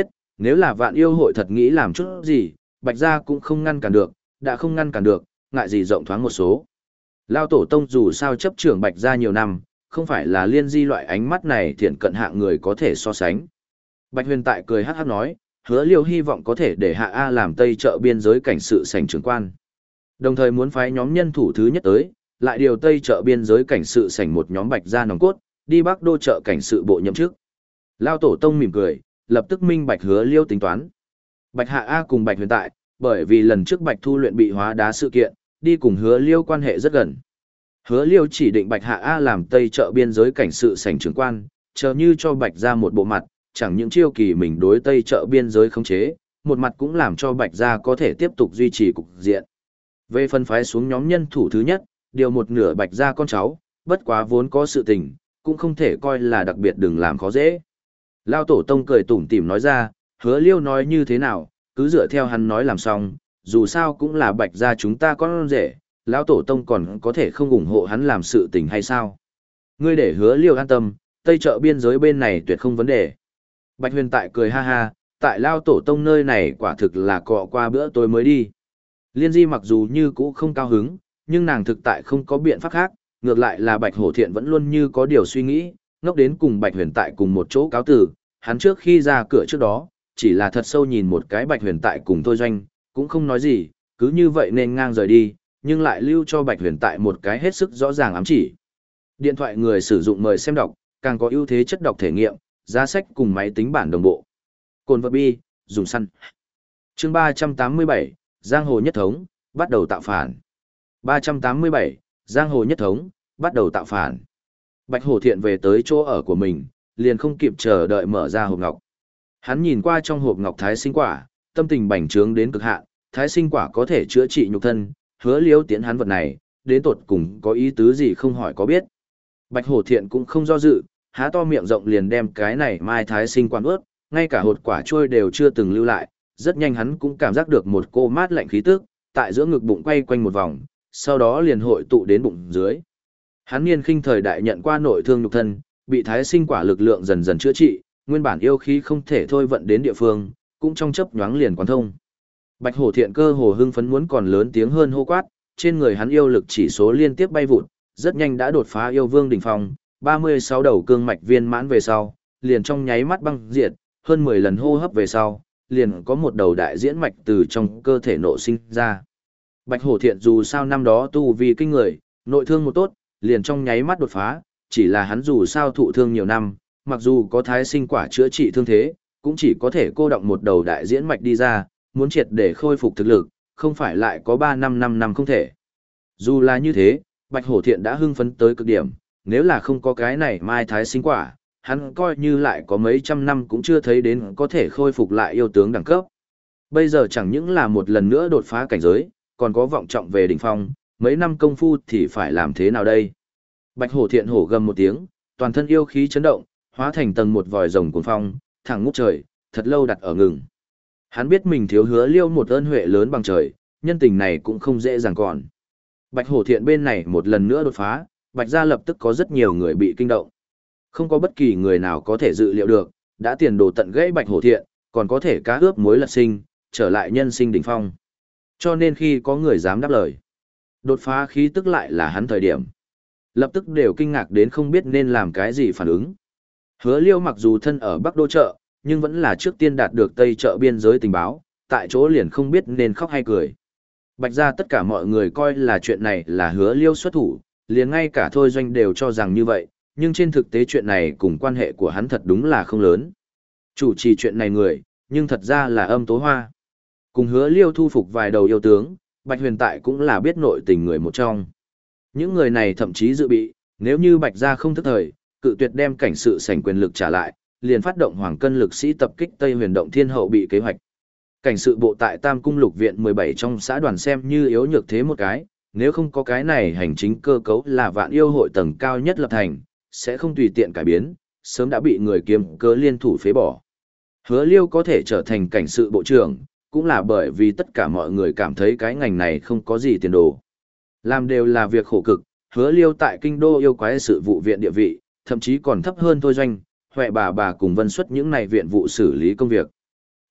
Nếu là vạn yêu hội thật nghĩ làm chút gì, Bạch gia cũng không ngăn cản được, đã không ngăn cản được, ngại gì rộng thoáng một số. Lao tổ tông dù sao chấp trưởng Bạch gia nhiều năm, không phải là Liên Di loại ánh mắt này thiện cận hạng người có thể so sánh. Bạch Huyền tại cười hắc hắc nói, Hứa Liêu hy vọng có thể để Hạ A làm Tây chợ biên giới cảnh sự sảnh trưởng quan. Đồng thời muốn phái nhóm nhân thủ thứ nhất tới, lại điều Tây chợ biên giới cảnh sự sảnh một nhóm Bạch gia nòng cốt, đi Bắc đô chợ cảnh sự bộ nhậm chức. Lao tổ tông mỉm cười, lập tức minh Bạch Hứa Liêu tính toán. Bạch Hạ A cùng Bạch Huyền tại, bởi vì lần trước Bạch Thu luyện bị hóa đá sự kiện, đi cùng Hứa Liêu quan hệ rất gần. Hứa Liêu chỉ định Bạch Hạ A làm Tây chợ biên giới cảnh sự sảnh trưởng quan, chờ như cho Bạch gia một bộ mặt, chẳng những chiêu kỳ mình đối Tây chợ biên giới khống chế, một mặt cũng làm cho Bạch gia có thể tiếp tục duy trì cục diện. Về phân phái xuống nhóm nhân thủ thứ nhất, điều một nửa Bạch gia con cháu, bất quá vốn có sự tình, cũng không thể coi là đặc biệt đừng làm khó dễ. Lao tổ tông cười tủm tỉm nói ra, Hứa Liêu nói như thế nào, cứ dựa theo hắn nói làm xong, dù sao cũng là Bạch gia chúng ta con rể, lão tổ tông còn có thể không ủng hộ hắn làm sự tình hay sao? Ngươi để Hứa Liêu an tâm, Tây chợ biên giới bên này tuyệt không vấn đề. Bạch Huyền tại cười ha ha, tại lao tổ tông nơi này quả thực là cọ qua bữa tối mới đi. Liên Di mặc dù như cũ không cao hứng, nhưng nàng thực tại không có biện pháp khác, ngược lại là Bạch Hổ Thiện vẫn luôn như có điều suy nghĩ, ngốc đến cùng Bạch Huyền tại cùng một chỗ cáo tử, hắn trước khi ra cửa trước đó, chỉ là thật sâu nhìn một cái Bạch Huyền tại cùng Thôi Doanh, cũng không nói gì, cứ như vậy nên ngang rời đi, nhưng lại lưu cho Bạch Huyền tại một cái hết sức rõ ràng ám chỉ. Điện thoại người sử dụng mời xem đọc, càng có ưu thế chất đọc thể nghiệm, giá sách cùng máy tính bản đồng bộ. Cồn vật bi, dùng săn. Chương ba trăm tám mươi bảy, Giang Hồ Nhất Thống, bắt đầu tạo phản. ba trăm tám mươi bảy, Giang Hồ Nhất Thống, bắt đầu tạo phản. Bạch Hổ Thiện về tới chỗ ở của mình, liền không kịp chờ đợi mở ra hộp ngọc. Hắn nhìn qua trong hộp ngọc thái sinh quả, tâm tình bành trướng đến cực hạn, thái sinh quả có thể chữa trị nhục thân, Hứa Liêu tiến hắn vật này, đến tột cùng có ý tứ gì không hỏi có biết. Bạch Hổ Thiện cũng không do dự, há to miệng rộng liền đem cái này mai thái sinh quả ướt, ngay cả hột quả trôi đều chưa từng lưu lại, rất nhanh hắn cũng cảm giác được một cô mát lạnh khí tức, tại giữa ngực bụng quay quanh một vòng, sau đó liền hội tụ đến bụng dưới. Hắn niên khinh thời đại nhận qua nội thương nhục thân, bị thái sinh quả lực lượng dần dần chữa trị, nguyên bản yêu khí không thể thôi vận đến địa phương, cũng trong chớp nhoáng liền quán thông. Bạch Hổ Thiện cơ hồ hưng phấn muốn còn lớn tiếng hơn hô quát, trên người hắn yêu lực chỉ số liên tiếp bay vụt, rất nhanh đã đột phá yêu vương đỉnh phong, ba mươi sáu đầu cương mạch viên mãn về sau, liền trong nháy mắt băng diệt, hơn mười lần hô hấp về sau, liền có một đầu đại diễn mạch từ trong cơ thể nộ sinh ra. Bạch Hổ Thiện dù sao năm đó tu vi kinh người, nội thương một tốt, liền trong nháy mắt đột phá, chỉ là hắn dù sao thụ thương nhiều năm, mặc dù có thái sinh quả chữa trị thương thế, cũng chỉ có thể cô động một đầu đại diễn mạch đi ra, muốn triệt để khôi phục thực lực, không phải lại có ba năm năm năm không thể. Dù là như thế, Bạch Hổ Thiện đã hưng phấn tới cực điểm, nếu là không có cái này mai thái sinh quả, hắn coi như lại có mấy trăm năm cũng chưa thấy đến có thể khôi phục lại yêu tướng đẳng cấp. Bây giờ chẳng những là một lần nữa đột phá cảnh giới, còn có vọng trọng về đỉnh phong, mấy năm công phu thì phải làm thế nào đây? Bạch Hổ Thiện hổ gầm một tiếng, toàn thân yêu khí chấn động, hóa thành tầng một vòi rồng cuồng phong, thẳng ngút trời, thật lâu đặt ở ngừng. Hắn biết mình thiếu Hứa Liêu một ơn huệ lớn bằng trời, nhân tình này cũng không dễ dàng còn. Bạch Hổ Thiện bên này một lần nữa đột phá, Bạch gia lập tức có rất nhiều người bị kinh động. Không có bất kỳ người nào có thể dự liệu được, đã tiền đồ tận gãy Bạch Hổ Thiện, còn có thể cá ướp muối lật sinh, trở lại nhân sinh đỉnh phong. Cho nên khi có người dám đáp lời, đột phá khí tức lại là hắn thời điểm. Lập tức đều kinh ngạc đến không biết nên làm cái gì phản ứng. Hứa Liêu mặc dù thân ở Bắc Đô chợ, nhưng vẫn là trước tiên đạt được Tây chợ biên giới tình báo, tại chỗ liền không biết nên khóc hay cười. Bạch gia tất cả mọi người coi là chuyện này là Hứa Liêu xuất thủ, liền ngay cả Thôi Doanh đều cho rằng như vậy, nhưng trên thực tế chuyện này cùng quan hệ của hắn thật đúng là không lớn. Chủ trì chuyện này người, nhưng thật ra là Âm Tố Hoa. Cùng Hứa Liêu thu phục vài đầu yêu tướng, Bạch Huyền tại cũng là biết nội tình người một trong. Những người này thậm chí dự bị, nếu như Bạch gia không thức thời, cự tuyệt đem cảnh sự sảnh quyền lực trả lại, liền phát động hoàng cân lực sĩ tập kích Tây Huyền Động Thiên Hậu bị kế hoạch. Cảnh sự bộ tại Tam Cung Lục Viện mười bảy trong xã đoàn xem như yếu nhược thế một cái, nếu không có cái này hành chính cơ cấu là vạn yêu hội tầng cao nhất lập thành, sẽ không tùy tiện cải biến, sớm đã bị người kiếm cớ liên thủ phế bỏ. Hứa Liêu có thể trở thành cảnh sự bộ trưởng, cũng là bởi vì tất cả mọi người cảm thấy cái ngành này không có gì tiền đồ. Làm đều là việc khổ cực, Hứa Liêu tại kinh đô yêu quái sự vụ viện địa vị, thậm chí còn thấp hơn Thôi Doanh, Huệ bà bà cùng Vân Xuất những này viện vụ xử lý công việc.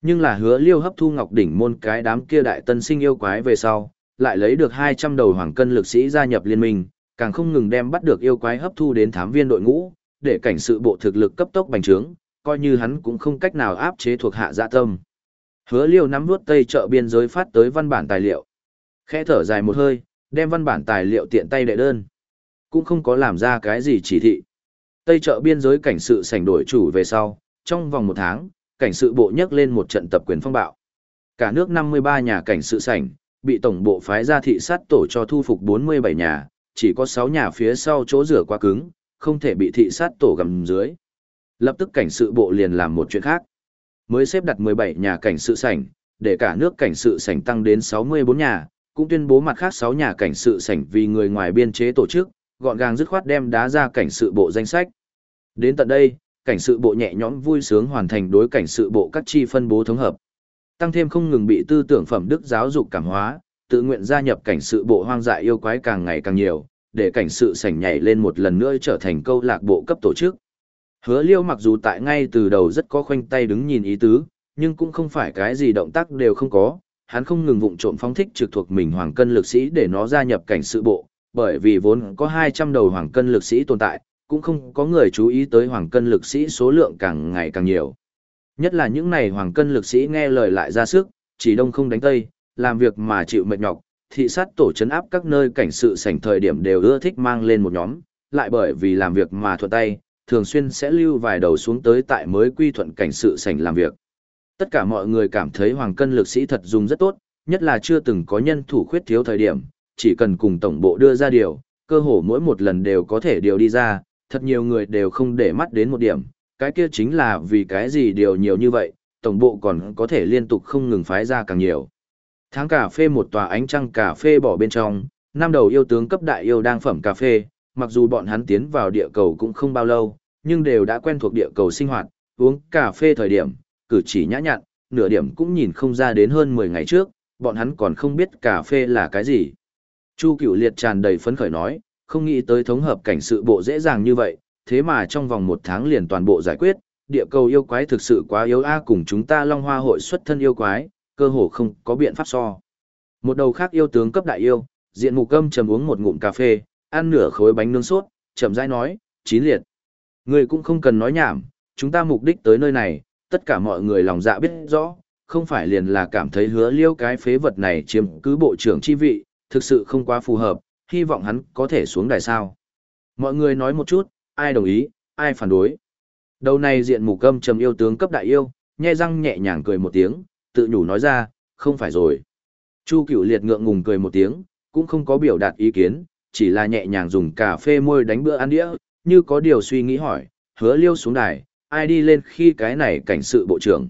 Nhưng là Hứa Liêu hấp thu Ngọc Đỉnh môn cái đám kia đại tân sinh yêu quái về sau, lại lấy được hai trăm đầu hoàng cân lực sĩ gia nhập liên minh, càng không ngừng đem bắt được yêu quái hấp thu đến thám viên đội ngũ, để cảnh sự bộ thực lực cấp tốc bành trướng, coi như hắn cũng không cách nào áp chế thuộc hạ dạ tâm. Hứa Liêu nắm nuốt Tây chợ biên giới phát tới văn bản tài liệu. Khẽ thở dài một hơi, đem văn bản tài liệu tiện tay đệ đơn. Cũng không có làm ra cái gì chỉ thị. Tây chợ biên giới cảnh sự sảnh đổi chủ về sau, trong vòng một tháng, cảnh sự bộ nhấc lên một trận tập quyền phong bạo. Cả nước năm mươi ba nhà cảnh sự sảnh, bị tổng bộ phái ra thị sát tổ cho thu phục bốn mươi bảy nhà, chỉ có sáu nhà phía sau chỗ rửa quá cứng, không thể bị thị sát tổ gầm dưới. Lập tức cảnh sự bộ liền làm một chuyện khác. Mới xếp đặt mười bảy nhà cảnh sự sảnh, để cả nước cảnh sự sảnh tăng đến sáu mươi bốn nhà, cũng tuyên bố mặt khác sáu nhà cảnh sự sảnh vì người ngoài biên chế tổ chức, gọn gàng dứt khoát đem đá ra cảnh sự bộ danh sách. Đến tận đây, cảnh sự bộ nhẹ nhõm vui sướng hoàn thành đối cảnh sự bộ các chi phân bố thống hợp. Tăng thêm không ngừng bị tư tưởng phẩm đức giáo dục cảm hóa, tự nguyện gia nhập cảnh sự bộ hoang dại yêu quái càng ngày càng nhiều, để cảnh sự sảnh nhảy lên một lần nữa trở thành câu lạc bộ cấp tổ chức. Hứa Liêu mặc dù tại ngay từ đầu rất có khoanh tay đứng nhìn ý tứ, nhưng cũng không phải cái gì động tác đều không có, hắn không ngừng vụng trộm phóng thích trực thuộc mình hoàng cân lực sĩ để nó gia nhập cảnh sự bộ, bởi vì vốn có hai trăm đầu hoàng cân lực sĩ tồn tại, cũng không có người chú ý tới hoàng cân lực sĩ số lượng càng ngày càng nhiều. Nhất là những này hoàng cân lực sĩ nghe lời lại ra sức, chỉ đông không đánh tây, làm việc mà chịu mệt nhọc, thị sát tổ trấn áp các nơi cảnh sự sảnh thời điểm đều ưa thích mang lên một nhóm, lại bởi vì làm việc mà thuận tay, thường xuyên sẽ lưu vài đầu xuống tới tại mới quy thuận cảnh sự sảnh làm việc. Tất cả mọi người cảm thấy hoàng cân lực sĩ thật dùng rất tốt, nhất là chưa từng có nhân thủ khuyết thiếu thời điểm, chỉ cần cùng tổng bộ đưa ra điều, cơ hồ mỗi một lần đều có thể điều đi ra, thật nhiều người đều không để mắt đến một điểm, cái kia chính là vì cái gì điều nhiều như vậy, tổng bộ còn có thể liên tục không ngừng phái ra càng nhiều. Tháng cà phê một tòa ánh trăng cà phê bỏ bên trong, năm đầu yêu tướng cấp đại yêu đang phẩm cà phê, mặc dù bọn hắn tiến vào địa cầu cũng không bao lâu, nhưng đều đã quen thuộc địa cầu sinh hoạt, uống cà phê thời điểm, cử chỉ nhã nhặn, nửa điểm cũng nhìn không ra đến hơn mười ngày trước, bọn hắn còn không biết cà phê là cái gì. Chu Cửu Liệt tràn đầy phấn khởi nói, không nghĩ tới thống hợp cảnh sự bộ dễ dàng như vậy, thế mà trong vòng một tháng liền toàn bộ giải quyết, địa cầu yêu quái thực sự quá yếu a, cùng chúng ta Long Hoa hội xuất thân yêu quái, cơ hồ không có biện pháp so. Một đầu khác yêu tướng cấp đại yêu, diện mục âm trầm uống một ngụm cà phê, ăn nửa khối bánh nướng sốt, chậm rãi nói, Chín Liệt. Người cũng không cần nói nhảm, chúng ta mục đích tới nơi này, tất cả mọi người lòng dạ biết rõ, không phải liền là cảm thấy Hứa Liêu cái phế vật này chiếm cứ bộ trưởng chi vị, thực sự không quá phù hợp, hy vọng hắn có thể xuống đài sao. Mọi người nói một chút, ai đồng ý, ai phản đối. Đầu này diện mục âm trầm yêu tướng cấp đại yêu, nhe răng nhẹ nhàng cười một tiếng, tự nhủ nói ra, không phải rồi. Chu Cửu Liệt ngượng ngùng cười một tiếng, cũng không có biểu đạt ý kiến, chỉ là nhẹ nhàng dùng cà phê môi đánh bữa ăn đĩa, như có điều suy nghĩ hỏi, Hứa Liêu xuống đài, ai đi lên khi cái này cảnh sự bộ trưởng.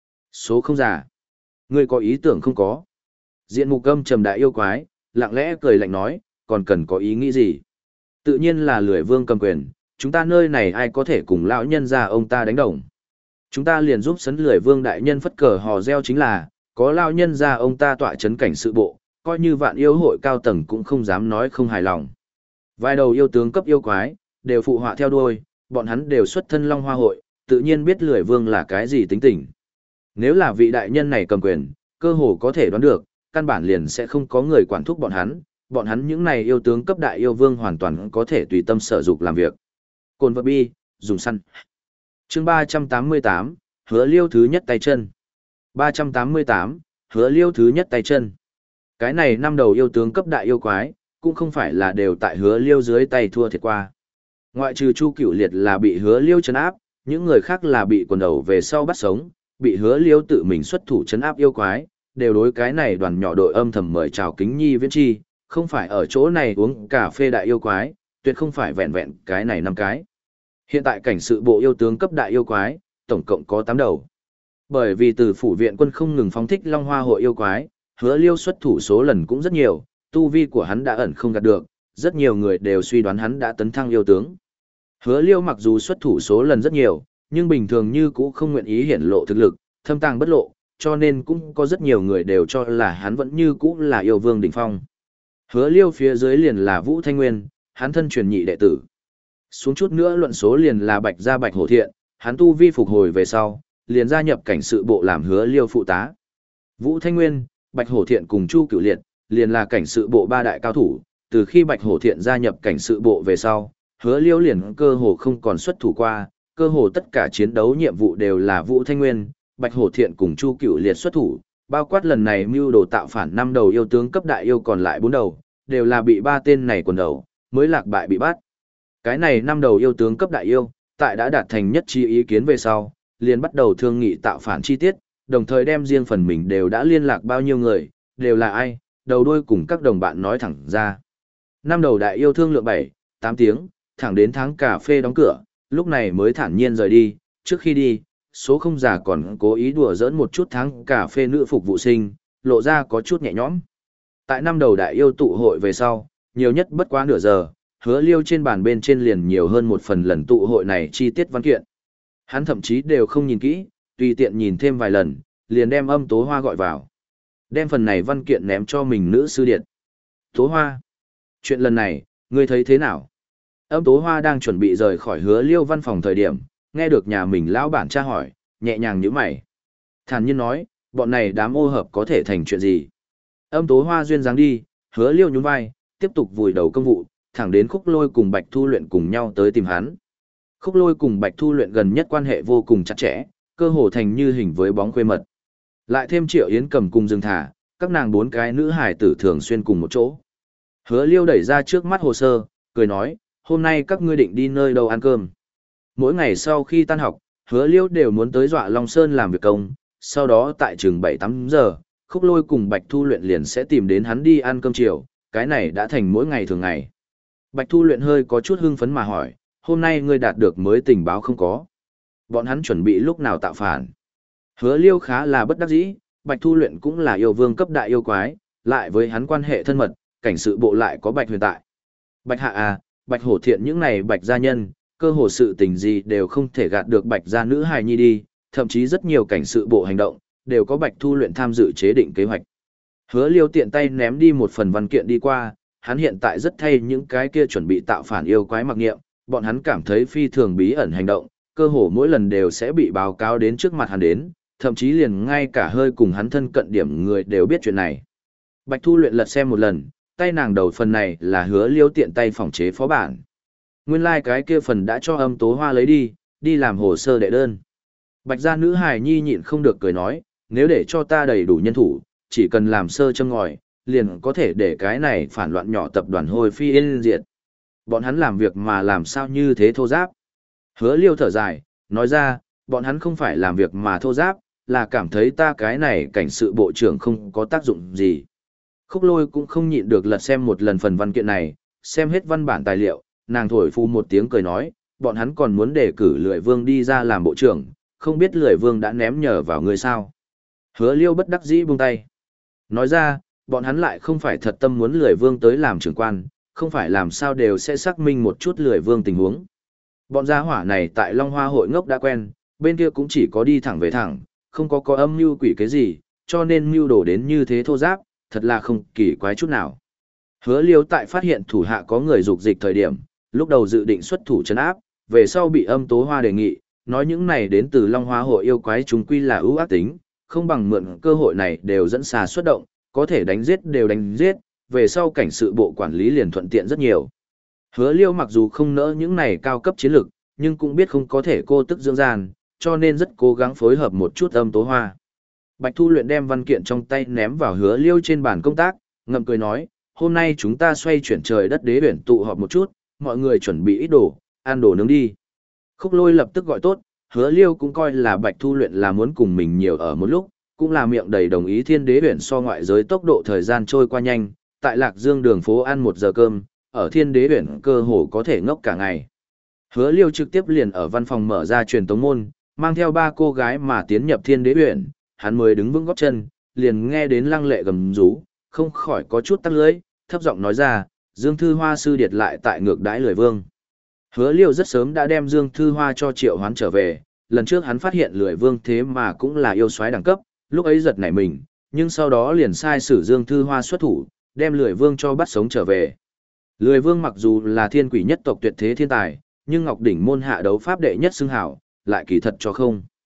Số không già. Ngươi có ý tưởng không có. Diện mục âm trầm đại yêu quái, lặng lẽ cười lạnh nói, còn cần có ý nghĩ gì? Tự nhiên là lười vương cầm quyền, chúng ta nơi này ai có thể cùng lão nhân ra ông ta đánh đồng. Chúng ta liền giúp sấn lười vương đại nhân phất cờ hò reo chính là, có lão nhân ra ông ta tọa chấn cảnh sự bộ, coi như vạn yêu hội cao tầng cũng không dám nói không hài lòng. Vài đầu yêu tướng cấp yêu quái, đều phụ họa theo đuôi, bọn hắn đều xuất thân Long Hoa hội, tự nhiên biết lười vương là cái gì tính tình. Nếu là vị đại nhân này cầm quyền, cơ hồ có thể đoán được, căn bản liền sẽ không có người quản thúc bọn hắn, bọn hắn những này yêu tướng cấp đại yêu vương hoàn toàn có thể tùy tâm sở dục làm việc. Cồn vật bi, dùng săn. Chương ba trăm tám mươi tám, Hứa Liêu thứ nhất tay chân. ba trăm tám mươi tám, Hứa Liêu thứ nhất tay chân. Cái này năm đầu yêu tướng cấp đại yêu quái, cũng không phải là đều tại Hứa Liêu dưới tay thua thiệt qua. Ngoại trừ Chu Cửu Liệt là bị Hứa Liêu trấn áp, những người khác là bị quần đầu về sau bắt sống, bị Hứa Liêu tự mình xuất thủ trấn áp yêu quái, đều đối cái này đoàn nhỏ đội âm thầm mời chào kính nhi viễn chi, không phải ở chỗ này uống cà phê đại yêu quái, tuyệt không phải vẹn vẹn cái này năm cái. Hiện tại cảnh sự bộ yêu tướng cấp đại yêu quái, tổng cộng có tám đầu. Bởi vì từ phủ viện quân không ngừng phóng thích Long Hoa hội yêu quái, Hứa Liêu xuất thủ số lần cũng rất nhiều, tu vi của hắn đã ẩn không gạt được, rất nhiều người đều suy đoán hắn đã tấn thăng yêu tướng. Hứa Liêu mặc dù xuất thủ số lần rất nhiều, nhưng bình thường như cũ không nguyện ý hiển lộ thực lực, thâm tàng bất lộ, cho nên cũng có rất nhiều người đều cho là hắn vẫn như cũ là yêu vương đỉnh phong. Hứa Liêu phía dưới liền là Vũ Thanh Nguyên, hắn thân truyền nhị đệ tử. Xuống chút nữa luận số liền là Bạch Gia Bạch Hổ Thiện, hắn tu vi phục hồi về sau, liền gia nhập cảnh sự bộ làm Hứa Liêu phụ tá. Vũ Thanh Nguyên, Bạch Hổ Thiện cùng Chu Cửu Liệt, liền là cảnh sự bộ ba đại cao thủ, từ khi Bạch Hổ Thiện gia nhập cảnh sự bộ về sau, Hứa Liêu liền cơ hồ không còn xuất thủ qua, cơ hồ tất cả chiến đấu nhiệm vụ đều là Vũ Thanh Nguyên, Bạch Hổ Thiện cùng Chu Cửu Liệt xuất thủ, bao quát lần này mưu đồ tạo phản năm đầu yêu tướng cấp đại yêu còn lại bốn đầu, đều là bị ba tên này quần đầu, mới lạc bại bị bắt. Cái này năm đầu yêu tướng cấp đại yêu, tại đã đạt thành nhất trí ý kiến về sau, liền bắt đầu thương nghị tạo phản chi tiết, đồng thời đem riêng phần mình đều đã liên lạc bao nhiêu người, đều là ai, đầu đuôi cùng các đồng bạn nói thẳng ra. Năm đầu đại yêu thương lượng bảy, tám tiếng, thẳng đến tháng cà phê đóng cửa, lúc này mới thản nhiên rời đi, trước khi đi, số không giả còn cố ý đùa giỡn một chút tháng cà phê nữ phục vụ sinh, lộ ra có chút nhẹ nhõm. Tại năm đầu đại yêu tụ hội về sau, nhiều nhất bất quá nửa giờ, Hứa Liêu trên bàn bên trên liền nhiều hơn một phần lần tụ hội này chi tiết văn kiện. Hắn thậm chí đều không nhìn kỹ, tùy tiện nhìn thêm vài lần, liền đem Âm Tố Hoa gọi vào. Đem phần này văn kiện ném cho mình nữ sư điện. Tố Hoa, chuyện lần này, ngươi thấy thế nào? Âm Tố Hoa đang chuẩn bị rời khỏi Hứa Liêu văn phòng thời điểm, nghe được nhà mình lão bản tra hỏi, nhẹ nhàng nhíu mày. Thản nhiên nói, bọn này đám ô hợp có thể thành chuyện gì? Âm Tố Hoa duyên dáng đi, Hứa Liêu nhún vai, tiếp tục vùi đầu công vụ, thẳng đến Khúc Lôi cùng Bạch Thu Luyện cùng nhau tới tìm hắn. Khúc Lôi cùng Bạch Thu Luyện gần nhất quan hệ vô cùng chặt chẽ, cơ hồ thành như hình với bóng khuê mật. Lại thêm Triệu Yến Cầm cùng Dương Thả, các nàng bốn cái nữ hài tử thường xuyên cùng một chỗ. Hứa Liêu đẩy ra trước mắt hồ sơ, cười nói, hôm nay các ngươi định đi nơi đâu ăn cơm. Mỗi ngày sau khi tan học, Hứa Liêu đều muốn tới Dọa Long Sơn làm việc công, sau đó tại chừng bảy tám giờ, Khúc Lôi cùng Bạch Thu Luyện liền sẽ tìm đến hắn đi ăn cơm chiều, cái này đã thành mỗi ngày thường ngày. Bạch Thu Luyện hơi có chút hưng phấn mà hỏi, hôm nay ngươi đạt được mới tình báo không có? Bọn hắn chuẩn bị lúc nào tạo phản? Hứa Liêu khá là bất đắc dĩ, Bạch Thu Luyện cũng là yêu vương cấp đại yêu quái, lại với hắn quan hệ thân mật, cảnh sự bộ lại có Bạch Huyền tại. Bạch Hạ à, Bạch Hổ Thiện những này Bạch gia nhân, cơ hồ sự tình gì đều không thể gạt được Bạch gia nữ hài nhi đi, thậm chí rất nhiều cảnh sự bộ hành động, đều có Bạch Thu Luyện tham dự chế định kế hoạch. Hứa Liêu tiện tay ném đi một phần văn kiện đi qua, hắn hiện tại rất thay những cái kia chuẩn bị tạo phản yêu quái mặc nghiệm, bọn hắn cảm thấy phi thường bí ẩn hành động, cơ hồ mỗi lần đều sẽ bị báo cáo đến trước mặt hắn đến, thậm chí liền ngay cả hơi cùng hắn thân cận điểm người đều biết chuyện này. Bạch Thu Luyện lật xem một lần, tay nàng đầu phần này là Hứa Liêu tiện tay phòng chế phó bản. Nguyên lai like cái kia phần đã cho Âm Tố Hoa lấy đi, đi làm hồ sơ đệ đơn. Bạch gia nữ hài nhi nhịn không được cười nói, nếu để cho ta đầy đủ nhân thủ, chỉ cần làm sơ châm ngòi, liền có thể để cái này phản loạn nhỏ tập đoàn hồi phi yên diệt. Bọn hắn làm việc mà làm sao như thế thô giáp. Hứa Liêu thở dài, nói ra, bọn hắn không phải làm việc mà thô giáp, là cảm thấy ta cái này cảnh sự bộ trưởng không có tác dụng gì. Khúc Lôi cũng không nhịn được lật xem một lần phần văn kiện này, xem hết văn bản tài liệu, nàng thổi phu một tiếng cười nói, bọn hắn còn muốn đề cử Lười Vương đi ra làm bộ trưởng, không biết Lười Vương đã ném nhờ vào người sao. Hứa Liêu bất đắc dĩ buông tay. Nói ra, bọn hắn lại không phải thật tâm muốn Lười Vương tới làm trưởng quan, không phải làm sao đều sẽ xác minh một chút Lười Vương tình huống. Bọn gia hỏa này tại Long Hoa hội ngốc đã quen, bên kia cũng chỉ có đi thẳng về thẳng, không có có âm mưu quỷ cái gì, cho nên mưu đồ đến như thế thô giáp, thật là không kỳ quái chút nào. Hứa Liêu tại phát hiện thủ hạ có người dục dịch thời điểm, lúc đầu dự định xuất thủ trấn áp, về sau bị Âm Tố Hoa đề nghị, nói những này đến từ Long Hoa hội yêu quái chúng quy là ưu ác tính, không bằng mượn cơ hội này đều dẫn xà xuất động, có thể đánh giết đều đánh giết, về sau cảnh sự bộ quản lý liền thuận tiện rất nhiều. Hứa Liêu mặc dù không nỡ những này cao cấp chiến lược, nhưng cũng biết không có thể cô tức dưỡng gian, cho nên rất cố gắng phối hợp một chút Âm Tố Hoa. Bạch Thu Luyện đem văn kiện trong tay ném vào Hứa Liêu trên bàn công tác, ngậm cười nói, hôm nay chúng ta xoay chuyển trời đất đế huyển tụ họp một chút, mọi người chuẩn bị ít đồ, ăn đồ nướng đi. Khúc Lôi lập tức gọi tốt, Hứa Liêu cũng coi là Bạch Thu Luyện là muốn cùng mình nhiều ở một lúc, cũng là miệng đầy đồng ý thiên đế huyển so ngoại giới tốc độ thời gian trôi qua nhanh, tại Lạc Dương đường phố ăn một giờ cơm, ở thiên đế huyển cơ hồ có thể ngốc cả ngày. Hứa Liêu trực tiếp liền ở văn phòng mở ra truyền tống môn, mang theo ba cô gái mà tiến nhập thiên đế huyển, hắn mới đứng vững gót chân, liền nghe đến lăng lệ gầm rú, không khỏi có chút tắc lưỡi, thấp giọng nói ra, Dương Thư Hoa sư điệt lại tại ngược đãi Lười Vương. Hứa Liêu rất sớm đã đem Dương Thư Hoa cho Triệu Hoán trở về, lần trước hắn phát hiện Lười Vương thế mà cũng là yêu soái đẳng cấp, lúc ấy giật nảy mình, nhưng sau đó liền sai sử Dương Thư Hoa xuất thủ, đem Lười Vương cho bắt sống trở về. Lười Vương mặc dù là thiên quỷ nhất tộc tuyệt thế thiên tài, nhưng Ngọc Đỉnh môn hạ đấu pháp đệ nhất xưng hảo, lại kỳ thật cho không.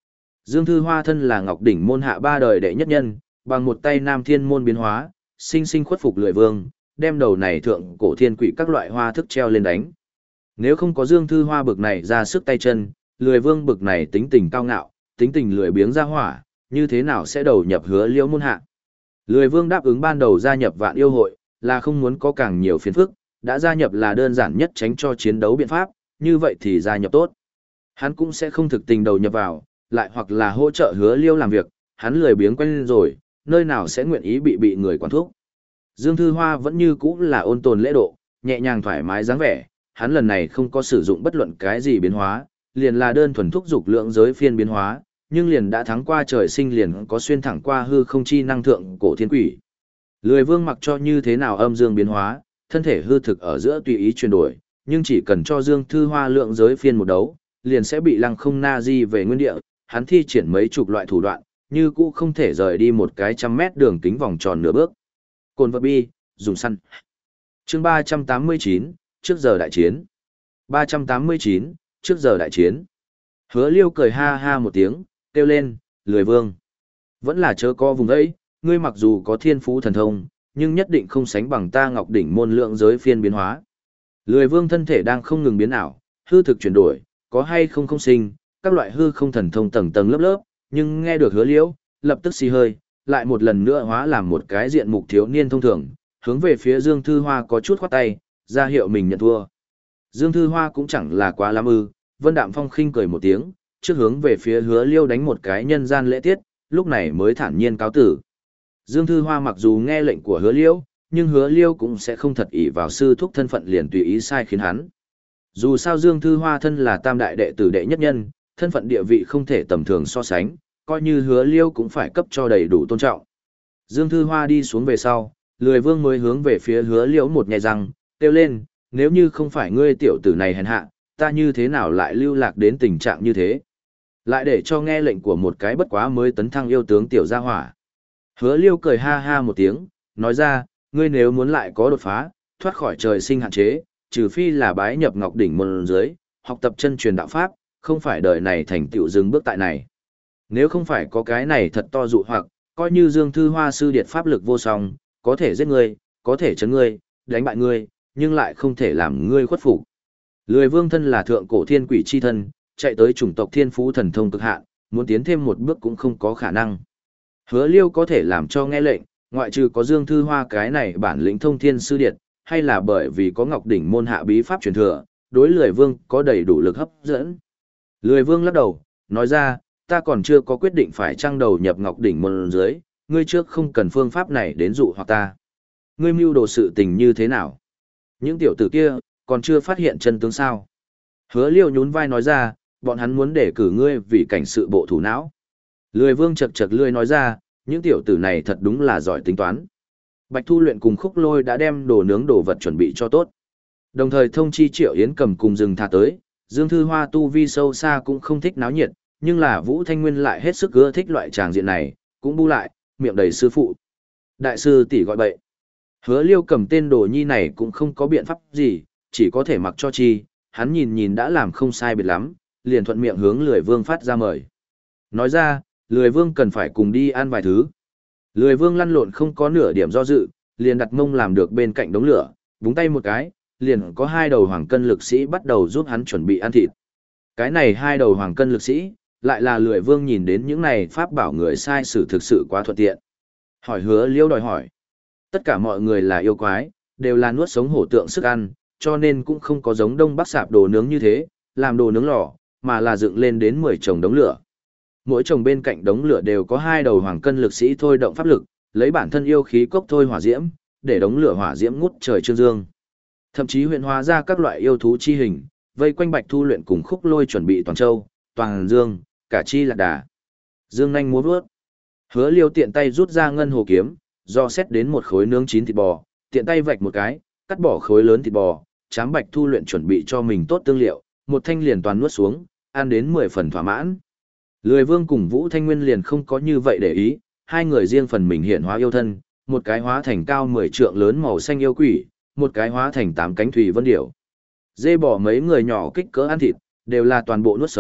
Dương Thư Hoa thân là Ngọc Đỉnh môn hạ ba đời đệ nhất nhân, bằng một tay Nam Thiên môn biến hóa, sinh sinh khuất phục Lười Vương, đem đầu này thượng cổ thiên quỷ các loại hoa thức treo lên đánh. Nếu không có Dương Thư Hoa bực này ra sức tay chân, Lười Vương bực này tính tình cao ngạo, tính tình lười biếng ra hỏa, như thế nào sẽ đầu nhập Hứa Liễu môn hạ. Lười Vương đáp ứng ban đầu gia nhập Vạn Yêu hội, là không muốn có càng nhiều phiền phức, đã gia nhập là đơn giản nhất tránh cho chiến đấu biện pháp, như vậy thì gia nhập tốt. Hắn cũng sẽ không thực tình đầu nhập vào, lại hoặc là hỗ trợ Hứa Liêu làm việc, hắn lười biếng quen lên rồi, nơi nào sẽ nguyện ý bị bị người quản thúc. Dương Thư Hoa vẫn như cũ là ôn tồn lễ độ, nhẹ nhàng thoải mái dáng vẻ, hắn lần này không có sử dụng bất luận cái gì biến hóa, liền là đơn thuần thúc dục lượng giới phiên biến hóa, nhưng liền đã thắng qua trời sinh liền có xuyên thẳng qua hư không chi năng thượng cổ thiên quỷ. Lười Vương mặc cho như thế nào âm dương biến hóa, thân thể hư thực ở giữa tùy ý chuyển đổi, nhưng chỉ cần cho Dương Thư Hoa lượng giới phiên một đấu, liền sẽ bị lăng không na di về nguyên địa, hắn thi triển mấy chục loại thủ đoạn, như cũ không thể rời đi một cái trăm mét đường kính vòng tròn nửa bước. Cồn vật bi, dùng săn. Chương ba trăm tám mươi chín, trước giờ đại chiến. ba trăm tám mươi chín, trước giờ đại chiến. Hứa Liêu cười ha ha một tiếng, kêu lên, Lười Vương. Vẫn là chớ co vùng ấy, ngươi mặc dù có thiên phú thần thông, nhưng nhất định không sánh bằng ta Ngọc Đỉnh môn lượng giới phiên biến hóa. Lười Vương thân thể đang không ngừng biến ảo, hư thực chuyển đổi, có hay không không sinh, các loại hư không thần thông tầng tầng lớp lớp, nhưng nghe được Hứa Liễu, lập tức xì hơi, lại một lần nữa hóa làm một cái diện mục thiếu niên thông thường, hướng về phía Dương Thư Hoa có chút khoát tay, ra hiệu mình nhận thua. Dương Thư Hoa cũng chẳng là quá lắm ư, Vân Đạm Phong khinh cười một tiếng, trước hướng về phía Hứa Liêu đánh một cái nhân gian lễ tiết, lúc này mới thản nhiên cáo tử. Dương Thư Hoa mặc dù nghe lệnh của Hứa Liêu, nhưng Hứa Liêu cũng sẽ không thật ỷ vào sư thúc thân phận liền tùy ý sai khiến hắn. Dù sao Dương Thư Hoa thân là tam đại đệ tử đệ nhất nhân, thân phận địa vị không thể tầm thường so sánh, coi như Hứa Liêu cũng phải cấp cho đầy đủ tôn trọng. Dương Thư Hoa đi xuống về sau, Lười Vương mới hướng về phía Hứa Liễu một nhẹ răng, kêu lên, nếu như không phải ngươi tiểu tử này hèn hạ, ta như thế nào lại lưu lạc đến tình trạng như thế? Lại để cho nghe lệnh của một cái bất quá mới tấn thăng yêu tướng tiểu gia hỏa. Hứa Liêu cười ha ha một tiếng, nói ra, ngươi nếu muốn lại có đột phá, thoát khỏi trời sinh hạn chế, trừ phi là bái nhập Ngọc Đỉnh môn dưới, học tập chân truyền đạo pháp, không phải đời này thành tựu dừng bước tại này. Nếu không phải có cái này thật to dụ hoặc, coi như Dương Thư Hoa sư điệt pháp lực vô song, có thể giết ngươi, có thể chấn ngươi, đánh bại ngươi, nhưng lại không thể làm ngươi khuất phục. Lười Vương thân là thượng cổ thiên quỷ chi thân, chạy tới chủng tộc thiên phú thần thông cực hạn, muốn tiến thêm một bước cũng không có khả năng. Hứa Liêu có thể làm cho nghe lệnh, ngoại trừ có Dương Thư Hoa cái này bản lĩnh thông thiên sư điệt, hay là bởi vì có Ngọc Đỉnh môn hạ bí pháp truyền thừa, đối Lười Vương có đầy đủ lực hấp dẫn. Lười Vương lắc đầu, nói ra, ta còn chưa có quyết định phải trang đầu nhập Ngọc Đỉnh môn dưới, ngươi trước không cần phương pháp này đến dụ hoặc ta. Ngươi mưu đồ sự tình như thế nào? Những tiểu tử kia, còn chưa phát hiện chân tướng sao? Hứa Liêu nhún vai nói ra, bọn hắn muốn để cử ngươi vì cảnh sự bộ thủ não. Lười Vương chật chật lươi nói ra, những tiểu tử này thật đúng là giỏi tính toán. Bạch Thu Luyện cùng Khúc Lôi đã đem đồ nướng đồ vật chuẩn bị cho tốt. Đồng thời thông chi Triệu Yến Cầm cùng rừng tha tới, Dương Thư Hoa tu vi sâu xa cũng không thích náo nhiệt, nhưng là Vũ Thanh Nguyên lại hết sức ưa thích loại tràng diện này, cũng bu lại, miệng đầy sư phụ. Đại sư tỷ gọi bậy. Hứa Liêu cầm tên đồ nhi này cũng không có biện pháp gì, chỉ có thể mặc cho chi, hắn nhìn nhìn đã làm không sai biệt lắm, liền thuận miệng hướng Lười Vương phát ra mời. Nói ra, Lười Vương cần phải cùng đi ăn vài thứ. Lười Vương lăn lộn không có nửa điểm do dự, liền đặt mông làm được bên cạnh đống lửa, búng tay một cái, liền có hai đầu hoàng cân lực sĩ bắt đầu giúp hắn chuẩn bị ăn thịt. Cái này hai đầu hoàng cân lực sĩ, lại là Lười Vương nhìn đến những này pháp bảo người sai sử thực sự quá thuận tiện. Hỏi Hứa Liêu đòi hỏi. Tất cả mọi người là yêu quái, đều là nuốt sống hổ tượng sức ăn, cho nên cũng không có giống Đông Bắc sạp đồ nướng như thế, làm đồ nướng lò, mà là dựng lên đến mười chồng đống lửa. Mỗi chồng bên cạnh đống lửa đều có hai đầu hoàng cân lực sĩ thôi động pháp lực, lấy bản thân yêu khí cốc thôi hỏa diễm, để đống lửa hỏa diễm ngút trời trương dương. Thậm chí huyện hóa ra các loại yêu thú chi hình, vây quanh Bạch Thu Luyện cùng Khúc Lôi chuẩn bị toàn châu, toàn dương, cả chi lạc đà. Dương nhanh múa vuốt. Hứa Liêu tiện tay rút ra ngân hồ kiếm, do xét đến một khối nướng chín thịt bò, tiện tay vạch một cái, cắt bỏ khối lớn thịt bò, chám Bạch Thu Luyện chuẩn bị cho mình tốt tương liệu, một thanh liền toàn nuốt xuống, ăn đến mười phần thỏa mãn. Lười Vương cùng Vũ Thanh Nguyên liền không có như vậy để ý, hai người riêng phần mình hiện hóa yêu thân, một cái hóa thành cao mười trượng lớn màu xanh yêu quỷ, một cái hóa thành tám cánh thủy vân điểu. Dê bỏ mấy người nhỏ kích cỡ ăn thịt, đều là toàn bộ nuốt sống,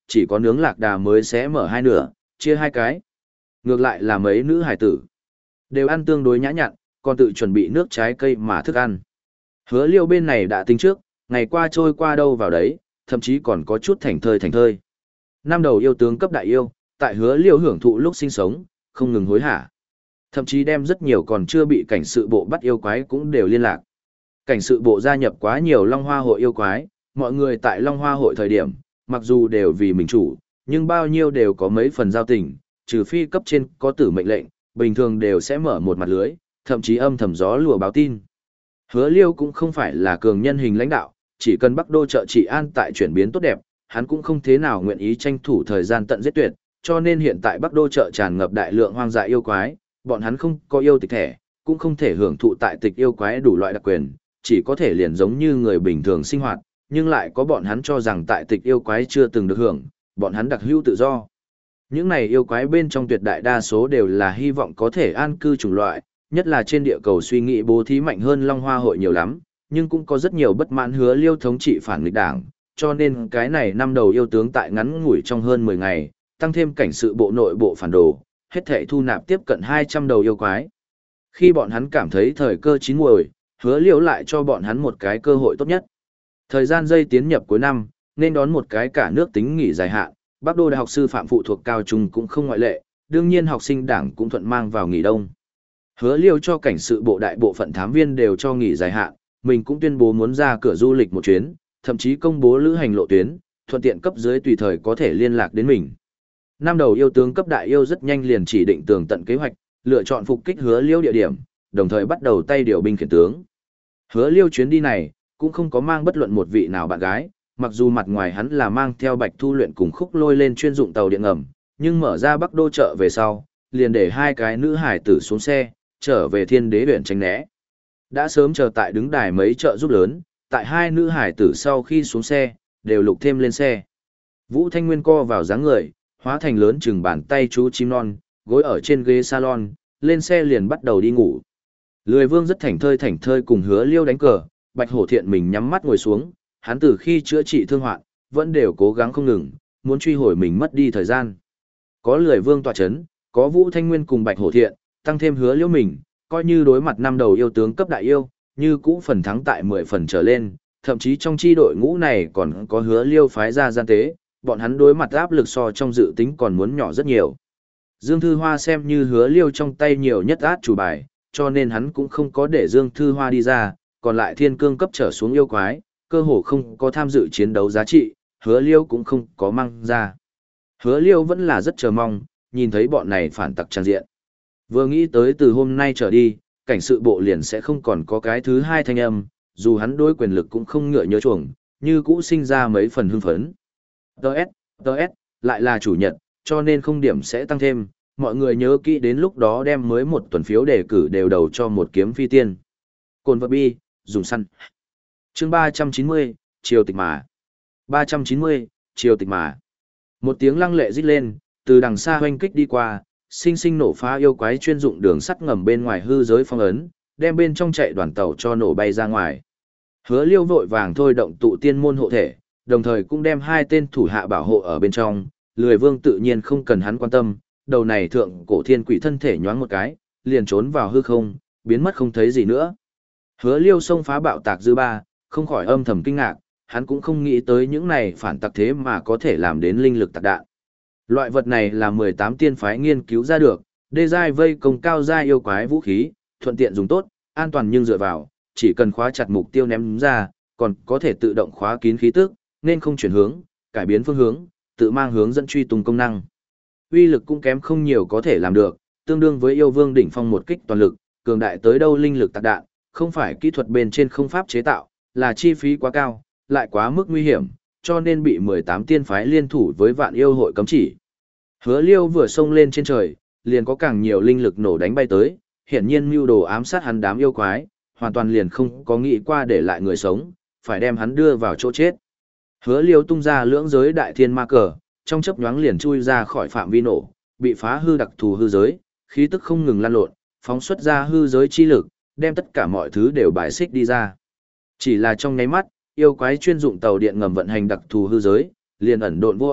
chỉ có nướng lạc đà mới sẽ mở hai nửa, chia hai cái. Ngược lại là mấy nữ hải tử, đều ăn tương đối nhã nhặn, còn tự chuẩn bị nước trái cây mà thức ăn. Hứa Liêu bên này đã tính trước, ngày qua trôi qua đâu vào đấy, thậm chí còn có chút thành thơi thành thơi. Năm đầu yêu tướng cấp đại yêu, tại Hứa Liêu hưởng thụ lúc sinh sống, không ngừng hối hả. Thậm chí đem rất nhiều còn chưa bị cảnh sự bộ bắt yêu quái cũng đều liên lạc. Cảnh sự bộ gia nhập quá nhiều Long Hoa hội yêu quái, mọi người tại Long Hoa hội thời điểm, mặc dù đều vì mình chủ, nhưng bao nhiêu đều có mấy phần giao tình, trừ phi cấp trên có tử mệnh lệnh, bình thường đều sẽ mở một mặt lưới, thậm chí âm thầm gió lùa báo tin. Hứa Liêu cũng không phải là cường nhân hình lãnh đạo, chỉ cần Bắc Đô trợ trị an tại chuyển biến tốt đẹp, hắn cũng không thế nào nguyện ý tranh thủ thời gian tận giết tuyệt, cho nên hiện tại Bắc Đô trợ tràn ngập đại lượng hoang dại yêu quái, bọn hắn không có yêu tịch thẻ, cũng không thể hưởng thụ tại tịch yêu quái đủ loại đặc quyền, chỉ có thể liền giống như người bình thường sinh hoạt, nhưng lại có bọn hắn cho rằng tại tịch yêu quái chưa từng được hưởng, bọn hắn đặc hữu tự do. Những này yêu quái bên trong tuyệt đại đa số đều là hy vọng có thể an cư chủng loại, nhất là trên địa cầu suy nghĩ bố thí mạnh hơn Long Hoa hội nhiều lắm, nhưng cũng có rất nhiều bất mãn Hứa Liêu thống trị phản nghịch đảng, cho nên cái này năm đầu yêu tướng tại ngắn ngủi trong hơn mười ngày, tăng thêm cảnh sự bộ nội bộ phản đồ, hết thảy thu nạp tiếp cận hai trăm đầu yêu quái. Khi bọn hắn cảm thấy thời cơ chín muồi, Hứa Liêu lại cho bọn hắn một cái cơ hội tốt nhất. Thời gian dây tiến nhập cuối năm, nên đón một cái cả nước tính nghỉ dài hạn, Bắc Đô Đại học sư phạm phụ thuộc cao trung cũng không ngoại lệ, đương nhiên học sinh đảng cũng thuận mang vào nghỉ đông. Hứa Liêu cho cảnh sự bộ đại bộ phận thám viên đều cho nghỉ dài hạn, mình cũng tuyên bố muốn ra cửa du lịch một chuyến, thậm chí công bố lữ hành lộ tuyến, thuận tiện cấp dưới tùy thời có thể liên lạc đến mình. Năm đầu yêu tướng cấp đại yêu rất nhanh liền chỉ định tường tận kế hoạch, lựa chọn phục kích Hứa Liêu địa điểm, đồng thời bắt đầu tay điều binh khiển tướng. Hứa Liêu chuyến đi này cũng không có mang bất luận một vị nào bạn gái, mặc dù mặt ngoài hắn là mang theo Bạch Thu luyện cùng Khúc Lôi lên chuyên dụng tàu điện ngầm, nhưng mở ra Bắc Đô chợ về sau, liền để hai cái nữ hải tử xuống xe, trở về Thiên Đế huyện tránh né. Đã sớm chờ tại đứng đài mấy chợ giúp lớn, tại hai nữ hải tử sau khi xuống xe, đều lục thêm lên xe. Vũ Thanh Nguyên co vào dáng người, hóa thành lớn chừng bàn tay chú chim non, gối ở trên ghế salon, lên xe liền bắt đầu đi ngủ. Lười Vương rất thảnh thơi thảnh thơi cùng Hứa Liêu đánh cờ, Bạch Hổ Thiện mình nhắm mắt ngồi xuống, hắn từ khi chữa trị thương hoạn, vẫn đều cố gắng không ngừng, muốn truy hồi mình mất đi thời gian. Có Lười Vương tọa chấn, có Vũ Thanh Nguyên cùng Bạch Hổ Thiện, tăng thêm Hứa Liêu mình, coi như đối mặt năm đầu yêu tướng cấp đại yêu, như cũ phần thắng tại mười phần trở lên, thậm chí trong chi đội ngũ này còn có Hứa Liêu phái ra gian tế, bọn hắn đối mặt áp lực so trong dự tính còn muốn nhỏ rất nhiều. Dương Thư Hoa xem như Hứa Liêu trong tay nhiều nhất át chủ bài, cho nên hắn cũng không có để Dương Thư Hoa đi ra, còn lại thiên cương cấp trở xuống yêu quái, cơ hồ không có tham dự chiến đấu giá trị, Hứa Liêu cũng không có mang ra. Hứa Liêu vẫn là rất chờ mong, nhìn thấy bọn này phản tặc trang diện. Vừa nghĩ tới từ hôm nay trở đi, cảnh sự bộ liền sẽ không còn có cái thứ hai thanh âm, dù hắn đối quyền lực cũng không ngựa nhớ chuồng, như cũ sinh ra mấy phần hưng phấn. Đợt, đợt, lại là chủ nhật, cho nên không điểm sẽ tăng thêm, mọi người nhớ kỹ đến lúc đó đem mới một tuần phiếu đề cử đều đầu cho một kiếm phi tiên. Cồn vật bi, dùng săn. Chương ba trăm chín mươi, chiều tịch mà. ba trăm chín mươi, chiều tịch mà. Một tiếng lăng lệ rít lên, từ đằng xa hoanh kích đi qua, sinh sinh nổ phá yêu quái chuyên dụng đường sắt ngầm bên ngoài hư giới phong ấn, đem bên trong chạy đoàn tàu cho nổ bay ra ngoài. Hứa Liêu vội vàng thôi động tụ tiên môn hộ thể, đồng thời cũng đem hai tên thủ hạ bảo hộ ở bên trong, Lười Vương tự nhiên không cần hắn quan tâm, đầu này thượng cổ thiên quỷ thân thể nhoáng một cái, liền trốn vào hư không, biến mất không thấy gì nữa. Hứa Liêu xông phá bạo tạc dư ba, không khỏi âm thầm kinh ngạc, hắn cũng không nghĩ tới những này phản tặc thế mà có thể làm đến linh lực tạc đạn. Loại vật này là mười tám tiên phái nghiên cứu ra được, đê giai vây công cao giai yêu quái vũ khí, thuận tiện dùng tốt, an toàn nhưng dựa vào, chỉ cần khóa chặt mục tiêu ném ra, còn có thể tự động khóa kín khí tức, nên không chuyển hướng, cải biến phương hướng, tự mang hướng dẫn truy tung công năng. Uy lực cũng kém không nhiều có thể làm được, tương đương với yêu vương đỉnh phong một kích toàn lực, cường đại tới đâu linh lực tạc đạn, không phải kỹ thuật bên trên không pháp chế tạo, là chi phí quá cao, lại quá mức nguy hiểm, cho nên bị mười tám tiên phái liên thủ với vạn yêu hội cấm chỉ. Hứa Liêu vừa xông lên trên trời, liền có càng nhiều linh lực nổ đánh bay tới, hiển nhiên mưu đồ ám sát hắn đám yêu quái, hoàn toàn liền không có nghĩ qua để lại người sống, phải đem hắn đưa vào chỗ chết. Hứa Liêu tung ra lưỡng giới đại thiên ma cờ, trong chớp nhoáng liền chui ra khỏi phạm vi nổ, bị phá hư đặc thù hư giới, khí tức không ngừng lan lộn, phóng xuất ra hư giới chi lực, đem tất cả mọi thứ đều bài xích đi ra. Chỉ là trong nháy mắt, yêu quái chuyên dụng tàu điện ngầm vận hành đặc thù hư giới, liền ẩn độn vô ảnh,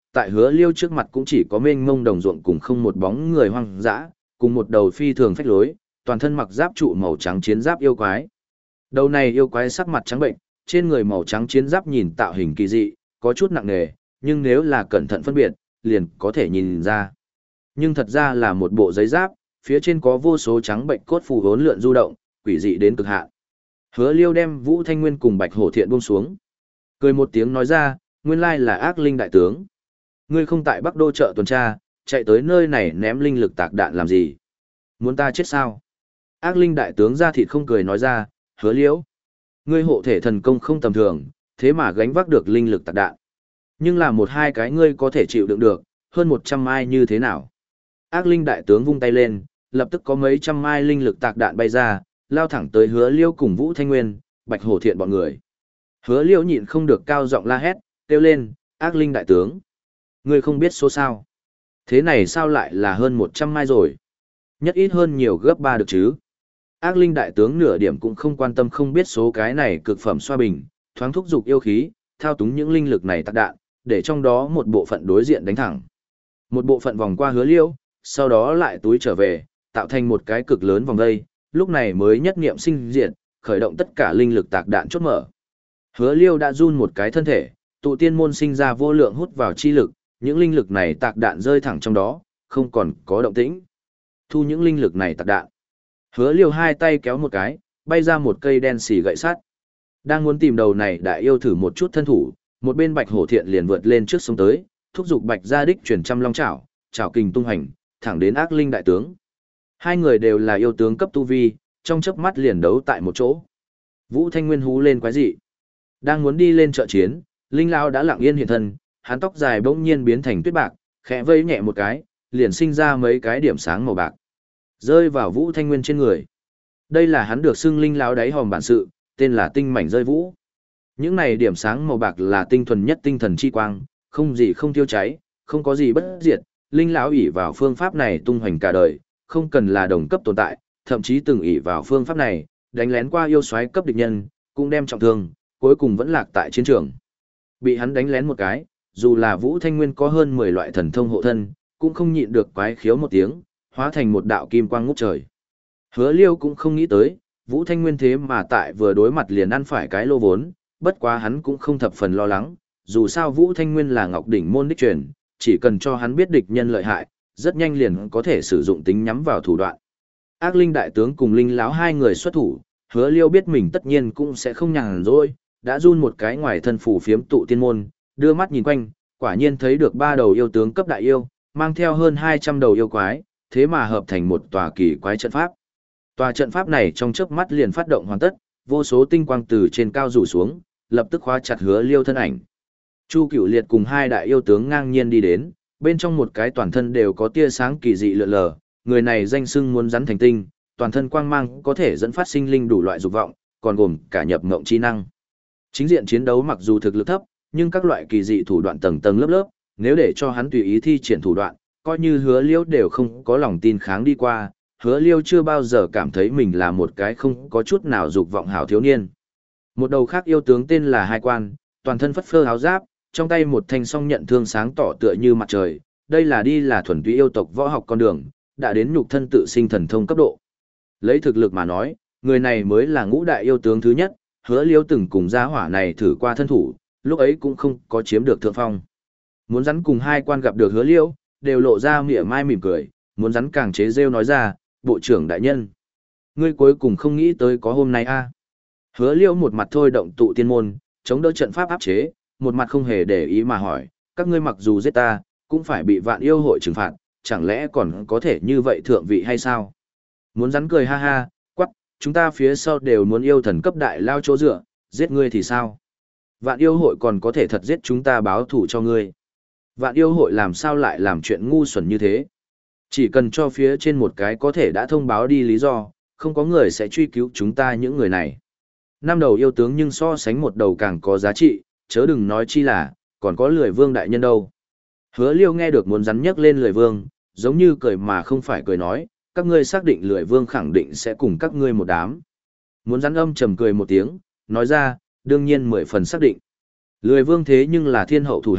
tại Hứa Liêu trước mặt cũng chỉ có mênh mông đồng ruộng cùng không một bóng người hoang dã, cùng một đầu phi thường phách lối, toàn thân mặc giáp trụ màu trắng chiến giáp yêu quái. Đầu này yêu quái sắc mặt trắng bệnh, trên người màu trắng chiến giáp nhìn tạo hình kỳ dị, có chút nặng nề, nhưng nếu là cẩn thận phân biệt, liền có thể nhìn ra. Nhưng thật ra là một bộ giấy giáp, phía trên có vô số trắng bệnh cốt phù hỗn lượn du động, quỷ dị đến cực hạn. Hứa Liêu đem Vũ Thanh Nguyên cùng Bạch Hổ Thiện buông xuống. Cười một tiếng nói ra, nguyên lai là ác linh đại tướng. Ngươi không tại Bắc Đô chợ tuần tra, chạy tới nơi này ném linh lực tạc đạn làm gì? Muốn ta chết sao? Ác linh đại tướng ra thịt không cười nói ra, Hứa Liễu. Ngươi hộ thể thần công không tầm thường, thế mà gánh vác được linh lực tạc đạn. Nhưng là một hai cái ngươi có thể chịu đựng được, hơn một trăm mai như thế nào? Ác linh đại tướng vung tay lên, lập tức có mấy trăm mai linh lực tạc đạn bay ra, lao thẳng tới Hứa Liêu cùng Vũ Thanh Nguyên, Bạch Hổ Thiện bọn người. Hứa Liêu nhịn không được cao giọng la hét, kêu lên, ác linh đại tướng. Ngươi không biết số sao. Thế này sao lại là hơn một trăm mai rồi? Nhất ít hơn nhiều gấp ba được chứ. Ác linh đại tướng nửa điểm cũng không quan tâm không biết số cái này cực phẩm xoa bình, thoáng thúc dục yêu khí, thao túng những linh lực này tạc đạn, để trong đó một bộ phận đối diện đánh thẳng. Một bộ phận vòng qua Hứa Liêu, sau đó lại túi trở về, tạo thành một cái cực lớn vòng dây, lúc này mới nhất niệm sinh diệt, khởi động tất cả linh lực tạc đạn chốt mở. Hứa Liêu đã run một cái thân thể, tụ tiên môn sinh ra vô lượng hút vào chi lực, những linh lực này tạc đạn rơi thẳng trong đó, không còn có động tĩnh. Thu những linh lực này tạc đạn. Hứa Liêu hai tay kéo một cái, bay ra một cây đen xì gậy sắt. Đang muốn tìm đầu này đại yêu thử một chút thân thủ, một bên Bạch Hổ Thiện liền vượt lên trước sông tới, thúc giục Bạch Gia Đích chuyển trăm long chảo, chảo kình tung hành, thẳng đến ác linh đại tướng. Hai người đều là yêu tướng cấp tu vi, trong chớp mắt liền đấu tại một chỗ. Vũ Thanh Nguyên hú lên quái dị. Đang muốn đi lên trợ chiến, Linh lão đã lặng yên hiện thân, hắn tóc dài bỗng nhiên biến thành tuyết bạc, khẽ vây nhẹ một cái, liền sinh ra mấy cái điểm sáng màu bạc, rơi vào Vũ Thanh Nguyên trên người. Đây là hắn được xưng Linh lão đáy hòm bản sự, tên là tinh mảnh rơi vũ. Những này điểm sáng màu bạc là tinh thuần nhất tinh thần chi quang, không gì không tiêu cháy, không có gì bất diệt. Linh lão ỷ vào phương pháp này tung hoành cả đời, không cần là đồng cấp tồn tại, thậm chí từng ỷ vào phương pháp này, đánh lén qua yêu soái cấp địch nhân, cũng đem trọng thương, cuối cùng vẫn lạc tại chiến trường. Bị hắn đánh lén một cái, dù là Vũ Thanh Nguyên có hơn mười loại thần thông hộ thân, cũng không nhịn được quái khiếu một tiếng, hóa thành một đạo kim quang ngút trời. Hứa Liêu cũng không nghĩ tới, Vũ Thanh Nguyên thế mà tại vừa đối mặt liền ăn phải cái lô vốn, bất quá hắn cũng không thập phần lo lắng, dù sao Vũ Thanh Nguyên là Ngọc Đỉnh môn đích truyền, chỉ cần cho hắn biết địch nhân lợi hại, rất nhanh liền có thể sử dụng tính nhắm vào thủ đoạn. Ác linh đại tướng cùng Linh lão hai người xuất thủ, Hứa Liêu biết mình tất nhiên cũng sẽ không nhàn rỗi, đã run một cái ngoài thân phủ phiếm tụ tiên môn, đưa mắt nhìn quanh, quả nhiên thấy được ba đầu yêu tướng cấp đại yêu, mang theo hơn hai trăm đầu yêu quái, thế mà hợp thành một tòa kỳ quái trận pháp. Tòa trận pháp này trong chớp mắt liền phát động hoàn tất, vô số tinh quang từ trên cao rủ xuống, lập tức khóa chặt Hứa Liêu thân ảnh. Chu Cửu Liệt cùng hai đại yêu tướng ngang nhiên đi đến, bên trong một cái toàn thân đều có tia sáng kỳ dị lượn lờ, người này danh xưng muốn rắn thành tinh, toàn thân quang mang có thể dẫn phát sinh linh đủ loại dục vọng, còn gồm cả nhập mộng chi năng. Chính diện chiến đấu mặc dù thực lực thấp, nhưng các loại kỳ dị thủ đoạn tầng tầng lớp lớp, nếu để cho hắn tùy ý thi triển thủ đoạn, coi như Hứa Liêu đều không có lòng tin kháng đi qua, Hứa Liêu chưa bao giờ cảm thấy mình là một cái không có chút nào dục vọng hảo thiếu niên. Một đầu khác yêu tướng tên là Hai Quan, toàn thân phất phơ áo giáp, trong tay một thanh song nhận thương sáng tỏ tựa như mặt trời, đây là đi là thuần túy yêu tộc võ học con đường, đã đến nhục thân tự sinh thần thông cấp độ. Lấy thực lực mà nói, người này mới là ngũ đại yêu tướng thứ nhất, Hứa Liêu từng cùng gia hỏa này thử qua thân thủ, lúc ấy cũng không có chiếm được thượng phong. Muốn rắn cùng Hai Quan gặp được Hứa Liêu, đều lộ ra mỉa mai mỉm cười, muốn rắn càng chế rêu nói ra, bộ trưởng đại nhân, ngươi cuối cùng không nghĩ tới có hôm nay a à? Hứa Liêu một mặt thôi động tụ tiên môn, chống đỡ trận pháp áp chế, một mặt không hề để ý mà hỏi, các ngươi mặc dù giết ta, cũng phải bị vạn yêu hội trừng phạt, chẳng lẽ còn có thể như vậy thượng vị hay sao? Muốn rắn cười ha ha, quắc, chúng ta phía sau đều muốn yêu thần cấp đại lao chỗ dựa, giết ngươi thì sao? Vạn yêu hội còn có thể thật giết chúng ta báo thù cho ngươi. Vạn yêu hội làm sao lại làm chuyện ngu xuẩn như thế? Chỉ cần cho phía trên một cái có thể đã thông báo đi lý do, không có người sẽ truy cứu chúng ta những người này. Năm đầu yêu tướng nhưng so sánh một đầu càng có giá trị, chớ đừng nói chi là, còn có lười vương đại nhân đâu. Hứa Liêu nghe được muốn rắn nhắc lên lười vương, giống như cười mà không phải cười nói, các ngươi xác định lười vương khẳng định sẽ cùng các ngươi một đám. Muốn rắn âm trầm cười một tiếng, nói ra, đương nhiên mười phần xác định. Lười vương thế nhưng là thiên hậu thủ hạ,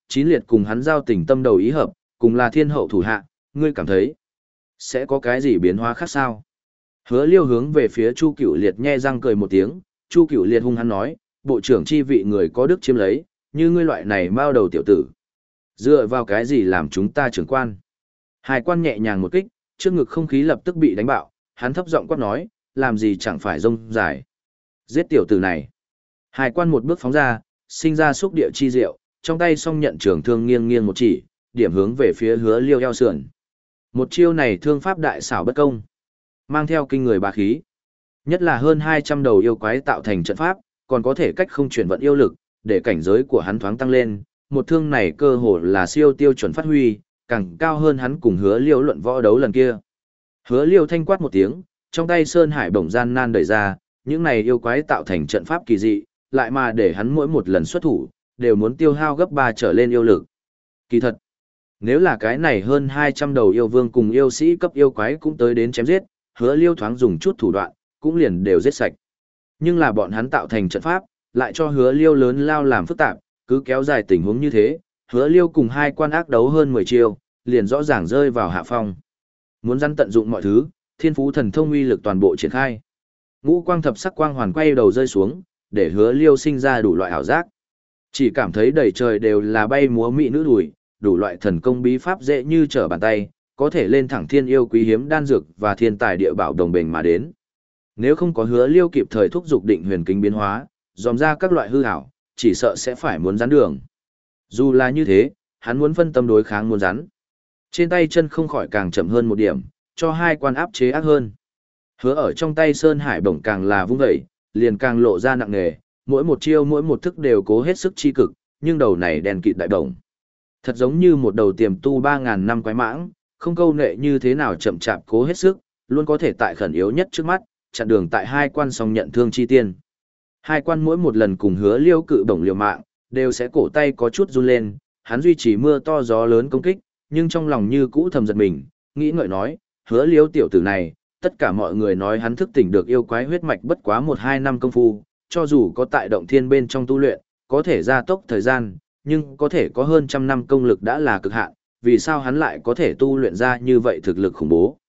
chín liệt cùng hắn giao tình tâm đầu ý hợp, cùng là thiên hậu thủ hạ, ngươi cảm thấy sẽ có cái gì biến hóa khác sao? Hứa Liêu hướng về phía Chu Cửu Liệt nhe răng cười một tiếng, Chu Cửu Liệt hung hăng nói, bộ trưởng chi vị người có đức chiếm lấy, như ngươi loại này mao đầu tiểu tử. Dựa vào cái gì làm chúng ta trưởng quan? Hai quan nhẹ nhàng một kích, trước ngực không khí lập tức bị đánh bạo, hắn thấp giọng quát nói, làm gì chẳng phải rông dài. Giết tiểu tử này. Hai quan một bước phóng ra, sinh ra xúc địa chi diệu, trong tay song nhận trường thương nghiêng nghiêng một chỉ, điểm hướng về phía Hứa Liêu eo sườn. Một chiêu này thương pháp đại xảo bất công, mang theo kinh người bá khí. Nhất là hơn hai trăm đầu yêu quái tạo thành trận pháp, còn có thể cách không chuyển vận yêu lực, để cảnh giới của hắn thoáng tăng lên. Một thương này cơ hồ là siêu tiêu chuẩn phát huy, càng cao hơn hắn cùng Hứa Liêu luận võ đấu lần kia. Hứa Liêu thanh quát một tiếng, trong tay Sơn Hải bổng gian nan đẩy ra, những này yêu quái tạo thành trận pháp kỳ dị, lại mà để hắn mỗi một lần xuất thủ, đều muốn tiêu hao gấp ba trở lên yêu lực. Kỳ thật, nếu là cái này hơn hai trăm đầu yêu vương cùng yêu sĩ cấp yêu quái cũng tới đến chém giết, Hứa Liêu thoáng dùng chút thủ đoạn, cũng liền đều giết sạch. Nhưng là bọn hắn tạo thành trận pháp, lại cho Hứa Liêu lớn lao làm phức tạp, cứ kéo dài tình huống như thế, Hứa Liêu cùng hai quan ác đấu hơn mười chiêu, liền rõ ràng rơi vào hạ phong. Muốn răn tận dụng mọi thứ, thiên phú thần thông uy lực toàn bộ triển khai. Ngũ quang thập sắc quang hoàn quay đầu rơi xuống, để Hứa Liêu sinh ra đủ loại ảo giác. Chỉ cảm thấy đầy trời đều là bay múa mỹ nữ đùi, đủ loại thần công bí pháp dễ như trở bàn tay, có thể lên thẳng thiên yêu quý hiếm đan dược và thiên tài địa bảo đồng bền mà đến. Nếu không có Hứa Liêu kịp thời thúc dục định huyền kính biến hóa, dòm ra các loại hư ảo, chỉ sợ sẽ phải muốn rắn đường. Dù là như thế, hắn muốn phân tâm đối kháng muốn rắn. Trên tay chân không khỏi càng chậm hơn một điểm, cho hai quan áp chế ác hơn. Hứa ở trong tay Sơn Hải bổng càng là vung dậy, liền càng lộ ra nặng nề, mỗi một chiêu mỗi một thức đều cố hết sức chi cực, nhưng đầu này đèn kịt đại bổng. Thật giống như một đầu tiềm tu ba ngàn năm quái mãng, không câu nệ như thế nào chậm chạp cố hết sức, luôn có thể tại khẩn yếu nhất trước mắt, chặn đường tại hai quan song nhận thương chi tiên. Hai quan mỗi một lần cùng Hứa Liêu cự bổng liều mạng, đều sẽ cổ tay có chút run lên, hắn duy trì mưa to gió lớn công kích, nhưng trong lòng như cũ thầm giật mình, nghĩ ngợi nói, Hứa Liêu tiểu tử này, tất cả mọi người nói hắn thức tỉnh được yêu quái huyết mạch bất quá một hai năm công phu, cho dù có tại động thiên bên trong tu luyện, có thể gia tốc thời gian, nhưng có thể có hơn trăm năm công lực đã là cực hạn, vì sao hắn lại có thể tu luyện ra như vậy thực lực khủng bố.